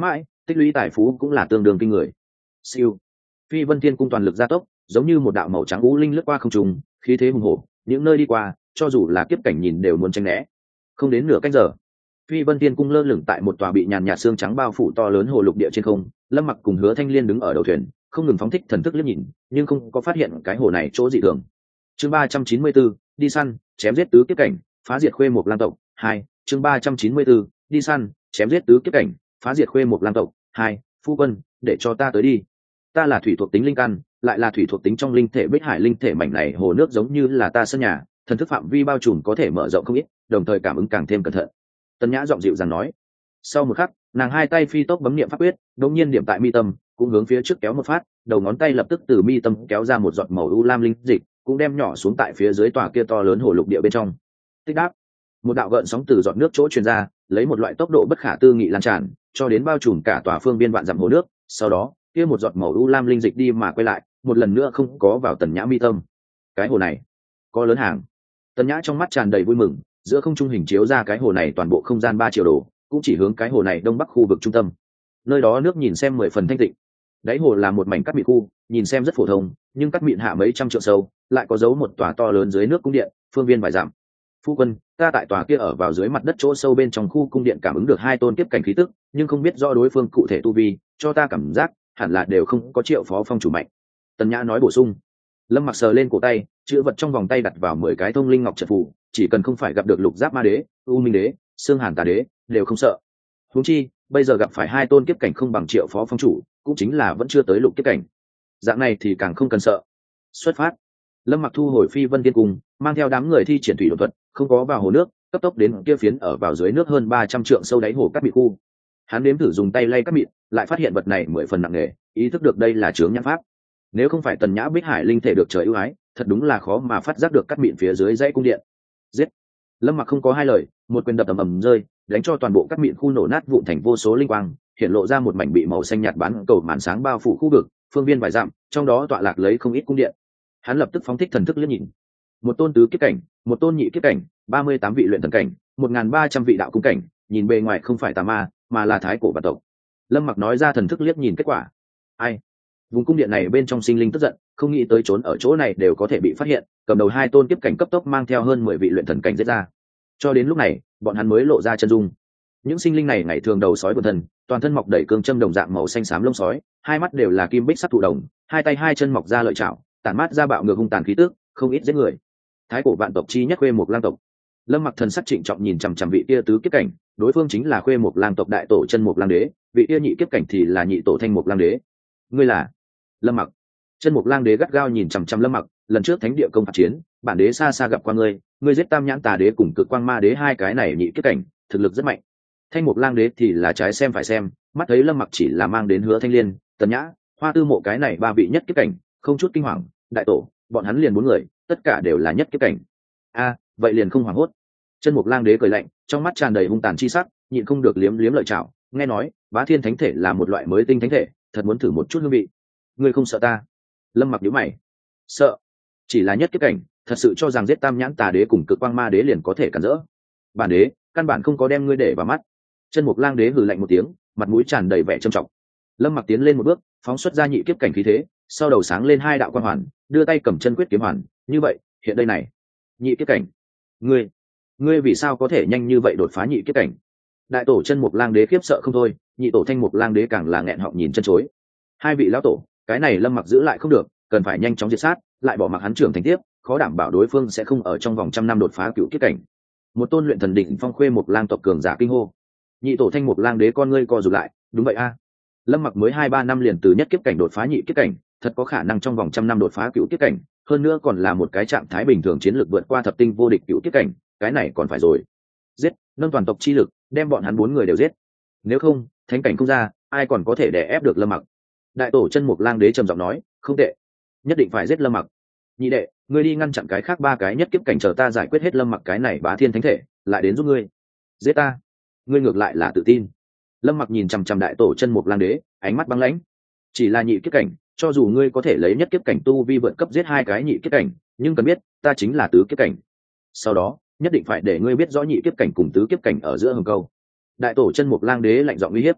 tích lũy tài phú cũng là tương đương kinh người. Siêu. Phi Vân Thiên cung toàn lực gia tốc, giống như một đạo màu trắng u linh lướt qua không trung, khí thế hùng hổ, những nơi đi qua, cho dù là kiếp cảnh nhìn đều muốn tránh né. Không đến nửa canh giờ, Phi Vân Thiên cung lơ lửng tại một tòa bị nhàn nhạt sương trắng bao phủ to lớn hồ lục địa trên không. Lâm Mặc cùng Hứa Thanh Liên đứng ở đầu thuyền, không ngừng phóng thích thần thức liếc nhìn, nhưng không có phát hiện cái hồ này chỗ dị thường. Chương ba trăm chín mươi tư, đi săn, chém giết tứ kiếp cảnh, phá diệt Khuê Mộc Lang tộc. Hai. Chương ba trăm chín mươi tư, đi săn, chém giết tứ kiếp cảnh, phá diệt Khuê Mộc Lang tộc. Hai. Phu quân, để cho ta tới đi. Ta là thủy thuộc tính linh căn, lại là thủy thuộc tính trong linh thể Bích Hải linh thể mảnh này hồ nước giống như là ta sân nhà, thần thức phạm vi bao trùm có thể mở rộng không ít, đồng thời cảm ứng càng thêm cẩn thận. Tần Nhã giọng dịu dàng nói. Sau một khắc, nàng hai tay phi tốc bấm niệm pháp quyết, đột nhiên điểm tại mi tâm, cũng hướng phía trước kéo một phát, đầu ngón tay lập tức từ mi tâm kéo ra một giọt màu u lam linh dịch, cũng đem nhỏ xuống tại phía dưới tòa kia to lớn hồ lục địa bên trong. Tích đáp, một đạo gợn sóng từ giọt nước chỗ truyền ra, lấy một loại tốc độ bất khả tư nghị lan tràn, cho đến bao trùm cả tòa phương viên vạn dặm hồ nước. Sau đó, kia một giọt màu u lam linh dịch đi mà quay lại, một lần nữa không có vào Tần Nhã mi tâm. Cái hồ này có lớn hàng. Tần Nhã trong mắt tràn đầy vui mừng, giữa không trung hình chiếu ra cái hồ này toàn bộ không gian ba triệu đồ, cũng chỉ hướng cái hồ này đông bắc khu vực trung tâm. Nơi đó nước nhìn xem mười phần thanh tịnh. Đáy hồ là một mảnh cát mịn khu, nhìn xem rất phổ thông, nhưng cát mịn hạ mấy trăm trượng sâu, lại có dấu một tòa to lớn dưới nước cung điện, phương viên vài dặm. Phu quân, ta tại tòa kia ở vào dưới mặt đất chỗ sâu bên trong khu cung điện cảm ứng được hai tôn kiếp cảnh khí tức, nhưng không biết rõ đối phương cụ thể tu vi, cho ta cảm giác hẳn là đều không có Triệu Phó Phong chủ mạnh. Tần Nhã nói bổ sung. Lâm Mặc sờ lên cổ tay, chữ vật trong vòng tay đặt vào mười cái thông linh ngọc trận phù, chỉ cần không phải gặp được Lục Giáp Ma Đế, U Minh Đế, Xương Hàn Tà Đế, đều không sợ. Huống chi, bây giờ gặp phải hai tôn kiếp cảnh không bằng Triệu Phó Phong chủ, cũng chính là vẫn chưa tới lục kiếp cảnh. Dạng này thì càng không cần sợ. Xuất phát. Lâm Mặc thu hồi Phi Vân Thiên cung, mang theo đám người thi triển thủy đột thuật, không có vào hồ nước, cấp tốc đến kia phiến ở vào dưới nước hơn ba trăm trượng sâu đáy hồ cát mịn khu. Hắn nếm thử dùng tay lay cát mịn, lại phát hiện vật này mười phần nặng nề, ý thức được đây là chướng nhãn pháp. Nếu không phải Tần Nhã Bích Hải linh thể được trời ưu ái, thật đúng là khó mà phát giác được cát mịn phía dưới dãy cung điện. Giết! Lâm Mặc không có hai lời, một quyền đập ầm ầm rơi, đánh cho toàn bộ cát mịn khu nổ nát vụn thành vô số linh quang, hiện lộ ra một mảnh bị màu xanh nhạt bán cầu màn sáng bao phủ khu vực, phương viên vài dặm, trong đó tọa lạc lấy không ít cung điện. Hắn lập tức phóng thích thần thức liếc nhìn. Một tôn tứ kiếp cảnh, một tôn nhị kiếp cảnh, ba mươi tám vị luyện thần cảnh, một nghìn ba trăm vị đạo cung cảnh, nhìn bề ngoài không phải tà ma, mà là thái cổ vạn tộc. Lâm Mặc nói ra thần thức liếc nhìn kết quả. Ai? Vùng cung điện này bên trong sinh linh tức giận, không nghĩ tới trốn ở chỗ này đều có thể bị phát hiện, cầm đầu hai tôn kiếp cảnh cấp tốc mang theo hơn mười vị luyện thần cảnh giết ra. Cho đến lúc này, bọn hắn mới lộ ra chân dung. Những sinh linh này ngày thường đầu sói vượn thân, toàn thân mọc đầy cương châm đồng dạng màu xanh xám lông sói, hai mắt đều là kim bích sắc thụ đồng, hai tay hai chân mọc ra lợi chảo, tản mát ra bạo ngược hung tàn khí tức, không ít giết người. Thái cổ vạn tộc chi nhất Khuê Mộc Lang tộc. Lâm Mặc thần sắc trịnh trọng nhìn chằm chằm vị kia tứ kiếp cảnh, đối phương chính là Khuê Mộc Lang tộc đại tổ Chân Mộc Lang Đế, vị kia nhị kiếp cảnh thì là nhị tổ Thanh Mộc Lang Đế. Ngươi là? Lâm Mặc. Chân Mộc Lang Đế gắt gao nhìn chằm chằm Lâm Mặc, lần trước thánh địa công phạt chiến, bản đế xa xa gặp qua ngươi, ngươi giết Tam Nhãn Tà Đế cùng Cực Quang Ma Đế hai cái này nhị kiếp cảnh, thực lực rất mạnh. Thanh Mộc Lang Đế thì là trái xem phải xem, mắt thấy Lâm Mặc chỉ là mang đến Hứa Thanh Liên, Tần Nhã, Hoa Tư Mộ cái này ba vị nhất kiếp cảnh, không chút kinh hoàng, đại tổ, bọn hắn liền bốn người, tất cả đều là nhất kiếp cảnh. A, vậy liền không hoảng hốt. Chân Mộc Lang Đế cười lạnh, trong mắt tràn đầy hung tàn chi sắc, nhịn không được liếm liếm lợi chảo, nghe nói, Bá Thiên Thánh Thể là một loại mới tinh thánh thể, thật muốn thử một chút hương vị. Ngươi không sợ ta? Lâm Mặc nhíu mày. Sợ? Chỉ là nhất kiếp cảnh, thật sự cho rằng giết Tam Nhãn Tà Đế cùng Cực Quang Ma Đế liền có thể cản rỡ? Bản đế, căn bản không có đem ngươi để vào mắt. Chân Mộc Lang Đế hừ lạnh một tiếng, mặt mũi tràn đầy vẻ trầm trọng. Lâm Mặc tiến lên một bước, phóng xuất ra nhị kiếp cảnh khí thế, sau đầu sáng lên hai đạo quang hoàn, đưa tay cầm chân quyết kiếm hoàn, như vậy, hiện đây này, nhị kiếp cảnh. Ngươi, ngươi vì sao có thể nhanh như vậy đột phá nhị kiếp cảnh? Đại tổ Chân Mộc Lang Đế khiếp sợ không thôi, nhị tổ Thanh Mộc Lang Đế càng là nghẹn họng nhìn chân chối. Hai vị lão tổ, cái này Lâm Mặc giữ lại không được, cần phải nhanh chóng diệt sát, lại bỏ mặc hắn trưởng thành tiếp, khó đảm bảo đối phương sẽ không ở trong vòng trăm năm đột phá cựu kiếp cảnh. Một tôn luyện thần đỉnh phong Khuê Mộc Lang tộc cường giả kinh hô. Nhị tổ Thanh Mộc Lang Đế con ngươi co rụt lại, đúng vậy a. Lâm Mặc mới hai ba năm liền từ nhất kiếp cảnh đột phá nhị kiếp cảnh, thật có khả năng trong vòng trăm năm đột phá cựu kiếp cảnh, hơn nữa còn là một cái trạng thái bình thường chiến lược vượt qua thập tinh vô địch cựu kiếp cảnh, cái này còn phải rồi. Giết, nâng toàn tộc chi lực, đem bọn hắn bốn người đều giết. Nếu không, thánh cảnh không ra, ai còn có thể đè ép được Lâm Mặc. Đại tổ Chân Mộc Lang Đế trầm giọng nói, không tệ, nhất định phải giết Lâm Mặc. Nhị đệ, ngươi đi ngăn chặn cái khác ba cái nhất kiếp cảnh, chờ ta giải quyết hết Lâm Mặc cái này Bá Thiên Thánh Thể, lại đến giúp ngươi. Giết ta? Ngươi ngược lại là tự tin. Lâm Mặc nhìn chằm chằm đại tổ Chân Mộc Lang Đế, ánh mắt băng lãnh. Chỉ là nhị kiếp cảnh, cho dù ngươi có thể lấy nhất kiếp cảnh tu vi vượt cấp giết hai cái nhị kiếp cảnh, nhưng cần biết, ta chính là tứ kiếp cảnh. Sau đó, nhất định phải để ngươi biết rõ nhị kiếp cảnh cùng tứ kiếp cảnh ở giữa hừng câu. Đại tổ Chân Mộc Lang Đế lạnh giọng uy hiếp.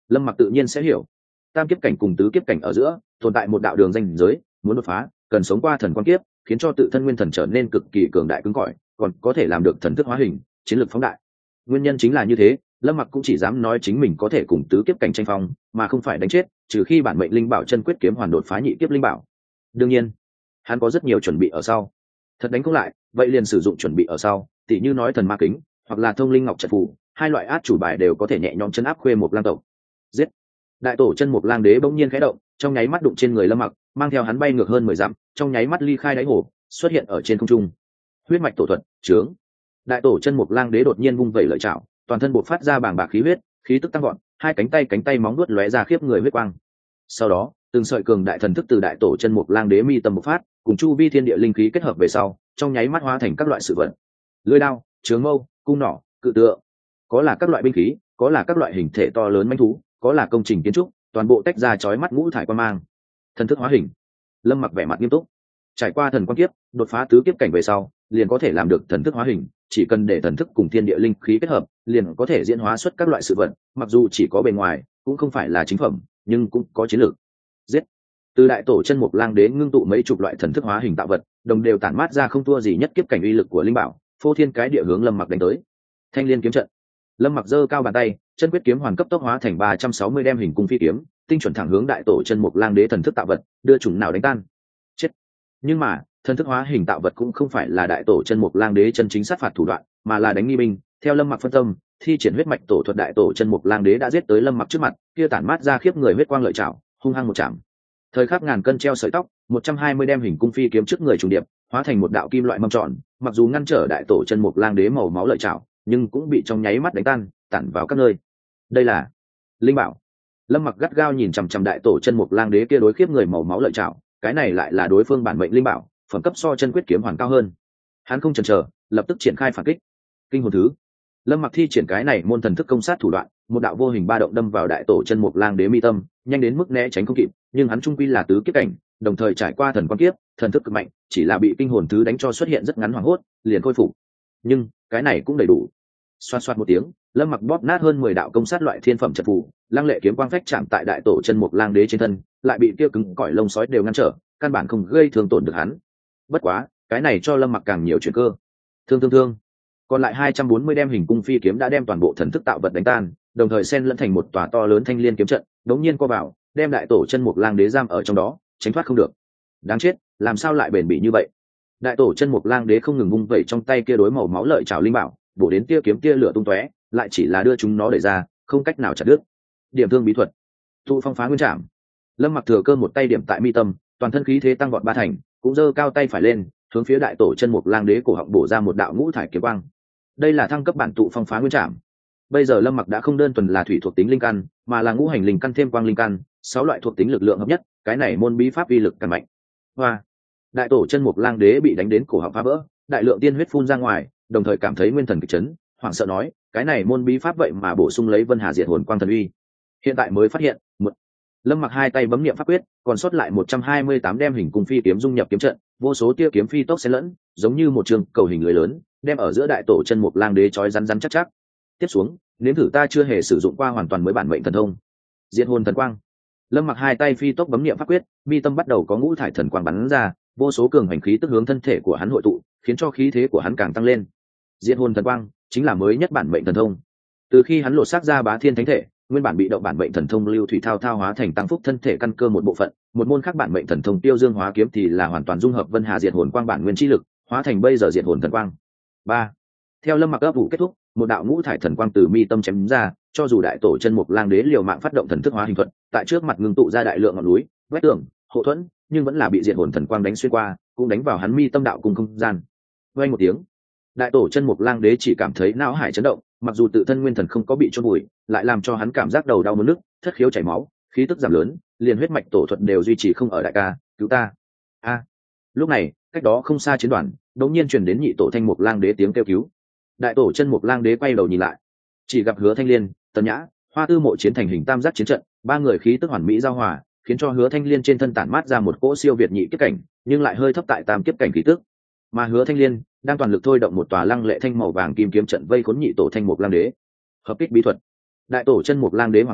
Lâm Mặc tự nhiên sẽ hiểu, tam kiếp cảnh cùng tứ kiếp cảnh ở giữa tồn tại một đạo đường ranh giới, muốn đột phá cần sống qua thần quan kiếp, khiến cho tự thân nguyên thần trở nên cực kỳ cường đại cứng cỏi, còn có thể làm được thần thức hóa hình, chiến lược phóng đại. Nguyên nhân chính là như thế, Lâm Mặc cũng chỉ dám nói chính mình có thể cùng tứ kiếp cảnh tranh phong, mà không phải đánh chết, trừ khi bản mệnh linh bảo chân quyết kiếm hoàn đột phá nhị kiếp linh bảo. Đương nhiên, hắn có rất nhiều chuẩn bị ở sau. Thật đánh không lại, vậy liền sử dụng chuẩn bị ở sau, tỉ như nói thần ma kính, hoặc là thông linh ngọc trận phù, hai loại át chủ bài đều có thể nhẹ nhõm chấn áp Khuê Mộc Lang tộc. Giết! Đại tổ chân Mộc Lang đế bỗng nhiên khẽ động, trong nháy mắt đụng trên người Lâm Mặc, mang theo hắn bay ngược hơn mười dặm, trong nháy mắt ly khai đáy hồ, xuất hiện ở trên không trung. Huyết mạch tổ thuật, trướng. Đại tổ chân Mộc Lang đế đột nhiên vung vẩy lợi chảo, toàn thân bộc phát ra bàng bạc khí huyết, khí tức tăng vọt, hai cánh tay cánh tay móng vuốt lóe ra khiếp người huyết quang. Sau đó, từng sợi cường đại thần thức từ đại tổ chân Mộc Lang đế mi tâm bộc phát, cùng chu vi thiên địa linh khí kết hợp về sau, trong nháy mắt hóa thành các loại sự vật. Lưỡi đao, trường mâu, cung nỏ, cự tượng, có là các loại binh khí, có là các loại hình thể to lớn manh thú, có là công trình kiến trúc, toàn bộ tách ra chói mắt ngũ thải quang mang. Thần thức hóa hình. Lâm Mặc vẻ mặt nghiêm túc. Trải qua thần quan kiếp, đột phá tứ kiếp cảnh về sau, liền có thể làm được thần thức hóa hình, chỉ cần để thần thức cùng thiên địa linh khí kết hợp, liền có thể diễn hóa xuất các loại sự vật, mặc dù chỉ có bề ngoài, cũng không phải là chính phẩm, nhưng cũng có chiến lược. Giết! Từ đại tổ chân Mộc Lang đế ngưng tụ mấy chục loại thần thức hóa hình tạo vật, đồng đều tản mát ra không thua gì nhất kiếp cảnh uy lực của linh bảo, phô thiên cái địa hướng Lâm Mặc đánh tới. Thanh Liên kiếm trận. Lâm Mặc giơ cao bàn tay, chân quyết kiếm hoàn cấp tốc hóa thành ba trăm sáu mươi đem hình cung phi kiếm, tinh chuẩn thẳng hướng đại tổ chân Mộc Lang đế thần thức tạo vật, đưa chủng nào đánh tan. Chết. Nhưng mà, thần thức hóa hình tạo vật cũng không phải là đại tổ chân Mộc Lang đế chân chính sát phạt thủ đoạn, mà là đánh nghi binh. Theo Lâm Mặc phân tâm, thi triển huyết mạch tổ thuật, đại tổ chân Mộc Lang đế đã giết tới Lâm Mặc trước mặt, kia tản mát ra khiếp người huyết quang lợi chảo, hung hăng một chạm. Thời khắc ngàn cân treo sợi tóc, một trăm hai mươi đem hình cung phi kiếm trước người trùng điệp, hóa thành một đạo kim loại mâm tròn, mặc dù ngăn trở đại tổ chân Mộc Lang đế màu máu lợi chảo, nhưng cũng bị trong nháy mắt đánh tan, tản vào các nơi. Đây là linh bảo. Lâm Mặc gắt gao nhìn chằm chằm đại tổ chân Mộc Lang đế kia đối khiếp người màu máu lợi chảo, cái này lại là đối phương bản mệnh linh bảo, phẩm cấp so chân quyết kiếm hoàn cao hơn. Hắn không chần chờ, lập tức triển khai phản kích. Kinh hồn thứ. Lâm Mặc thi triển cái này môn thần thức công sát thủ đoạn, một đạo vô hình ba động đâm vào đại tổ chân Mộc Lang đế mi tâm, nhanh đến mức né tránh không kịp, nhưng hắn trung quy là tứ kiếp cảnh, đồng thời trải qua thần quan kiếp, thần thức cực mạnh, chỉ là bị kinh hồn thứ đánh cho xuất hiện rất ngắn hoảng hốt, liền khôi phục. Nhưng cái này cũng đầy đủ. Xoát xoát một tiếng, Lâm Mặc bóp nát hơn mười đạo công sát loại thiên phẩm trận phù, lăng lệ kiếm quang phách chạm tại đại tổ chân Mộc Lang đế trên thân, lại bị kia cứng cỏi lông sói đều ngăn trở, căn bản không gây thương tổn được hắn. Bất quá, cái này cho Lâm Mặc càng nhiều chuyển cơ. Thương thương thương. Còn lại hai trăm bốn mươi đem hình cung phi kiếm đã đem toàn bộ thần thức tạo vật đánh tan, đồng thời xen lẫn thành một tòa to lớn thanh liên kiếm trận, đống nhiên co vào, đem đại tổ chân Mộc Lang đế giam ở trong đó, tránh thoát không được. Đáng chết, làm sao lại bền bỉ như vậy? Đại tổ chân Mộc Lang đế không ngừng vung vẩy trong tay kia đối màu máu lợi trảo linh bảo, bổ đến tia kiếm tia lửa tung tóe, lại chỉ là đưa chúng nó đẩy ra, không cách nào chặt đứt. Điểm thương bí thuật, tụ phong phá nguyên trảm. Lâm Mặc thừa cơ một tay điểm tại mi tâm, toàn thân khí thế tăng vọt ba thành, cũng giơ cao tay phải lên, hướng phía đại tổ chân Mộc Lang đế cổ họng bổ ra một đạo ngũ thải kiếm quang. Đây là thăng cấp bản tụ phong phá nguyên trảm. Bây giờ Lâm Mặc đã không đơn thuần là thủy thuộc tính linh căn, mà là ngũ hành linh căn thêm quang linh căn, sáu loại thuộc tính lực lượng hợp nhất, cái này môn bí pháp uy lực càng mạnh. Hoa! Đại tổ chân Mộc Lang đế bị đánh đến cổ họng phá vỡ, đại lượng tiên huyết phun ra ngoài, đồng thời cảm thấy nguyên thần kịch chấn, hoảng sợ nói, cái này môn bí pháp vậy mà bổ sung lấy Vân Hà Diệt Hồn Quang thần uy. Hiện tại mới phát hiện, một. Lâm Mặc hai tay bấm niệm pháp quyết, còn sót lại một trăm hai mươi tám đem hình cung phi kiếm dung nhập kiếm trận, vô số tia kiếm phi tốc xen lẫn, giống như một trường cầu hình lưới lớn, đem ở giữa đại tổ chân Mộc Lang đế chói rắn rắn chắc chắc. Tiếp xuống, nếm thử ta chưa hề sử dụng qua hoàn toàn mới bản mệnh thần thông, Diệt Hồn Thần Quang. Lâm Mặc hai tay phi tốc bấm niệm pháp quyết, mi tâm bắt đầu có ngũ thải thần quang bắn ra, vô số cường hành khí tức hướng thân thể của hắn hội tụ, khiến cho khí thế của hắn càng tăng lên. Diệt Hồn Thần Quang chính là mới nhất bản mệnh thần thông. Từ khi hắn lột xác ra Bá Thiên Thánh Thể, nguyên bản bị động bản mệnh thần thông Lưu Thủy Thao Thao hóa thành tăng phúc thân thể căn cơ một bộ phận, một môn khác bản mệnh thần thông Tiêu Dương Hóa Kiếm thì là hoàn toàn dung hợp Vân Hà Diệt Hồn Quang bản nguyên chi lực, hóa thành bây giờ Diệt Hồn Thần Quang. Ba. Theo Lâm Mặc ấp ủ kết thúc, một đạo ngũ thải thần quang từ mi tâm chém ra, cho dù đại tổ chân Mộc Lang đế liều mạng phát động thần thức hóa hình thuật, tại trước mặt ngưng tụ ra đại lượng ngọn núi, vách tường, hộ thuẫn, nhưng vẫn là bị Diệt Hồn Thần Quang đánh xuyên qua, cũng đánh vào hắn mi tâm đạo cùng không gian. Vang một tiếng, đại tổ chân Mộc Lang đế chỉ cảm thấy não hải chấn động, mặc dù tự thân nguyên thần không có bị chôn bụi, lại làm cho hắn cảm giác đầu đau muốn nức, thất khiếu chảy máu, khí tức giảm lớn, liền huyết mạch tổ thuật đều duy trì không ở. Đại ca, cứu ta! A! Lúc này, cách đó không xa chiến đoàn, đột nhiên truyền đến nhị tổ Thanh Mộc Lang đế tiếng kêu cứu. Đại tổ chân Mộc Lang đế quay đầu nhìn lại, chỉ gặp Hứa Thanh Liên, Tần Nhã, Hoa Tư Mộ chiến thành hình tam giác chiến trận, ba người khí tức hoàn mỹ giao hòa, khiến cho Hứa Thanh Liên trên thân tản mát ra một cỗ siêu việt nhị kiếp cảnh, nhưng lại hơi thấp tại tam kiếp cảnh khí tức. Mà Hứa Thanh Liên đang toàn lực thôi động một tòa lăng lệ thanh màu vàng kim kiếm trận vây khốn nhị tổ Thanh Mộc Lang đế. Hợp kích bí thuật. Đại tổ chân Mộc Lang đế hoảng sợ,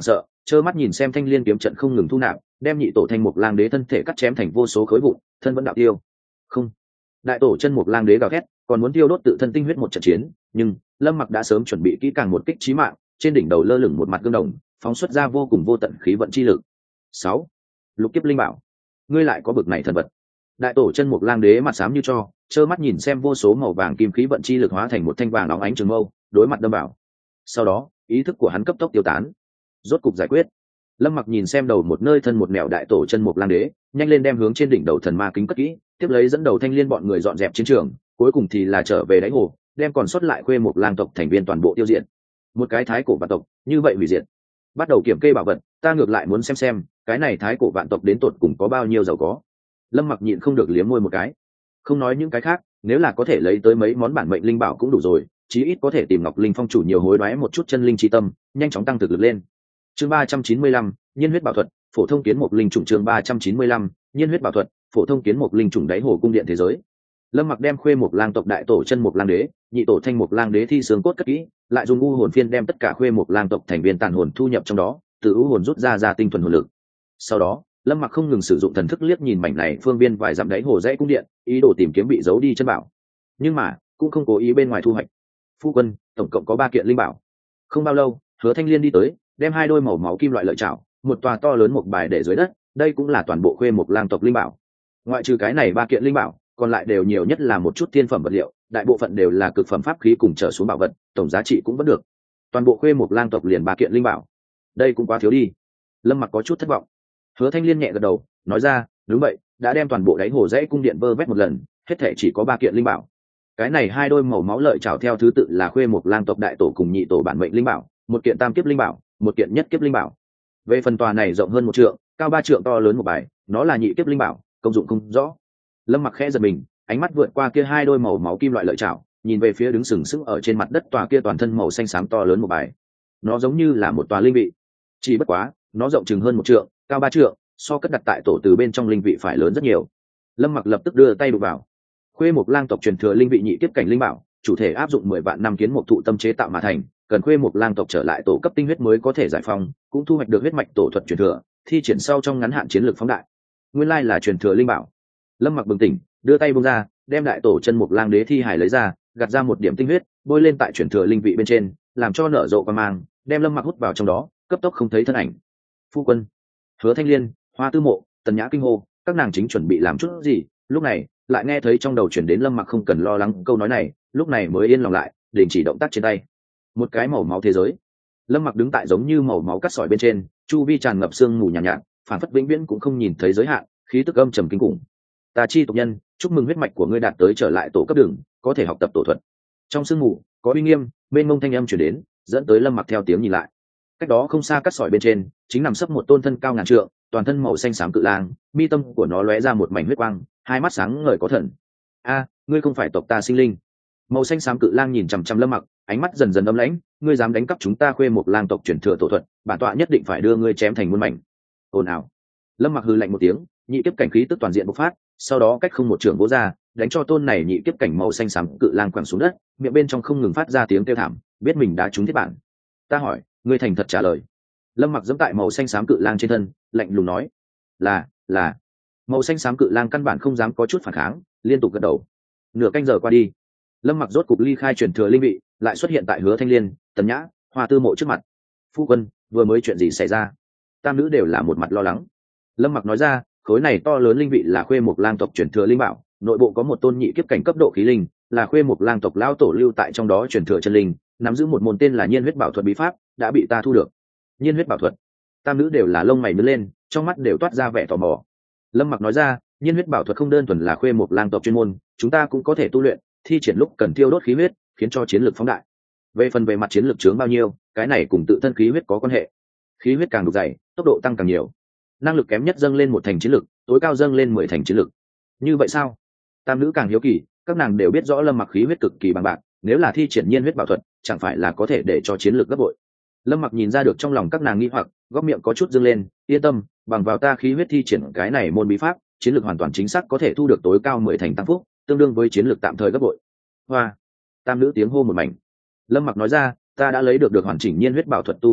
trơ mắt nhìn xem thanh liên kiếm trận không ngừng thu nạp, đem nhị tổ thanh mục lang đế thân thể cắt chém thành vô số khối vụn, thân vẫn đạo tiêu. Không, đại tổ chân mục lang đế gào thét, còn muốn tiêu đốt tự thân tinh huyết một trận chiến, nhưng Lâm Mặc đã sớm chuẩn bị kỹ càng một kích chí mạng, trên đỉnh đầu lơ lửng một mặt gương đồng, phóng xuất ra vô cùng vô tận khí vận chi lực. Sáu, lục kiếp linh bảo, ngươi lại có bực này thần vật. Đại tổ chân mục lang đế mặt xám như cho, trơ mắt nhìn xem vô số màu vàng kim khí vận chi lực hóa thành một thanh vàng óng ánh trường mâu, đối mặt đâm bảo. Sau đó, ý thức của hắn cấp tốc tiêu tán. Rốt cục giải quyết. Lâm Mặc nhìn xem đầu một nơi thân một mèo đại tổ chân mục lang đế, nhanh lên đem hướng trên đỉnh đầu thần ma kính cất kỹ, tiếp lấy dẫn đầu thanh liên bọn người dọn dẹp chiến trường, cuối cùng thì là trở về đáy hồ, đem còn sót lại khuê mục lang tộc thành viên toàn bộ tiêu diệt. Một cái thái cổ vạn tộc, như vậy hủy diệt. Bắt đầu kiểm kê bảo vật, ta ngược lại muốn xem xem, cái này thái cổ vạn tộc đến tột cùng có bao nhiêu giàu có. Lâm Mặc nhịn không được liếm môi một cái. Không nói những cái khác, nếu là có thể lấy tới mấy món bản mệnh linh bảo cũng đủ rồi, chí ít có thể tìm Ngọc Linh Phong chủ nhiều hối đoái một chút chân linh chi tâm, nhanh chóng tăng thực lực lên. Chương ba trăm chín mươi lăm, Nhiên huyết bảo thuật, phổ thông kiến một linh trùng. Chương ba trăm chín mươi lăm, Nhiên huyết bảo thuật, phổ thông kiến một linh trùng. Đáy hồ cung điện thế giới. Lâm Mặc đem khuê một lang tộc đại tổ chân một lang đế, nhị tổ thanh một lang đế thi xương cốt cất kỹ, lại dùng u hồn phiên đem tất cả khuê một lang tộc thành viên tàn hồn thu nhập trong đó, từ u hồn rút ra ra tinh thuần hồn lực. Sau đó, Lâm Mặc không ngừng sử dụng thần thức liếc nhìn mảnh này phương viên vài dặm đáy hồ dãy cung điện, ý đồ tìm kiếm bị giấu đi chân bảo. Nhưng mà, cũng không cố ý bên ngoài thu hoạch. Phu quân, tổng cộng có ba kiện linh bảo. Không bao lâu, Hứa Thanh Liên đi tới, đem hai đôi màu máu kim loại lợi chảo, một tòa to lớn một bài để dưới đất, đây cũng là toàn bộ khuê một lang tộc linh bảo. Ngoại trừ cái này ba kiện linh bảo, còn lại đều nhiều nhất là một chút thiên phẩm vật liệu, đại bộ phận đều là cực phẩm pháp khí cùng trở xuống bảo vật, tổng giá trị cũng vẫn được. Toàn bộ khuê một lang tộc liền ba kiện linh bảo, đây cũng quá thiếu đi. Lâm Mặc có chút thất vọng. Hứa Thanh Liên nhẹ gật đầu, nói ra, đúng vậy, đã đem toàn bộ đáy hồ dãy cung điện vơ vét một lần, hết thể chỉ có ba kiện linh bảo. Cái này hai đôi màu máu lợi trảo theo thứ tự là khuê một lang tộc đại tổ cùng nhị tổ bản mệnh linh bảo, một kiện tam kiếp linh bảo, một kiện nhất kiếp linh bảo. Về phần tòa này rộng hơn một trượng, cao ba trượng to lớn một bài, nó là nhị kiếp linh bảo, công dụng không rõ. Lâm Mặc khẽ giật mình, ánh mắt vượt qua kia hai đôi màu máu kim loại lợi chảo, nhìn về phía đứng sừng sững ở trên mặt đất tòa kia toàn thân màu xanh xám to lớn một bài. Nó giống như là một tòa linh vị, chỉ bất quá, nó rộng chừng hơn một trượng, cao ba trượng, so cất đặt tại tổ từ bên trong linh vị phải lớn rất nhiều. Lâm Mặc lập tức đưa tay đụng vào. Khuê một lang tộc truyền thừa linh vị nhị kiếp cảnh linh bảo, chủ thể áp dụng mười vạn năm kiến một thụ tâm chế tạo mà thành, cần khuê một lang tộc trở lại tổ cấp tinh huyết mới có thể giải phóng, cũng thu hoạch được huyết mạch tổ thuật truyền thừa, thi triển sau trong ngắn hạn chiến lược phóng đại. Nguyên lai là truyền thừa linh bảo. Lâm Mặc bừng tỉnh, đưa tay buông ra, đem đại tổ chân mục lang đế thi hải lấy ra, gạt ra một điểm tinh huyết, bôi lên tại truyền thừa linh vị bên trên, làm cho nở rộ qua mang, đem Lâm Mặc hút vào trong đó, cấp tốc không thấy thân ảnh. Phu quân, Hứa Thanh Liên, Hoa Tư Mộ, Tần Nhã kinh hô, các nàng chính chuẩn bị làm chút gì, lúc này lại nghe thấy trong đầu chuyển đến Lâm Mặc không cần lo lắng câu nói này, lúc này mới yên lòng lại, đình chỉ động tác trên tay. Một cái màu máu thế giới. Lâm Mặc đứng tại giống như màu máu cắt sỏi bên trên, chu vi tràn ngập sương mù nhàn nhạt, nhạt, phản phất vĩnh viễn cũng không nhìn thấy giới hạn, khí tức âm trầm kinh khủng. Ta chi tộc nhân, chúc mừng huyết mạch của ngươi đạt tới trở lại tổ cấp đường, có thể học tập tổ thuật. Trong sương mù có uy nghiêm bên mông thanh âm chuyển đến, dẫn tới Lâm Mặc theo tiếng nhìn lại. Cách đó không xa cắt sỏi bên trên, chính nằm sấp một tôn thân cao ngàn trượng, toàn thân màu xanh xám cự lang, mi tâm của nó lóe ra một mảnh huyết quang, hai mắt sáng ngời có thần. A, ngươi không phải tộc ta sinh linh. Màu xanh xám cự lang nhìn chằm chằm Lâm Mặc, ánh mắt dần dần âm lãnh, ngươi dám đánh cắp chúng ta khuê một lang tộc truyền thừa tổ thuật, bản tọa nhất định phải đưa ngươi chém thành muôn mảnh. Ồn ào. Lâm Mặc hừ lạnh một tiếng, nhị kiếp cảnh khí tức toàn diện bộc phát, sau đó cách không một trường vỗ ra, đánh cho tôn này nhị kiếp cảnh màu xanh xám cự lang quẳng xuống đất, miệng bên trong không ngừng phát ra tiếng kêu thảm, biết mình đã trúng thiết bản. Ta hỏi, ngươi thành thật trả lời. Lâm Mặc giẫm tại màu xanh xám cự lang trên thân, lạnh lùng nói, là là. Màu xanh xám cự lang căn bản không dám có chút phản kháng, liên tục gật đầu. Nửa canh giờ qua đi, Lâm Mặc rốt cục ly khai truyền thừa linh vị, lại xuất hiện tại Hứa Thanh Liên, Tần Nhã, Hoa Tư Mộ trước mặt. Phu quân, vừa mới chuyện gì xảy ra? Tam nữ đều là một mặt lo lắng. Lâm Mặc nói ra, khối này to lớn linh vị là khuê một lang tộc truyền thừa linh bảo, nội bộ có một tôn nhị kiếp cảnh cấp độ khí linh, là khuê một lang tộc lão tổ lưu tại trong đó truyền thừa chân linh, nắm giữ một môn tên là Nhiên huyết bảo thuật bí pháp, đã bị ta thu được. Nhiên huyết bảo thuật. Tam nữ đều là lông mày nhướng lên, trong mắt đều toát ra vẻ tò mò. Lâm Mặc nói ra, Nhiên huyết bảo thuật không đơn thuần là khuê một lang tộc chuyên môn, chúng ta cũng có thể tu luyện, thi triển lúc cần tiêu đốt khí huyết, khiến cho chiến lược phóng đại. Về phần về mặt chiến lược chướng bao nhiêu, cái này cùng tự thân khí huyết có quan hệ. Khí huyết càng đục dày, tốc độ tăng càng nhiều. Năng lực kém nhất dâng lên một thành chiến lực, tối cao dâng lên mười thành chiến lực. Như vậy sao? Tam nữ càng hiếu kỳ, các nàng đều biết rõ Lâm Mặc khí huyết cực kỳ bằng bạc, nếu là thi triển Nhiên huyết bảo thuật, chẳng phải là có thể để cho chiến lược gấp bội. Lâm Mặc nhìn ra được trong lòng các nàng nghi hoặc, góc miệng có chút dương lên, yên tâm, bằng vào ta khí huyết thi triển cái này môn bí pháp, chiến lược hoàn toàn chính xác có thể thu được tối cao mười thành tăng phúc, tương đương với chiến lược tạm thời gấp bội. Hoa! Tam nữ tiếng hô một mảnh. Lâm Mặc nói ra, ta đã lấy được được hoàn chỉnh Nhiên huyết bảo thuật tu hành pháp,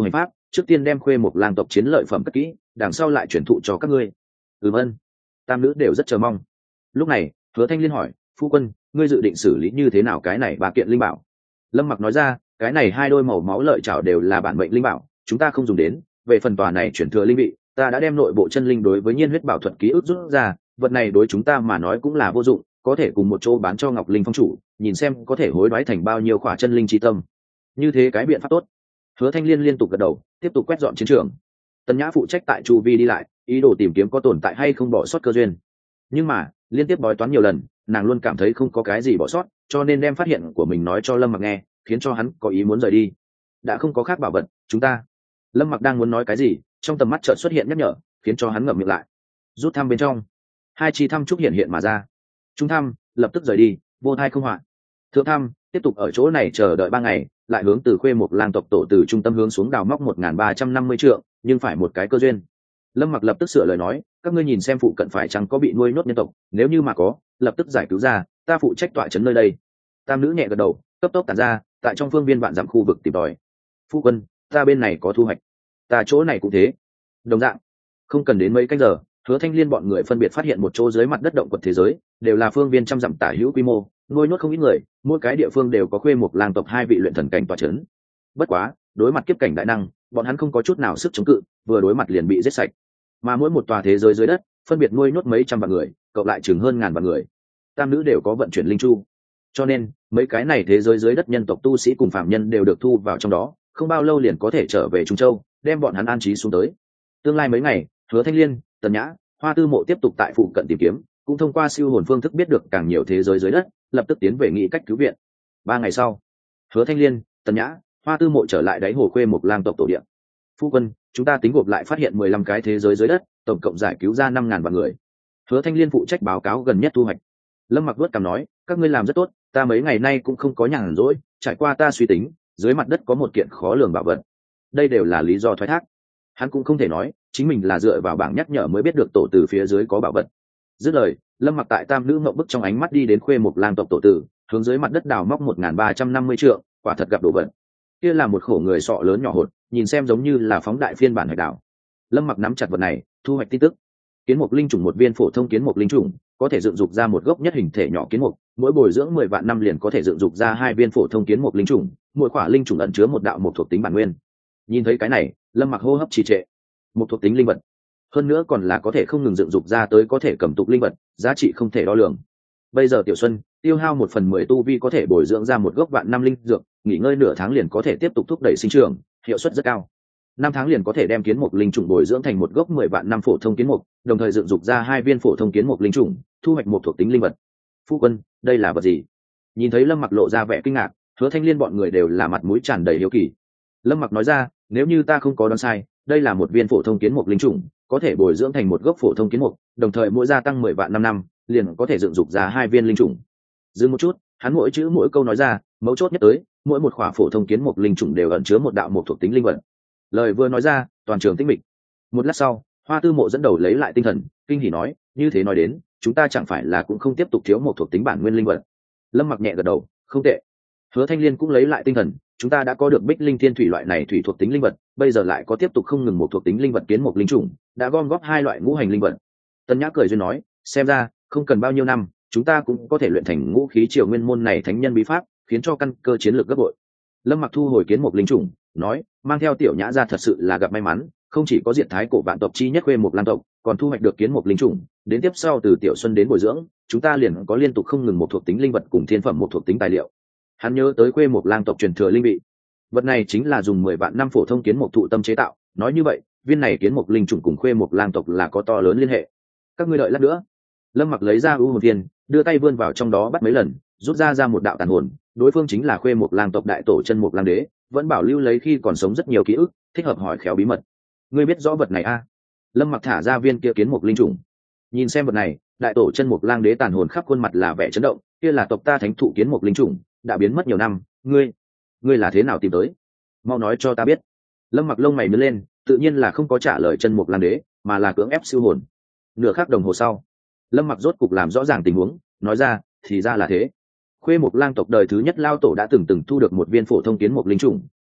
trước tiên đem khuê một lang tộc chiến lợi phẩm cất kỹ, đằng sau lại chuyển thụ cho các ngươi. Ừm ân. Tam nữ đều rất chờ mong. Lúc này Hứa Thanh Liên hỏi, phu quân, ngươi dự định xử lý như thế nào cái này ba kiện linh bảo? Lâm Mặc nói ra, cái này hai đôi màu máu lợi chảo đều là bản mệnh linh bảo, chúng ta không dùng đến. Về phần tòa này chuyển thừa linh vị, ta đã đem nội bộ chân linh đối với nhiên huyết bảo thuật ký ức rút ra, vật này đối chúng ta mà nói cũng là vô dụng, có thể cùng một chỗ bán cho Ngọc Linh phong chủ, nhìn xem có thể hối đoái thành bao nhiêu khỏa chân linh chi tâm. Như thế cái biện pháp tốt. Hứa Thanh Liên liên tục gật đầu, tiếp tục quét dọn chiến trường. Tần Nhã phụ trách tại chu vi đi lại, ý đồ tìm kiếm có tồn tại hay không bỏ sót cơ duyên. Nhưng mà liên tiếp bói toán nhiều lần, nàng luôn cảm thấy không có cái gì bỏ sót, cho nên đem phát hiện của mình nói cho Lâm Mặc nghe, khiến cho hắn có ý muốn rời đi. Đã không có khác bảo vật, chúng ta. Lâm Mặc đang muốn nói cái gì, trong tầm mắt chợt xuất hiện nhắc nhở, khiến cho hắn ngậm miệng lại. Rút thăm bên trong, hai chi thăm trúc hiện hiện mà ra. Trung thăm, lập tức rời đi, vô thai không hoạn. Thượng thăm, tiếp tục ở chỗ này chờ đợi ba ngày, lại hướng từ khuê một lang tộc tổ từ trung tâm hướng xuống đào móc một nghìn ba trăm năm mươi trượng, nhưng phải một cái cơ duyên. Lâm Mặc lập tức sửa lời nói, các ngươi nhìn xem phụ cận phải chăng có bị nuôi nhốt nhân tộc, nếu như mà có, lập tức giải cứu ra, ta phụ trách tọa trấn nơi đây. Tam nữ nhẹ gật đầu, cấp tốc tản ra, tại trong phương viên vạn dặm khu vực tìm tòi. Phu quân, ta bên này có thu hoạch, ta chỗ này cũng thế. Đồng dạng, không cần đến mấy canh giờ, Hứa Thanh Liên bọn người phân biệt phát hiện một chỗ dưới mặt đất động quật thế giới, đều là phương viên trăm dặm tả hữu quy mô, nuôi nhốt không ít người, mỗi cái địa phương đều có khuê một lang tộc hai vị luyện thần cảnh tọa trấn. Bất quá, đối mặt kiếp cảnh đại năng, bọn hắn không có chút nào sức chống cự, vừa đối mặt liền bị giết sạch. Mà mỗi một tòa thế giới dưới đất, phân biệt nuôi nhốt mấy trăm vạn người, cộng lại chừng hơn ngàn vạn người. Tam nữ đều có vận chuyển linh chu, cho nên mấy cái này thế giới dưới đất nhân tộc tu sĩ cùng phạm nhân đều được thu vào trong đó, không bao lâu liền có thể trở về Trung Châu, đem bọn hắn an trí xuống tới. Tương lai mấy ngày, Hứa Thanh Liên, Tần Nhã, Hoa Tư Mộ tiếp tục tại phụ cận tìm kiếm, cũng thông qua siêu hồn phương thức biết được càng nhiều thế giới dưới đất, lập tức tiến về nghị cách cứu viện. Ba ngày sau, Hứa Thanh Liên, Tần Nhã, Hoa Tư Mộ trở lại đáy hồ khuê một lang tộc tổ địa. Phu quân, chúng ta tính gộp lại phát hiện mười lăm cái thế giới dưới đất, tổng cộng giải cứu ra năm ngàn vạn người. Hứa Thanh Liên phụ trách báo cáo gần nhất thu hoạch. Lâm Mặc vuốt cằm nói, các ngươi làm rất tốt, ta mấy ngày nay cũng không có nhàn rỗi, trải qua ta suy tính, dưới mặt đất có một kiện khó lường bảo vật. Đây đều là lý do thoái thác. Hắn cũng không thể nói, chính mình là dựa vào bảng nhắc nhở mới biết được tổ từ phía dưới có bảo vật. Dứt lời, Lâm Mặc tại tam nữ ngậm bức trong ánh mắt đi đến khuê một lang tộc tổ tử, hướng dưới mặt đất đào móc một nghìn ba trăm năm mươi trượng, quả thật gặp đồ vật. Kia là một khổ người sọ lớn nhỏ hột, nhìn xem giống như là phóng đại phiên bản hải đảo. Lâm Mặc nắm chặt vật này, thu hoạch tin tức. Kiến mục linh trùng một viên phổ thông kiến mục linh trùng, có thể dựng dục ra một gốc nhất hình thể nhỏ kiến mục, mỗi bồi dưỡng mười vạn năm liền có thể dựng dục ra hai viên phổ thông kiến mục linh trùng, mỗi quả linh trùng ẩn chứa một đạo một thuộc tính bản nguyên. Nhìn thấy cái này, Lâm Mặc hô hấp trì trệ. Một thuộc tính linh vật, hơn nữa còn là có thể không ngừng dựng dục ra tới có thể cầm tục linh vật, giá trị không thể đo lường. Bây giờ Tiểu Xuân tiêu hao một phần mười tu vi có thể bồi dưỡng ra một gốc vạn năm linh dược, nghỉ ngơi nửa tháng liền có thể tiếp tục thúc đẩy sinh trưởng, hiệu suất rất cao. Năm tháng liền có thể đem kiến mục linh trùng bồi dưỡng thành một gốc mười vạn năm phổ thông kiến mục, đồng thời dựng dục ra hai viên phổ thông kiến mục linh trùng, thu hoạch một thuộc tính linh vật. Phu quân, đây là vật gì? Nhìn thấy Lâm Mặc lộ ra vẻ kinh ngạc, Hứa Thanh Liên bọn người đều là mặt mũi tràn đầy hiếu kỳ. Lâm Mặc nói ra, nếu như ta không có đoán sai, đây là một viên phổ thông kiến mục linh trùng, có thể bồi dưỡng thành một gốc phổ thông kiến mục, đồng thời mỗi gia tăng mười vạn năm năm, liền có thể dựng dục ra hai viên linh trùng. Dừng một chút, hắn mỗi chữ mỗi câu nói ra, mấu chốt nhất tới, mỗi một khỏa phổ thông kiến mục linh trùng đều ẩn chứa một đạo một thuộc tính linh vật. Lời vừa nói ra, toàn trường tĩnh mịch. Một lát sau, Hoa Tư Mộ dẫn đầu lấy lại tinh thần, kinh hỉ nói, như thế nói đến, chúng ta chẳng phải là cũng không tiếp tục thiếu một thuộc tính bản nguyên linh vật. Lâm Mặc nhẹ gật đầu, không tệ. Hứa Thanh Liên cũng lấy lại tinh thần, chúng ta đã có được Bích Linh Thiên Thủy loại này thủy thuộc tính linh vật, bây giờ lại có tiếp tục không ngừng một thuộc tính linh vật kiến mục linh trùng, đã gom góp hai loại ngũ hành linh vật. Tân Nhã cười duyên nói, xem ra không cần bao nhiêu năm, chúng ta cũng có thể luyện thành ngũ khí triều nguyên môn này thánh nhân bí pháp, khiến cho căn cơ chiến lược gấp bội. Lâm Mặc thu hồi kiến mục linh trùng, nói, mang theo Tiểu Nhã ra thật sự là gặp may mắn, không chỉ có diện thái cổ vạn tộc chi nhất khuê một lang tộc, còn thu hoạch được kiến mục linh trùng, đến tiếp sau từ Tiểu Xuân đến bồi dưỡng, chúng ta liền có liên tục không ngừng một thuộc tính linh vật cùng thiên phẩm một thuộc tính tài liệu. Hắn nhớ tới khuê một lang tộc truyền thừa linh vị, vật này chính là dùng mười vạn năm phổ thông kiến mục thụ tâm chế tạo, nói như vậy, viên này kiến mục linh trùng cùng khuê một lang tộc là có to lớn liên hệ. Các ngươi đợi lát nữa. Lâm Mặc lấy ra u hồn viên, đưa tay vươn vào trong đó bắt mấy lần, rút ra ra một đạo tàn hồn, đối phương chính là khuê một lang tộc đại tổ chân mục lang đế, vẫn bảo lưu lấy khi còn sống rất nhiều ký ức, thích hợp hỏi khéo bí mật. Ngươi biết rõ vật này a? À? Lâm Mặc thả ra viên kia kiến mục linh trùng, nhìn xem vật này, đại tổ chân mục lang đế tàn hồn khắp khuôn mặt là vẻ chấn động, kia là tộc ta thánh thụ kiến mục linh trùng, đã biến mất nhiều năm, ngươi, ngươi là thế nào tìm tới? Mau nói cho ta biết. Lâm Mặc lông mày nhướng lên, tự nhiên là không có trả lời chân mục lang đế, mà là cưỡng ép siêu hồn. Nửa khắc đồng hồ sau, Lâm Mặc rốt cục làm rõ ràng tình huống, nói ra, thì ra là thế. Khuê Mục Lang tộc đời thứ nhất lao tổ đã từng từng thu được một viên phổ thông kiến mục linh trùng,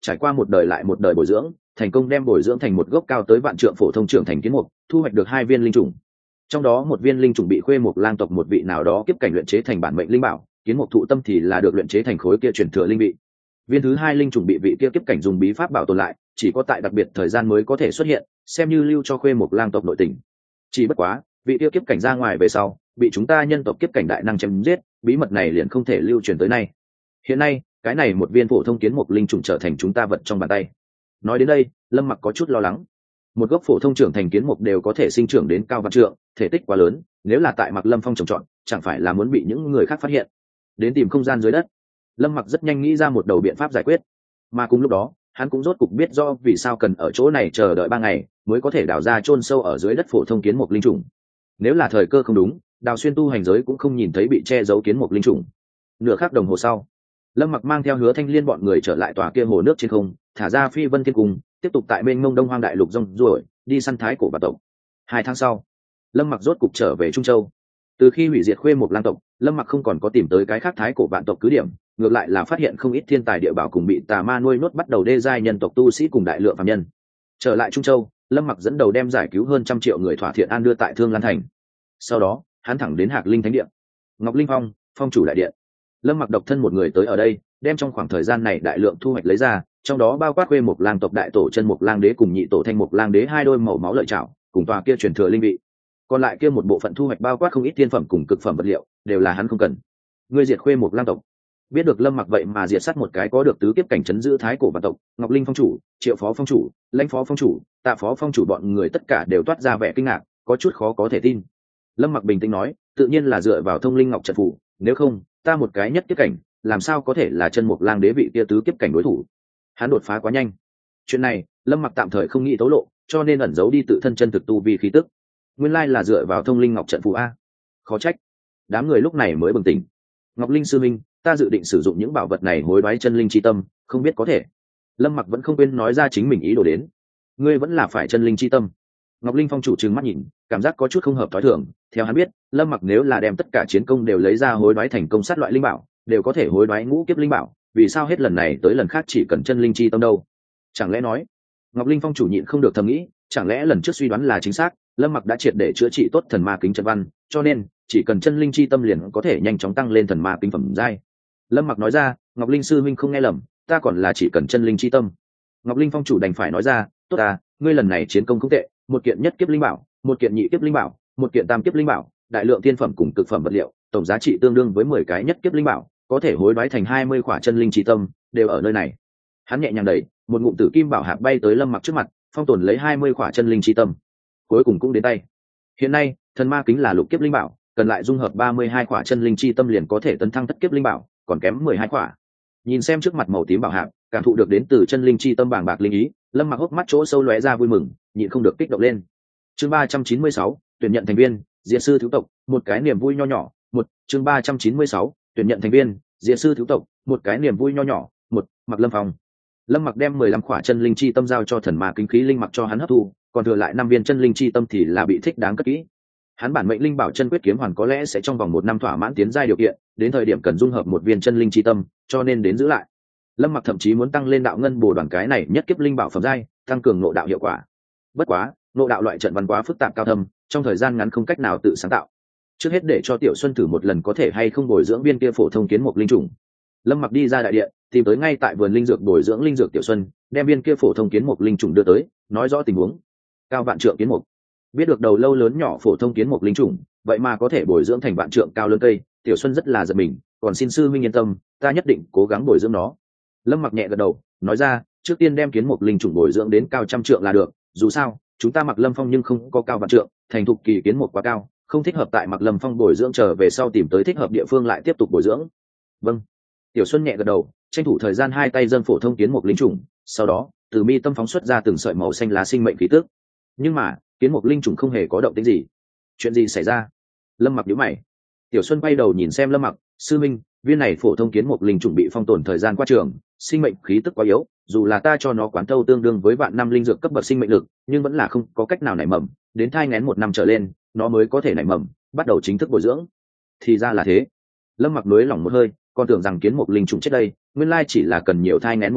trải qua một đời lại một đời bồi dưỡng, thành công đem bồi dưỡng thành một gốc cao tới vạn trượng phổ thông trưởng thành kiến mục, thu hoạch được hai viên linh trùng. Trong đó một viên linh trùng bị Khuê Mục Lang tộc một vị nào đó kiếp cảnh luyện chế thành bản mệnh linh bảo, kiến mục thụ tâm thì là được luyện chế thành khối kia truyền thừa linh vị. Viên thứ hai linh trùng bị vị kia kiếp cảnh dùng bí pháp bảo tồn lại, chỉ có tại đặc biệt thời gian mới có thể xuất hiện, xem như lưu cho Khuê Mục Lang tộc nội tình. Chỉ bất quá, vị kia kiếp cảnh ra ngoài về sau, bị chúng ta nhân tộc kiếp cảnh đại năng chém giết, bí mật này liền không thể lưu truyền tới nay. Hiện nay, cái này một viên phổ thông kiến mục linh trùng trở thành chúng ta vật trong bàn tay. Nói đến đây, Lâm Mặc có chút lo lắng. Một gốc phổ thông trưởng thành kiến mục đều có thể sinh trưởng đến cao vạn trượng, thể tích quá lớn, nếu là tại Mặc Lâm Phong trồng trọt, chẳng phải là muốn bị những người khác phát hiện. Đến tìm không gian dưới đất. Lâm Mặc rất nhanh nghĩ ra một đầu biện pháp giải quyết. Mà cùng lúc đó, hắn cũng rốt cục biết do vì sao cần ở chỗ này chờ đợi ba ngày mới có thể đào ra chôn sâu ở dưới đất phổ thông kiến mục linh trùng. Nếu là thời cơ không đúng, đào xuyên tu hành giới cũng không nhìn thấy bị che giấu kiến mục linh trùng. Nửa khắc đồng hồ sau, Lâm Mặc mang theo Hứa Thanh Liên bọn người trở lại tòa kia hồ nước trên không, thả ra Phi Vân Thiên Cung, tiếp tục tại bên Mông Đông Hoang đại lục rong ruổi, đi săn thái cổ vạn tộc. Hai tháng sau, Lâm Mặc rốt cục trở về Trung Châu. Từ khi hủy diệt Khuê Mục Lang tộc, Lâm Mặc không còn có tìm tới cái khác thái cổ vạn tộc cứ điểm, ngược lại là phát hiện không ít thiên tài địa bảo cùng bị tà ma nuôi nốt bắt đầu đê giai nhân tộc tu sĩ cùng đại lượng phàm nhân. Trở lại Trung Châu, Lâm Mặc dẫn đầu đem giải cứu hơn trăm triệu người thỏa thiện an đưa tại Thương Lan thành. Sau đó, hắn thẳng đến Hạc Linh Thánh điện, Ngọc Linh Phong, phong chủ đại điện. Lâm Mặc độc thân một người tới ở đây, đem trong khoảng thời gian này đại lượng thu hoạch lấy ra, trong đó bao quát Khuê Mục Lang tộc đại tổ chân Mục Lang đế cùng nhị tổ Thanh Mục Lang đế hai đôi màu máu lợi trảo, cùng tòa kia truyền thừa linh vị. Còn lại kia một bộ phận thu hoạch bao quát không ít tiên phẩm cùng cực phẩm vật liệu, đều là hắn không cần. Ngươi diệt Khuê Mục Lang tộc. Biết được Lâm Mặc vậy mà diệt sát một cái có được tứ kiếp cảnh trấn giữ thái cổ vạn tộc, Ngọc Linh phong chủ, Triệu phó phong chủ, Lãnh phó phong chủ, Tạ phó phong chủ bọn người tất cả đều toát ra vẻ kinh ngạc, có chút khó có thể tin. Lâm Mặc bình tĩnh nói, tự nhiên là dựa vào Thông Linh Ngọc trận phủ, nếu không, ta một cái nhất kiếp cảnh, làm sao có thể là chân Mục Lang đế vị kia tứ kiếp cảnh đối thủ. Hắn đột phá quá nhanh. Chuyện này, Lâm Mặc tạm thời không nghĩ tố lộ, cho nên ẩn giấu đi tự thân chân thực tu vi khí tức. Nguyên lai là dựa vào Thông Linh Ngọc trận phù a. Khó trách. Đám người lúc này mới bừng tỉnh. Ngọc Linh sư minh, ta dự định sử dụng những bảo vật này hối đoái chân linh chi tâm, không biết có thể. Lâm Mặc vẫn không quên nói ra chính mình ý đồ đến. Ngươi vẫn là phải chân linh chi tâm. Ngọc Linh phong chủ trừng mắt nhìn, cảm giác có chút không hợp thói thường. Theo hắn biết, Lâm Mặc nếu là đem tất cả chiến công đều lấy ra hối đoái thành công sát loại linh bảo, đều có thể hối đoái ngũ kiếp linh bảo, vì sao hết lần này tới lần khác chỉ cần chân linh chi tâm đâu? Chẳng lẽ nói, Ngọc Linh phong chủ nhịn không được thầm nghĩ, chẳng lẽ lần trước suy đoán là chính xác, Lâm Mặc đã triệt để chữa trị tốt thần ma kính trận văn, cho nên chỉ cần chân linh chi tâm liền có thể nhanh chóng tăng lên thần ma kính phẩm giai. Lâm Mặc nói ra, Ngọc Linh sư minh không nghe lầm, ta còn là chỉ cần chân linh chi tâm. Ngọc Linh phong chủ đành phải nói ra, tốt à, ngươi lần này chiến công không tệ, một kiện nhất kiếp linh bảo, một kiện nhị kiếp linh bảo, một kiện tam kiếp linh bảo, đại lượng tiên phẩm cùng cực phẩm vật liệu, tổng giá trị tương đương với mười cái nhất kiếp linh bảo, có thể hối đoái thành hai mươi khỏa chân linh chi tâm, đều ở nơi này. Hắn nhẹ nhàng đẩy, một ngụm tử kim bảo hạp bay tới Lâm Mặc trước mặt, phong tồn lấy hai mươi khỏa chân linh chi tâm. Cuối cùng cũng đến tay. Hiện nay, thần ma kính là lục kiếp linh bảo, cần lại dung hợp ba mươi hai khỏa chân linh chi tâm liền có thể tấn thăng thất kiếp linh bảo, còn kém mười hai khỏa. Nhìn xem trước mặt màu tím bảo hạp, cảm thụ được đến từ chân linh chi tâm bàng bạc linh ý, Lâm Mặc hốc mắt chỗ sâu lóe ra vui mừng, nhịn không được kích động lên. Chương ba trăm chín mươi sáu, tuyển nhận thành viên, diệt sư thiếu tộc, một cái niềm vui nho nhỏ. Một, chương ba trăm chín mươi sáu, tuyển nhận thành viên, diệt sư thiếu tộc, một cái niềm vui nho nhỏ. Một, Mặc Lâm Phong. Lâm Mặc đem mười lăm khỏa chân linh chi tâm giao cho thần ma kính khí linh mặc cho hắn hấp thu, còn thừa lại năm viên chân linh chi tâm thì là bị thích đáng cất kỹ. Hắn bản mệnh linh bảo chân quyết kiếm hoàn có lẽ sẽ trong vòng một năm thỏa mãn tiến giai điều kiện, đến thời điểm cần dung hợp một viên chân linh chi tâm, cho nên đến giữ lại. Lâm Mặc thậm chí muốn tăng lên đạo ngân bồ đoàn cái này nhất kiếp linh bảo phẩm giai, tăng cường nội đạo hiệu quả. Bất quá, nội đạo loại trận văn quá phức tạp cao thâm, trong thời gian ngắn không cách nào tự sáng tạo. Trước hết để cho Tiểu Xuân thử một lần có thể hay không bồi dưỡng viên kia phổ thông kiến mục linh trùng. Lâm Mặc đi ra đại điện, tìm tới ngay tại vườn linh dược bồi dưỡng linh dược Tiểu Xuân, đem viên kia phổ thông kiến mục linh trùng đưa tới, nói rõ tình huống. Cao vạn trượng kiến mục. Biết được đầu lâu lớn nhỏ phổ thông kiến mục linh trùng, vậy mà có thể bồi dưỡng thành vạn trượng cao lớn cây, Tiểu Xuân rất là giật mình, còn xin sư minh yên tâm, ta nhất định cố gắng bồi dưỡng nó. Lâm Mặc nhẹ gật đầu, nói ra, trước tiên đem kiến mục linh trùng bồi dưỡng đến cao trăm trượng là được, dù sao, chúng ta Mặc Lâm Phong nhưng không có cao vạn trượng, thành thục kỳ kiến mục quá cao, không thích hợp tại Mặc Lâm Phong bồi dưỡng, trở về sau tìm tới thích hợp địa phương lại tiếp tục bồi dưỡng. Vâng. Tiểu Xuân nhẹ gật đầu, tranh thủ thời gian hai tay dâng phổ thông kiến mục linh trùng, sau đó, từ mi tâm phóng xuất ra từng sợi màu xanh lá sinh mệnh khí tức. Nhưng mà, kiến mục linh trùng không hề có động tĩnh gì. Chuyện gì xảy ra? Lâm Mặc nhíu mày. Tiểu Xuân bay đầu nhìn xem Lâm Mặc, sư minh, viên này phổ thông kiến mục linh trùng bị phong tồn thời gian qua trường, sinh mệnh khí tức quá yếu, dù là ta cho nó quán thâu tương đương với vạn năm linh dược cấp bậc sinh mệnh lực, nhưng vẫn là không có cách nào nảy mầm, đến thai nghén một năm trở lên, nó mới có thể nảy mầm, bắt đầu chính thức bồi dưỡng. Thì ra là thế. Lâm Mặc nới lỏng một hơi, còn tưởng rằng kiến mục linh trùng chết đây, nguyên lai chỉ là cần nhiều thai nghén một năm,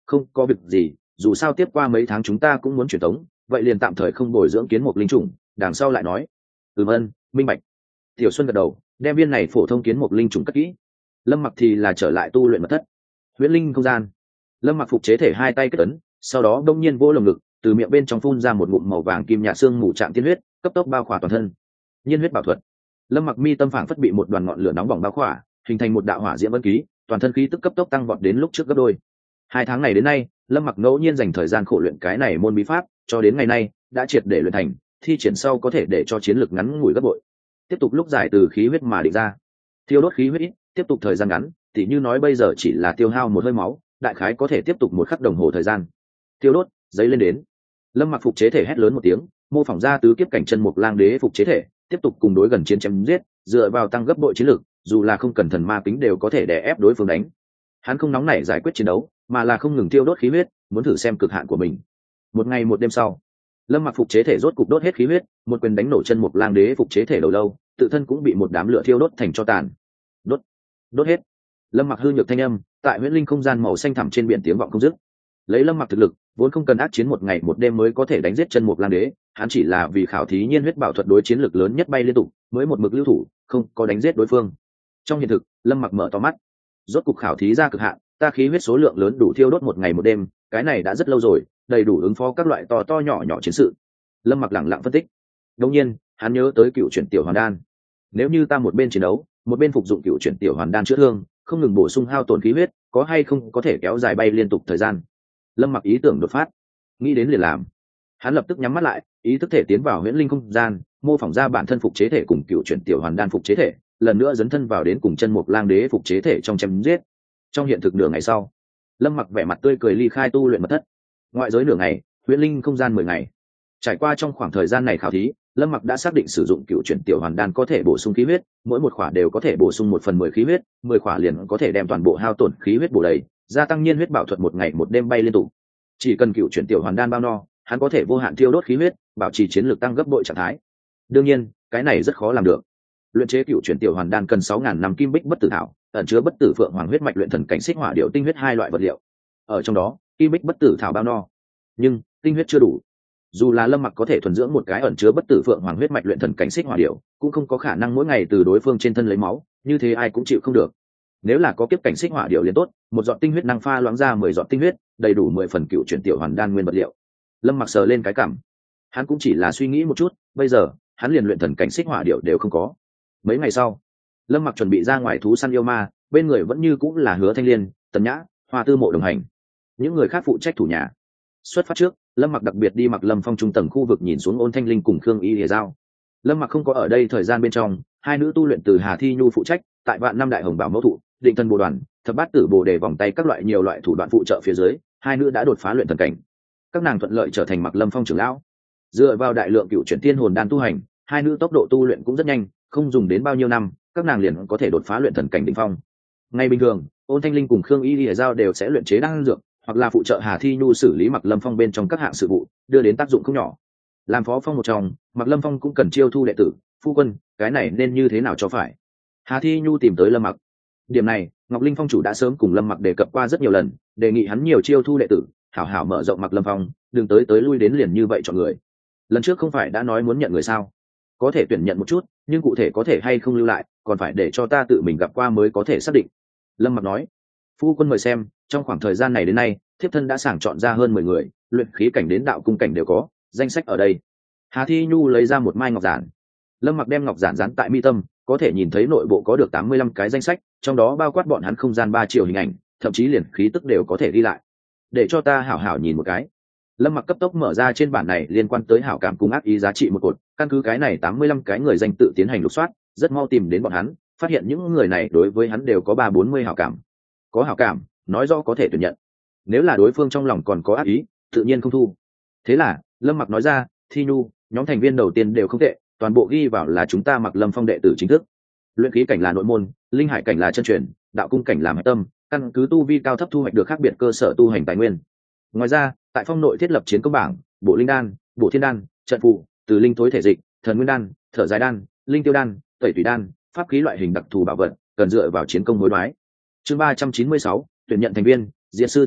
không có việc gì, dù sao tiếp qua mấy tháng chúng ta cũng muốn truyền tống, vậy liền tạm thời không bồi dưỡng kiến mục linh trùng, đằng sau lại nói. Ừm ân, minh bạch. Tiểu Xuân gật đầu, đem viên này phổ thông kiến mục linh trùng cất kỹ. Lâm Mặc thì là trở lại tu luyện mật thất. Huyễn linh không gian. Lâm Mặc phục chế thể hai tay kết ấn, sau đó đông nhiên vỗ lồng ngực, từ miệng bên trong phun ra một ngụm màu vàng kim nhạt xương mù trạng tiên huyết, cấp tốc bao khỏa toàn thân. Nhiên huyết bảo thuật. Lâm Mặc mi tâm phảng phất bị một đoàn ngọn lửa nóng bỏng bao khỏa, hình thành một đạo hỏa diễm ấn ký, toàn thân khí tức cấp tốc tăng vọt đến lúc trước gấp đôi. Hai tháng này đến nay, Lâm Mặc ngẫu nhiên dành thời gian khổ luyện cái này môn bí pháp, cho đến ngày nay đã triệt để luyện thành, thi triển sau có thể để cho chiến lực ngắn ngủi gấp bội. Tiếp tục lúc giải từ khí huyết mà định ra, thiêu đốt khí huyết ít, tiếp tục thời gian ngắn, tỉ như nói bây giờ chỉ là tiêu hao một hơi máu, đại khái có thể tiếp tục một khắc đồng hồ thời gian. Tiêu đốt, giấy lên đến. Lâm Mặc phục chế thể hét lớn một tiếng, mô phỏng ra tứ kiếp cảnh chân mục lang đế phục chế thể, tiếp tục cùng đối gần chiến chém giết, dựa vào tăng gấp bội chiến lực, dù là không cần thần ma kính đều có thể đè ép đối phương đánh. Hắn không nóng nảy giải quyết chiến đấu, mà là không ngừng tiêu đốt khí huyết, muốn thử xem cực hạn của mình. Một ngày một đêm sau, Lâm Mặc phục chế thể rốt cục đốt hết khí huyết, một quyền đánh nổ chân mục lang đế phục chế thể đầu lâu, tự thân cũng bị một đám lửa thiêu đốt thành tro tàn. Đốt, đốt hết. Lâm Mặc hư nhược thanh âm, tại huyễn linh không gian màu xanh thẳm trên biển tiếng vọng không dứt. Lấy Lâm Mặc thực lực, vốn không cần ác chiến một ngày một đêm mới có thể đánh giết chân mục lang đế, hắn chỉ là vì khảo thí nhiên huyết bảo thuật đối chiến lực lớn nhất bay liên tục, mới một mực lưu thủ, không có đánh giết đối phương. Trong hiện thực, Lâm Mặc mở to mắt, rốt cục khảo thí ra cực hạn, ta khí huyết số lượng lớn đủ thiêu đốt một ngày một đêm, cái này đã rất lâu rồi, đầy đủ ứng phó các loại to to nhỏ nhỏ chiến sự. Lâm Mặc lẳng lặng phân tích. Đột nhiên, hắn nhớ tới cựu chuyển tiểu hoàn đan. Nếu như ta một bên chiến đấu, một bên phục dụng cựu chuyển tiểu hoàn đan chữa thương, không ngừng bổ sung hao tổn khí huyết, có hay không có thể kéo dài bay liên tục thời gian. Lâm Mặc ý tưởng đột phát, nghĩ đến liền làm. Hắn lập tức nhắm mắt lại, ý thức thể tiến vào huyễn linh không gian, mô phỏng ra bản thân phục chế thể cùng cựu chuyển tiểu hoàn đan phục chế thể, lần nữa dấn thân vào đến cùng chân mục lang đế phục chế thể trong chém giết. Trong hiện thực nửa ngày sau, Lâm Mặc vẻ mặt tươi cười ly khai tu luyện mật thất. Ngoại giới nửa ngày, huyễn linh không gian mười ngày. Trải qua trong khoảng thời gian này khảo thí, Lâm Mặc đã xác định sử dụng cựu chuyển tiểu hoàn đan có thể bổ sung khí huyết, mỗi một khỏa đều có thể bổ sung một phần mười khí huyết, mười khỏa liền có thể đem toàn bộ hao tổn khí huyết bổ đầy, gia tăng nhiên huyết bảo thuật một ngày một đêm bay liên tục. Chỉ cần cựu chuyển tiểu hoàn đan bao no, hắn có thể vô hạn thiêu đốt khí huyết, bảo trì chiến lược tăng gấp bội trạng thái. Đương nhiên, cái này rất khó làm được. Luyện chế cựu chuyển tiểu hoàn đan cần sáu ngàn năm kim bích bất tử thảo, ẩn chứa bất tử phượng hoàng huyết mạch luyện thần cảnh xích hỏa điệu tinh huyết hai loại vật liệu. Ở trong đó, kim bích bất tử thảo bao no, nhưng tinh huyết chưa đủ. Dù là Lâm Mặc có thể thuần dưỡng một cái ẩn chứa bất tử phượng hoàng huyết mạch luyện thần cảnh xích hỏa điệu, cũng không có khả năng mỗi ngày từ đối phương trên thân lấy máu, như thế ai cũng chịu không được. Nếu là có kiếp cảnh xích hỏa điệu liền tốt, một giọt tinh huyết năng pha loãng ra mười giọt tinh huyết, đầy đủ mười phần cựu chuyển tiểu hoàn đan nguyên vật liệu. Lâm Mặc sờ lên cái cằm, hắn cũng chỉ là suy nghĩ một chút, bây giờ hắn liền luyện thần cảnh xích hỏa điệu đều không có. Mấy ngày sau, Lâm Mặc chuẩn bị ra ngoài thú săn yêu ma, bên người vẫn như cũng là Hứa Thanh Liên, Tần Nhã, Hoa Tư Mộ đồng hành. Những người khác phụ trách thủ nhà. Xuất phát trước, Lâm Mặc đặc biệt đi Mặc Lâm Phong trung tầng khu vực nhìn xuống Ôn Thanh Linh cùng Khương Y Lìa Giao. Lâm Mặc không có ở đây thời gian bên trong, hai nữ tu luyện từ Hà Thi Nhu phụ trách, tại Vạn Năm Đại Hồng Bảo Mẫu Thụ, Định Thần Bồ Đoàn, Thập Bát Tử Bồ Đề vòng tay các loại nhiều loại thủ đoạn phụ trợ phía dưới, hai nữ đã đột phá luyện thần cảnh. Các nàng thuận lợi trở thành Mặc Lâm Phong trưởng lão. Dựa vào đại lượng cựu chuyển tiên hồn đan tu hành, hai nữ tốc độ tu luyện cũng rất nhanh, không dùng đến bao nhiêu năm, các nàng liền có thể đột phá luyện thần cảnh đỉnh phong. Ngày bình thường, Ôn Thanh Linh cùng Khương Y Lìa Giao đều sẽ luyện chế đan dược, hoặc là phụ trợ Hà Thi Nhu xử lý Mặc Lâm Phong bên trong các hạng sự vụ, đưa đến tác dụng không nhỏ. Làm phó phong một trong, Mặc Lâm Phong cũng cần chiêu thu đệ tử, phu quân, cái này nên như thế nào cho phải? Hà Thi Nhu tìm tới Lâm Mặc. Điểm này, Ngọc Linh Phong chủ đã sớm cùng Lâm Mặc đề cập qua rất nhiều lần, đề nghị hắn nhiều chiêu thu đệ tử, hảo hảo mở rộng Mặc Lâm Phong, đừng tới tới lui đến liền như vậy chọn người. Lần trước không phải đã nói muốn nhận người sao? Có thể tuyển nhận một chút, nhưng cụ thể có thể hay không lưu lại, còn phải để cho ta tự mình gặp qua mới có thể xác định. Lâm Mặc nói, phu quân mời xem, trong khoảng thời gian này đến nay, thiếp thân đã sàng chọn ra hơn mười người, luyện khí cảnh đến đạo cung cảnh đều có, danh sách ở đây. Hà Thi Nhu lấy ra một mai ngọc giản. Lâm Mặc đem ngọc giản dán tại mi tâm, có thể nhìn thấy nội bộ có được tám mươi lăm cái danh sách, trong đó bao quát bọn hắn không gian ba triệu hình ảnh, thậm chí liền khí tức đều có thể ghi lại. Để cho ta hảo hảo nhìn một cái. Lâm Mặc cấp tốc mở ra trên bản này liên quan tới hảo cảm cùng ác ý giá trị một cột, căn cứ cái này tám mươi lăm cái người danh tự tiến hành lục soát, rất mau tìm đến bọn hắn, phát hiện những người này đối với hắn đều có ba bốn mươi hảo cảm. Có hảo cảm, nói rõ có thể tuyển nhận. Nếu là đối phương trong lòng còn có ác ý, tự nhiên không thu. Thế là, Lâm Mặc nói ra, Thi Nhu, nhóm thành viên đầu tiên đều không tệ, toàn bộ ghi vào là chúng ta Mặc Lâm Phong đệ tử chính thức. Luyện khí cảnh là nội môn, linh hải cảnh là chân truyền, đạo cung cảnh là hạch tâm, căn cứ tu vi cao thấp thu hoạch được khác biệt cơ sở tu hành tài nguyên. Ngoài ra, tại phong nội thiết lập chiến công bảng, bộ linh đan, bộ thiên đan, trận phụ, từ linh thối thể dịch, thần nguyên đan, thở dài đan, linh tiêu đan, tẩy tùy đan, pháp khí loại hình đặc thù bảo vật, cần dựa vào chiến công hối đoái. Chương ba trăm chín mươi sáu, tuyển nhận thành viên, diệt sư thiếu tộc,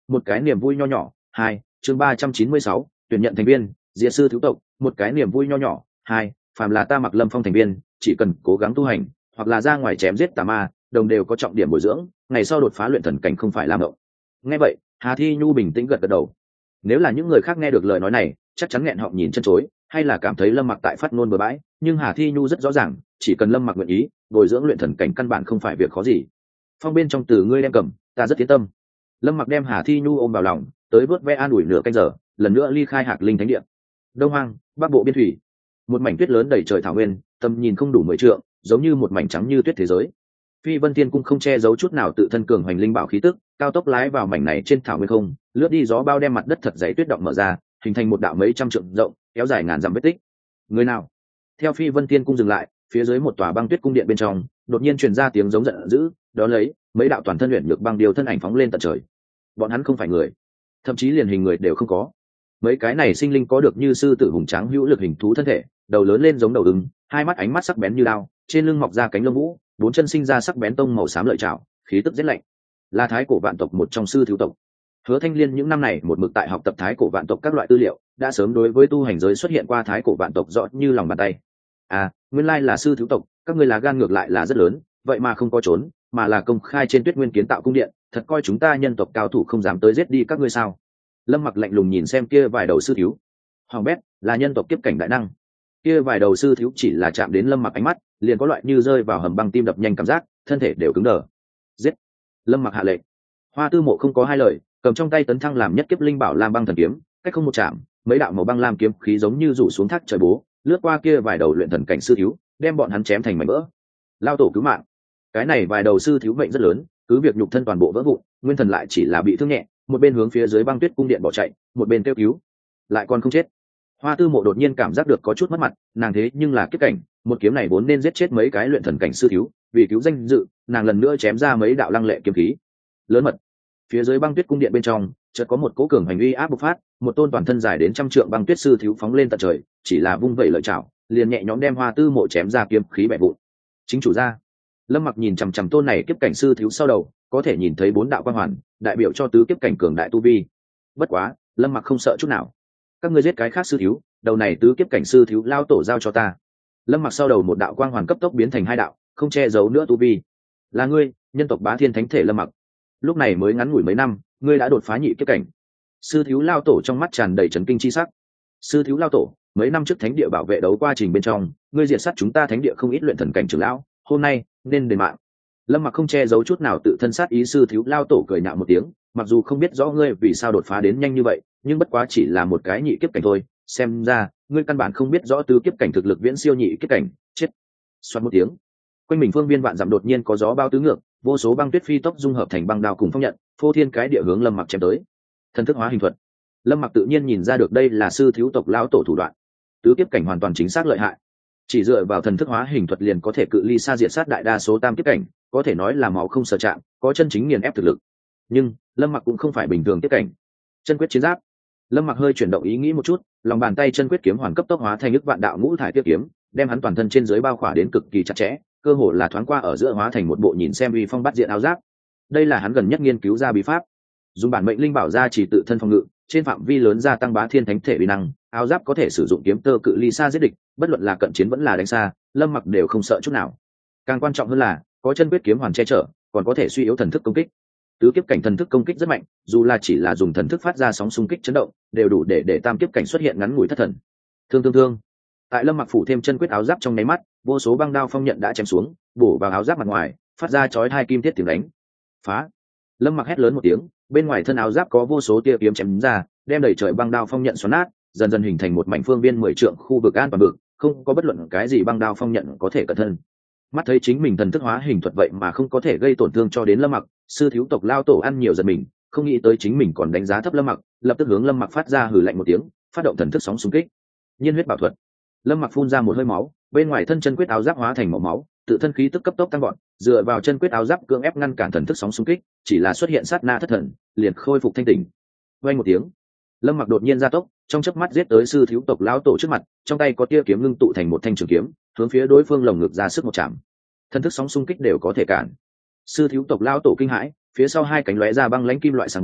một cái niềm vui nho nhỏ. Hai, chương ba trăm chín mươi sáu, tuyển nhận thành viên, diệt sư thiếu tộc, một cái niềm vui nho nhỏ. Hai, phàm là ta Mặc Lâm Phong thành viên, chỉ cần cố gắng tu hành, hoặc là ra ngoài chém giết tà ma, đồng đều có trọng điểm bồi dưỡng, ngày sau đột phá luyện thần cảnh không phải làm động. Nghe vậy, Hà Thi Nhu bình tĩnh gật gật đầu. Nếu là những người khác nghe được lời nói này, chắc chắn nghẹn họng nhìn chân chối, hay là cảm thấy Lâm Mặc tại phát ngôn bừa bãi, nhưng Hà Thi Nhu rất rõ ràng, chỉ cần Lâm Mặc nguyện ý, bồi dưỡng luyện thần cảnh căn bản không phải việc khó gì. Phong bên trong từ ngươi đem cầm, ta rất tiến tâm. Lâm Mặc đem Hà Thi Nhu ôm vào lòng, tới vớt ve an ủi nửa canh giờ, lần nữa ly khai Hạc Linh Thánh Địa. Đông Hoang, Bắc Bộ biên thủy, một mảnh tuyết lớn đầy trời thảo nguyên, tầm nhìn không đủ mười trượng, giống như một mảnh trắng như tuyết thế giới. Phi Vân Tiên Cung không che giấu chút nào tự thân cường hoành linh bảo khí tức, cao tốc lái vào mảnh này trên thảo nguyên không, lướt đi gió bao đem mặt đất thật dày tuyết động mở ra, hình thành một đạo mấy trăm trượng rộng, kéo dài ngàn dặm vết tích. Người nào? Theo Phi Vân Tiên Cung dừng lại, phía dưới một tòa băng tuyết cung điện bên trong, đột nhiên truyền ra tiếng giống giận dữ, đó lấy mấy đạo toàn thân luyện nhược băng điều thân ảnh phóng lên tận trời. Bọn hắn không phải người, thậm chí liền hình người đều không có. Mấy cái này sinh linh có được như sư tử hùng tráng hữu lực hình thú thân thể, đầu lớn lên giống đầu ưng, hai mắt ánh mắt sắc bén như đao, trên lưng mọc ra cánh lông vũ, bốn chân sinh ra sắc bén tông màu xám lợi trảo, khí tức rất lạnh. Là thái cổ vạn tộc một trong sư thiếu tộc. Hứa Thanh Liên những năm này một mực tại học tập thái cổ vạn tộc các loại tư liệu, đã sớm đối với tu hành giới xuất hiện qua thái cổ vạn tộc rõ như lòng bàn tay. À, nguyên lai là sư thiếu tộc, các ngươi là gan ngược lại là rất lớn, vậy mà không có trốn, mà là công khai trên Tuyết Nguyên kiến tạo cung điện, thật coi chúng ta nhân tộc cao thủ không dám tới giết đi các ngươi sao? Lâm Mặc lạnh lùng nhìn xem kia vài đầu sư thiếu. Hoàng bét, là nhân tộc kiếp cảnh đại năng. Kia vài đầu sư thiếu chỉ là chạm đến Lâm Mặc ánh mắt, liền có loại như rơi vào hầm băng tim đập nhanh cảm giác, thân thể đều cứng đờ. Giết! Lâm Mặc hạ lệnh. Hoa Tư Mộ không có hai lời, cầm trong tay tấn thăng làm nhất kiếp linh bảo lam băng thần kiếm, cách không một chạm, mấy đạo màu băng lam kiếm khí giống như rủ xuống thác trời bố, lướt qua kia vài đầu luyện thần cảnh sư thiếu, đem bọn hắn chém thành mảnh vỡ. Lao tổ cứu mạng! Cái này vài đầu sư thiếu mệnh rất lớn, cứ việc nhục thân toàn bộ vỡ vụn, nguyên thần lại chỉ là bị thương nhẹ, một bên hướng phía dưới băng tuyết cung điện bỏ chạy, một bên kêu cứu, lại còn không chết. Hoa Tư Mộ đột nhiên cảm giác được có chút mất mặt, nàng thế nhưng là kiếp cảnh, một kiếm này vốn nên giết chết mấy cái luyện thần cảnh sư thiếu, vì cứu danh dự, nàng lần nữa chém ra mấy đạo lăng lệ kiếm khí. Lớn mật. Phía dưới băng tuyết cung điện bên trong, chợt có một cỗ cường hành uy áp bộc phát, một tôn toàn thân dài đến trăm trượng băng tuyết sư thiếu phóng lên tận trời, chỉ là vung vẩy lợi chảo, liền nhẹ nhõm đem Hoa Tư Mộ chém ra kiếm khí bẻ vụn. Chính chủ gia. Lâm Mặc nhìn chằm chằm tôn này kiếp cảnh sư thiếu sau đầu, có thể nhìn thấy bốn đạo quang hoàn, đại biểu cho tứ kiếp cảnh cường đại tu vi. Bất quá, Lâm Mặc không sợ chút nào. Các ngươi giết cái khác sư thiếu, đầu này tứ kiếp cảnh sư thiếu lao tổ giao cho ta. Lâm Mặc sau đầu một đạo quang hoàn cấp tốc biến thành hai đạo, không che giấu nữa tu vi. Là ngươi, nhân tộc Bá Thiên Thánh Thể Lâm Mặc. Lúc này mới ngắn ngủi mấy năm, ngươi đã đột phá nhị kiếp cảnh. Sư thiếu lao tổ trong mắt tràn đầy chấn kinh chi sắc. Sư thiếu lao tổ, mấy năm trước thánh địa bảo vệ đấu quá trình bên trong, ngươi diệt sát chúng ta thánh địa không ít luyện thần cảnh trưởng lão, hôm nay nên đền mạng. Lâm Mặc không che giấu chút nào tự thân sát ý. Sư thiếu lao tổ cười nhạo một tiếng, mặc dù không biết rõ ngươi vì sao đột phá đến nhanh như vậy, nhưng bất quá chỉ là một cái nhị kiếp cảnh thôi, xem ra ngươi căn bản không biết rõ tứ kiếp cảnh thực lực viễn siêu nhị kiếp cảnh. Chết. Xoát một tiếng, quanh mình phương viên vạn dặm đột nhiên có gió bao tứ ngược, vô số băng tuyết phi tốc dung hợp thành băng đao cùng phong nhận, phô thiên cái địa hướng Lâm Mặc chém tới. Thần thức hóa hình thuật. Lâm Mặc tự nhiên nhìn ra được đây là sư thiếu tộc lão tổ thủ đoạn. Tứ kiếp cảnh hoàn toàn chính xác lợi hại, chỉ dựa vào thần thức hóa hình thuật liền có thể cự ly xa diệt sát đại đa số tam kiếp cảnh, có thể nói là máu không sợ chạm, có chân chính nghiền ép thực lực. Nhưng Lâm Mặc cũng không phải bình thường kiếp cảnh. Chân quyết chiến giáp. Lâm Mặc hơi chuyển động ý nghĩ một chút, lòng bàn tay chân quyết kiếm hoàn cấp tốc hóa thành nước vạn đạo ngũ thải tiếp kiếm, đem hắn toàn thân trên dưới bao khỏa đến cực kỳ chặt chẽ, cơ hồ là thoáng qua ở giữa hóa thành một bộ nhìn xem uy phong bát diện áo giáp. Đây là hắn gần nhất nghiên cứu ra bí pháp, dùng bản mệnh linh bảo ra chỉ tự thân phòng ngự, trên phạm vi lớn gia tăng Bá Thiên Thánh Thể uy năng. Áo giáp có thể sử dụng kiếm tơ cự ly xa giết địch, bất luận là cận chiến vẫn là đánh xa, Lâm Mặc đều không sợ chút nào. Càng quan trọng hơn là có chân quyết kiếm hoàn che chở, còn có thể suy yếu thần thức công kích. Tứ kiếp cảnh thần thức công kích rất mạnh, dù là chỉ là dùng thần thức phát ra sóng xung kích chấn động, đều đủ để để tam kiếp cảnh xuất hiện ngắn ngủi thất thần. Thương thương thương. Tại Lâm Mặc phủ thêm chân quyết áo giáp trong nháy mắt, vô số băng đao phong nhận đã chém xuống, bổ vào áo giáp mặt ngoài, phát ra chói hai kim thiết tiếng đánh. Phá. Lâm Mặc hét lớn một tiếng, bên ngoài thân áo giáp có vô số tia kiếm chém ra, đem đầy trời băng đao phong nhận xoắn nát, dần dần hình thành một mảnh phương viên mười trượng khu vực an toàn vực, không có bất luận cái gì băng đao phong nhận có thể cẩn thân. Mắt thấy chính mình thần thức hóa hình thuật vậy mà không có thể gây tổn thương cho đến Lâm Mặc, sư thiếu tộc lao tổ ăn nhiều giật mình, không nghĩ tới chính mình còn đánh giá thấp Lâm Mặc, lập tức hướng Lâm Mặc phát ra hừ lạnh một tiếng, phát động thần thức sóng xung kích. Nhiên huyết bảo thuật. Lâm Mặc phun ra một hơi máu, bên ngoài thân chân quyết áo giáp hóa thành màu máu, tự thân khí tức cấp tốc tăng vọt, dựa vào chân quyết áo giáp cưỡng ép ngăn cản thần thức sóng xung kích, chỉ là xuất hiện sát na thất thần, liền khôi phục thanh tỉnh. Vang một tiếng, Lâm Mặc đột nhiên gia tốc, trong chớp mắt giết tới sư thiếu tộc lão tổ trước mặt, trong tay có tia kiếm ngưng tụ thành một thanh trường kiếm, hướng phía đối phương lồng ngực ra sức một chạm. Thần thức sóng xung kích đều có thể cản. Sư thiếu tộc lão tổ kinh hãi, phía sau hai cánh lóe ra băng lãnh kim loại sáng bóng,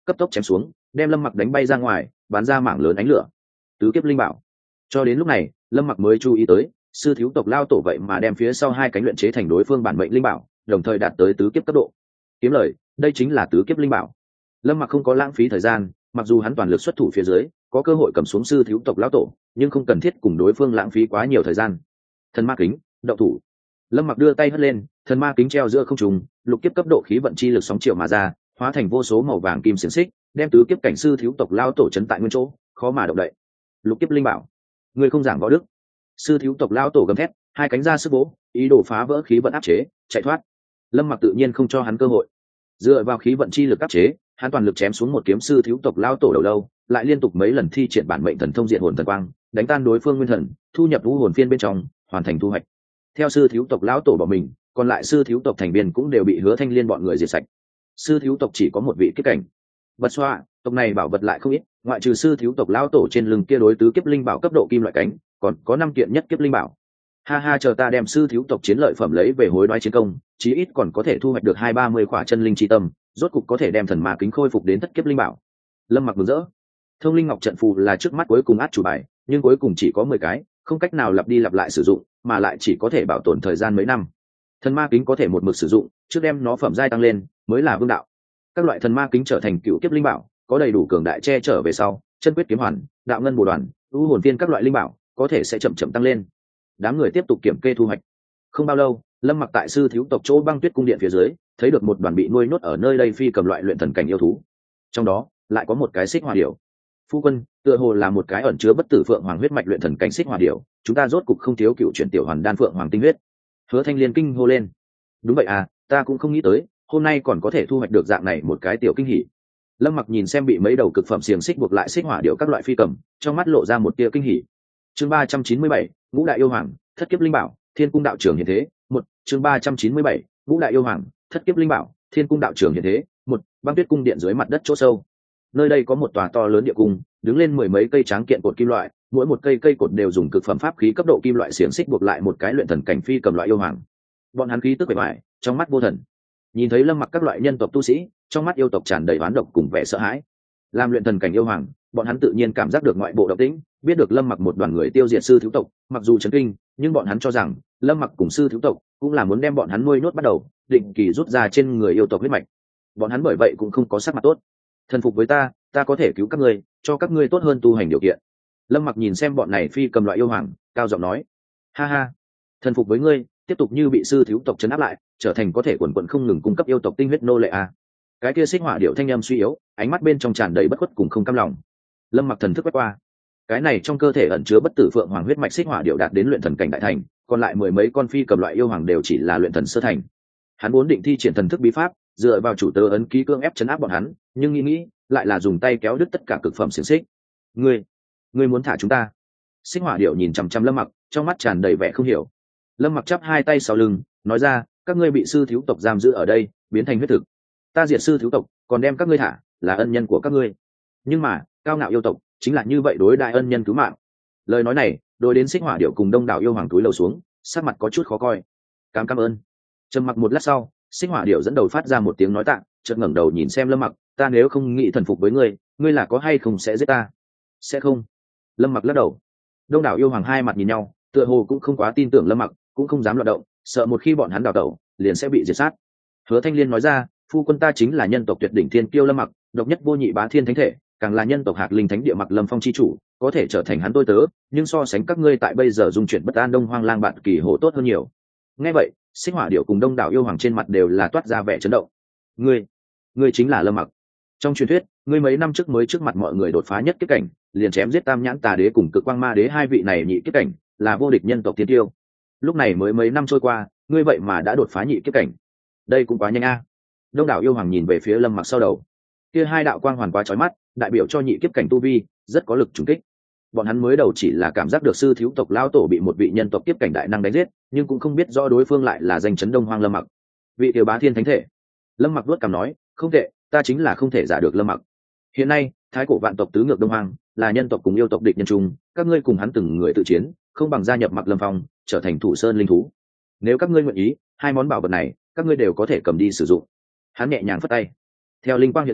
cấp tốc chém xuống, đem Lâm Mặc đánh bay ra ngoài, bắn ra mảng lớn ánh lửa. Tứ kiếp linh bảo. Cho đến lúc này, Lâm Mặc mới chú ý tới, sư thiếu tộc lao tổ vậy mà đem phía sau hai cánh luyện chế thành đối phương bản mệnh linh bảo, đồng thời đạt tới tứ kiếp cấp độ. Kiếm lời, đây chính là tứ kiếp linh bảo. Lâm Mặc không có lãng phí thời gian, mặc dù hắn toàn lực xuất thủ phía dưới, có cơ hội cầm xuống sư thiếu tộc lão tổ, nhưng không cần thiết cùng đối phương lãng phí quá nhiều thời gian. Thần ma kính, động thủ. Lâm Mặc đưa tay hất lên, thần ma kính treo giữa không trung, lục kiếp cấp độ khí vận chi lực sóng triệu mà ra, hóa thành vô số màu vàng kim xiềng xích, đem tứ kiếp cảnh sư thiếu tộc lão tổ trấn tại nguyên chỗ, khó mà động đậy. Lục kiếp linh bảo, người không giảng võ đức. Sư thiếu tộc lão tổ gầm thét, hai cánh ra sức bố, ý đồ phá vỡ khí vận áp chế, chạy thoát. Lâm Mặc tự nhiên không cho hắn cơ hội, dựa vào khí vận chi lực áp chế, hắn toàn lực chém xuống một kiếm sư thiếu tộc lão tổ đầu lâu, lại liên tục mấy lần thi triển bản mệnh thần thông diện hồn thần quang, đánh tan đối phương nguyên thần, thu nhập vũ hồn phiên bên trong, hoàn thành thu hoạch. Theo sư thiếu tộc lão tổ bỏ mình, còn lại sư thiếu tộc thành viên cũng đều bị Hứa Thanh Liên bọn người diệt sạch. Sư thiếu tộc chỉ có một vị kiếp cảnh. Vật xoa, tộc này bảo vật lại không ít, ngoại trừ sư thiếu tộc lão tổ trên lưng kia đối tứ kiếp linh bảo cấp độ kim loại cánh, còn có năm kiện nhất kiếp linh bảo. Ha ha, chờ ta đem sư thiếu tộc chiến lợi phẩm lấy về hối đoái chiến công, chí ít còn có thể thu hoạch được hai ba mươi khỏa chân linh chi tâm, rốt cục có thể đem thần ma kính khôi phục đến thất kiếp linh bảo. Lâm Mặc mừng rỡ. Thông linh ngọc trận phù là trước mắt cuối cùng át chủ bài, nhưng cuối cùng chỉ có mười cái, không cách nào lặp đi lặp lại sử dụng, mà lại chỉ có thể bảo tồn thời gian mấy năm. Thần ma kính có thể một mực sử dụng, trước đem nó phẩm giai tăng lên mới là vương đạo. Các loại thần ma kính trở thành cựu kiếp linh bảo, có đầy đủ cường đại che chở về sau, chân quyết kiếm hoàn, đạo ngân bổ đoàn, u hồn tiên các loại linh bảo có thể sẽ chậm chậm tăng lên. Đám người tiếp tục kiểm kê thu hoạch. Không bao lâu, Lâm Mặc tại sư thiếu tộc chỗ Băng Tuyết cung điện phía dưới, thấy được một đoàn bị nuôi nhốt ở nơi đây phi cầm loại luyện thần cảnh yêu thú. Trong đó, lại có một cái xích hỏa điểu. Phu quân, tựa hồ là một cái ẩn chứa bất tử phượng hoàng huyết mạch luyện thần cảnh xích hỏa điểu, chúng ta rốt cục không thiếu cựu chuyển tiểu hoàn đan phượng hoàng tinh huyết. Hứa Thanh Liên kinh hô lên. Đúng vậy à, ta cũng không nghĩ tới, hôm nay còn có thể thu hoạch được dạng này một cái tiểu kinh hỉ. Lâm Mặc nhìn xem bị mấy đầu cực phẩm xiềng xích buộc lại xích hỏa điểu các loại phi cầm, trong mắt lộ ra một tia kinh hỉ. Chương ba trăm chín mươi bảy, Ngũ đại yêu hoàng, thất kiếp linh bảo, Thiên cung đạo trưởng hiện thế. Một, chương ba trăm chín mươi bảy, Ngũ đại yêu hoàng, thất kiếp linh bảo, Thiên cung đạo trưởng hiện thế. Một, Băng Tuyết cung điện dưới mặt đất chỗ sâu. Nơi đây có một tòa to lớn địa cung, đứng lên mười mấy cây tráng kiện cột kim loại, mỗi một cây cây cột đều dùng cực phẩm pháp khí cấp độ kim loại xiềng xích buộc lại một cái luyện thần cảnh phi cầm loại yêu hoàng. Bọn hắn khí tức bề ngoài, trong mắt vô thần. Nhìn thấy Lâm Mặc các loại nhân tộc tu sĩ, trong mắt yêu tộc tràn đầy oán độc cùng vẻ sợ hãi. Làm luyện thần cảnh yêu hoàng, bọn hắn tự nhiên cảm giác được ngoại bộ động tĩnh, biết được Lâm Mặc một đoàn người tiêu diệt sư thiếu tộc, mặc dù chấn kinh, nhưng bọn hắn cho rằng Lâm Mặc cùng sư thiếu tộc cũng là muốn đem bọn hắn nuôi nhốt bắt đầu, định kỳ rút ra trên người yêu tộc huyết mạch. Bọn hắn bởi vậy cũng không có sắc mặt tốt. Thần phục với ta, ta có thể cứu các ngươi, cho các ngươi tốt hơn tu hành điều kiện. Lâm Mặc nhìn xem bọn này phi cầm loại yêu hoàng, cao giọng nói: ha ha, thần phục với ngươi, tiếp tục như bị sư thiếu tộc trấn áp lại, trở thành có thể quần quần không ngừng cung cấp yêu tộc tinh huyết nô lệ à. Cái kia xích hỏa điệu thanh âm suy yếu, ánh mắt bên trong tràn đầy bất khuất cùng không cam lòng. Lâm Mặc thần thức quét qua, cái này trong cơ thể ẩn chứa bất tử phượng hoàng huyết mạch xích hỏa điệu đạt đến luyện thần cảnh đại thành, còn lại mười mấy con phi cầm loại yêu hoàng đều chỉ là luyện thần sơ thành. Hắn muốn định thi triển thần thức bí pháp, dựa vào chủ tớ ấn ký cương ép chấn áp bọn hắn, nhưng nghĩ nghĩ lại là dùng tay kéo đứt tất cả cực phẩm xiềng xích. Ngươi, ngươi muốn thả chúng ta? Xích hỏa điệu nhìn chằm chằm Lâm Mặc, trong mắt tràn đầy vẻ không hiểu. Lâm Mặc chắp hai tay sau lưng, nói ra: các ngươi bị sư thiếu tộc giam giữ ở đây, biến thành huyết thực. Ta diệt sư thiếu tộc, còn đem các ngươi thả, là ân nhân của các ngươi. Nhưng mà, cao ngạo yêu tộc chính là như vậy đối đại ân nhân cứu mạng. Lời nói này, đối đến xích hỏa điệu cùng đông đảo yêu hoàng túi lầu xuống, sắc mặt có chút khó coi. Cảm cảm ơn. Trầm mặc một lát sau, xích hỏa điệu dẫn đầu phát ra một tiếng nói tạ, chợt ngẩng đầu nhìn xem Lâm Mặc: ta nếu không nghĩ thần phục với ngươi, ngươi là có hay không sẽ giết ta? Sẽ không. Lâm Mặc lắc đầu. Đông đảo yêu hoàng hai mặt nhìn nhau, tựa hồ cũng không quá tin tưởng Lâm Mặc, cũng không dám loạn động, sợ một khi bọn hắn đào tẩu, liền sẽ bị diệt sát. Hứa Thanh Liên nói ra: phu quân ta chính là nhân tộc tuyệt đỉnh thiên kiêu Lâm Mặc, độc nhất vô nhị bá thiên thánh thể, càng là nhân tộc hạc linh thánh địa Mặc Lâm Phong chi chủ, có thể trở thành hắn tôi tớ, nhưng so sánh các ngươi tại bây giờ dung chuyển bất an đông hoang lang bạn kỳ hồ tốt hơn nhiều. Nghe vậy, xích hỏa điệu cùng đông đảo yêu hoàng trên mặt đều là toát ra vẻ chấn động. Ngươi, ngươi chính là Lâm Mặc. Trong truyền thuyết, ngươi mấy năm trước mới trước mặt mọi người đột phá nhất kiếp cảnh, liền chém giết Tam Nhãn Tà Đế cùng Cực Quang Ma Đế hai vị này nhị kiếp cảnh, là vô địch nhân tộc thiên tiêu. Lúc này mới mấy năm trôi qua, ngươi vậy mà đã đột phá nhị kiếp cảnh, đây cũng quá nhanh a. Đông đảo yêu hoàng nhìn về phía Lâm Mặc sau đầu, kia hai đạo quang hoàn quá chói mắt, đại biểu cho nhị kiếp cảnh tu vi, rất có lực trùng kích. Bọn hắn mới đầu chỉ là cảm giác được sư thiếu tộc lao tổ bị một vị nhân tộc kiếp cảnh đại năng đánh giết, nhưng cũng không biết rõ đối phương lại là danh chấn đông hoang Lâm Mặc, vị tiểu bá thiên thánh thể. Lâm Mặc vuốt cằm nói: không tệ, ta chính là không thể giả được Lâm Mặc. Hiện nay, thái cổ vạn tộc tứ ngược đông hoang, là nhân tộc cùng yêu tộc địch nhân chung, các ngươi cùng hắn từng người tự chiến, không bằng gia nhập Mặc Lâm Phong, trở thành thủ sơn linh thú. Nếu các ngươi nguyện ý, hai món bảo vật này các ngươi đều có thể cầm đi sử dụng. Hắn nhẹ nhàng phất tay, theo linh quang hiện lên,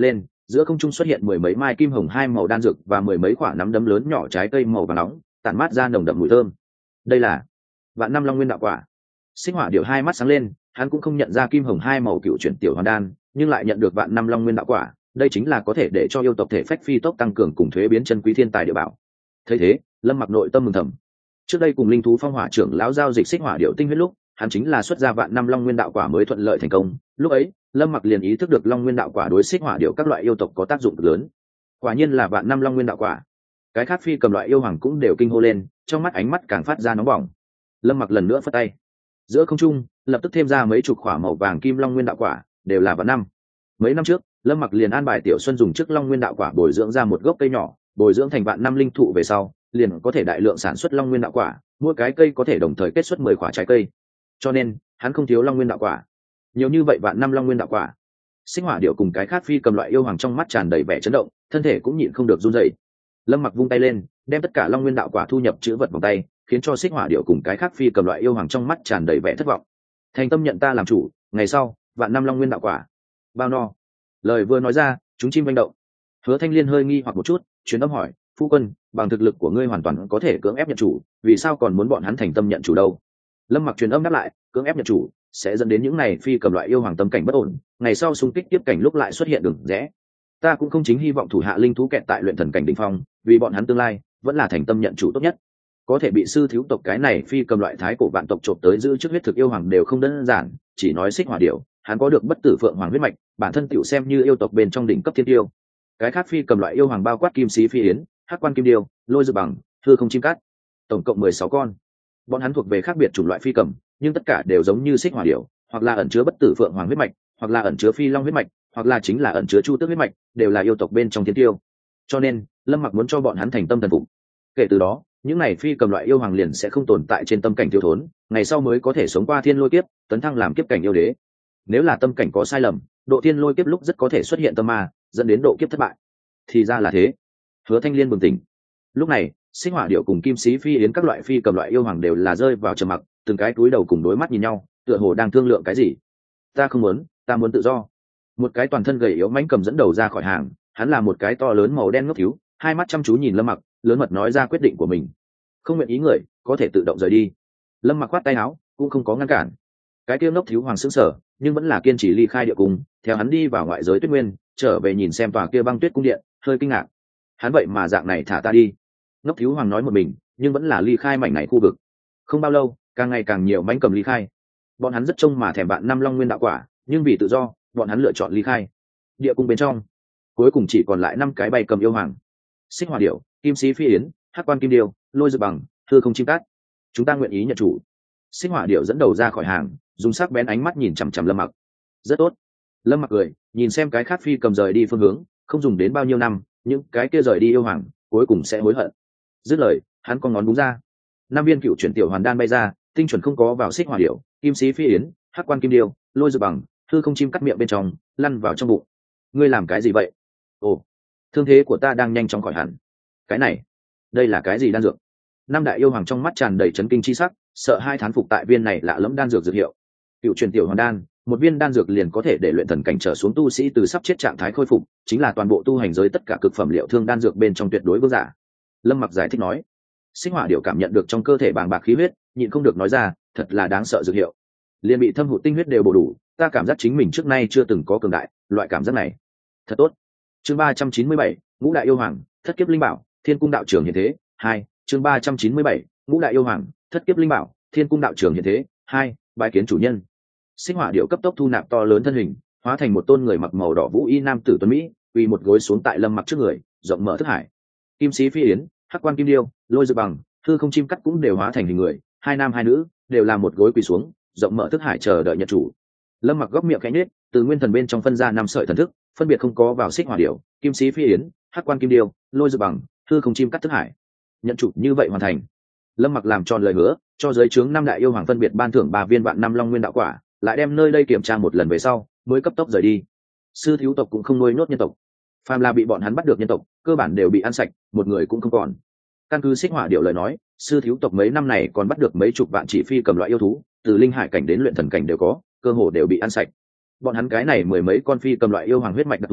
giữa không trung xuất hiện mười mấy mai kim hồng hai màu đan dược và mười mấy quả nắm đấm lớn nhỏ trái cây màu vàng nóng tản mát ra nồng đậm mùi thơm. Đây là vạn năm long nguyên đạo quả. Xích Hỏa Điểu hai mắt sáng lên, hắn cũng không nhận ra kim hồng hai màu cựu chuyển tiểu hoàn đan, nhưng lại nhận được vạn năm long nguyên đạo quả, đây chính là có thể để cho yêu tộc thể phách phi tốc tăng cường cùng thuế biến chân quý thiên tài địa bảo. Thấy thế, Lâm Mặc nội tâm mừng thầm. Trước đây cùng linh thú phong hỏa trưởng lão giao dịch Xích Hỏa Điểu tinh huyết lúc, hắn chính là xuất ra vạn năm long nguyên đạo quả mới thuận lợi thành công. Lúc ấy, Lâm Mặc liền ý thức được long nguyên đạo quả đối Xích Hỏa Điểu các loại yêu tộc có tác dụng lớn. Quả nhiên là vạn năm long nguyên đạo quả. Cái khác phi cầm loại yêu hoàng cũng đều kinh hô lên, trong mắt ánh mắt càng phát ra nóng bỏng. Lâm Mặc lần nữa phất tay, giữa không trung lập tức thêm ra mấy chục quả màu vàng kim long nguyên đạo quả, đều là vạn năm. Mấy năm trước, Lâm Mặc liền an bài Tiểu Xuân dùng chức long nguyên đạo quả bồi dưỡng ra một gốc cây nhỏ, bồi dưỡng thành vạn năm linh thụ về sau, liền có thể đại lượng sản xuất long nguyên đạo quả, mỗi cái cây có thể đồng thời kết xuất mười quả trái cây. Cho nên, hắn không thiếu long nguyên đạo quả. Nhiều như vậy vạn năm long nguyên đạo quả. Xích Hỏa Điểu cùng cái khác phi cầm loại yêu hoàng trong mắt tràn đầy vẻ chấn động, thân thể cũng nhịn không được run rẩy. Lâm Mặc vung tay lên, đem tất cả long nguyên đạo quả thu nhập chữ vật vòng tay, khiến cho Xích Hỏa Điểu cùng cái khác phi cầm loại yêu hoàng trong mắt tràn đầy vẻ thất vọng. Thành tâm nhận ta làm chủ, ngày sau, vạn năm long nguyên đạo quả. Bao no. Lời vừa nói ra, chúng chim manh động. Hứa Thanh Liên hơi nghi hoặc một chút, truyền âm hỏi, phu quân, bằng thực lực của ngươi hoàn toàn có thể cưỡng ép nhận chủ, vì sao còn muốn bọn hắn thành tâm nhận chủ đâu? Lâm Mặc truyền âm đáp lại, cưỡng ép nhận chủ sẽ dẫn đến những này phi cầm loại yêu hoàng tâm cảnh bất ổn, ngày sau xung kích tiếp cảnh lúc lại xuất hiện đường rẽ. Ta cũng không chính hy vọng thủ hạ linh thú kẹt tại luyện thần cảnh đỉnh phong, vì bọn hắn tương lai vẫn là thành tâm nhận chủ tốt nhất. Có thể bị sư thiếu tộc cái này phi cầm loại thái cổ vạn tộc trộm tới giữ trước huyết thực yêu hoàng đều không đơn giản, chỉ nói Xích Hỏa Điểu, hắn có được bất tử phượng hoàng huyết mạch, bản thân tiểu xem như yêu tộc bên trong đỉnh cấp thiên tiêu. Cái khác phi cầm loại yêu hoàng bao quát kim sĩ phi yến, hắc quan kim điêu, lôi dược bằng, hư không chim cát, tổng cộng mười sáu con. Bọn hắn thuộc về khác biệt chủng loại phi cầm, nhưng tất cả đều giống như Xích Hỏa Điểu, hoặc là ẩn chứa bất tử phượng hoàng huyết mạch, hoặc là ẩn chứa phi long huyết mạch, hoặc là chính là ẩn chứa chu tước huyết mạch, đều là yêu tộc bên trong thiên tiêu. Cho nên, Lâm Mặc muốn cho bọn hắn thành tâm thần phục. Kể từ đó, những này phi cầm loại yêu hoàng liền sẽ không tồn tại trên tâm cảnh thiếu thốn, ngày sau mới có thể sống qua thiên lôi kiếp, tấn thăng làm kiếp cảnh yêu đế. Nếu là tâm cảnh có sai lầm, độ thiên lôi kiếp lúc rất có thể xuất hiện tâm ma, dẫn đến độ kiếp thất bại. Thì ra là thế. Hứa Thanh Liên bừng tỉnh. Lúc này, Xích Hỏa Điểu cùng kim sĩ phi yến các loại phi cầm loại yêu hoàng đều là rơi vào trầm mặc, từng cái cúi đầu cùng đối mắt nhìn nhau, tựa hồ đang thương lượng cái gì. Ta không muốn, ta muốn tự do. Một cái toàn thân gầy yếu mãnh cầm dẫn đầu ra khỏi hàng, hắn là một cái to lớn màu đen ngốc thiếu, hai mắt chăm chú nhìn Lâm Mặc, lớn mật nói ra quyết định của mình. Không nguyện ý người, có thể tự động rời đi. Lâm Mặc khoát tay áo, cũng không có ngăn cản. Cái kia ngốc thiếu hoàng sững sờ, nhưng vẫn là kiên trì ly khai địa cung, theo hắn đi vào ngoại giới Tuyết Nguyên, trở về nhìn xem tòa kia băng tuyết cung điện, hơi kinh ngạc. Hắn vậy mà dạng này thả ta đi. Ngốc thiếu hoàng nói một mình, nhưng vẫn là ly khai mảnh này khu vực. Không bao lâu, càng ngày càng nhiều mãnh cầm ly khai. Bọn hắn rất trông mà thèm bạn năm long nguyên đạo quả, nhưng vì tự do, bọn hắn lựa chọn ly khai. Địa cung bên trong, cuối cùng chỉ còn lại năm cái bay cầm yêu hoàng: Xích Hỏa Điểu, kim sĩ phi yến, hắc quan kim điêu, lôi dược bằng, hư không chim cát. Chúng ta nguyện ý nhận chủ. Xích Hỏa Điểu dẫn đầu ra khỏi hàng, dùng sắc bén ánh mắt nhìn chằm chằm Lâm Mặc. Rất tốt. Lâm Mặc cười, nhìn xem cái khác phi cầm rời đi phương hướng, không dùng đến bao nhiêu năm, những cái kia rời đi yêu hoàng cuối cùng sẽ hối hận. Dứt lời, hắn con ngón búng ra, năm viên cựu chuyển tiểu hoàn đan bay ra, tinh chuẩn không có vào Xích Hỏa Điểu, kim sĩ phi yến, hắc quan kim điêu, lôi dược bằng, hư không chim cắt miệng bên trong, lăn vào trong bụng. Ngươi làm cái gì vậy? Ồ, thương thế của ta đang nhanh chóng khỏi hẳn. Cái này, đây là cái gì đan dược? Năm đại yêu hoàng trong mắt tràn đầy chấn kinh chi sắc, sợ hai thán phục tại viên này lạ lẫm đan dược dược hiệu. Cựu truyền tiểu hoàn đan, một viên đan dược liền có thể để luyện thần cảnh trở xuống tu sĩ từ sắp chết trạng thái khôi phục, chính là toàn bộ tu hành giới tất cả cực phẩm liệu thương đan dược bên trong tuyệt đối vương giả. Lâm Mặc giải thích nói. Xích Hỏa Điểu cảm nhận được trong cơ thể bàng bạc khí huyết, nhịn không được nói ra, thật là đáng sợ dược hiệu. Liền bị thâm hụt tinh huyết đều bổ đủ, ta cảm giác chính mình trước nay chưa từng có cường đại, loại cảm giác này thật tốt. Chương ba trăm chín mươi bảy, ngũ đại yêu hoàng, thất kiếp linh bảo, thiên cung đạo trưởng hiện thế. Hai, chương ba trăm chín mươi bảy, ngũ đại yêu hoàng, thất kiếp linh bảo, thiên cung đạo trưởng hiện thế. Hai, bái kiến chủ nhân. Xích Hỏa Điểu cấp tốc thu nạp to lớn thân hình, hóa thành một tôn người mặc màu đỏ vũ y nam tử tuấn mỹ, quỳ một gối xuống tại Lâm Mặc trước người, rộng mở thức hải. Kim sĩ phi yến, hắc quan kim điêu, lôi dược bằng, hư không chim cắt cũng đều hóa thành hình người, hai nam hai nữ đều là một gối quỳ xuống, rộng mở thức hải chờ đợi nhận chủ. Lâm Mặc góc miệng khẽ nhếch, từ nguyên thần bên trong phân ra năm sợi thần thức, phân biệt không có vào Xích Hỏa Điểu, kim sĩ phi yến, hắc quan kim điêu, lôi dược bằng, hư không chim cắt thức hải. Nhận chủ như vậy hoàn thành. Lâm Mặc làm tròn lời hứa, cho giới trướng năm đại yêu hoàng phân biệt ban thưởng ba viên vạn năm long nguyên đạo quả, lại đem nơi đây kiểm tra một lần về sau, mới cấp tốc rời đi. Sư thiếu tộc cũng không nuôi nốt nhân tộc, phàm là bị bọn hắn bắt được nhân tộc, cơ bản đều bị ăn sạch, một người cũng không còn. Căn cứ Xích Hỏa Điểu lời nói, sư thiếu tộc mấy năm này còn bắt được mấy chục vạn chỉ phi cầm loại yêu thú, từ linh hải cảnh đến luyện thần cảnh đều có, cơ hồ đều bị ăn sạch. Bọn hắn cái này mười mấy con phi cầm loại yêu hoàng huyết mạch đặc thù,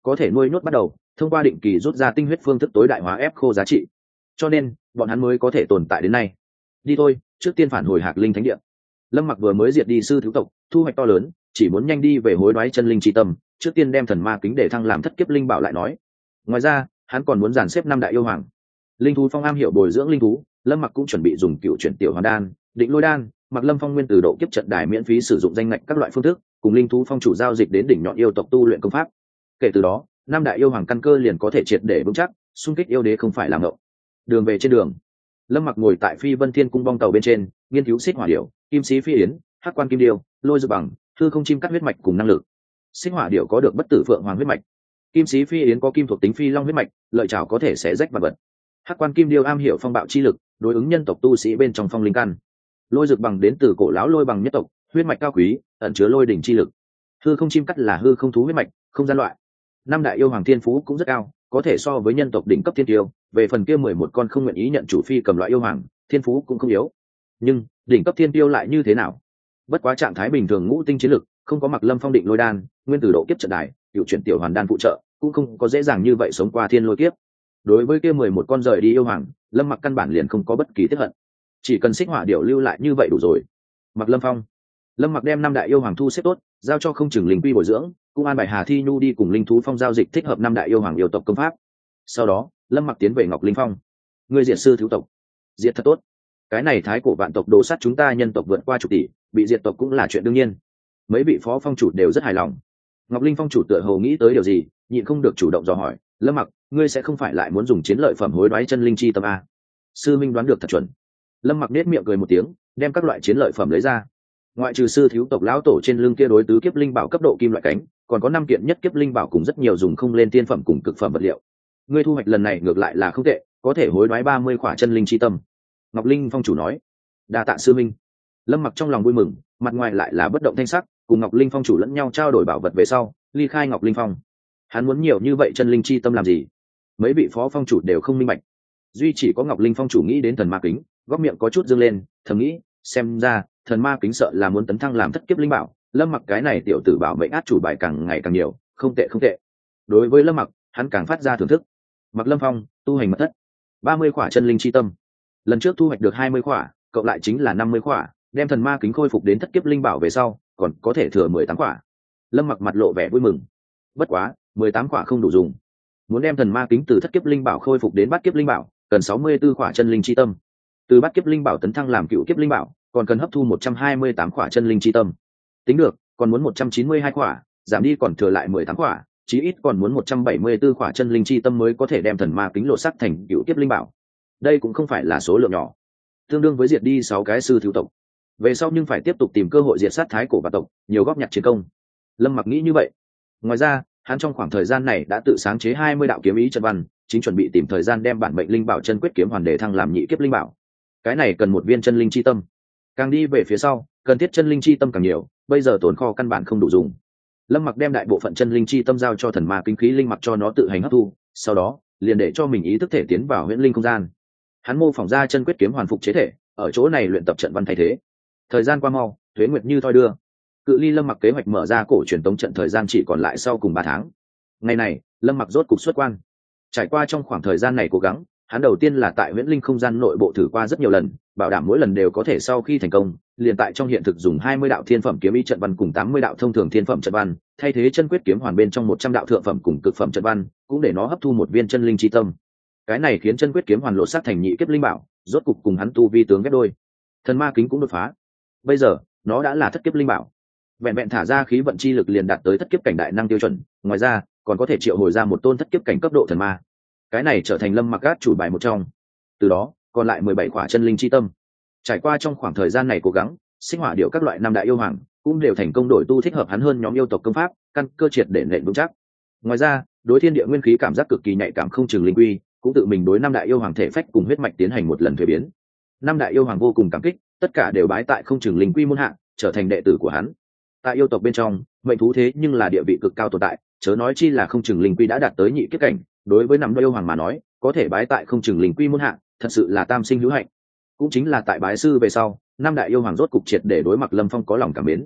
có thể nuôi nhốt bắt đầu thông qua định kỳ rút ra tinh huyết phương thức tối đại hóa ép khô giá trị, cho nên bọn hắn mới có thể tồn tại đến nay. Đi thôi, trước tiên phản hồi Hạc Linh Thánh Địa. Lâm Mặc vừa mới diệt đi sư thiếu tộc, thu hoạch to lớn, chỉ muốn nhanh đi về hối đoái chân linh chi tâm, trước tiên đem thần ma kính để thăng làm thất kiếp linh bảo lại nói. Ngoài ra, hắn còn muốn dàn xếp năm đại yêu hoàng. Linh thú phong am hiểu bồi dưỡng linh thú, Lâm Mặc cũng chuẩn bị dùng cựu chuyển tiểu hoàn đan, định lôi đan, Mặc Lâm Phong nguyên từ độ kiếp trận đài miễn phí sử dụng danh ngạch các loại phương thức, cùng linh thú phong chủ giao dịch đến đỉnh nhọn yêu tộc tu luyện công pháp. Kể từ đó, năm đại yêu hoàng căn cơ liền có thể triệt để vững chắc, xung kích yêu đế không phải làm ngộng. Đường về trên đường, Lâm Mặc ngồi tại Phi Vân Thiên cung bong tàu bên trên, nghiên cứu xích hỏa điểu, kim sĩ phi yến, hắc quan kim điêu, lôi dược bằng, hư không chim cắt huyết mạch cùng năng lực. Xích hỏa điểu có được bất tử phượng hoàng huyết mạch, kim sĩ phi yến có kim thuộc tính phi long huyết mạch, lợi chảo có thể xé rách vật vật. Hắc quan kim điêu am hiểu phong bạo chi lực, đối ứng nhân tộc tu sĩ bên trong phong linh căn. Lôi dược bằng đến từ cổ lão lôi bằng nhất tộc, huyết mạch cao quý, ẩn chứa lôi đỉnh chi lực. Hư không chim cắt là hư không thú huyết mạch, không gian loại. Năm đại yêu hoàng thiên phú cũng rất cao, có thể so với nhân tộc đỉnh cấp thiên tiêu. Về phần kia mười một con không nguyện ý nhận chủ phi cầm loại yêu hoàng, thiên phú cũng không yếu. Nhưng đỉnh cấp thiên tiêu lại như thế nào? Bất quá trạng thái bình thường ngũ tinh chiến lực, không có Mặc Lâm Phong định lôi đan, nguyên tử độ kiếp trận đài, cựu chuyển tiểu hoàn đan phụ trợ, cũng không có dễ dàng như vậy sống qua thiên lôi kiếp. Đối với kia mười một con rời đi yêu hoàng, Lâm Mặc căn bản liền không có bất kỳ tiếc hận, chỉ cần xích hỏa điểu lưu lại như vậy đủ rồi. Mặc Lâm Phong, Lâm Mặc đem năm đại yêu hoàng thu xếp tốt, giao cho không chừng linh quy bồi dưỡng, cũng an bài Hà Thi Nhu đi cùng linh thú phong giao dịch thích hợp năm đại yêu hoàng yêu tộc công pháp. Sau đó, Lâm Mặc tiến về Ngọc Linh Phong. Người diệt sư thiếu tộc, diệt thật tốt. Cái này thái cổ vạn tộc đồ sát chúng ta nhân tộc vượt qua chục tỷ, bị diệt tộc cũng là chuyện đương nhiên. Mấy vị phó phong chủ đều rất hài lòng. Ngọc Linh Phong chủ tựa hồ nghĩ tới điều gì, nhịn không được chủ động dò hỏi, Lâm Mặc, ngươi sẽ không phải lại muốn dùng chiến lợi phẩm hối đoái chân linh chi tâm a? Sư minh đoán được thật chuẩn. Lâm Mặc nét miệng cười một tiếng, đem các loại chiến lợi phẩm lấy ra. Ngoại trừ sư thiếu tộc lão tổ trên lưng kia đối tứ kiếp linh bảo cấp độ kim loại cánh, còn có năm kiện nhất kiếp linh bảo cùng rất nhiều dùng không lên tiên phẩm cùng cực phẩm vật liệu. Ngươi thu hoạch lần này ngược lại là không tệ, có thể hối đoái ba mươi khỏa chân linh chi tâm. Ngọc Linh Phong chủ nói. Đa tạ sư minh. Lâm Mặc trong lòng vui mừng, mặt ngoài lại là bất động thanh sắc, cùng Ngọc Linh Phong chủ lẫn nhau trao đổi bảo vật về sau, ly khai Ngọc Linh Phong. Hắn muốn nhiều như vậy chân linh chi tâm làm gì? Mấy vị phó phong chủ đều không minh bạch, duy chỉ có Ngọc Linh Phong chủ nghĩ đến thần ma kính, góc miệng có chút dương lên, thầm nghĩ, xem ra thần ma kính sợ là muốn tấn thăng làm thất kiếp linh bảo. Lâm Mặc cái này tiểu tử bảo mệnh át chủ bài càng ngày càng nhiều, không tệ không tệ. Đối với Lâm Mặc, hắn càng phát ra thưởng thức. Mặc Lâm Phong tu hành mật thất, ba mươi khỏa chân linh chi tâm. Lần trước thu hoạch được hai mươi khỏa, cộng lại chính là năm mươi khỏa, đem thần ma kính khôi phục đến thất kiếp linh bảo về sau, còn có thể thừa mười tám khỏa. Lâm Mặc mặt lộ vẻ vui mừng. Bất quá, mười tám khỏa không đủ dùng. Muốn đem thần ma kính từ thất kiếp linh bảo khôi phục đến bát kiếp linh bảo, cần sáu mươi tư khỏa chân linh chi tâm. Từ bát kiếp linh bảo tấn thăng làm cựu kiếp linh bảo, còn cần hấp thu một trăm hai mươi tám khỏa chân linh chi tâm. Tính được, còn muốn một trăm chín mươi hai khỏa, giảm đi còn thừa lại mười tám khỏa, chí ít còn muốn một trăm bảy mươi tư khỏa chân linh chi tâm mới có thể đem thần ma kính lộ sắc thành cựu kiếp linh bảo. Đây cũng không phải là số lượng nhỏ, tương đương với diệt đi sáu cái sư thiếu tộc. Về sau nhưng phải tiếp tục tìm cơ hội diệt sát thái cổ và tộc, nhiều góp nhặt chiến công. Lâm Mặc nghĩ như vậy. Ngoài ra, hắn trong khoảng thời gian này đã tự sáng chế hai mươi đạo kiếm ý trận văn, chính chuẩn bị tìm thời gian đem bản mệnh linh bảo chân quyết kiếm hoàn đề thăng làm nhị kiếp linh bảo. Cái này cần một viên chân linh chi tâm. Càng đi về phía sau, cần thiết chân linh chi tâm càng nhiều, bây giờ tồn kho căn bản không đủ dùng. Lâm Mặc đem đại bộ phận chân linh chi tâm giao cho thần ma kinh khí linh mặc cho nó tự hành hấp thu, sau đó liền để cho mình ý thức thể tiến vào huyễn linh không gian. Hắn mô phỏng ra chân quyết kiếm hoàn phục chế thể, ở chỗ này luyện tập trận văn thay thế. Thời gian qua mau, thuế nguyệt như thoi đưa. Cự ly Lâm Mặc kế hoạch mở ra cổ truyền tống trận thời gian chỉ còn lại sau cùng ba tháng. Ngày này, Lâm Mặc rốt cục xuất quan. Trải qua trong khoảng thời gian này cố gắng, hắn đầu tiên là tại huyễn linh không gian nội bộ thử qua rất nhiều lần, bảo đảm mỗi lần đều có thể sau khi thành công, liền tại trong hiện thực dùng hai mươi đạo thiên phẩm kiếm ý trận văn cùng tám mươi đạo thông thường thiên phẩm trận văn, thay thế chân quyết kiếm hoàn bên trong một trăm đạo thượng phẩm cùng cực phẩm trận văn, cũng để nó hấp thu một viên chân linh chi tâm. Cái này khiến chân quyết kiếm hoàn lộ sát thành nhị kiếp linh bảo, rốt cục cùng hắn tu vi tướng ghép đôi. Thần ma kính cũng đột phá. Bây giờ, nó đã là thất kiếp linh bảo. Vẹn vẹn thả ra khí vận chi lực liền đạt tới thất kiếp cảnh đại năng tiêu chuẩn, ngoài ra, còn có thể triệu hồi ra một tôn thất kiếp cảnh cấp độ thần ma. Cái này trở thành Lâm Mặc át chủ bài một trong. Từ đó, còn lại mười bảy khỏa chân linh chi tâm. Trải qua trong khoảng thời gian này cố gắng, sinh hỏa điệu các loại năm đại yêu hoàng cũng đều thành công đổi tu thích hợp hắn hơn nhóm yêu tộc công pháp, căn cơ triệt để nền vững chắc. Ngoài ra, đối thiên địa nguyên khí cảm giác cực kỳ nhạy cảm không chừng linh quy, cũng tự mình đối năm đại yêu hoàng thể phách cùng huyết mạch tiến hành một lần thuế biến. Năm đại yêu hoàng vô cùng cảm kích, tất cả đều bái tại không chừng linh quy môn hạ, trở thành đệ tử của hắn. Tại yêu tộc bên trong, mệnh thú thế nhưng là địa vị cực cao tồn tại, chớ nói chi là không chừng linh quy đã đạt tới nhị kiếp cảnh, đối với năm đại yêu hoàng mà nói, có thể bái tại không chừng linh quy môn hạ, thật sự là tam sinh hữu hạnh. Cũng chính là tại bái sư về sau, năm đại yêu hoàng rốt cục triệt để đối mặt Lâm Phong có lòng cảm mến.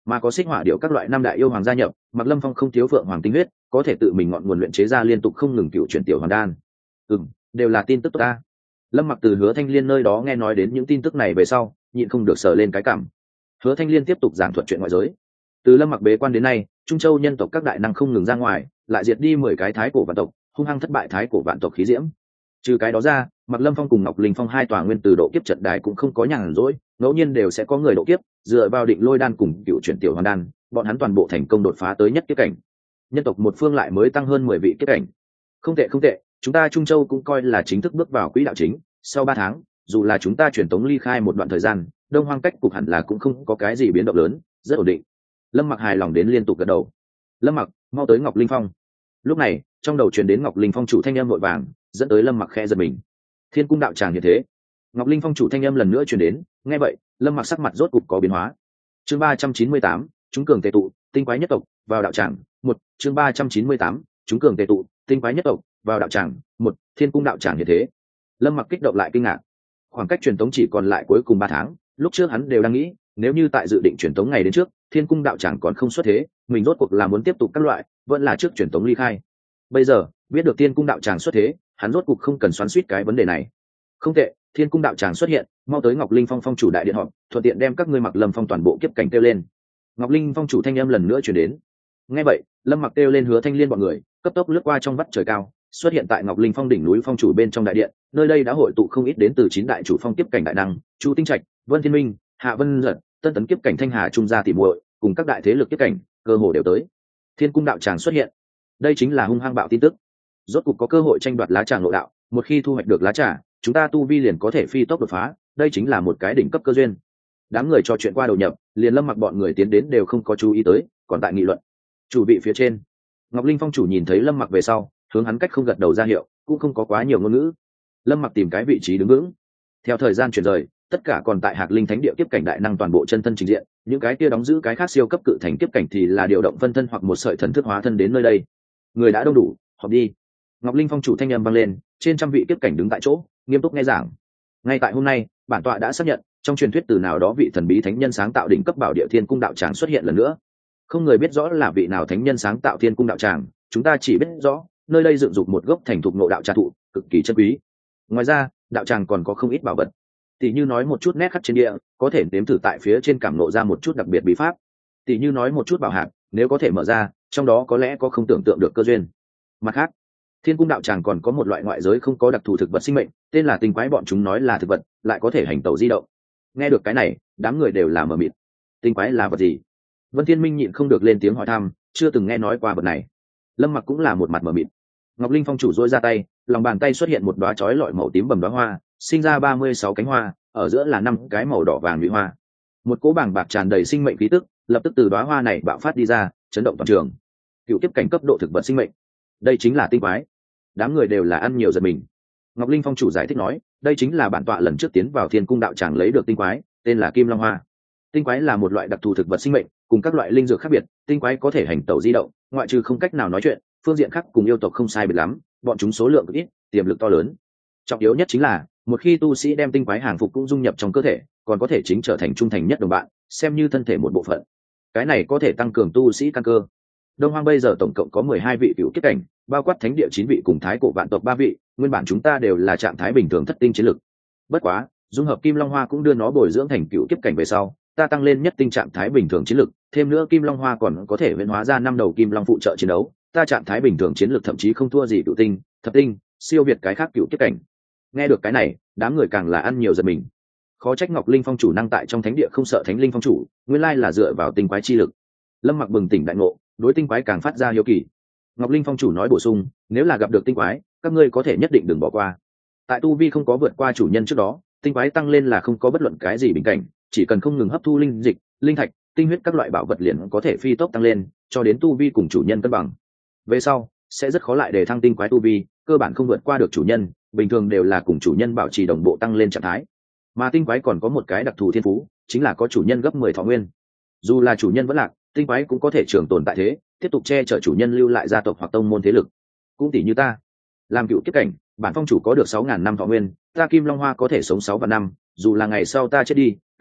mà có xích hỏa điệu các loại năm đại yêu hoàng gia nhập, Mạc Lâm Phong không thiếu phượng hoàng tinh huyết, có thể tự mình ngọn nguồn luyện chế ra liên tục không ngừng cựu chuyển tiểu hoàn đan. Ừm, đều là tin tức tốt ta. Lâm Mặc từ Hứa Thanh Liên nơi đó nghe nói đến những tin tức này về sau, nhịn không được sờ lên cái cảm. Hứa Thanh Liên tiếp tục giảng thuật chuyện ngoại giới. Từ Lâm Mặc bế quan đến nay, Trung Châu nhân tộc các đại năng không ngừng ra ngoài, lại diệt đi mười cái thái cổ vạn tộc, hung hăng thất bại thái cổ vạn tộc khí diễm. Trừ cái đó ra, Mạc Lâm Phong cùng Ngọc Linh Phong hai tòa nguyên từ độ kiếp trận đài cũng không có nhàn rỗi, ngẫu nhiên đều sẽ có người độ kiếp, dựa vào định lôi đan cùng cựu chuyển tiểu hoàn đan, bọn hắn toàn bộ thành công đột phá tới nhất kiếp cảnh. Nhân tộc một phương lại mới tăng hơn mười vị kiếp cảnh. Không tệ không tệ, chúng ta Trung Châu cũng coi là chính thức bước vào quỹ đạo chính, sau ba tháng, dù là chúng ta truyền tống ly khai một đoạn thời gian, Đông Hoang cách cục hẳn là cũng không có cái gì biến động lớn, rất ổn định. Lâm Mặc hài lòng đến liên tục gật đầu. Lâm Mặc, mau tới Ngọc Linh Phong. Lúc này, trong đầu truyền đến Ngọc Linh Phong chủ thanh âm vội vàng, dẫn tới Lâm Mặc khẽ giật mình. Thiên cung đạo tràng như thế. Ngọc Linh Phong chủ thanh âm lần nữa truyền đến, nghe vậy, Lâm Mặc sắc mặt rốt cục có biến hóa. Chương ba trăm chín mươi tám, chúng cường tề tụ, tinh quái nhất tộc, vào đạo tràng. Một, chương ba trăm chín mươi tám, chúng cường tề tụ, tinh quái nhất tộc, vào đạo tràng. Một, Thiên cung đạo tràng như thế. Lâm Mặc kích động lại kinh ngạc. Khoảng cách truyền tống chỉ còn lại cuối cùng ba tháng, lúc trước hắn đều đang nghĩ, nếu như tại dự định truyền tống ngày đến trước, Thiên cung đạo tràng còn không xuất thế, mình rốt cuộc là muốn tiếp tục các loại, vẫn là trước truyền tống ly khai. Bây giờ, biết được Thiên cung đạo tràng xuất thế, hắn rốt cuộc không cần xoắn xuýt cái vấn đề này. Không tệ, Thiên cung đạo tràng xuất hiện, mau tới Ngọc Linh Phong phong chủ đại điện họp, thuận tiện đem các ngươi Mặc Lâm Phong toàn bộ kiếp cảnh kêu lên. Ngọc Linh Phong chủ thanh âm lần nữa truyền đến. Nghe vậy, Lâm Mặc kêu lên Hứa Thanh Liên bọn người, cấp tốc lướt qua trong vắt trời cao, xuất hiện tại Ngọc Linh Phong đỉnh núi phong chủ bên trong đại điện, nơi đây đã hội tụ không ít đến từ chín đại chủ phong kiếp cảnh đại năng, Chu Tinh Trạch, Vân Thiên Minh, Hạ Vân Giật, Tân Tấn kiếp cảnh Thanh Hà Trung gia tỷ muội, cùng các đại thế lực kiếp cảnh, cơ hồ đều tới. Thiên cung đạo tràng xuất hiện. Đây chính là hung hăng bạo tin tức. Rốt cục có cơ hội tranh đoạt lá trà ngộ đạo, một khi thu hoạch được lá trà, chúng ta tu vi liền có thể phi tốc đột phá, đây chính là một cái đỉnh cấp cơ duyên. Đám người trò chuyện qua đầu nhập, liền Lâm Mặc bọn người tiến đến đều không có chú ý tới, còn tại nghị luận. Chủ vị phía trên, Ngọc Linh Phong chủ nhìn thấy Lâm Mặc về sau, hướng hắn cách không gật đầu ra hiệu, cũng không có quá nhiều ngôn ngữ. Lâm Mặc tìm cái vị trí đứng vững. Theo thời gian chuyển rời, tất cả còn tại Hạc Linh Thánh địa kiếp cảnh đại năng toàn bộ chân thân trình diện, những cái kia đóng giữ cái khác siêu cấp cự thành kiếp cảnh thì là điều động phân thân hoặc một sợi thần thức hóa thân đến nơi đây. Người đã đông đủ, họp đi. Ngọc Linh Phong chủ thanh âm vang lên, trên trăm vị kiếp cảnh đứng tại chỗ, nghiêm túc nghe giảng. Ngay tại hôm nay, bản tọa đã xác nhận, trong truyền thuyết từ nào đó vị thần bí thánh nhân sáng tạo đỉnh cấp bảo địa Thiên cung đạo tràng xuất hiện lần nữa. Không người biết rõ là vị nào thánh nhân sáng tạo Thiên cung đạo tràng, chúng ta chỉ biết rõ, nơi đây dựng dục một gốc thành thục ngộ đạo trà thụ, cực kỳ chân quý. Ngoài ra, đạo tràng còn có không ít bảo vật. Tỷ như nói một chút nét khắc trên địa, có thể nếm thử tại phía trên cảm ngộ ra một chút đặc biệt bí pháp. Tỷ như nói một chút bảo hạt, nếu có thể mở ra, trong đó có lẽ có không tưởng tượng được cơ duyên. Mặt khác, Thiên cung đạo tràng còn có một loại ngoại giới không có đặc thù thực vật sinh mệnh, tên là tinh quái, bọn chúng nói là thực vật, lại có thể hành tẩu di động. Nghe được cái này, đám người đều là mờ mịt. Tinh quái là vật gì? Vân Thiên Minh nhịn không được lên tiếng hỏi thăm, chưa từng nghe nói qua vật này. Lâm Mặc cũng là một mặt mờ mịt. Ngọc Linh Phong chủ duỗi ra tay, lòng bàn tay xuất hiện một đóa chói lọi màu tím bầm đóa hoa, sinh ra ba mươi sáu cánh hoa, ở giữa là năm cái màu đỏ vàng nhụy hoa. Một cỗ bàng bạc tràn đầy sinh mệnh khí tức, lập tức từ đóa hoa này bạo phát đi ra, chấn động toàn trường. Cựu kiếp cảnh cấp độ thực vật sinh mệnh, đây chính là tinh quái. Đám người đều là ăn nhiều giật mình. Ngọc Linh Phong chủ giải thích nói, đây chính là bản tọa lần trước tiến vào Thiên cung đạo tràng lấy được tinh quái, tên là Kim Long Hoa. Tinh quái là một loại đặc thù thực vật sinh mệnh, cùng các loại linh dược khác biệt, tinh quái có thể hành tẩu di động, ngoại trừ không cách nào nói chuyện, phương diện khác cùng yêu tộc không sai biệt lắm, bọn chúng số lượng ít, tiềm lực to lớn. Trọng yếu nhất chính là, một khi tu sĩ đem tinh quái hàng phục cũng dung nhập trong cơ thể, còn có thể chính trở thành trung thành nhất đồng bạn, xem như thân thể một bộ phận. Cái này có thể tăng cường tu sĩ căn cơ. Đông Hoang bây giờ tổng cộng có mười hai vị cựu kiếp cảnh, bao quát thánh địa chín vị cùng thái cổ vạn tộc ba vị, nguyên bản chúng ta đều là trạng thái bình thường thất tinh chiến lực. Bất quá, dung hợp Kim Long Hoa cũng đưa nó bồi dưỡng thành cựu kiếp cảnh về sau, ta tăng lên nhất tinh trạng thái bình thường chiến lực, thêm nữa Kim Long Hoa còn có thể huyễn hóa ra năm đầu Kim Long phụ trợ chiến đấu, ta trạng thái bình thường chiến lực thậm chí không thua gì cựu tinh, thập tinh, siêu việt cái khác cựu kiếp cảnh. Nghe được cái này, đám người càng là ăn nhiều giật mình. Khó trách Ngọc Linh Phong chủ năng tại trong thánh địa không sợ Thánh Linh Phong chủ, nguyên lai là dựa vào tinh quái chi lực. Lâm Mặc bừng tỉnh đại ngộ, đối tinh quái càng phát ra hiếu kỳ. Ngọc Linh Phong chủ nói bổ sung, nếu là gặp được tinh quái, các ngươi có thể nhất định đừng bỏ qua. Tại tu vi không có vượt qua chủ nhân trước đó, tinh quái tăng lên là không có bất luận cái gì bình cảnh, chỉ cần không ngừng hấp thu linh dịch, linh thạch, tinh huyết các loại bảo vật liền có thể phi tốc tăng lên, cho đến tu vi cùng chủ nhân cân bằng. Về sau, sẽ rất khó lại để thăng tinh quái tu vi, cơ bản không vượt qua được chủ nhân, bình thường đều là cùng chủ nhân bảo trì đồng bộ tăng lên trạng thái. Mà tinh quái còn có một cái đặc thù thiên phú, chính là có chủ nhân gấp mười thọ nguyên. Dù là chủ nhân vẫn lạc, tinh quái cũng có thể trường tồn tại thế, tiếp tục che chở chủ nhân lưu lại gia tộc hoặc tông môn thế lực. Cũng tỷ như ta, làm cựu kiếp cảnh, bản phong chủ có được sáu ngàn năm thọ nguyên, ta Kim Long Hoa có thể sống sáu vạn năm, dù là ngày sau ta chết đi,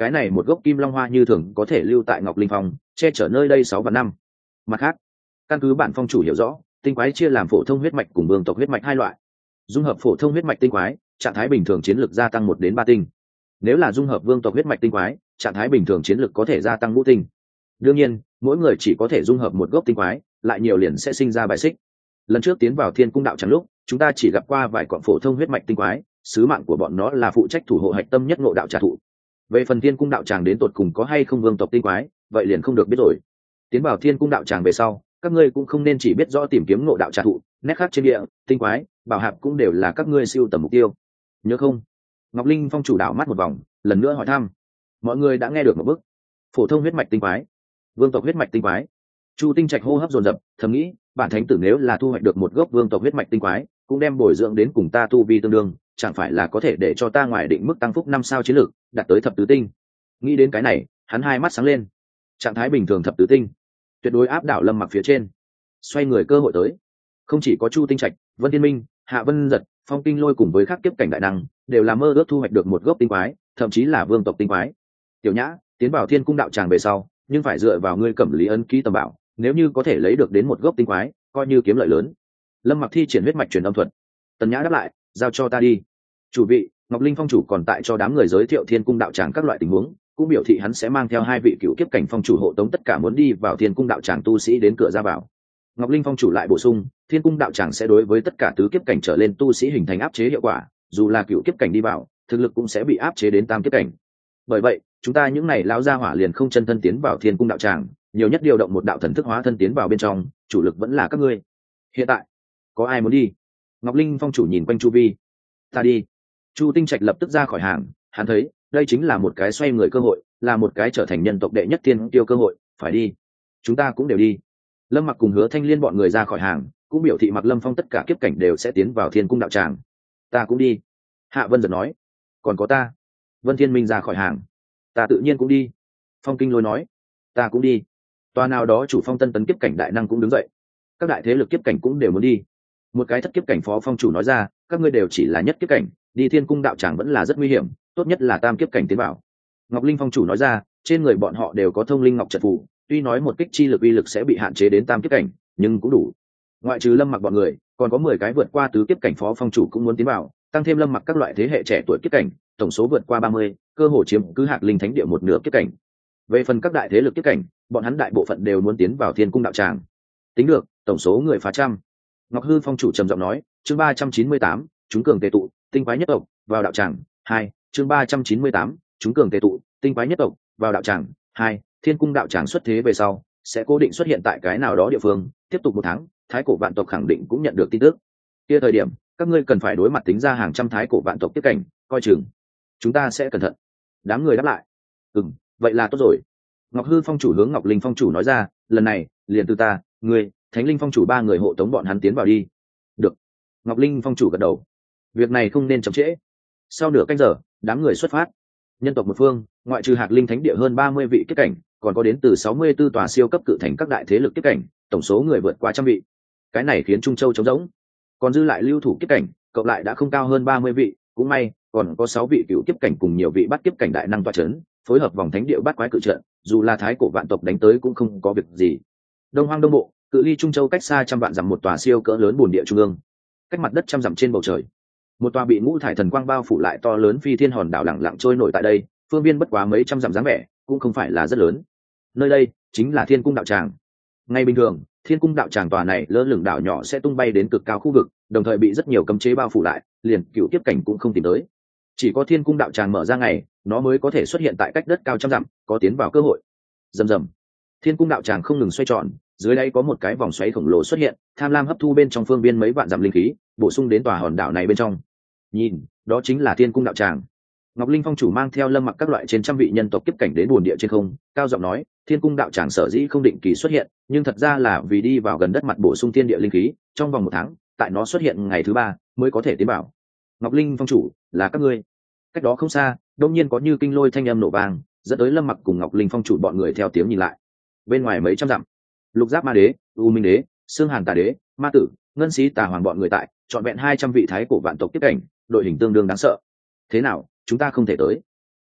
cái này một gốc kim long hoa như thường có thể lưu tại Ngọc Linh Phong che chở nơi đây sáu vạn năm. Mặt khác, căn cứ bản phong chủ hiểu rõ, tinh quái chia làm phổ thông huyết mạch cùng vương tộc huyết mạch hai loại. Dung hợp phổ thông huyết mạch tinh quái, trạng thái bình thường chiến lược gia tăng một đến ba tinh. Nếu là dung hợp vương tộc huyết mạch tinh quái, trạng thái bình thường chiến lược có thể gia tăng ngũ tinh. Đương nhiên, mỗi người chỉ có thể dung hợp một gốc tinh quái, lại nhiều liền sẽ sinh ra bài xích. Lần trước tiến vào Thiên Cung đạo tràng lúc, chúng ta chỉ gặp qua vài con phổ thông huyết mạch tinh quái, sứ mạng của bọn nó là phụ trách thủ hộ hạch tâm nhất ngộ đạo trà thụ. Về phần Thiên Cung đạo tràng đến tột cùng có hay không vương tộc tinh quái, vậy liền không được biết rồi. Tiến vào Thiên Cung đạo tràng về sau, các ngươi cũng không nên chỉ biết rõ tìm kiếm ngộ đạo trà thụ, nét khác trên địa, tinh quái, bảo hạp cũng đều là các ngươi siêu tầm mục tiêu. Nhớ không? Ngọc Linh Phong chủ đạo mắt một vòng, lần nữa hỏi thăm. Mọi người đã nghe được một bước. Phổ thông huyết mạch tinh quái, vương tộc huyết mạch tinh quái. Chu Tinh Trạch hô hấp dồn dập, thầm nghĩ, bản thánh tử nếu là thu hoạch được một gốc vương tộc huyết mạch tinh quái, cũng đem bồi dưỡng đến cùng ta tu vi tương đương, chẳng phải là có thể để cho ta ngoài định mức tăng phúc năm sao chiến lược, đạt tới thập tứ tinh. Nghĩ đến cái này, hắn hai mắt sáng lên. Trạng thái bình thường thập tứ tinh, tuyệt đối áp đảo Lâm Mặc phía trên. Xoay người cơ hội tới. Không chỉ có Chu Tinh Trạch, Vân Thiên Minh, Hạ Vân Giật, Phong Kinh Lôi cùng với các kiếp cảnh đại năng, đều là mơ ước thu hoạch được một gốc tinh quái, thậm chí là vương tộc tinh quái. Tiểu Nhã, tiến vào Thiên Cung đạo tràng về sau, nhưng phải dựa vào ngươi Cẩm Lý ấn ký tầm bảo, nếu như có thể lấy được đến một gốc tinh quái, coi như kiếm lợi lớn. Lâm Mặc thi triển huyết mạch truyền âm thuật. Tần Nhã đáp lại, giao cho ta đi. Chủ vị, Ngọc Linh Phong chủ còn tại cho đám người giới thiệu Thiên Cung đạo tràng các loại tình huống, cũng biểu thị hắn sẽ mang theo hai vị cựu kiếp cảnh phong chủ hộ tống tất cả muốn đi vào Thiên Cung đạo tràng tu sĩ đến cửa ra vào. Ngọc Linh Phong chủ lại bổ sung, Thiên Cung đạo tràng sẽ đối với tất cả tứ kiếp cảnh trở lên tu sĩ hình thành áp chế hiệu quả, dù là cựu kiếp cảnh đi vào, thực lực cũng sẽ bị áp chế đến tam kiếp cảnh. Bởi vậy, chúng ta những này lão gia hỏa liền không chân thân tiến vào Thiên Cung đạo tràng, nhiều nhất điều động một đạo thần thức hóa thân tiến vào bên trong, chủ lực vẫn là các ngươi. Hiện tại, có ai muốn đi? Ngọc Linh Phong chủ nhìn quanh chu vi. Ta đi. Chu Tinh Trạch lập tức ra khỏi hàng, hắn thấy đây chính là một cái xoay người cơ hội, là một cái trở thành nhân tộc đệ nhất thiên tiêu cơ hội, phải đi. Chúng ta cũng đều đi. Lâm Mặc cùng Hứa Thanh Liên bọn người ra khỏi hàng, cũng biểu thị Mặc Lâm Phong tất cả kiếp cảnh đều sẽ tiến vào Thiên Cung đạo tràng. Ta cũng đi. Hạ Vân giật nói. Còn có ta. Vân Thiên Minh ra khỏi hàng. Ta tự nhiên cũng đi. Phong Kinh Lôi nói. Ta cũng đi. Tòa nào đó chủ phong tân tấn kiếp cảnh đại năng cũng đứng dậy. Các đại thế lực kiếp cảnh cũng đều muốn đi. Một cái thất kiếp cảnh phó phong chủ nói ra, các ngươi đều chỉ là nhất kiếp cảnh, đi Thiên Cung đạo tràng vẫn là rất nguy hiểm, tốt nhất là tam kiếp cảnh tiến vào. Ngọc Linh Phong chủ nói ra, trên người bọn họ đều có thông linh ngọc trận phù, tuy nói một kích chi lực uy lực sẽ bị hạn chế đến tam kiếp cảnh, nhưng cũng đủ. Ngoại trừ Lâm Mặc bọn người, còn có mười cái vượt qua tứ kiếp cảnh phó phong chủ cũng muốn tiến vào, tăng thêm Lâm Mặc các loại thế hệ trẻ tuổi kiếp cảnh, tổng số vượt qua ba mươi, cơ hồ chiếm cứ Hạc Linh Thánh địa một nửa kiếp cảnh. Về phần các đại thế lực kiếp cảnh, bọn hắn đại bộ phận đều muốn tiến vào Thiên Cung đạo tràng. Tính được, tổng số người phá trăm. Ngọc Hư Phong chủ trầm giọng nói, chương ba trăm chín mươi tám, chúng cường tề tụ, tinh quái nhất tộc, vào đạo tràng. Hai, chương ba trăm chín mươi tám, chúng cường tề tụ, tinh quái nhất tộc, vào đạo tràng. Hai, Thiên Cung đạo tràng xuất thế về sau, sẽ cố định xuất hiện tại cái nào đó địa phương, tiếp tục một tháng, thái cổ vạn tộc khẳng định cũng nhận được tin tức. Kia thời điểm, các ngươi cần phải đối mặt tính ra hàng trăm thái cổ vạn tộc tiếp cảnh, coi chừng. Chúng ta sẽ cẩn thận. Đám người đáp lại. Ừm, vậy là tốt rồi. Ngọc Hư Phong chủ hướng Ngọc Linh Phong chủ nói ra, lần này, liền từ ta, ngươi, Thánh Linh Phong chủ ba người hộ tống bọn hắn tiến vào đi. Được. Ngọc Linh Phong chủ gật đầu. Việc này không nên chậm trễ. Sau nửa canh giờ, đám người xuất phát. Nhân tộc một phương, ngoại trừ Hạc Linh Thánh địa hơn ba mươi vị kiếp cảnh, còn có đến từ sáu mươi tư tòa siêu cấp cự thành các đại thế lực kiếp cảnh, tổng số người vượt qua trăm vị. Cái này khiến Trung Châu trống rỗng. Còn dư lại lưu thủ kiếp cảnh, cộng lại đã không cao hơn ba mươi vị, cũng may, còn có sáu vị cựu kiếp cảnh cùng nhiều vị bắt kiếp cảnh đại năng tọa chấn, phối hợp vòng thánh địa bắt quái cự trận, dù là thái cổ vạn tộc đánh tới cũng không có việc gì. Đông Hoang Đông Bộ, cự ly Trung Châu cách xa trăm vạn dặm một tòa siêu cỡ lớn bồn địa trung ương, cách mặt đất trăm dặm trên bầu trời, một tòa bị ngũ thải thần quang bao phủ lại to lớn phi thiên hòn đảo lặng lặng trôi nổi tại đây, phương viên bất quá mấy trăm dặm dáng vẻ, cũng không phải là rất lớn. Nơi đây chính là Thiên Cung đạo tràng. Ngay bình thường, Thiên Cung đạo tràng tòa này lơ lửng đảo nhỏ sẽ tung bay đến cực cao khu vực, đồng thời bị rất nhiều cấm chế bao phủ lại, liền cựu tiếp cảnh cũng không tìm tới. Chỉ có Thiên Cung đạo tràng mở ra ngày, nó mới có thể xuất hiện tại cách đất cao trăm dặm, có tiến vào cơ hội. Rầm rầm. Thiên Cung đạo tràng không ngừng xoay tròn, dưới đây có một cái vòng xoáy khổng lồ xuất hiện, tham lam hấp thu bên trong phương viên mấy vạn dặm linh khí, bổ sung đến tòa hòn đảo này bên trong. Nhìn, đó chính là Thiên Cung đạo tràng. Ngọc Linh Phong chủ mang theo Lâm Mặc các loại trên trăm vị nhân tộc kiếp cảnh đến buồn địa trên không, cao giọng nói, Thiên Cung đạo tràng sở dĩ không định kỳ xuất hiện, nhưng thật ra là vì đi vào gần đất mặt bổ sung thiên địa linh khí, trong vòng một tháng, tại nó xuất hiện ngày thứ ba mới có thể tiến vào. Ngọc Linh Phong chủ, là các ngươi. Cách đó không xa, đột nhiên có như kinh lôi thanh âm nổ vang, dẫn tới Lâm Mặc cùng Ngọc Linh Phong chủ bọn người theo tiếng nhìn lại. Bên ngoài mấy trăm dặm, Lục Giáp Ma Đế, U Minh Đế, Xương Hàn Tà Đế, Ma Tử, Ngân Sĩ Tà Hoàng bọn người tại, trọn vẹn hai trăm vị thái cổ vạn tộc kiếp cảnh, đội hình tương đương đáng sợ. Thế nào, chúng ta không thể tới?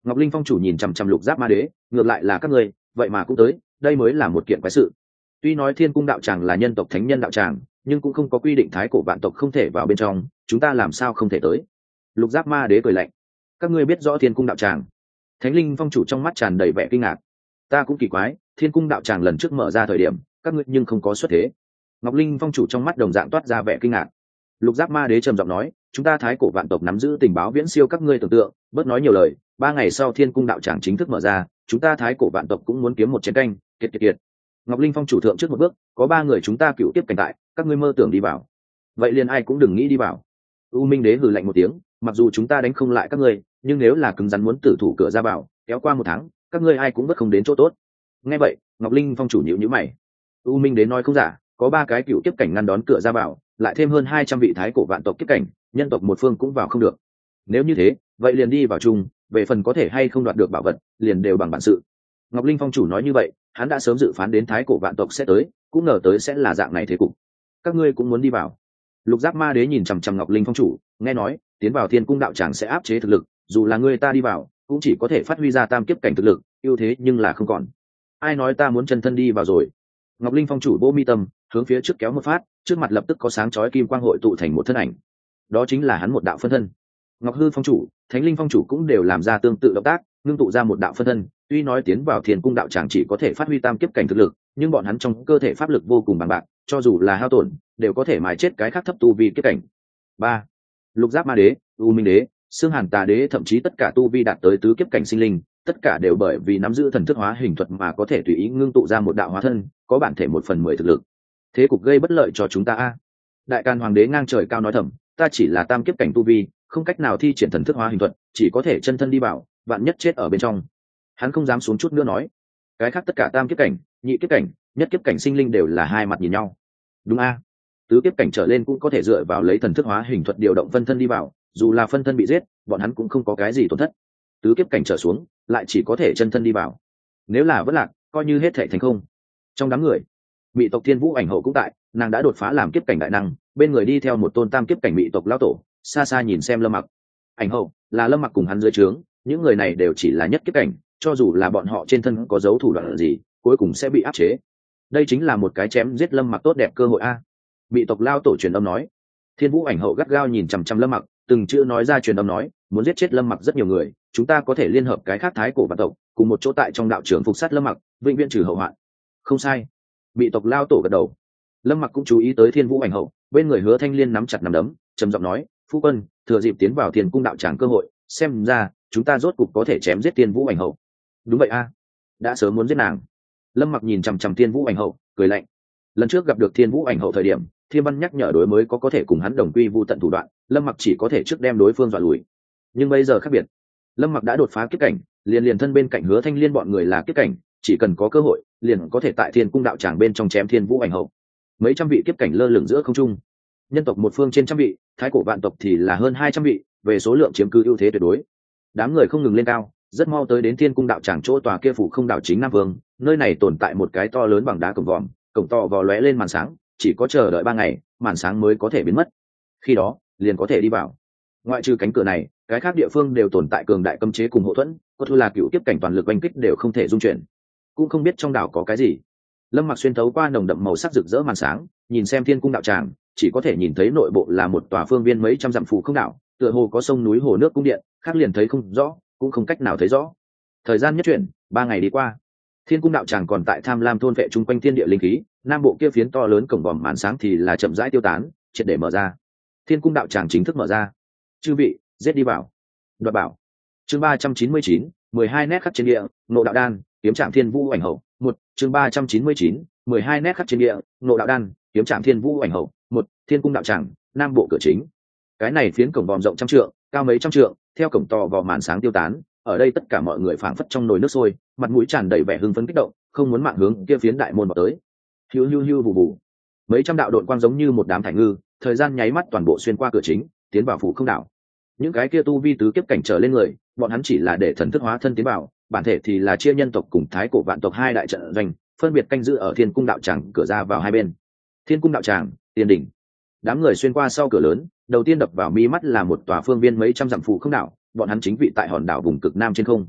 Ngọc Linh Phong chủ nhìn chằm chằm Lục Giáp Ma Đế, ngược lại là các ngươi vậy mà cũng tới, đây mới là một kiện quái sự. Tuy nói Thiên Cung đạo tràng là nhân tộc thánh nhân đạo tràng, nhưng cũng không có quy định thái cổ vạn tộc không thể vào bên trong, chúng ta làm sao không thể tới? Lục Giáp Ma Đế cười lạnh, các ngươi biết rõ Thiên Cung đạo tràng? Thánh Linh Phong chủ trong mắt tràn đầy vẻ kinh ngạc. Ta cũng kỳ quái, Thiên Cung đạo tràng lần trước mở ra thời điểm, các ngươi nhưng không có xuất thế. Ngọc Linh Phong chủ trong mắt đồng dạng toát ra vẻ kinh ngạc. Lục Giáp Ma Đế trầm giọng nói, chúng ta thái cổ vạn tộc nắm giữ tình báo viễn siêu các ngươi tưởng tượng, bớt nói nhiều lời, ba ngày sau Thiên Cung đạo tràng chính thức mở ra, chúng ta thái cổ vạn tộc cũng muốn kiếm một chén canh, kiệt kiệt kiệt. Ngọc Linh Phong chủ thượng trước một bước, có ba người chúng ta cựu tiếp cảnh tại, các ngươi mơ tưởng đi vào, vậy liền ai cũng đừng nghĩ đi vào. U Minh Đế hừ lạnh một tiếng, mặc dù chúng ta đánh không lại các ngươi, nhưng nếu là cứng rắn muốn tử thủ cửa ra vào, kéo qua một tháng, các ngươi ai cũng bất không đến chỗ tốt. Nghe vậy, Ngọc Linh Phong chủ nhíu nhíu mày. U Minh Đế nói không giả, có ba cái cựu tiếp cảnh ngăn đón cửa ra vào, lại thêm hơn hai trăm vị thái cổ vạn tộc kiếp cảnh, nhân tộc một phương cũng vào không được. Nếu như thế, vậy liền đi vào chung, về phần có thể hay không đoạt được bảo vật, liền đều bằng bản sự. Ngọc Linh Phong chủ nói như vậy, hắn đã sớm dự phán đến thái cổ vạn tộc sẽ tới, cũng ngờ tới sẽ là dạng này thế cục. Các ngươi cũng muốn đi vào? Lục Giáp Ma Đế nhìn chằm chằm Ngọc Linh Phong chủ, nghe nói tiến vào Thiên Cung đạo tràng sẽ áp chế thực lực, dù là người ta đi vào, cũng chỉ có thể phát huy ra tam kiếp cảnh thực lực, ưu thế nhưng là không còn. Ai nói ta muốn chân thân đi vào rồi? Ngọc Linh Phong chủ vỗ mi tâm, hướng phía trước kéo một phát, trước mặt lập tức có sáng chói kim quang hội tụ thành một thân ảnh. Đó chính là hắn một đạo phân thân. Ngọc Hư Phong chủ, Thánh Linh Phong chủ cũng đều làm ra tương tự động tác, ngưng tụ ra một đạo phân thân. Tuy nói tiến vào Thiên Cung đạo tràng chỉ có thể phát huy tam kiếp cảnh thực lực, nhưng bọn hắn trong cơ thể pháp lực vô cùng bằng bạc, cho dù là hao tổn, đều có thể mài chết cái khác thấp tu vi kiếp cảnh. Ba, Lục Giáp Ma Đế, U Minh Đế, Xương Hàn Tà Đế, thậm chí tất cả tu vi đạt tới tứ kiếp cảnh sinh linh, tất cả đều bởi vì nắm giữ thần thức hóa hình thuật mà có thể tùy ý ngưng tụ ra một đạo hóa thân, có bản thể một phần mười thực lực. Thế cục gây bất lợi cho chúng ta a. Đại Càn Hoàng Đế ngang trời cao nói thầm, ta chỉ là tam kiếp cảnh tu vi, không cách nào thi triển thần thức hóa hình thuật, chỉ có thể chân thân đi vào, vạn nhất chết ở bên trong. Hắn không dám xuống chút nữa nói, cái khác tất cả tam kiếp cảnh, nhị kiếp cảnh, nhất kiếp cảnh sinh linh đều là hai mặt nhìn nhau. Đúng a, tứ kiếp cảnh trở lên cũng có thể dựa vào lấy thần thức hóa hình thuật điều động phân thân đi vào, dù là phân thân bị giết, bọn hắn cũng không có cái gì tổn thất. Tứ kiếp cảnh trở xuống, lại chỉ có thể chân thân đi vào. Nếu là vất lạc, coi như hết thảy thành không. Trong đám người, Mị tộc Thiên Vũ Ảnh Hậu cũng tại, nàng đã đột phá làm kiếp cảnh đại năng, bên người đi theo một tôn tam kiếp cảnh Mị tộc lão tổ, xa xa nhìn xem Lâm Mặc. Ảnh Hậu là Lâm Mặc cùng hắn dưới trướng, những người này đều chỉ là nhất kiếp cảnh, cho dù là bọn họ trên thân có dấu thủ đoạn gì, cuối cùng sẽ bị áp chế. Đây chính là một cái chém giết Lâm Mặc tốt đẹp cơ hội a. Mị tộc lão tổ truyền âm nói. Thiên Vũ Ảnh Hậu gắt gao nhìn chằm chằm Lâm Mặc, từng chữ nói ra truyền âm nói, muốn giết chết Lâm Mặc rất nhiều người, chúng ta có thể liên hợp cái khác thái cổ vạn tộc, cùng một chỗ tại trong đạo trưởng phục sát Lâm Mặc, vĩnh viễn trừ hậu hoạn. Không sai. Mị tộc lão tổ gật đầu. Lâm Mặc cũng chú ý tới Thiên Vũ Ảnh Hậu, bên người Hứa Thanh Liên nắm chặt nắm đấm, trầm giọng nói, phu quân, thừa dịp tiến vào Thiên Cung đạo tràng cơ hội, xem ra chúng ta rốt cục có thể chém giết Thiên Vũ Ảnh Hậu. Đúng vậy a, đã sớm muốn giết nàng. Lâm Mặc nhìn chằm chằm Thiên Vũ Ảnh Hậu, cười lạnh. Lần trước gặp được Thiên Vũ Ảnh Hậu thời điểm, Thiên Văn nhắc nhở đối mới có có thể cùng hắn đồng quy vu tận thủ đoạn, Lâm Mặc chỉ có thể trước đem đối phương dọa lùi. Nhưng bây giờ khác biệt, Lâm Mặc đã đột phá kiếp cảnh, liền liền thân bên cạnh Hứa Thanh Liên bọn người là kiếp cảnh, chỉ cần có cơ hội, liền có thể tại Thiên Cung đạo tràng bên trong chém Thiên Vũ Ảnh Hậu. Mấy trăm vị kiếp cảnh lơ lửng giữa không trung, nhân tộc một phương trên trăm vị, thái cổ vạn tộc thì là hơn hai trăm vị, về số lượng chiếm cứ ưu thế tuyệt đối. Đám người không ngừng lên cao, rất mau tới đến Thiên Cung đạo tràng chỗ tòa kia phủ không đạo chính Nam Vương, nơi này tồn tại một cái to lớn bằng đá cổng vòm, cổng to vò lóe lên màn sáng, chỉ có chờ đợi ba ngày, màn sáng mới có thể biến mất. Khi đó, liền có thể đi vào. Ngoại trừ cánh cửa này, cái khác địa phương đều tồn tại cường đại cấm chế cùng hộ thuẫn, có thu là cựu kiếp cảnh toàn lực oanh kích đều không thể dung chuyển. Cũng không biết trong đảo có cái gì. Lâm Mặc xuyên thấu qua nồng đậm màu sắc rực rỡ màn sáng, nhìn xem Thiên Cung đạo tràng, chỉ có thể nhìn thấy nội bộ là một tòa phương viên mấy trăm dặm phủ không đảo, tựa hồ có sông núi hồ nước cung điện, khác liền thấy không rõ, cũng không cách nào thấy rõ. Thời gian nhất chuyển, ba ngày đi qua, Thiên Cung đạo tràng còn tại tham lam thôn vệ chung quanh thiên địa linh khí, nam bộ kia phiến to lớn cổng vòm màn sáng thì là chậm rãi tiêu tán, triệt để mở ra. Thiên Cung đạo tràng chính thức mở ra. Chư vị, giết đi vào. Đoạt bảo. Chương ba trăm chín mươi chín, mười hai nét khắc trên địa, Ngộ đạo đan, kiếm trạm Thiên Vũ Ảnh Hậu. Một, chương ba trăm chín mươi chín, mười hai nét khắc trên địa, Ngộ đạo đan, kiếm trạm Thiên Vũ Ảnh Hậu. Một, Thiên Cung đạo tràng, nam bộ cửa chính. Cái này phiến cổng vòm rộng trăm trượng, cao mấy trăm trượng, theo cổng to vào màn sáng tiêu tán, ở đây tất cả mọi người phảng phất trong nồi nước sôi, mặt mũi tràn đầy vẻ hưng phấn kích động, không muốn mạng hướng kia phiến đại môn vào tới. Hiu hiu hiu vù vù, mấy trăm đạo độn quang giống như một đám thải ngư, thời gian nháy mắt toàn bộ xuyên qua cửa chính, tiến vào phủ không đảo. Những cái kia tu vi tứ kiếp cảnh trở lên người, bọn hắn chỉ là để thần thức hóa thân tiến vào, bản thể thì là chia nhân tộc cùng thái cổ vạn tộc hai đại trận doanh, phân biệt canh giữ ở Thiên Cung đạo tràng cửa ra vào hai bên. Thiên Cung đạo tràng, tiền đỉnh. Đám người xuyên qua sau cửa lớn, đầu tiên đập vào mi mắt là một tòa phương viên mấy trăm dặm phủ không đảo, bọn hắn chính vị tại hòn đảo vùng cực nam trên không.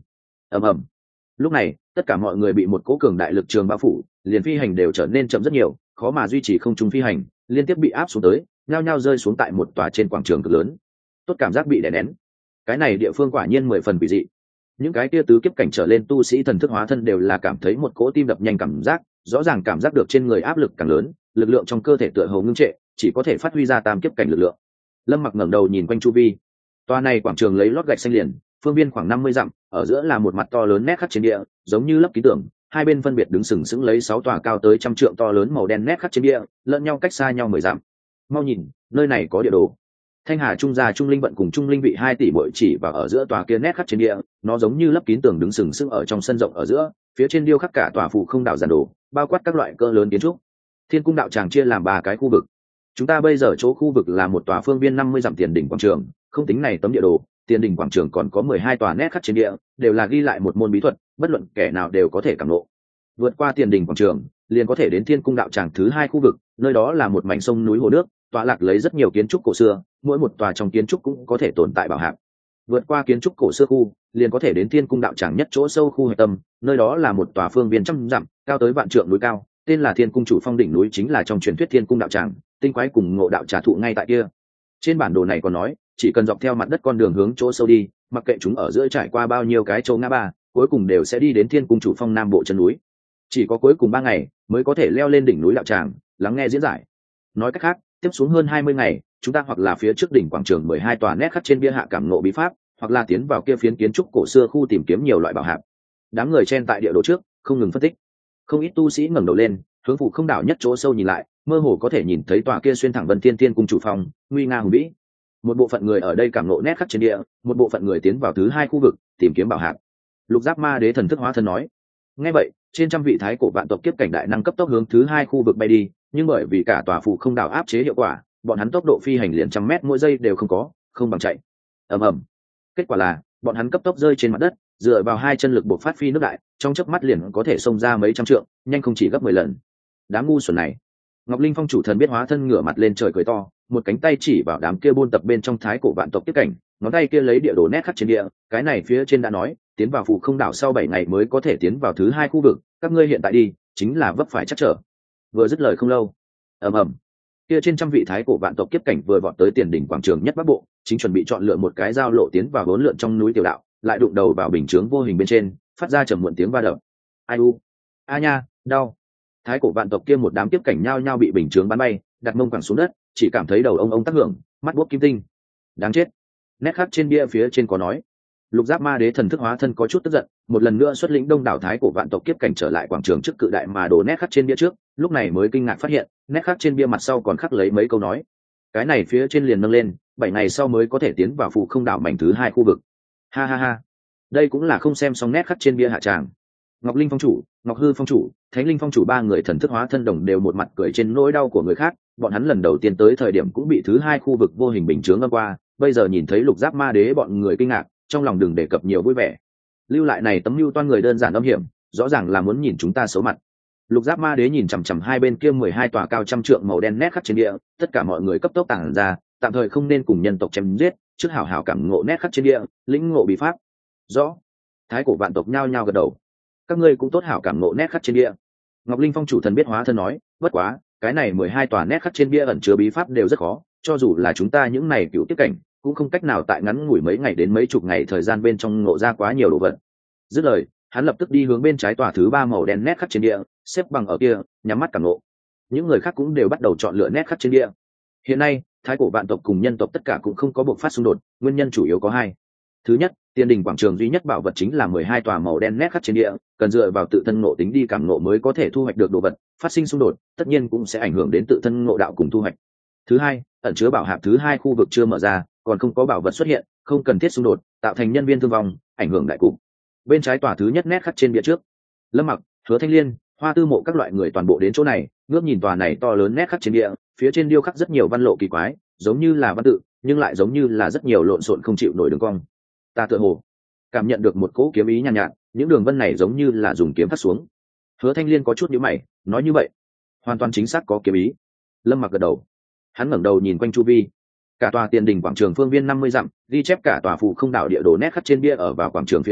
ầm ầm. Lúc này tất cả mọi người bị một cỗ cường đại lực trường bao phủ, liền phi hành đều trở nên chậm rất nhiều, khó mà duy trì không trung phi hành, liên tiếp bị áp xuống tới, nhao nhao rơi xuống tại một tòa trên quảng trường cực lớn. Tốt cảm giác bị đè nén. Cái này địa phương quả nhiên mười phần quỷ dị. Những cái kia tứ kiếp cảnh trở lên tu sĩ thần thức hóa thân đều là cảm thấy một cỗ tim đập nhanh cảm giác, rõ ràng cảm giác được trên người áp lực càng lớn, lực lượng trong cơ thể tựa hồ ngưng trệ, chỉ có thể phát huy ra tam kiếp cảnh lực lượng. Lâm Mặc ngẩng đầu nhìn quanh chu vi. Tòa này quảng trường lấy lót gạch xanh liền, phương viên khoảng năm mươi dặm, ở giữa là một mặt to lớn nét khắc trên địa, giống như lấp ký tưởng, hai bên phân biệt đứng sừng sững lấy sáu tòa cao tới trăm trượng to lớn màu đen nét khắc trên địa, lẫn nhau cách xa nhau mười dặm. Mau nhìn, nơi này có địa đồ. Thanh Hà Trung gia Trung Linh vận cùng Trung Linh vị hai tỷ muội chỉ vào ở giữa tòa kia nét khắc trên địa, nó giống như lấp kín tường đứng sừng sững ở trong sân rộng ở giữa, phía trên điêu khắc cả tòa phụ không đảo giản đồ, bao quát các loại cỡ lớn kiến trúc. Thiên cung đạo tràng chia làm ba cái khu vực. Chúng ta bây giờ chỗ khu vực là một tòa phương viên năm mươi dặm tiền đỉnh quảng trường, không tính này tấm địa đồ, tiền đỉnh quảng trường còn có mười hai tòa nét khắc trên địa, đều là ghi lại một môn bí thuật, bất luận kẻ nào đều có thể cảm ngộ. Vượt qua tiền đỉnh quảng trường, liền có thể đến Thiên cung đạo tràng thứ hai khu vực, nơi đó là một mảnh sông núi hồ nước, tọa lạc lấy rất nhiều kiến trúc cổ xưa, mỗi một tòa trong kiến trúc cũng có thể tồn tại bảo hạp. Vượt qua kiến trúc cổ xưa khu, liền có thể đến Thiên cung đạo tràng nhất chỗ sâu khu hệ tâm, nơi đó là một tòa phương viên trăm dặm, cao tới vạn trượng núi cao, tên là Thiên cung chủ phong đỉnh núi, chính là trong truyền thuyết Thiên cung đạo tràng, tinh quái cùng ngộ đạo trà thụ ngay tại kia. Trên bản đồ này còn nói, chỉ cần dọc theo mặt đất con đường hướng chỗ sâu đi, mặc kệ chúng ở giữa trải qua bao nhiêu cái châu ngã ba, cuối cùng đều sẽ đi đến Thiên cung chủ phong nam bộ chân núi. Chỉ có cuối cùng ba ngày mới có thể leo lên đỉnh núi đạo tràng, lắng nghe diễn giải. Nói cách khác, tiếp xuống hơn hai mươi ngày, chúng ta hoặc là phía trước đỉnh quảng trường mười hai tòa nét khắc trên bia hạ cảm ngộ bí pháp, hoặc là tiến vào kia phiến kiến trúc cổ xưa khu tìm kiếm nhiều loại bảo hạp. Đám người chen tại địa đồ trước, không ngừng phân tích. Không ít tu sĩ ngẩng đầu lên, hướng phụ không đảo nhất chỗ sâu nhìn lại, mơ hồ có thể nhìn thấy tòa kia xuyên thẳng Vân Thiên Tiên cung chủ phong, nguy nga hùng vĩ. Một bộ phận người ở đây cảm ngộ nét khắc trên địa, một bộ phận người tiến vào thứ hai khu vực, tìm kiếm bảo hạp. Lục Giáp Ma Đế thần thức hóa thân nói. Nghe vậy, trên trăm vị thái cổ vạn tộc kiếp cảnh đại năng cấp tốc hướng thứ hai khu vực bay đi, nhưng bởi vì cả tòa phụ không đảo áp chế hiệu quả, bọn hắn tốc độ phi hành liền trăm mét mỗi giây đều không có, không bằng chạy. Ầm ầm. Kết quả là, bọn hắn cấp tốc rơi trên mặt đất, dựa vào hai chân lực buộc phát phi nước đại, trong chớp mắt liền có thể xông ra mấy trăm trượng, nhanh không chỉ gấp mười lần. Đám ngu xuẩn này. Ngọc Linh Phong chủ thần biết hóa thân ngửa mặt lên trời cười to, một cánh tay chỉ vào đám kia buôn tập bên trong thái cổ vạn tộc kiếp cảnh, ngón tay kia lấy địa đồ nét khắc trên địa, cái này phía trên đã nói, tiến vào phụ không đảo sau bảy ngày mới có thể tiến vào thứ hai khu vực, các ngươi hiện tại đi, chính là vấp phải chắc trở. Vừa dứt lời không lâu, ầm ầm, kia trên trăm vị thái cổ vạn tộc kiếp cảnh vừa vọt tới tiền đỉnh quảng trường nhất bắc bộ, chính chuẩn bị chọn lựa một cái giao lộ tiến vào bốn lượn trong núi tiểu đạo, lại đụng đầu vào bình chướng vô hình bên trên, phát ra trầm muộn tiếng va đập. Ai u, a nha, đau. Thái cổ vạn tộc kia một đám kiếp cảnh nhao nhao bị bình chướng bắn bay, đặt mông quẳng xuống đất, chỉ cảm thấy đầu ông ông tác hưởng, mắt buốt kim tinh. Đáng chết. Nét khắc trên bia phía trên có nói. Lục Giáp Ma Đế thần thức hóa thân có chút tức giận, một lần nữa xuất lĩnh đông đảo thái cổ vạn tộc kiếp cảnh trở lại quảng trường trước cự đại mà đổ nét khắc trên bia trước, lúc này mới kinh ngạc phát hiện, nét khắc trên bia mặt sau còn khắc lấy mấy câu nói. Cái này phía trên liền nâng lên, bảy ngày sau mới có thể tiến vào phụ không đảo mảnh thứ hai khu vực. Ha ha ha. Đây cũng là không xem xong nét khắc trên bia hạ tràng. Ngọc Linh Phong chủ, Ngọc Hư Phong chủ, Thánh Linh Phong chủ ba người thần thức hóa thân đồng đều một mặt cười trên nỗi đau của người khác, bọn hắn lần đầu tiên tới thời điểm cũng bị thứ hai khu vực vô hình bình chướng âm qua, bây giờ nhìn thấy Lục Giáp Ma Đế bọn người kinh ngạc, trong lòng đừng đề cập nhiều vui vẻ. Lưu lại này tấm lưu toan người đơn giản âm hiểm, rõ ràng là muốn nhìn chúng ta xấu mặt. Lục Giáp Ma Đế nhìn chằm chằm hai bên kia mười hai tòa cao trăm trượng màu đen nét khắc trên địa, tất cả mọi người cấp tốc tản ra, tạm thời không nên cùng nhân tộc chém giết, trước hảo hảo cảm ngộ nét khắc trên địa, lĩnh ngộ bí pháp. Rõ. Thái cổ vạn tộc nhao nhao gật đầu. Các ngươi cũng tốt hảo cảm ngộ nét khắc trên địa. Ngọc Linh Phong chủ thần biết hóa thân nói, bất quá, cái này mười hai tòa nét khắc trên bia ẩn chứa bí pháp đều rất khó, cho dù là chúng ta những này cựu tiếp cảnh, cũng không cách nào tại ngắn ngủi mấy ngày đến mấy chục ngày thời gian bên trong ngộ ra quá nhiều đồ vật. Dứt lời, hắn lập tức đi hướng bên trái tòa thứ ba màu đen nét khắc trên địa, xếp bằng ở kia, nhắm mắt cảm ngộ. Những người khác cũng đều bắt đầu chọn lựa nét khắc trên địa. Hiện nay, thái cổ vạn tộc cùng nhân tộc tất cả cũng không có bộc phát xung đột, nguyên nhân chủ yếu có hai. Thứ nhất, tiền đình quảng trường duy nhất bảo vật chính là mười hai tòa màu đen nét khắc trên địa, cần dựa vào tự thân ngộ tính đi cảm ngộ mới có thể thu hoạch được đồ vật, phát sinh xung đột, tất nhiên cũng sẽ ảnh hưởng đến tự thân ngộ đạo cùng thu hoạch. Thứ hai, ẩn chứa bảo hạp thứ hai khu vực chưa mở ra, còn không có bảo vật xuất hiện, không cần thiết xung đột, tạo thành nhân viên thương vong, ảnh hưởng đại cục. Bên trái tòa thứ nhất nét khắc trên bia trước, Lâm Mặc, Hứa Thanh Liên, Hoa Tư Mộ các loại người toàn bộ đến chỗ này, ngước nhìn tòa này to lớn nét khắc trên bia, phía trên điêu khắc rất nhiều văn lộ kỳ quái, giống như là văn tự, nhưng lại giống như là rất nhiều lộn xộn không chịu nổi đường cong. Ta tựa hồ cảm nhận được một cỗ kiếm ý nhàn nhạt, nhạt, những đường vân này giống như là dùng kiếm cắt xuống. Hứa Thanh Liên có chút nhíu mày, nói như vậy, hoàn toàn chính xác có kiếm ý. Lâm Mặc gật đầu. Hắn ngẩng đầu nhìn quanh chu vi. Cả tòa tiền đình quảng trường phương viên năm mươi dặm, ghi chép cả tòa phụ không đảo địa đồ nét khắc trên bia ở vào quảng trường phía trước,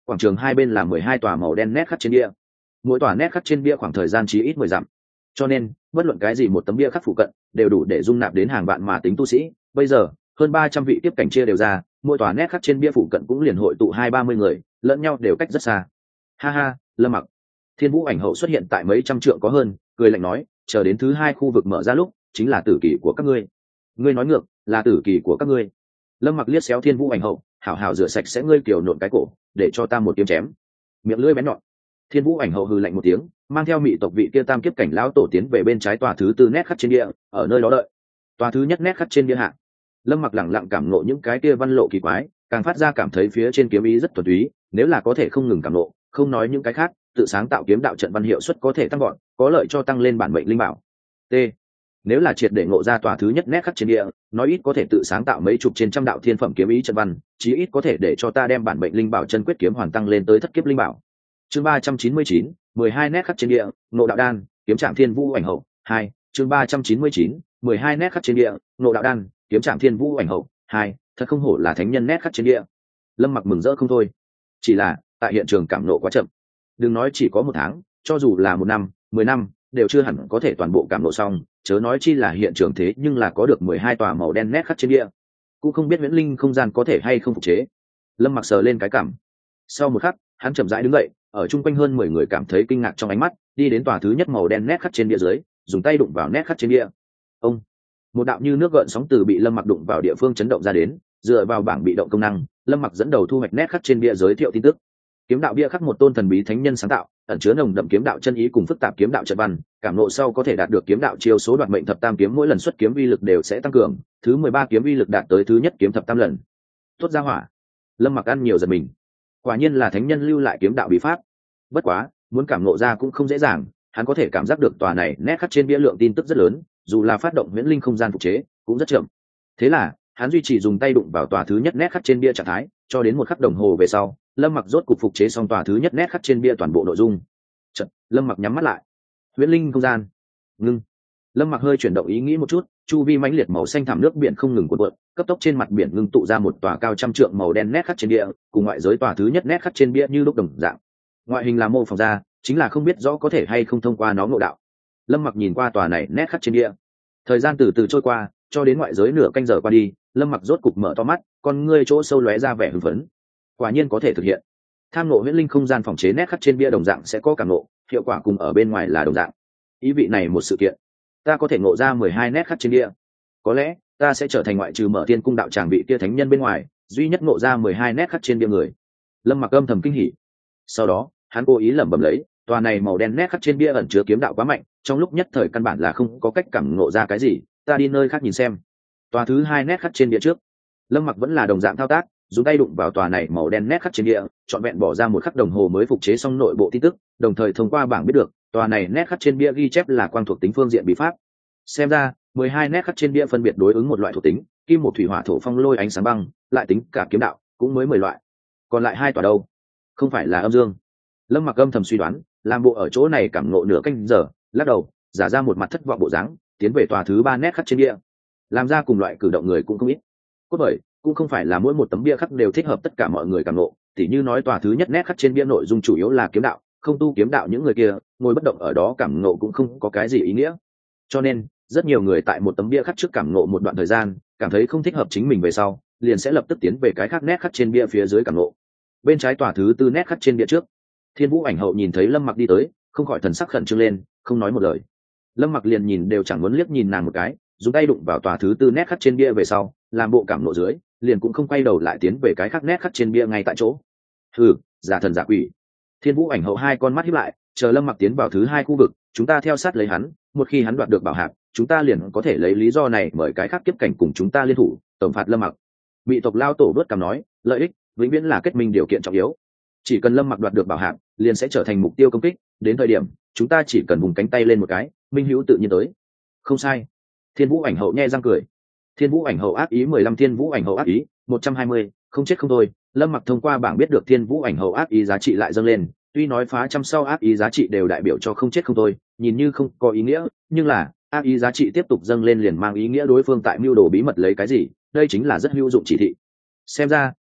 quảng trường hai bên là mười hai tòa màu đen nét khắc trên bia, mỗi tòa nét khắc trên bia khoảng thời gian chí ít mười dặm, cho nên bất luận cái gì một tấm bia khắc phụ cận đều đủ để dung nạp đến hàng vạn mà tính tu sĩ. Bây giờ hơn ba trăm vị tiếp cảnh chia đều ra, mỗi tòa nét khắc trên bia phụ cận cũng liền hội tụ hai ba mươi người, lẫn nhau đều cách rất xa. Ha ha, Lâm Mặc. Thiên Vũ ảnh hậu xuất hiện tại mấy trăm trượng có hơn, cười lạnh nói, chờ đến thứ hai khu vực mở ra lúc, chính là tử kỳ của các ngươi. Ngươi nói ngược, là tử kỳ của các ngươi. Lâm Mặc liếc xéo Thiên Vũ ảnh hậu, hảo hảo rửa sạch sẽ ngươi kiểu nộn cái cổ, để cho ta một kiếm chém. Miệng lưỡi bén nhọn. Thiên Vũ ảnh hậu hừ lạnh một tiếng, mang theo mị tộc vị kia tam kiếp cảnh lão tổ tiến về bên trái tòa thứ tư nét khắc trên địa, ở nơi đó đợi. Tòa thứ nhất nét khắc trên địa hạ. Lâm Mặc lẳng lặng cảm ngộ những cái kia văn lộ kỳ quái, càng phát ra cảm thấy phía trên kiếm ý rất thuần túy, nếu là có thể không ngừng cảm ngộ, không nói những cái khác, tự sáng tạo kiếm đạo trận văn hiệu suất có thể tăng gọn, có lợi cho tăng lên bản mệnh linh bảo. T. Nếu là triệt để ngộ ra tòa thứ nhất nét khắc trên địa, nói ít có thể tự sáng tạo mấy chục trên trăm đạo thiên phẩm kiếm ý trận văn, chí ít có thể để cho ta đem bản mệnh linh bảo chân quyết kiếm hoàn tăng lên tới thất kiếp linh bảo. Chương ba trăm chín mươi chín, mười hai nét khắc trên địa, ngộ đạo đan, kiếm trạm Thiên Vũ ảnh hậu. Hai. Chương ba trăm chín mươi chín, mười hai nét khắc trên địa, ngộ đạo đan, kiếm trạm Thiên Vũ ảnh hậu. Hai. Thật không hổ là thánh nhân nét khắc trên địa. Lâm Mặc mừng rỡ không thôi. Chỉ là tại hiện trường cảm nộ quá chậm. Đừng nói chỉ có một tháng, cho dù là một năm, mười năm, đều chưa hẳn có thể toàn bộ cảm nộ xong, chớ nói chi là hiện trường thế nhưng là có được mười hai tòa màu đen nét khắc trên địa, cũng không biết huyễn linh không gian có thể hay không phục chế. Lâm Mặc sờ lên cái cảm. Sau một khắc, hắn chậm rãi đứng dậy, ở chung quanh hơn mười người cảm thấy kinh ngạc trong ánh mắt, đi đến tòa thứ nhất màu đen nét khắc trên địa dưới, dùng tay đụng vào nét khắc trên địa. Ông, một đạo như nước gợn sóng từ bị Lâm Mặc đụng vào địa phương chấn động ra đến, dựa vào bảng bị động công năng, Lâm Mặc dẫn đầu thu hoạch nét khắc trên bia giới thiệu tin tức. Kiếm đạo bia khắc một tôn thần bí thánh nhân sáng tạo, ẩn chứa nồng đậm kiếm đạo chân ý cùng phức tạp kiếm đạo trận văn, cảm ngộ sau có thể đạt được kiếm đạo chiêu số đoạt mệnh thập tam kiếm, mỗi lần xuất kiếm uy lực đều sẽ tăng cường, thứ mười ba kiếm uy lực đạt tới thứ nhất kiếm thập tam lần. Tốt ra hỏa. Lâm Mặc ăn nhiều giật mình. Quả nhiên là thánh nhân lưu lại kiếm đạo bí pháp. Bất quá, muốn cảm ngộ ra cũng không dễ dàng, hắn có thể cảm giác được tòa này nét khắc trên bia lượng tin tức rất lớn, dù là phát động huyễn linh không gian phục chế, cũng rất chậm. Thế là, hắn duy trì dùng tay đụng vào tòa thứ nhất nét khắc trên bia trạng thái, cho đến một khắc đồng hồ về sau, Lâm Mặc rốt cục phục chế xong tòa thứ nhất nét khắc trên bia toàn bộ nội dung. Chợt, Lâm Mặc nhắm mắt lại. Huyễn linh không gian. Ngưng. Lâm Mặc hơi chuyển động ý nghĩ một chút, chu vi mãnh liệt màu xanh thẳm nước biển không ngừng cuộn cuộn, cấp tốc trên mặt biển ngưng tụ ra một tòa cao trăm trượng màu đen nét khắc trên bia, cùng ngoại giới tòa thứ nhất nét khắc trên bia như lúc đồng dạng. Ngoại hình là mô phỏng ra, chính là không biết rõ có thể hay không thông qua nó ngộ đạo. Lâm Mặc nhìn qua tòa này nét khắc trên bia. Thời gian từ từ trôi qua, cho đến ngoại giới nửa canh giờ qua đi, Lâm Mặc rốt cục mở to mắt, con ngươi chỗ sâu lóe ra vẻ hưng phấn. Quả nhiên có thể thực hiện. Tham ngộ huyễn linh không gian phòng chế nét khắc trên bia đồng dạng sẽ có cảm ngộ, hiệu quả cùng ở bên ngoài là đồng dạng. Ý vị này một sự kiện, ta có thể ngộ ra mười hai nét khắc trên bia. Có lẽ ta sẽ trở thành ngoại trừ Mở Thiên cung đạo tràng vị kia thánh nhân bên ngoài, duy nhất ngộ ra mười hai nét khắc trên bia người. Lâm Mặc âm thầm kinh hỉ. Sau đó, hắn cố ý lẩm bẩm lấy, tòa này màu đen nét khắc trên bia ẩn chứa kiếm đạo quá mạnh, trong lúc nhất thời căn bản là không có cách cảm ngộ ra cái gì, ta đi nơi khác nhìn xem. Tòa thứ hai nét khắc trên bia trước, Lâm Mặc vẫn là đồng dạng thao tác, dùng tay đụng vào tòa này màu đen nét khắc trên địa, trọn vẹn bỏ ra một khắc đồng hồ mới phục chế xong nội bộ tin tức, đồng thời thông qua bảng biết được tòa này nét khắc trên bia ghi chép là quang thuộc tính phương diện bí pháp. Xem ra mười hai nét khắc trên bia phân biệt đối ứng một loại thuộc tính, kim một thủy hỏa thổ phong lôi ánh sáng băng, lại tính cả kiếm đạo cũng mới mười loại. Còn lại hai tòa đâu? Không phải là âm dương? Lâm Mặc âm thầm suy đoán, làm bộ ở chỗ này cảm ngộ nửa canh giờ, lắc đầu, giả ra một mặt thất vọng bộ dáng, tiến về tòa thứ ba nét khắc trên bia. Làm ra cùng loại cử động người cũng không ít. Cốt bởi cũng không phải là mỗi một tấm bia khắc đều thích hợp tất cả mọi người cảm ngộ, tỉ như nói tòa thứ nhất nét khắc trên bia nội dung chủ yếu là kiếm đạo, không tu kiếm đạo những người kia ngồi bất động ở đó cảm ngộ cũng không có cái gì ý nghĩa. Cho nên rất nhiều người tại một tấm bia khắc trước cảm ngộ một đoạn thời gian, cảm thấy không thích hợp chính mình về sau, liền sẽ lập tức tiến về cái khác nét khắc trên bia phía dưới cảm ngộ. Bên trái tòa thứ tư nét khắc trên bia trước, Thiên Vũ ảnh hậu nhìn thấy Lâm Mặc đi tới, không khỏi thần sắc khẩn trương lên, không nói một lời. Lâm Mặc liền nhìn đều chẳng muốn liếc nhìn nàng một cái, dùng tay đụng vào tòa thứ tư nét khắc trên bia về sau, làm bộ cảm ngộ dưới, liền cũng không quay đầu lại tiến về cái khác nét khắc trên bia ngay tại chỗ. Hừ, giả thần giả quỷ. Thiên Vũ ảnh hậu hai con mắt híp lại, chờ Lâm Mặc tiến vào thứ hai khu vực, chúng ta theo sát lấy hắn, một khi hắn đoạt được bảo hạp, chúng ta liền có thể lấy lý do này mời cái khác kiếp cảnh cùng chúng ta liên thủ tổng phạt Lâm Mặc. Bị tộc lao tổ vớt cằm nói, lợi ích vĩnh viễn là kết minh điều kiện trọng yếu. Chỉ cần Lâm Mặc đoạt được bảo hạp, liền sẽ trở thành mục tiêu công kích, đến thời điểm chúng ta chỉ cần vùng cánh tay lên một cái, minh hữu tự nhiên tới. Không sai. Thiên Vũ ảnh hậu nhe răng cười. Thiên Vũ ảnh hậu ác ý mười lăm, Thiên Vũ ảnh hậu ác ý một trăm hai mươi, không chết không thôi. Lâm Mặc thông qua bảng biết được Thiên Vũ ảnh hậu ác ý giá trị lại dâng lên, tuy nói phá trăm sau ác ý giá trị đều đại biểu cho không chết không thôi, nhìn như không có ý nghĩa, nhưng là ác ý giá trị tiếp tục dâng lên liền mang ý nghĩa đối phương tại mưu đồ bí mật lấy cái gì, đây chính là rất hữu dụng chỉ thị. Xem ra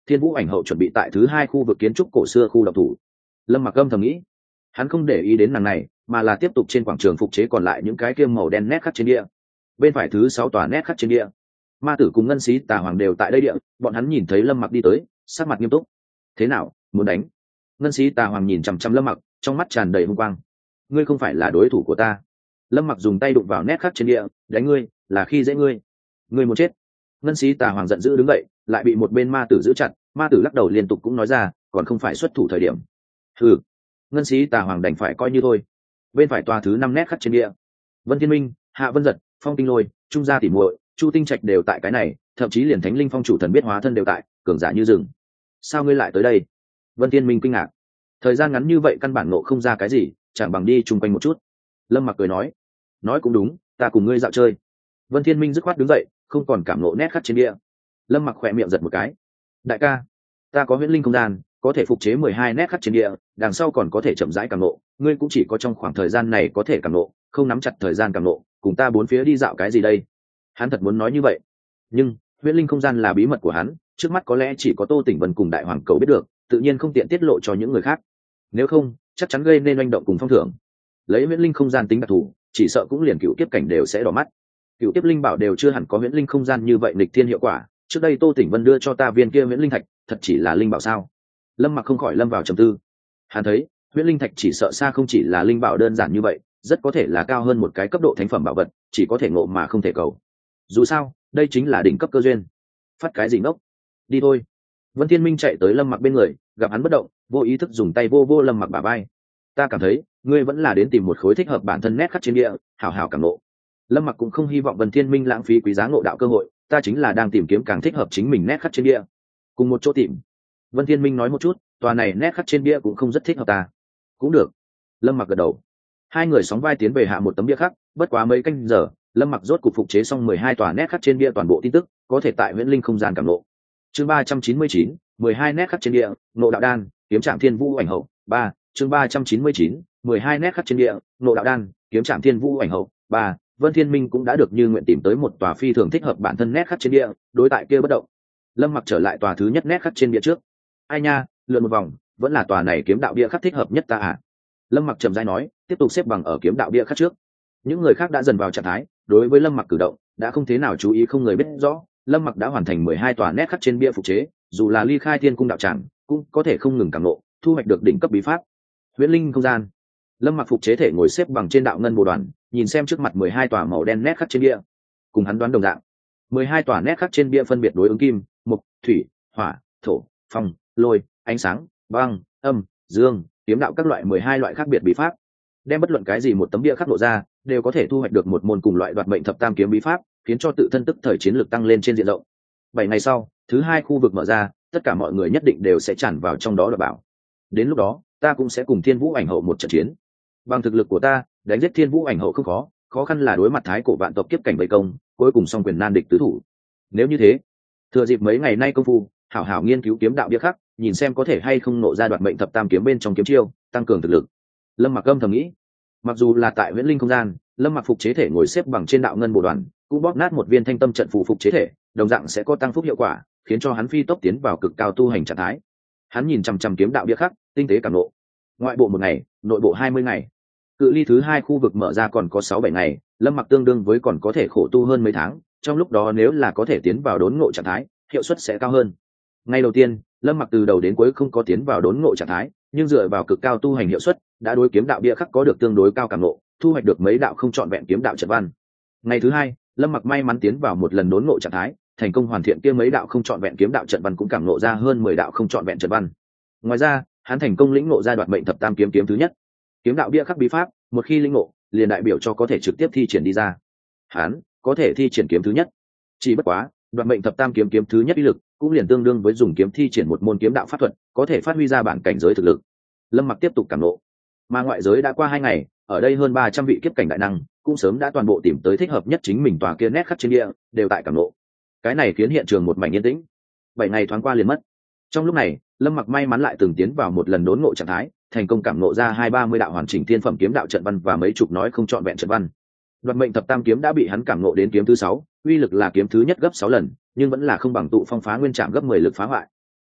Thiên Vũ ảnh hậu chuẩn bị tại thứ hai khu vực kiến trúc cổ xưa khu động thủ. Lâm Mặc âm thầm nghĩ, hắn không để ý đến nàng này, mà là tiếp tục trên quảng trường phục chế còn lại những cái kia màu đen nét khắc trên địa. Bên phải thứ sáu tòa nét khắc trên địa, ma tử cùng ngân sĩ tà hoàng đều tại đây địa, bọn hắn nhìn thấy Lâm Mặc đi tới, sắc mặt nghiêm túc. Thế nào, muốn đánh? Ngân sĩ tà hoàng nhìn chằm chằm Lâm Mặc, trong mắt tràn đầy hung quang. Ngươi không phải là đối thủ của ta. Lâm Mặc dùng tay đụng vào nét khắc trên địa, đánh ngươi là khi dễ ngươi. Ngươi muốn chết. Ngân sĩ tà hoàng giận dữ đứng dậy, lại bị một bên ma tử giữ chặt. Ma tử lắc đầu liên tục cũng nói ra, còn không phải xuất thủ thời điểm. Hừ. Ngân sĩ tà hoàng đành phải coi như thôi. Bên phải tòa thứ năm nét khắc trên địa, Vân Thiên Minh, Hạ Vân Giật, Phong Tinh Lôi, Trung Gia Tỷ Muội, Chu Tinh Trạch đều tại cái này, thậm chí liền Thánh Linh Phong chủ thần biết hóa thân đều tại, cường giả như rừng. Sao ngươi lại tới đây? Vân Thiên Minh kinh ngạc. Thời gian ngắn như vậy căn bản nộ không ra cái gì, chẳng bằng đi chung quanh một chút. Lâm Mặc cười nói, nói cũng đúng, ta cùng ngươi dạo chơi. Vân Thiên Minh dứt khoát đứng dậy, không còn cảm nộ nét khắc trên địa. Lâm Mặc khỏe miệng giật một cái. Đại ca, ta có huyễn linh không gian, có thể phục chế mười hai nét khắc trên địa, đằng sau còn có thể chậm rãi cảm nộ, ngươi cũng chỉ có trong khoảng thời gian này có thể cảm nộ, không nắm chặt thời gian cảm nộ, cùng ta bốn phía đi dạo cái gì đây? Hắn thật muốn nói như vậy, nhưng huyễn linh không gian là bí mật của hắn, trước mắt có lẽ chỉ có Tô Tỉnh Vân cùng Đại Hoàng Cầu biết được, tự nhiên không tiện tiết lộ cho những người khác. Nếu không, chắc chắn gây nên oanh động cùng phong thưởng. Lấy huyễn linh không gian tính đặc thù, chỉ sợ cũng liền cựu kiếp cảnh đều sẽ đỏ mắt. Cựu kiếp linh bảo đều chưa hẳn có huyễn linh không gian như vậy nghịch thiên hiệu quả. Trước đây Tô Tỉnh Vân đưa cho ta viên kia huyễn linh thạch, thật chỉ là linh bảo sao? Lâm Mặc không khỏi lâm vào trầm tư. Hắn thấy huyễn linh thạch chỉ sợ xa không chỉ là linh bảo đơn giản như vậy, rất có thể là cao hơn một cái cấp độ thánh phẩm bảo vật, chỉ có thể ngộ mà không thể cầu. Dù sao, đây chính là đỉnh cấp cơ duyên. Phát cái gì ngốc? Đi thôi. Vân Thiên Minh chạy tới Lâm Mặc bên người, gặp hắn bất động, vô ý thức dùng tay vô vô Lâm Mặc bả vai. Ta cảm thấy, ngươi vẫn là đến tìm một khối thích hợp bản thân nét khắc trên địa, hảo hảo cảm ngộ. Lâm Mặc cũng không hy vọng Vân Thiên Minh lãng phí quý giá ngộ đạo cơ hội, ta chính là đang tìm kiếm càng thích hợp chính mình nét khắc trên địa. Cùng một chỗ tìm. Vân Thiên Minh nói một chút, tòa này nét khắc trên bia cũng không rất thích hợp ta. Cũng được. Lâm Mặc gật đầu. Hai người sóng vai tiến về hạ một tấm bia khắc, bất quá mấy canh giờ, Lâm Mặc rốt cục phục chế xong mười hai tòa nét khắc trên bia toàn bộ tin tức, có thể tại huyễn linh không gian cảm ngộ. Chương ba trăm chín mươi chín, mười hai nét khắc trên bia, ngộ đạo đan, kiếm trạm thiên vũ ảnh hậu. ba. Chương ba trăm chín mươi chín, mười hai nét khắc trên bia, ngộ đạo đan, kiếm trạm thiên vũ ảnh hậu. ba. Vân Thiên Minh cũng đã được như nguyện tìm tới một tòa phi thường thích hợp bản thân nét khắc trên bia, đối tại kia bất động. Lâm Mặc trở lại tòa thứ nhất nét khắc trên bia trước. Ai nha, lượn một vòng, vẫn là tòa này kiếm đạo bia khắc thích hợp nhất ta à? Lâm Mặc trầm rãi nói, tiếp tục xếp bằng ở kiếm đạo bia khắc trước. Những người khác đã dần vào trạng thái, đối với Lâm Mặc cử động đã không thế nào chú ý, không người biết rõ Lâm Mặc đã hoàn thành mười hai tòa nét khắc trên bia phục chế, dù là ly khai thiên cung đạo tràng cũng có thể không ngừng cảm ngộ, thu hoạch được đỉnh cấp bí pháp. Huyễn linh không gian. Lâm Mặc phục chế thể ngồi xếp bằng trên đạo ngân bồ đoàn, nhìn xem trước mặt mười hai tòa màu đen nét khắc trên bia. Cùng hắn đoán đồng dạng, mười hai tòa nét khắc trên bia phân biệt đối ứng kim, mộc, thủy, hỏa, thổ, phong, lôi, ánh sáng, băng, âm, dương, kiếm đạo các loại mười hai loại khác biệt bí pháp. Đem bất luận cái gì một tấm bia khắc lộ ra, đều có thể thu hoạch được một môn cùng loại đoạt mệnh thập tam kiếm bí pháp, khiến cho tự thân tức thời chiến lược tăng lên trên diện rộng. Bảy ngày sau, thứ hai khu vực mở ra, tất cả mọi người nhất định đều sẽ tràn vào trong đó đoạt bảo. Đến lúc đó, ta cũng sẽ cùng Thiên Vũ ảnh hậu một trận chiến. Bằng thực lực của ta, đánh giết Thiên Vũ ảnh hậu không khó, khó khăn là đối mặt thái cổ vạn tộc kiếp cảnh vây công, cuối cùng song quyền nan địch tứ thủ. Nếu như thế, thừa dịp mấy ngày nay công phu, hảo hảo nghiên cứu kiếm đạo bia khắc, nhìn xem có thể hay không nộ ra đoạt mệnh thập tam kiếm bên trong kiếm chiêu, tăng cường thực lực. Lâm Mặc âm thầm nghĩ, mặc dù là tại huyễn linh không gian, Lâm Mặc phục chế thể ngồi xếp bằng trên đạo ngân bồ đoàn, cũng bóp nát một viên thanh tâm trận phù phục chế thể, đồng dạng sẽ có tăng phúc hiệu quả, khiến cho hắn phi tốc tiến vào cực cao tu hành trạng thái. Hắn nhìn chằm chằm kiếm đạo bia khắc, tinh tế cảm ngộ. Ngoại bộ một ngày, nội bộ hai mươi ngày. Cự ly thứ hai khu vực mở ra còn có sáu bảy ngày, Lâm Mặc tương đương với còn có thể khổ tu hơn mấy tháng, trong lúc đó nếu là có thể tiến vào đốn ngộ trạng thái, hiệu suất sẽ cao hơn. Ngày đầu tiên, Lâm Mặc từ đầu đến cuối không có tiến vào đốn ngộ trạng thái, nhưng dựa vào cực cao tu hành hiệu suất, đã đối kiếm đạo bia khắc có được tương đối cao cảm ngộ, thu hoạch được mấy đạo không trọn vẹn kiếm đạo trận văn. Ngày thứ hai, Lâm Mặc may mắn tiến vào một lần đốn ngộ trạng thái, thành công hoàn thiện kia mấy đạo không trọn vẹn kiếm đạo trận văn, cũng cảm ngộ ra hơn mười đạo không trọn vẹn trận văn. Ngoài ra, hắn thành công lĩnh ngộ ra đoạt mệnh thập tam kiếm kiếm thứ nhất. Kiếm đạo bia khắc bí pháp, một khi lĩnh ngộ, liền đại biểu cho có thể trực tiếp thi triển đi ra. Hắn có thể thi triển kiếm thứ nhất. Chỉ bất quá, đoạt mệnh thập tam kiếm kiếm thứ nhất uy lực, cũng liền tương đương với dùng kiếm thi triển một môn kiếm đạo pháp thuật, có thể phát huy ra bản cảnh giới thực lực. Lâm Mặc tiếp tục cảm ngộ. Mà ngoại giới đã qua hai ngày, ở đây hơn ba trăm vị kiếp cảnh đại năng, cũng sớm đã toàn bộ tìm tới thích hợp nhất chính mình tòa kia nét khắc trên địa, đều tại cảm ngộ. Cái này khiến hiện trường một mảnh yên tĩnh. Bảy ngày thoáng qua liền mất. Trong lúc này, Lâm Mặc may mắn lại từng tiến vào một lần đốn ngộ trạng thái, thành công cảm ngộ ra hai ba mươi đạo hoàn chỉnh thiên phẩm kiếm đạo trận văn và mấy chục nói không trọn vẹn trận văn. Đoạt mệnh thập tam kiếm đã bị hắn cảm ngộ đến kiếm thứ sáu, uy lực là kiếm thứ nhất gấp sáu lần, nhưng vẫn là không bằng tụ phong phá nguyên trảm gấp mười lực phá hoại.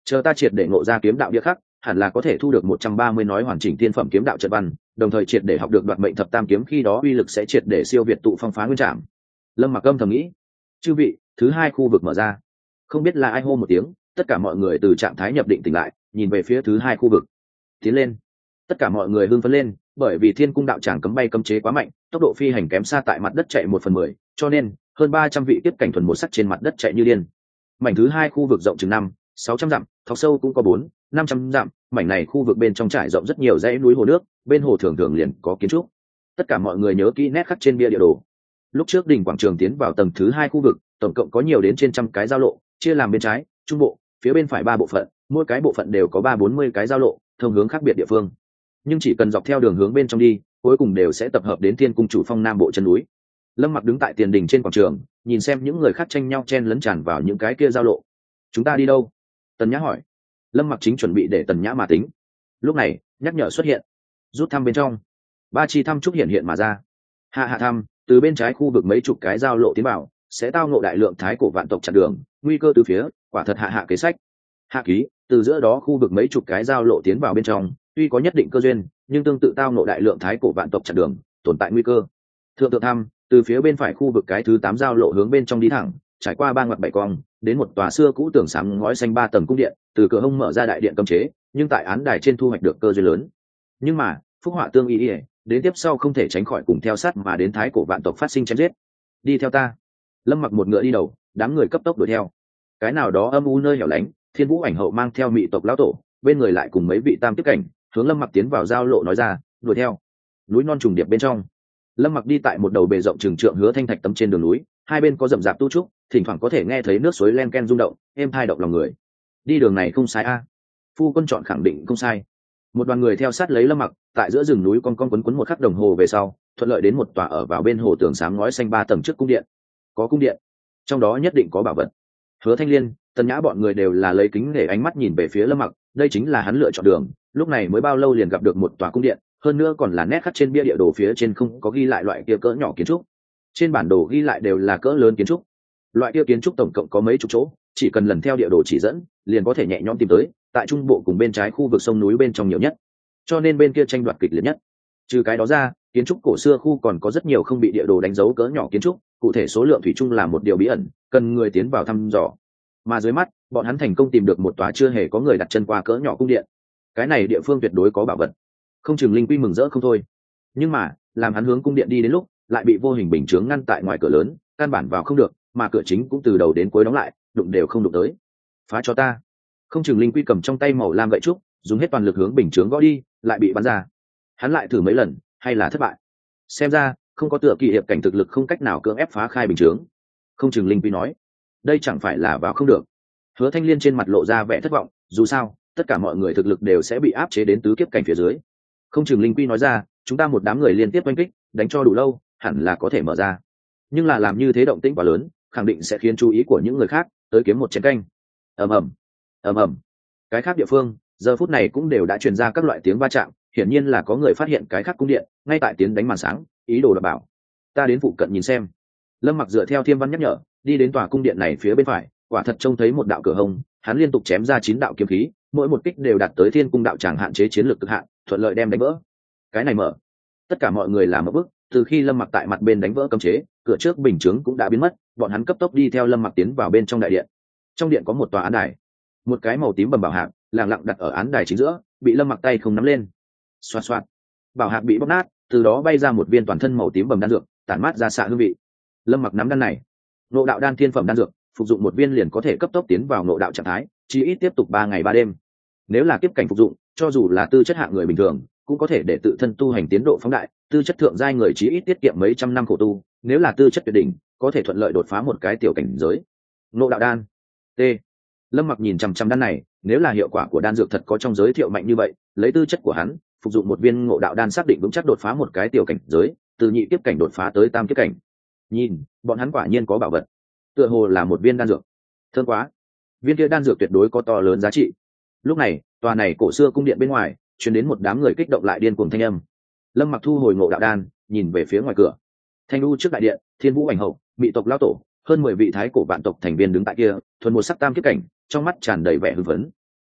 chờ ta triệt để ngộ ra kiếm đạo bia khắc, hẳn là có thể thu được một trăm ba mươi nói hoàn chỉnh tiên phẩm kiếm đạo trận văn, đồng thời triệt để học được đoạt mệnh thập tam kiếm, khi đó uy lực sẽ triệt để siêu việt tụ phong phá nguyên trảm. Lâm Mặc âm thầm nghĩ. Chư vị, thứ hai khu vực mở ra. Không biết là ai hô một tiếng, tất cả mọi người từ trạng thái nhập định tỉnh lại, nhìn về phía thứ hai khu vực. Tiến lên. Tất cả mọi người hưng phấn lên, bởi vì Thiên Cung đạo tràng cấm bay cấm chế quá mạnh, tốc độ phi hành kém xa tại mặt đất chạy một phần mười, cho nên hơn ba trăm vị tiếp cảnh thuần một sắc trên mặt đất chạy như điên. Mảnh thứ hai khu vực rộng chừng năm, sáu trăm dặm, thọc sâu cũng có bốn, năm trăm dặm, mảnh này khu vực bên trong trải rộng rất nhiều dãy núi hồ nước, bên hồ thường thường liền có kiến trúc. Tất cả mọi người nhớ kỹ nét khắc trên bia địa đồ. Lúc trước đỉnh quảng trường tiến vào tầng thứ hai khu vực, tổng cộng có nhiều đến trên trăm cái giao lộ, chia làm bên trái, trung bộ, phía bên phải ba bộ phận, mỗi cái bộ phận đều có ba bốn mươi cái giao lộ, thông hướng khác biệt địa phương. Nhưng chỉ cần dọc theo đường hướng bên trong đi, cuối cùng đều sẽ tập hợp đến Thiên Cung chủ phong nam bộ chân núi. Lâm Mặc đứng tại tiền đình trên quảng trường, nhìn xem những người khác tranh nhau chen lấn tràn vào những cái kia giao lộ. Chúng ta đi đâu? Tần Nhã hỏi. Lâm Mặc chính chuẩn bị để Tần Nhã mà tính. Lúc này, nhắc nhở xuất hiện. Rút thăm bên trong. Ba chi thăm trúc hiện hiện mà ra. Hạ hạ thăm, từ bên trái khu vực mấy chục cái giao lộ tiến vào, sẽ tao ngộ đại lượng thái cổ vạn tộc chặn đường, nguy cơ từ phía, quả thật hạ hạ kế sách. Hạ ký, từ giữa đó khu vực mấy chục cái giao lộ tiến vào bên trong, tuy có nhất định cơ duyên, nhưng tương tự tao ngộ đại lượng thái cổ vạn tộc chặn đường, tồn tại nguy cơ. Thượng thượng thăm, từ phía bên phải khu vực cái thứ tám giao lộ hướng bên trong đi thẳng, trải qua ba ngoặt bảy cong, đến một tòa xưa cũ tường sáng ngói xanh ba tầng cung điện, từ cửa hông mở ra đại điện cấm chế, nhưng tại án đài trên thu hoạch được cơ duyên lớn. Nhưng mà, phúc họa tương y, đến tiếp sau không thể tránh khỏi cùng theo sát mà đến thái cổ vạn tộc phát sinh chém giết. Đi theo ta. Lâm Mặc một ngựa đi đầu, đám người cấp tốc đuổi theo. Cái nào đó âm u nơi hẻo lánh, Thiên Vũ ảnh hậu mang theo mị tộc lão tổ, bên người lại cùng mấy vị tam tiếp cảnh, hướng Lâm Mặc tiến vào giao lộ nói ra, đuổi theo. Núi non trùng điệp bên trong, Lâm Mặc đi tại một đầu bề rộng trường trượng hứa thanh thạch tấm trên đường núi, hai bên có rậm rạp tu trúc, thỉnh thoảng có thể nghe thấy nước suối len ken rung động, êm tai động lòng người. Đi đường này không sai a. Phu quân chọn khẳng định không sai. Một đoàn người theo sát lấy Lâm Mặc, tại giữa rừng núi con con quấn quấn một khắc đồng hồ về sau, thuận lợi đến một tòa ở vào bên hồ tường sáng ngói xanh ba tầng trước cung điện. Có cung điện, trong đó nhất định có bảo vật. Hứa Thanh Liên, Tần Nhã bọn người đều là lấy kính để ánh mắt nhìn về phía Lâm Mặc, đây chính là hắn lựa chọn đường, lúc này mới bao lâu liền gặp được một tòa cung điện, hơn nữa còn là nét khắc trên bia địa đồ phía trên không có ghi lại loại kia cỡ nhỏ kiến trúc. Trên bản đồ ghi lại đều là cỡ lớn kiến trúc. Loại kia kiến trúc tổng cộng có mấy chục chỗ, chỉ cần lần theo địa đồ chỉ dẫn, liền có thể nhẹ nhõm tìm tới, tại trung bộ cùng bên trái khu vực sông núi bên trong nhiều nhất. Cho nên bên kia tranh đoạt kịch liệt nhất. Trừ cái đó ra, kiến trúc cổ xưa khu còn có rất nhiều không bị địa đồ đánh dấu cỡ nhỏ kiến trúc, cụ thể số lượng thủy chung là một điều bí ẩn, cần người tiến vào thăm dò. Mà dưới mắt, bọn hắn thành công tìm được một tòa chưa hề có người đặt chân qua cỡ nhỏ cung điện. Cái này địa phương tuyệt đối có bảo vật. Không chừng linh quy mừng rỡ không thôi. Nhưng mà, làm hắn hướng cung điện đi đến lúc, lại bị vô hình bình chướng ngăn tại ngoài cửa lớn, căn bản vào không được, mà cửa chính cũng từ đầu đến cuối đóng lại, đụng đều không đụng tới. Phá cho ta. Không chừng linh quy cầm trong tay màu lam gậy trúc, dùng hết toàn lực hướng bình chướng gõ đi, lại bị bắn ra. Hắn lại thử mấy lần, hay là thất bại. Xem ra, không có tựa kỳ hiệp cảnh thực lực không cách nào cưỡng ép phá khai bình chướng. Không chừng linh quy nói, đây chẳng phải là vào không được. Hứa Thanh Liên trên mặt lộ ra vẻ thất vọng, dù sao, tất cả mọi người thực lực đều sẽ bị áp chế đến tứ kiếp cảnh phía dưới. Không chừng linh quy nói ra, chúng ta một đám người liên tiếp oanh kích, đánh cho đủ lâu, hẳn là có thể mở ra. Nhưng là làm như thế động tĩnh quá lớn, khẳng định sẽ khiến chú ý của những người khác tới kiếm một chén canh. Ầm ầm, ầm ầm. Cái khác địa phương, giờ phút này cũng đều đã truyền ra các loại tiếng va chạm, hiển nhiên là có người phát hiện cái khác cung điện, ngay tại tiến đánh màn sáng, ý đồ đảm bảo. Ta đến phụ cận nhìn xem. Lâm Mặc dựa theo Thiêm Văn nhắc nhở, đi đến tòa cung điện này phía bên phải, quả thật trông thấy một đạo cửa hông, hắn liên tục chém ra chín đạo kiếm khí, mỗi một kích đều đạt tới Thiên Cung đạo tràng hạn chế chiến lược cực hạn, thuận lợi đem đánh vỡ. Cái này mở. Tất cả mọi người làm một bước, từ khi Lâm Mặc tại mặt bên đánh vỡ cấm chế, cửa trước bình chướng cũng đã biến mất, bọn hắn cấp tốc đi theo Lâm Mặc tiến vào bên trong đại điện. Trong điện có một tòa án đài, một cái màu tím bầm bảo hạc lặng lặng đặt ở án đài chính giữa, bị Lâm Mặc tay không nắm lên. Xoạt xoạt, bảo hạc bị bóc nát, từ đó bay ra một viên toàn thân màu tím bầm đan dược, tản mát ra xạ hương vị. Lâm Mặc nắm đan này, ngộ đạo đan thiên phẩm đan dược, phục dụng một viên liền có thể cấp tốc tiến vào ngộ đạo trạng thái, chỉ ít tiếp tục ba ngày ba đêm. Nếu là kiếp cảnh phục dụng, cho dù là tư chất hạng người bình thường, cũng có thể để tự thân tu hành tiến độ phóng đại, tư chất thượng giai người chí ít tiết kiệm mấy trăm năm khổ tu, nếu là tư chất tuyệt đỉnh, có thể thuận lợi đột phá một cái tiểu cảnh giới. Ngộ đạo đan. T. Lâm Mặc nhìn chằm chằm đan này, nếu là hiệu quả của đan dược thật có trong giới thiệu mạnh như vậy, lấy tư chất của hắn, phục dụng một viên ngộ đạo đan xác định vững chắc đột phá một cái tiểu cảnh giới, từ nhị kiếp cảnh đột phá tới tam kiếp cảnh. Nhìn, bọn hắn quả nhiên có bảo vật. Tựa hồ là một viên đan dược. Thơm quá. Viên kia đan dược tuyệt đối có to lớn giá trị. Lúc này, tòa này cổ xưa cung điện bên ngoài, truyền đến một đám người kích động lại điên cuồng thanh âm. Lâm Mặc thu hồi ngộ đạo đan, nhìn về phía ngoài cửa. Thanh đu trước đại điện, Thiên Vũ ảnh hậu, Mị tộc lão tổ, hơn mười vị thái cổ vạn tộc thành viên đứng tại kia, thuần một sắc tam kiếp cảnh, trong mắt tràn đầy vẻ hưng phấn.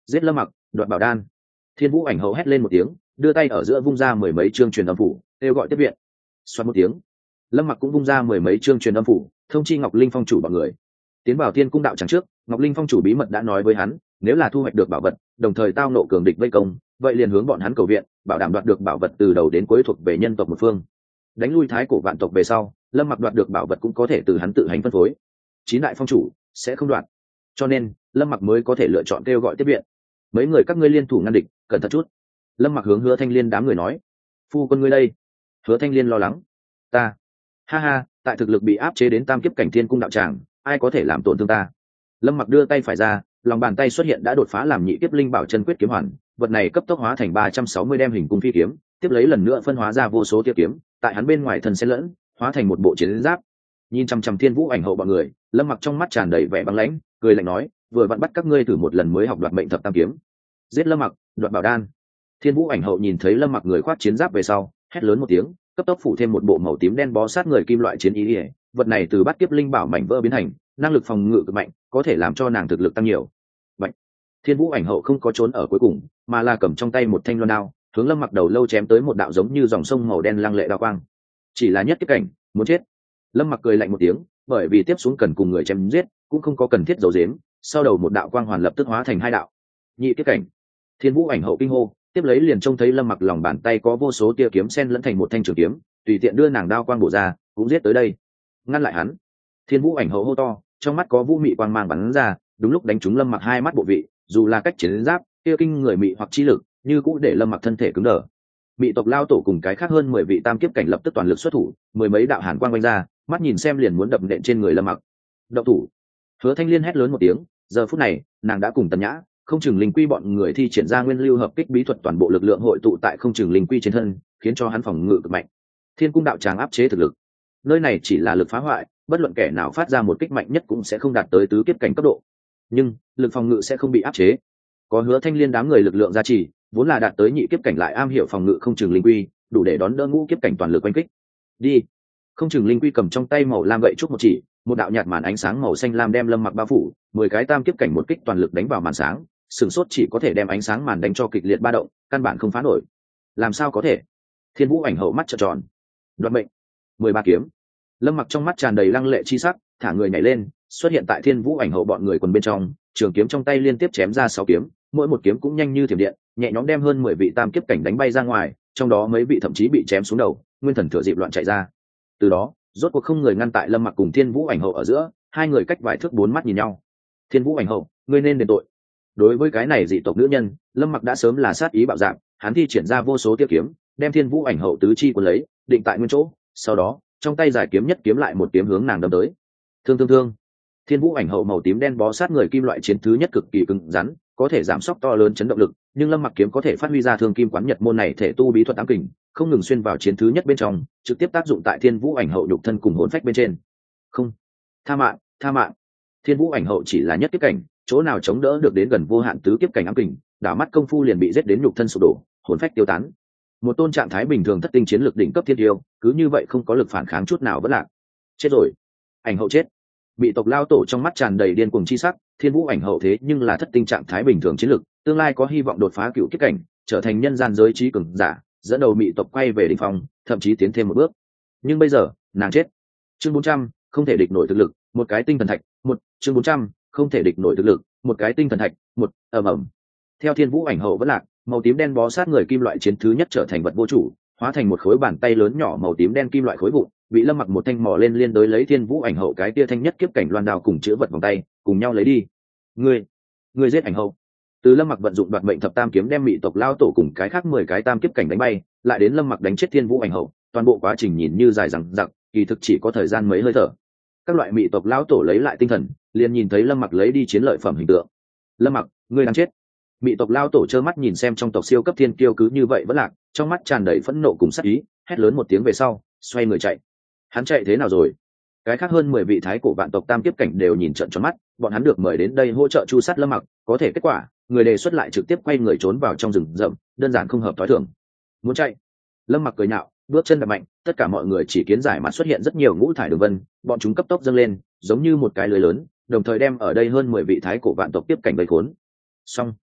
giết lâm mặc, đoạt bảo đan. Thiên Vũ ảnh hậu hét lên một tiếng, đưa tay ở giữa vung ra mười mấy chương truyền âm phủ, kêu gọi tiếp viện. Xoát một tiếng, lâm mặc cũng vung ra mười mấy chương truyền âm phủ, thông chi Ngọc Linh phong chủ bọn người tiến vào Thiên Cung đạo tràng trước. Ngọc Linh phong chủ bí mật đã nói với hắn, nếu là thu hoạch được bảo vật, đồng thời tao nộ cường địch vây công, vậy liền hướng bọn hắn cầu viện, bảo đảm đoạt được bảo vật từ đầu đến cuối thuộc về nhân tộc một phương. Đánh lui thái cổ vạn tộc về sau, lâm mặc đoạt được bảo vật cũng có thể từ hắn tự hành phân phối. Chín đại phong chủ sẽ không đoạt, cho nên lâm mặc mới có thể lựa chọn kêu gọi tiếp viện. Mấy người các ngươi liên thủ ngăn địch, cẩn thận chút. Lâm mặc hướng Hứa Thanh Liên đám người nói. Phu quân ngươi đây? Hứa Thanh Liên lo lắng. Ta, ha ha, tại thực lực bị áp chế đến tam kiếp cảnh Thiên Cung đạo tràng, ai có thể làm tổn thương ta? Lâm mặc đưa tay phải ra, lòng bàn tay xuất hiện đã đột phá làm nhị kiếp linh bảo chân quyết kiếm hoàn, vật này cấp tốc hóa thành ba trăm sáu mươi đem hình cung phi kiếm, tiếp lấy lần nữa phân hóa ra vô số tia kiếm, tại hắn bên ngoài thân xen lẫn, hóa thành một bộ chiến giáp. Nhìn chăm chăm Thiên Vũ ảnh hậu bọn người, Lâm mặc trong mắt tràn đầy vẻ băng lãnh, cười lạnh nói, vừa vặn bắt các ngươi thử một lần mới học đoạt mệnh thập tam kiếm. Giết Lâm mặc, đoạt bảo đan. Thiên Vũ ảnh hậu nhìn thấy Lâm mặc người khoác chiến giáp về sau, hét lớn một tiếng, cấp tốc phủ thêm một bộ màu tím đen bó sát người kim loại chiến ý, vật này từ bắt kiếp linh bảo mảnh vỡ biến thành, năng lực phòng ngự cực mạnh, có thể làm cho nàng thực lực tăng nhiều. Bạch. Thiên Vũ ảnh hậu không có trốn ở cuối cùng, mà là cầm trong tay một thanh loan đao, hướng Lâm mặc đầu lâu chém tới một đạo giống như dòng sông màu đen lăng lệ đao quang. Chỉ là nhất kiếp cảnh, muốn chết. Lâm mặc cười lạnh một tiếng, bởi vì tiếp xuống cần cùng người chém giết, cũng không có cần thiết giấu giếm, sau đầu một đạo quang hoàn lập tức hóa thành hai đạo. Nhị kiếp cảnh. Thiên Vũ ảnh hậu kinh hô, tiếp lấy liền trông thấy Lâm mặc lòng bàn tay có vô số tia kiếm sen lẫn thành một thanh trường kiếm, tùy tiện đưa nàng đao quang bổ ra, cũng giết tới đây. Ngăn lại hắn. Thiên Vũ ảnh hậu hô to, trong mắt có vũ mị quang mang bắn ra, đúng lúc đánh trúng Lâm mặc hai mắt bộ vị, dù là cách chiến giáp, tia kinh người mị hoặc chi lực, như cũng để Lâm mặc thân thể cứng đờ. Mị tộc lao tổ cùng cái khác hơn mười vị tam kiếp cảnh lập tức toàn lực xuất thủ, mười mấy đạo hàn quang vung ra, mắt nhìn xem liền muốn đập nện trên người Lâm mặc. Động thủ. Hứa Thanh Liên hét lớn một tiếng, giờ phút này, nàng đã cùng Tần Nhã, Không Chừng Linh Quy bọn người thi triển ra nguyên lưu hợp kích bí thuật, toàn bộ lực lượng hội tụ tại Không Chừng Linh Quy trên thân, khiến cho hắn phòng ngự cực mạnh. Thiên Cung đạo tràng áp chế thực lực. Nơi này chỉ là lực phá hoại, bất luận kẻ nào phát ra một kích mạnh nhất cũng sẽ không đạt tới tứ kiếp cảnh cấp độ, nhưng lực phòng ngự sẽ không bị áp chế. Có Hứa Thanh Liên đám người lực lượng gia trì, vốn là đạt tới nhị kiếp cảnh lại am hiểu phòng ngự Không Chừng Linh Quy, đủ để đón đỡ ngũ kiếp cảnh toàn lực oanh kích. Đi. Không Chừng Linh Quy cầm trong tay màu lam gậy trúc một chỉ, một đạo nhạt màn ánh sáng màu xanh lam đem Lâm mặc bao phủ, mười cái tam kiếp cảnh một kích toàn lực đánh vào màn sáng, sừng sốt chỉ có thể đem ánh sáng màn đánh cho kịch liệt ba động, căn bản không phá nổi. Làm sao có thể? Thiên Vũ ảnh hậu mắt trợn tròn. Đoạt mệnh. mười ba kiếm. Lâm mặc trong mắt tràn đầy lăng lệ chi sắc, thả người nhảy lên, xuất hiện tại Thiên Vũ ảnh hậu bọn người quần bên trong, trường kiếm trong tay liên tiếp chém ra sáu kiếm, mỗi một kiếm cũng nhanh như thiểm điện, nhẹ nhõm đem hơn mười vị tam kiếp cảnh đánh bay ra ngoài, trong đó mấy vị thậm chí bị chém xuống đầu, nguyên thần thừa dịp loạn chạy ra. Từ đó, rốt cuộc không người ngăn tại Lâm mặc cùng Thiên Vũ ảnh hậu ở giữa, hai người cách vài thước bốn mắt nhìn nhau. Thiên Vũ ảnh hậu, ngươi nên đền tội. Đối với cái này dị tộc nữ nhân, Lâm mặc đã sớm là sát ý bạo dạn, hắn thi triển ra vô số tiêu kiếm, đem Thiên Vũ ảnh hậu tứ chi cuốn lấy, định tại nguyên chỗ, sau đó, trong tay giải kiếm nhất kiếm lại một kiếm hướng nàng đâm tới. Thương thương thương. Thiên Vũ ảnh hậu màu tím đen bó sát người kim loại chiến thứ nhất cực kỳ cứng rắn, có thể giảm sốc to lớn chấn động lực, nhưng Lâm mặc kiếm có thể phát huy ra thương kim quán nhật môn này thể tu bí thuật ám kình, không ngừng xuyên vào chiến thứ nhất bên trong, trực tiếp tác dụng tại Thiên Vũ ảnh hậu nhục thân cùng hồn phách bên trên. Không, tha mạng, tha mạng. Thiên Vũ ảnh hậu chỉ là nhất kiếp cảnh, chỗ nào chống đỡ được đến gần vô hạn tứ kiếp cảnh ám kình, đảo mắt công phu liền bị giết đến nhục thân sụp đổ, hồn phách tiêu tán. Một tôn trạng thái bình thường thất tinh chiến lược đỉnh cấp thiên yêu, cứ như vậy không có lực phản kháng chút nào vẫn lạc. Chết rồi, ảnh hậu chết. Bị tộc lao tổ trong mắt tràn đầy điên cuồng chi sắc, Thiên Vũ ảnh hậu thế nhưng là thất tinh trạng thái bình thường chiến lược, tương lai có hy vọng đột phá cựu kiếp cảnh, trở thành nhân gian giới trí cường giả, dẫn đầu mị tộc quay về đỉnh phong, thậm chí tiến thêm một bước. Nhưng bây giờ, nàng chết. Chương bốn trăm, không thể địch nổi thực lực, một cái tinh thần thạch, một, chương bốn trăm, không thể địch nổi thực lực, một cái tinh thần thạch, một, ầm ầm. Theo Thiên Vũ ảnh hậu vẫn lạc, màu tím đen bó sát người kim loại chiến thứ nhất trở thành vật vô chủ, hóa thành một khối bàn tay lớn nhỏ màu tím đen kim loại khối vụn, bị Lâm mặc một thanh mò lên liên đối lấy Thiên Vũ ảnh hậu cái tia thanh nhất kiếp cảnh loan đao cùng chữa vật vòng tay, cùng nhau lấy đi. Ngươi, ngươi giết ảnh hậu. Từ Lâm mặc vận dụng đoạt mệnh thập tam kiếm đem mị tộc lao tổ cùng cái khác mười cái tam kiếp cảnh đánh bay, lại đến Lâm mặc đánh chết Thiên Vũ ảnh hậu, toàn bộ quá trình nhìn như dài dằng dặc, kỳ thực chỉ có thời gian mấy hơi thở. Các loại mị tộc lao tổ lấy lại tinh thần, liền nhìn thấy Lâm mặc lấy đi chiến lợi phẩm hình tượng. Lâm mặc, ngươi đang chết. Mị tộc lao tổ trơ mắt nhìn xem trong tộc siêu cấp thiên kiêu cứ như vậy vẫn lạc, trong mắt tràn đầy phẫn nộ cùng sát ý, hét lớn một tiếng về sau, xoay người chạy. Hắn chạy thế nào rồi? Cái khác hơn mười vị thái cổ vạn tộc tam kiếp cảnh đều nhìn trợn tròn mắt, bọn hắn được mời đến đây hỗ trợ chu sát Lâm mặc, có thể kết quả, người đề xuất lại trực tiếp quay người trốn vào trong rừng rậm, đơn giản không hợp thói thường. Muốn chạy? Lâm mặc cười nhạo, bước chân đạp mạnh, tất cả mọi người chỉ kiến giải mặt xuất hiện rất nhiều ngũ thải đường vân, bọn chúng cấp tốc dâng lên, giống như một cái lưới lớn, đồng thời đem ở đây hơn mười vị thái cổ vạn tộc tiếp cảnh vây khốn. Xong.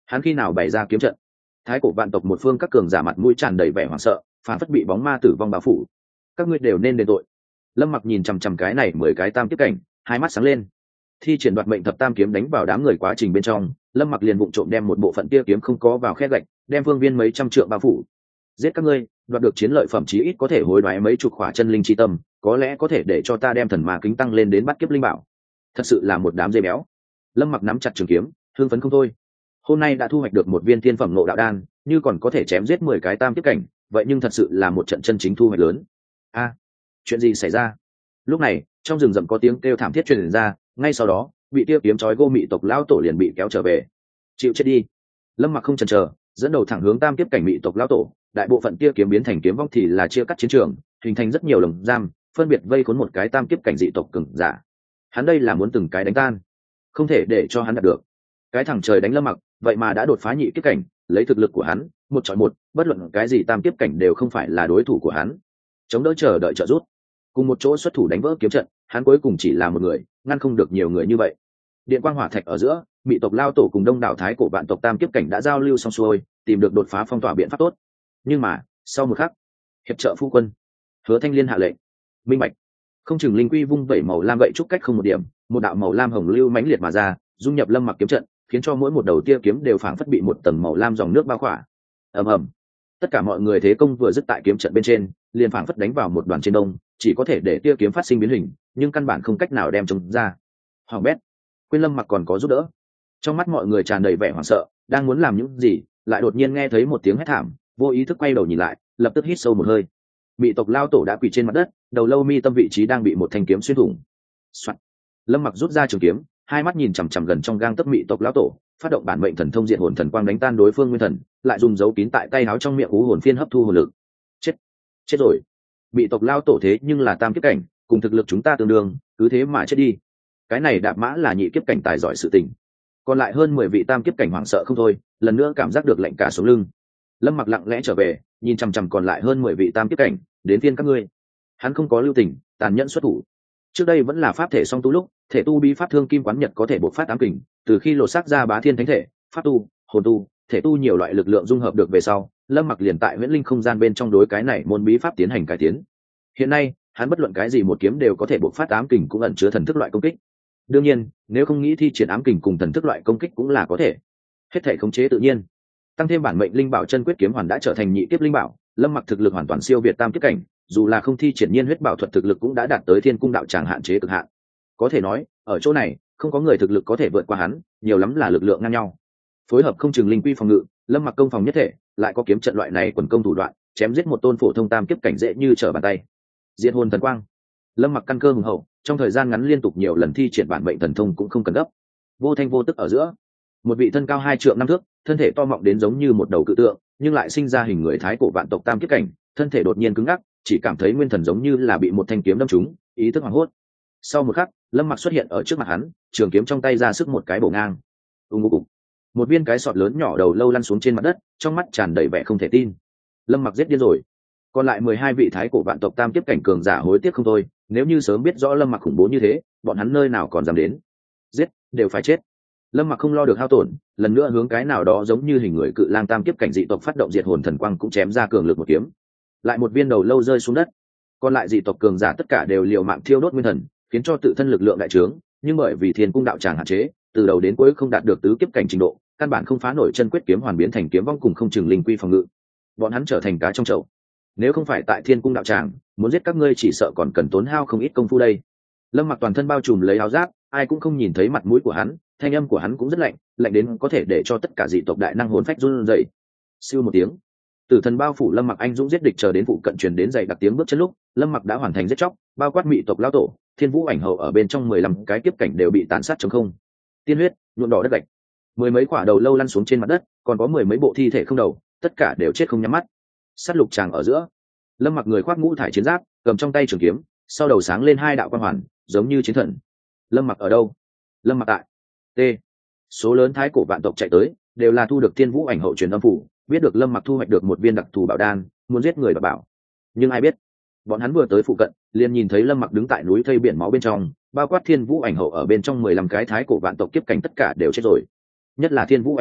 hắn khi nào bày ra kiếm trận? Thái cổ vạn tộc một phương các cường giả mặt mũi tràn đầy vẻ hoảng sợ, phản phất bị bóng ma tử vong bao phủ. Các ngươi đều nên đền tội. Lâm Mặc nhìn chằm chằm cái này mười cái tam kiếp cảnh, hai mắt sáng lên. Thi triển đoạt mệnh thập tam kiếm đánh vào đám người quá trình bên trong, Lâm Mặc liền vụng trộm đem một bộ phận kia kiếm không có vào khe gạch, đem phương viên mấy trăm trượng bao phủ. Giết các ngươi, đoạt được chiến lợi phẩm chí ít có thể hối đoái mấy chục khỏa chân linh chi tâm, có lẽ có thể để cho ta đem thần ma kính tăng lên đến bắt kiếp linh bảo. Thật sự là một đám dê béo. Lâm Mặc nắm chặt trường kiếm, hưng phấn không thôi. Hôm nay đã thu hoạch được một viên thiên phẩm ngộ đạo đan, như còn có thể chém giết mười cái tam kiếp cảnh, vậy nhưng thật sự là một trận chân chính thu hoạch lớn. A, chuyện gì xảy ra? Lúc này, trong rừng rậm có tiếng kêu thảm thiết truyền ra, ngay sau đó, bị tiêu kiếm chói gô mị tộc lão tổ liền bị kéo trở về. Chịu chết đi. Lâm Mặc không chần chờ, dẫn đầu thẳng hướng tam kiếp cảnh mị tộc lão tổ, đại bộ phận kia kiếm biến thành kiếm vong thì là chia cắt chiến trường, hình thành rất nhiều lồng giam, phân biệt vây khốn một cái tam kiếp cảnh dị tộc cường giả. Hắn đây là muốn từng cái đánh tan, không thể để cho hắn đạt được. Cái thằng trời đánh Lâm Mặc, vậy mà đã đột phá nhị kiếp cảnh, lấy thực lực của hắn, một chọi một, bất luận cái gì tam kiếp cảnh đều không phải là đối thủ của hắn. Chống đỡ chờ đợi trợ giúp, cùng một chỗ xuất thủ đánh vỡ kiếm trận, hắn cuối cùng chỉ là một người, ngăn không được nhiều người như vậy. Điện quang hỏa thạch ở giữa, mị tộc lao tổ cùng đông đảo thái cổ vạn tộc tam kiếp cảnh đã giao lưu xong xuôi, tìm được đột phá phong tỏa biện pháp tốt. Nhưng mà, sau một khắc, hiệp trợ phu quân, Hứa Thanh Liên hạ lệnh, minh bạch. Không chừng linh quy vung vẩy màu lam gậy trúc cách không một điểm, một đạo màu lam hồng lưu mãnh liệt mà ra, dung nhập Lâm Mặc kiếm trận, khiến cho mỗi một đầu tia kiếm đều phảng phất bị một tầng màu lam dòng nước bao khỏa. Ầm ầm. Tất cả mọi người thế công vừa dứt tại kiếm trận bên trên, liền phảng phất đánh vào một đoàn trên đông, chỉ có thể để tia kiếm phát sinh biến hình, nhưng căn bản không cách nào đem chúng ra. Hoàng bét. Quên Lâm Mặc còn có giúp đỡ. Trong mắt mọi người tràn đầy vẻ hoảng sợ, đang muốn làm những gì, lại đột nhiên nghe thấy một tiếng hét thảm, vô ý thức quay đầu nhìn lại, lập tức hít sâu một hơi. Mị tộc lao tổ đã quỳ trên mặt đất, đầu lâu mi tâm vị trí đang bị một thanh kiếm xuyên thủng. Soạn. Lâm Mặc rút ra trường kiếm, hai mắt nhìn chằm chằm gần trong gang tấc mị tộc lão tổ, phát động bản mệnh thần thông diện hồn thần quang đánh tan đối phương nguyên thần, lại dùng dấu kín tại tay áo trong miệng ú hồn phiên hấp thu hồn lực. Chết, chết rồi. Mị tộc lao tổ thế nhưng là tam kiếp cảnh, cùng thực lực chúng ta tương đương, cứ thế mà chết đi. Cái này đạp mã là nhị kiếp cảnh tài giỏi sự tình. Còn lại hơn mười vị tam kiếp cảnh hoảng sợ không thôi, lần nữa cảm giác được lạnh cả sống lưng. Lâm Mặc lặng lẽ trở về, nhìn chằm chằm còn lại hơn mười vị tam kiếp cảnh, đến phiên các ngươi. Hắn không có lưu tình, tàn nhẫn xuất thủ. Trước đây vẫn là pháp thể song tu lúc, thể tu bí pháp thương kim quán nhật có thể bộc phát ám kình, từ khi lột xác ra bá thiên thánh thể, pháp tu, hồn tu, thể tu nhiều loại lực lượng dung hợp được về sau, Lâm Mặc liền tại huyễn linh không gian bên trong đối cái này môn bí pháp tiến hành cải tiến. Hiện nay, hắn bất luận cái gì một kiếm đều có thể bộc phát ám kình cũng ẩn chứa thần thức loại công kích. Đương nhiên, nếu không nghĩ thi triển ám kình cùng thần thức loại công kích cũng là có thể. Hết thể khống chế tự nhiên. Tăng thêm bản mệnh linh bảo chân quyết kiếm hoàn đã trở thành nhị kiếp linh bảo, Lâm Mặc thực lực hoàn toàn siêu việt tam kiếp cảnh, dù là không thi triển nhiên huyết bảo thuật thực lực cũng đã đạt tới thiên cung đạo tràng hạn chế cực hạn. Có thể nói, ở chỗ này, không có người thực lực có thể vượt qua hắn, nhiều lắm là lực lượng ngang nhau. Phối hợp không chừng linh quy phòng ngự, Lâm Mặc công phòng nhất thể, lại có kiếm trận loại này quần công thủ đoạn, chém giết một tôn phổ thông tam kiếp cảnh dễ như trở bàn tay. Diệt hồn thần quang. Lâm Mặc căn cơ hùng hậu, trong thời gian ngắn liên tục nhiều lần thi triển bản mệnh thần thông cũng không cần gấp. Vô thanh vô tức ở giữa, một vị thân cao hai trượng năm thước, thân thể to mọng đến giống như một đầu cự tượng, nhưng lại sinh ra hình người thái cổ vạn tộc tam kiếp cảnh, thân thể đột nhiên cứng ngắc, chỉ cảm thấy nguyên thần giống như là bị một thanh kiếm đâm trúng, ý thức hoảng hốt. Sau một khắc, Lâm Mặc xuất hiện ở trước mặt hắn, trường kiếm trong tay ra sức một cái bổ ngang. Ung ung ung. Một viên cái sọt lớn nhỏ đầu lâu lăn xuống trên mặt đất, trong mắt tràn đầy vẻ không thể tin. Lâm Mặc giết điên rồi. Còn lại mười hai vị thái cổ vạn tộc tam kiếp cảnh cường giả hối tiếc không thôi, nếu như sớm biết rõ Lâm Mặc khủng bố như thế, bọn hắn nơi nào còn dám đến. Giết, đều phải chết. Lâm Mặc không lo được hao tổn, lần nữa hướng cái nào đó giống như hình người cự lang tam kiếp cảnh dị tộc phát động diệt hồn thần quang cũng chém ra cường lực một kiếm. Lại một viên đầu lâu rơi xuống đất. Còn lại dị tộc cường giả tất cả đều liều mạng thiêu đốt nguyên thần, khiến cho tự thân lực lượng đại trướng, nhưng bởi vì thiên cung đạo tràng hạn chế, từ đầu đến cuối không đạt được tứ kiếp cảnh trình độ, căn bản không phá nổi chân quyết kiếm hoàn biến thành kiếm vong cùng không chừng linh quy phòng ngự. Bọn hắn trở thành cá trong chậu. Nếu không phải tại thiên cung đạo tràng, muốn giết các ngươi chỉ sợ còn cần tốn hao không ít công phu đây. Lâm Mặc toàn thân bao trùm lấy áo giáp, ai cũng không nhìn thấy mặt mũi của hắn, thanh âm của hắn cũng rất lạnh, lạnh đến có thể để cho tất cả dị tộc đại năng hồn phách run rẩy. Siêu một tiếng, tử thần bao phủ Lâm Mặc anh dũng giết địch, chờ đến phụ cận truyền đến dày đặc tiếng bước chân lúc, Lâm Mặc đã hoàn thành giết chóc, bao quát mị tộc lão tổ, thiên vũ ảnh hậu ở bên trong mười lăm cái kiếp cảnh đều bị tàn sát trống không. Tiên huyết nhuộm đỏ đất gạch, mười mấy quả đầu lâu lăn xuống trên mặt đất, còn có mười mấy bộ thi thể không đầu, tất cả đều chết không nhắm mắt. Sát lục tràng ở giữa, Lâm Mặc người khoác ngũ thải chiến giáp, cầm trong tay trường kiếm, sau đầu sáng lên hai đạo quang hoàn, giống như chiến thần. Lâm Mặc ở đâu? Lâm Mặc tại T. Số lớn thái cổ vạn tộc chạy tới, đều là thu được thiên vũ ảnh hậu truyền âm phủ, biết được Lâm Mặc thu hoạch được một viên đặc thù bảo đan, muốn giết người và bảo. Nhưng ai biết, bọn hắn vừa tới phụ cận, liền nhìn thấy Lâm Mặc đứng tại núi thây biển máu bên trong, bao quát thiên vũ ảnh hậu ở bên trong mười lăm cái thái cổ vạn tộc kiếp cảnh tất cả đều chết rồi. Nhất là thiên vũ ảnh hậu,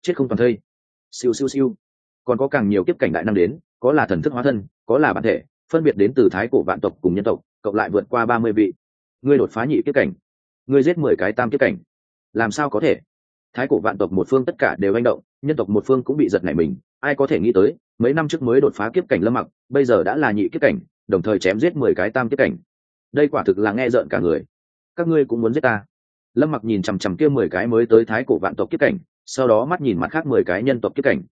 chết không toàn thây. Siêu siêu siêu. Còn có càng nhiều kiếp cảnh đại năng đến, có là thần thức hóa thân, có là bản thể, phân biệt đến từ thái cổ vạn tộc cùng nhân tộc, cộng lại vượt qua ba mươi vị. Ngươi đột phá nhị kiếp cảnh, ngươi giết mười cái tam kiếp cảnh, làm sao có thể? Thái cổ vạn tộc một phương tất cả đều manh động, nhân tộc một phương cũng bị giật nảy mình, ai có thể nghĩ tới, mấy năm trước mới đột phá kiếp cảnh Lâm Mặc, bây giờ đã là nhị kiếp cảnh, đồng thời chém giết mười cái tam kiếp cảnh. Đây quả thực là nghe rợn cả người. Các ngươi cũng muốn giết ta? Lâm Mặc nhìn chằm chằm kia mười cái mới tới thái cổ vạn tộc kiếp cảnh, sau đó mắt nhìn mặt khác mười cái nhân tộc kiếp cảnh,